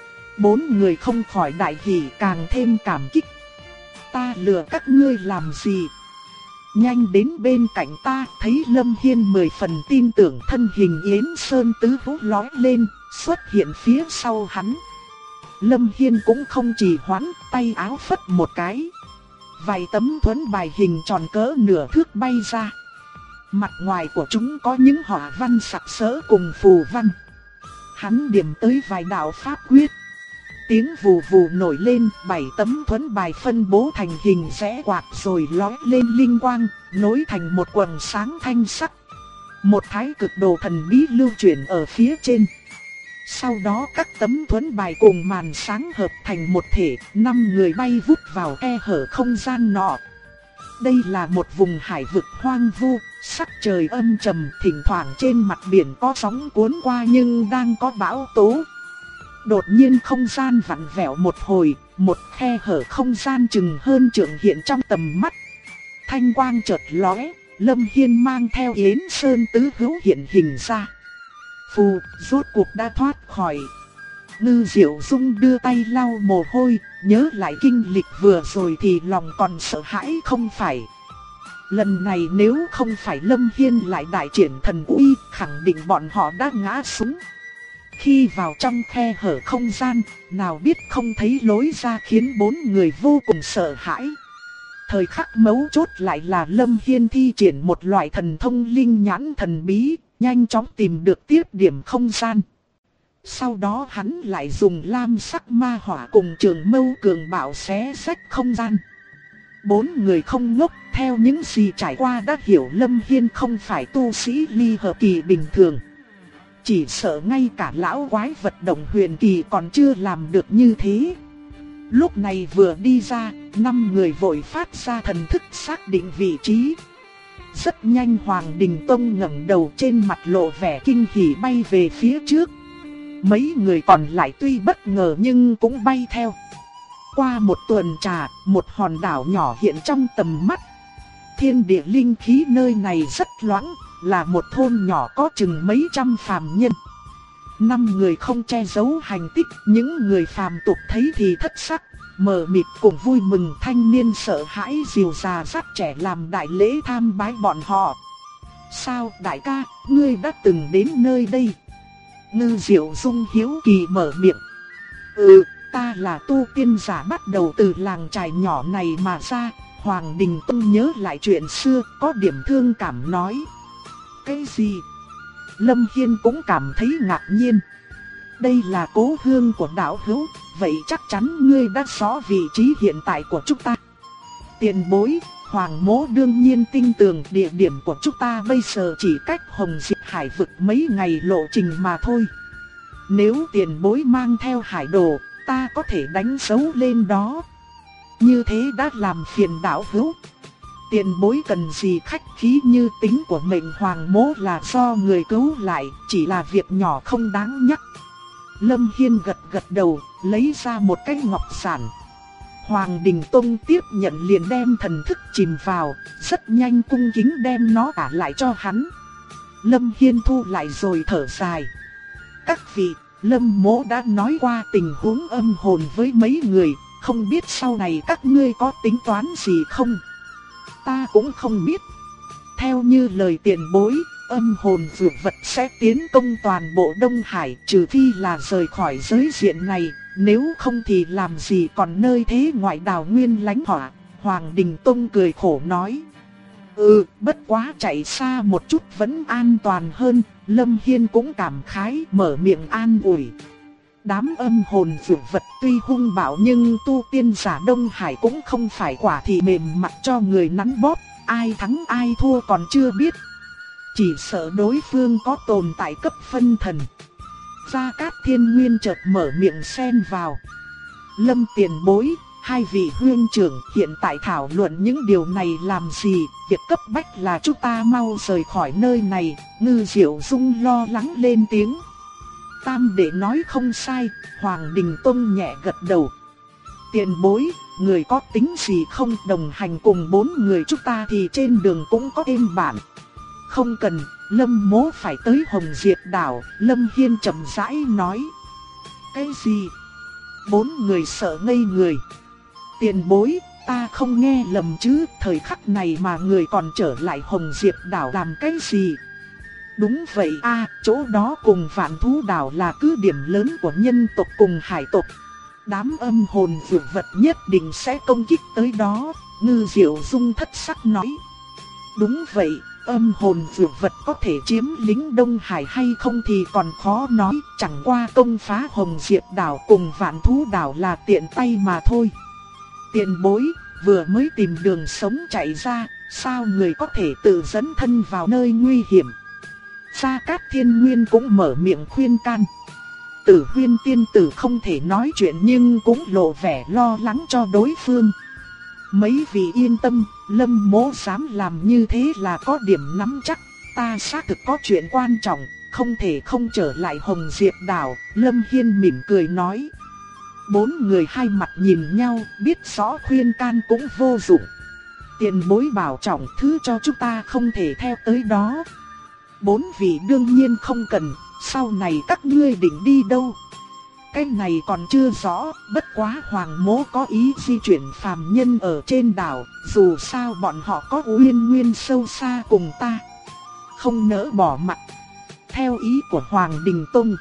4 người không khỏi đại hỉ càng thêm cảm kích. Ta lừa các ngươi làm gì? Nhanh đến bên cạnh ta, thấy Lâm Hiên 10 phần tin tưởng, thân hình Yến Sơn tứ hú lói lên, xuất hiện phía sau hắn. Lâm Hiên cũng không trì hoãn, tay áo phất một cái. Vài tấm thuẫn bài hình tròn cỡ nửa thước bay ra. Mặt ngoài của chúng có những họa văn sặc sỡ cùng phù văn. Hắn điểm tới vài đạo pháp quyết. Tiếng vù vù nổi lên, 7 tấm thuẫn bài phân bố thành hình rẽ quạt rồi lói lên linh quang, nối thành một quầng sáng thanh sắc. Một thái cực đồ thần bí lưu chuyển ở phía trên. Sau đó các tấm thuẫn bài cùng màn sáng hợp thành một thể, 5 người bay vút vào khe hở không gian nọ. Đây là một vùng hải vực hoang vu, sắc trời âm trầm, thỉnh thoảng trên mặt biển có sóng cuốn qua nhưng đang có bão tố. Đột nhiên không gian vặn vẹo một hồi, một khe hở không gian chừng hơn trượng hiện trong tầm mắt. Thanh quang chợt lóe, Lâm Hiên mang theo Yến Sơn tứ hữu hiện hình ra. Phù, rốt cuộc đã thoát khỏi. Ngư Diệu Dung đưa tay lau mồ hôi, nhớ lại kinh lịch vừa rồi thì lòng còn sợ hãi không phải. Lần này nếu không phải Lâm Hiên lại đại triển thần uy, khẳng định bọn họ đã ngã xuống. Khi vào trong khe hở không gian, nào biết không thấy lối ra khiến 4 người vô cùng sợ hãi. Thời khắc mấu chốt lại là Lâm Hiên thi triển một loại thần thông linh nhãn thần bí, nhanh chóng tìm được tiếp điểm không gian. Sau đó hắn lại dùng lam sắc ma hỏa cùng trường mâu cường bạo xé rách không gian. 4 người không ngốc, theo những gì trải qua đã hiểu Lâm Hiên không phải tu sĩ ly hợp kỳ bình thường. Chỉ sợ ngay cả lão quái vật động huyền kỳ còn chưa làm được như thế. Lúc này vừa đi ra, 5 người vội phát ra thần thức xác định vị trí. Rất nhanh Hoàng Đình Tông ngẩng đầu, trên mặt lộ vẻ kinh hỉ bay về phía trước. Mấy người còn lại tuy bất ngờ nhưng cũng bay theo. Qua một tuần trà, một hòn đảo nhỏ hiện trong tầm mắt. Thiên địa linh khí nơi này rất loãng, là một thôn nhỏ có chừng mấy trăm phàm nhân. 5 người không che giấu hành tích, những người phàm tục thấy thì thất sắc, mờ mịt cùng vui mừng. Thanh niên sợ hãi dìu già dắt trẻ làm đại lễ tham bái bọn họ. Sao đại ca, ngươi đã từng đến nơi đây? Ngư Diệu Dung hiếu kỳ mở miệng. Ta là tu tiên giả bắt đầu từ làng trài nhỏ này mà ra. Hoàng Đình Tông nhớ lại chuyện xưa, có điểm thương cảm nói. Cái gì? Lâm Hiên cũng cảm thấy ngạc nhiên. Đây là cố hương của đạo hữu, vậy chắc chắn ngươi đã rõ vị trí hiện tại của chúng ta. Tiền bối, Hoàng Mỗ đương nhiên tin tưởng địa điểm của chúng ta bây giờ chỉ cách Hồng Diệp Hải vực mấy ngày lộ trình mà thôi. Nếu tiền bối mang theo hải đồ, ta có thể đánh dấu lên đó. Như thế đã làm phiền đạo hữu. Tiền bối cần gì khách khí, như tính của mệnh hoàng mỗ là do người cứu lại, chỉ là việc nhỏ không đáng nhắc. Lâm Hiên gật gật đầu, lấy ra một cái ngọc giản. Hoàng Đình Tông tiếp nhận liền đem thần thức chìm vào, rất nhanh cung kính đem nó trả lại cho hắn. Lâm Hiên thu lại rồi thở dài. Các vị, Lâm mỗ đã nói qua tình huống âm hồn với mấy người, không biết sau này các ngươi có tính toán gì không? Ta cũng không biết. Theo như lời tiền bối, âm hồn dược vật sẽ tiến công toàn bộ Đông Hải, trừ phi là rời khỏi giới diện này, nếu không thì làm gì còn nơi thế ngoại đào nguyên lánh hỏa. Hoàng Đình Tông cười khổ nói. Bất quá chạy xa một chút vẫn an toàn hơn. Lâm Hiên cũng cảm khái, mở miệng an ủi. Đám âm hồn dược vật tuy hung bạo nhưng tu tiên giả Đông Hải cũng không phải quả thì mềm mặt cho người nắn bóp, ai thắng ai thua còn chưa biết. Chỉ sợ đối phương có tồn tại cấp phân thần. Gia Cát Thiên Nguyên chợt mở miệng xen vào. Lâm tiền bối, hai vị huynh trưởng hiện tại thảo luận những điều này làm gì? Việc cấp bách là chúng ta mau rời khỏi nơi này. Ngư Diệu Dung lo lắng lên tiếng. Tam đệ nói không sai. Hoàng Đình Tông nhẹ gật đầu. Tiền bối, người có tính gì không? Đồng hành cùng 4 người chúng ta thì trên đường cũng có êm bạn. Không cần, Lâm mỗ phải tới Hồng Diệp đảo. Lâm Hiên chậm rãi nói. Cái gì? 4 người sợ ngây người. Tiền bối, ta không nghe lầm chứ? Thời khắc này mà người còn trở lại Hồng Diệp đảo làm cái gì? Đúng vậy chỗ đó cùng Vạn Thú đảo là cứ điểm lớn của nhân tộc cùng hải tộc. Đám âm hồn dược vật nhất định sẽ công kích tới đó. Ngư Diệu Dung thất sắc nói. Đúng vậy, âm hồn dược vật có thể chiếm lĩnh Đông Hải hay không thì còn khó nói. Chẳng qua công phá Hồng Diệp đảo cùng Vạn Thú đảo là tiện tay mà thôi. Tiền bối, vừa mới tìm đường sống chạy ra, sao người có thể tự dẫn thân vào nơi nguy hiểm? Gia Cát Thiên Nguyên cũng mở miệng khuyên can. Tử Huyên tiên tử không thể nói chuyện nhưng cũng lộ vẻ lo lắng cho đối phương. Mấy vị yên tâm, Lâm mỗ dám làm như thế là có điểm nắm chắc. Ta xác thực có chuyện quan trọng, không thể không trở lại Hồng Diệp đảo. Lâm Hiên mỉm cười nói. 4 người hai mặt nhìn nhau, biết rõ khuyên can cũng vô dụng. Tiền bối bảo trọng, thứ cho chúng ta không thể theo tới đó. 4 vị đương nhiên không cần, sau này các ngươi định đi đâu? Cái này còn chưa rõ, bất quá Hoàng mỗ có ý di chuyển phàm nhân ở trên đảo, dù sao bọn họ có uyên nguyên sâu xa cùng ta. Không nỡ bỏ mặt. Theo ý của Hoàng Đình Tông,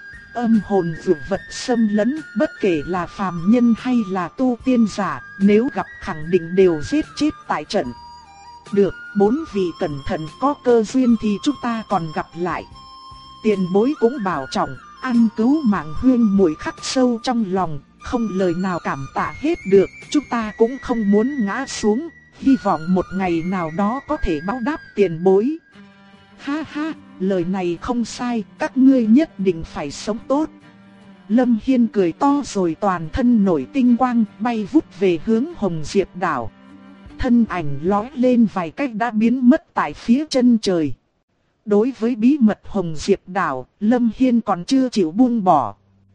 âm hồn dược vật xâm lấn, bất kể là phàm nhân hay là tu tiên giả, nếu gặp khẳng định đều giết chết tại trận. Được, 4 vị cẩn thận, có cơ duyên thì chúng ta còn gặp lại. Tiền bối cũng bảo trọng, ăn cứu mạng huyên muội khắc sâu trong lòng, không lời nào cảm tạ hết được. Chúng ta cũng không muốn ngã xuống, hy vọng một ngày nào đó có thể báo đáp tiền bối. Ha ha, lời này không sai, các ngươi nhất định phải sống tốt. Lâm Hiên cười to rồi toàn thân nổi tinh quang, bay vút về hướng Hồng Diệp đảo. Thân ảnh lóe lên vài cách đã biến mất tại phía chân trời. Đối với bí mật Hồng Diệp đảo, Lâm Hiên còn chưa chịu buông bỏ.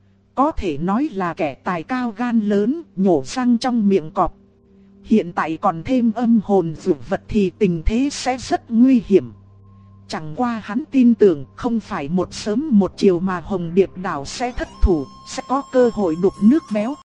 Có thể nói là kẻ tài cao gan lớn, nhổ răng trong miệng cọp. Hiện tại còn thêm âm hồn dược vật thì tình thế sẽ rất nguy hiểm. Chẳng qua hắn tin tưởng không phải một sớm một chiều mà Hồng Điệp đảo sẽ thất thủ, sẽ có cơ hội đục nước béo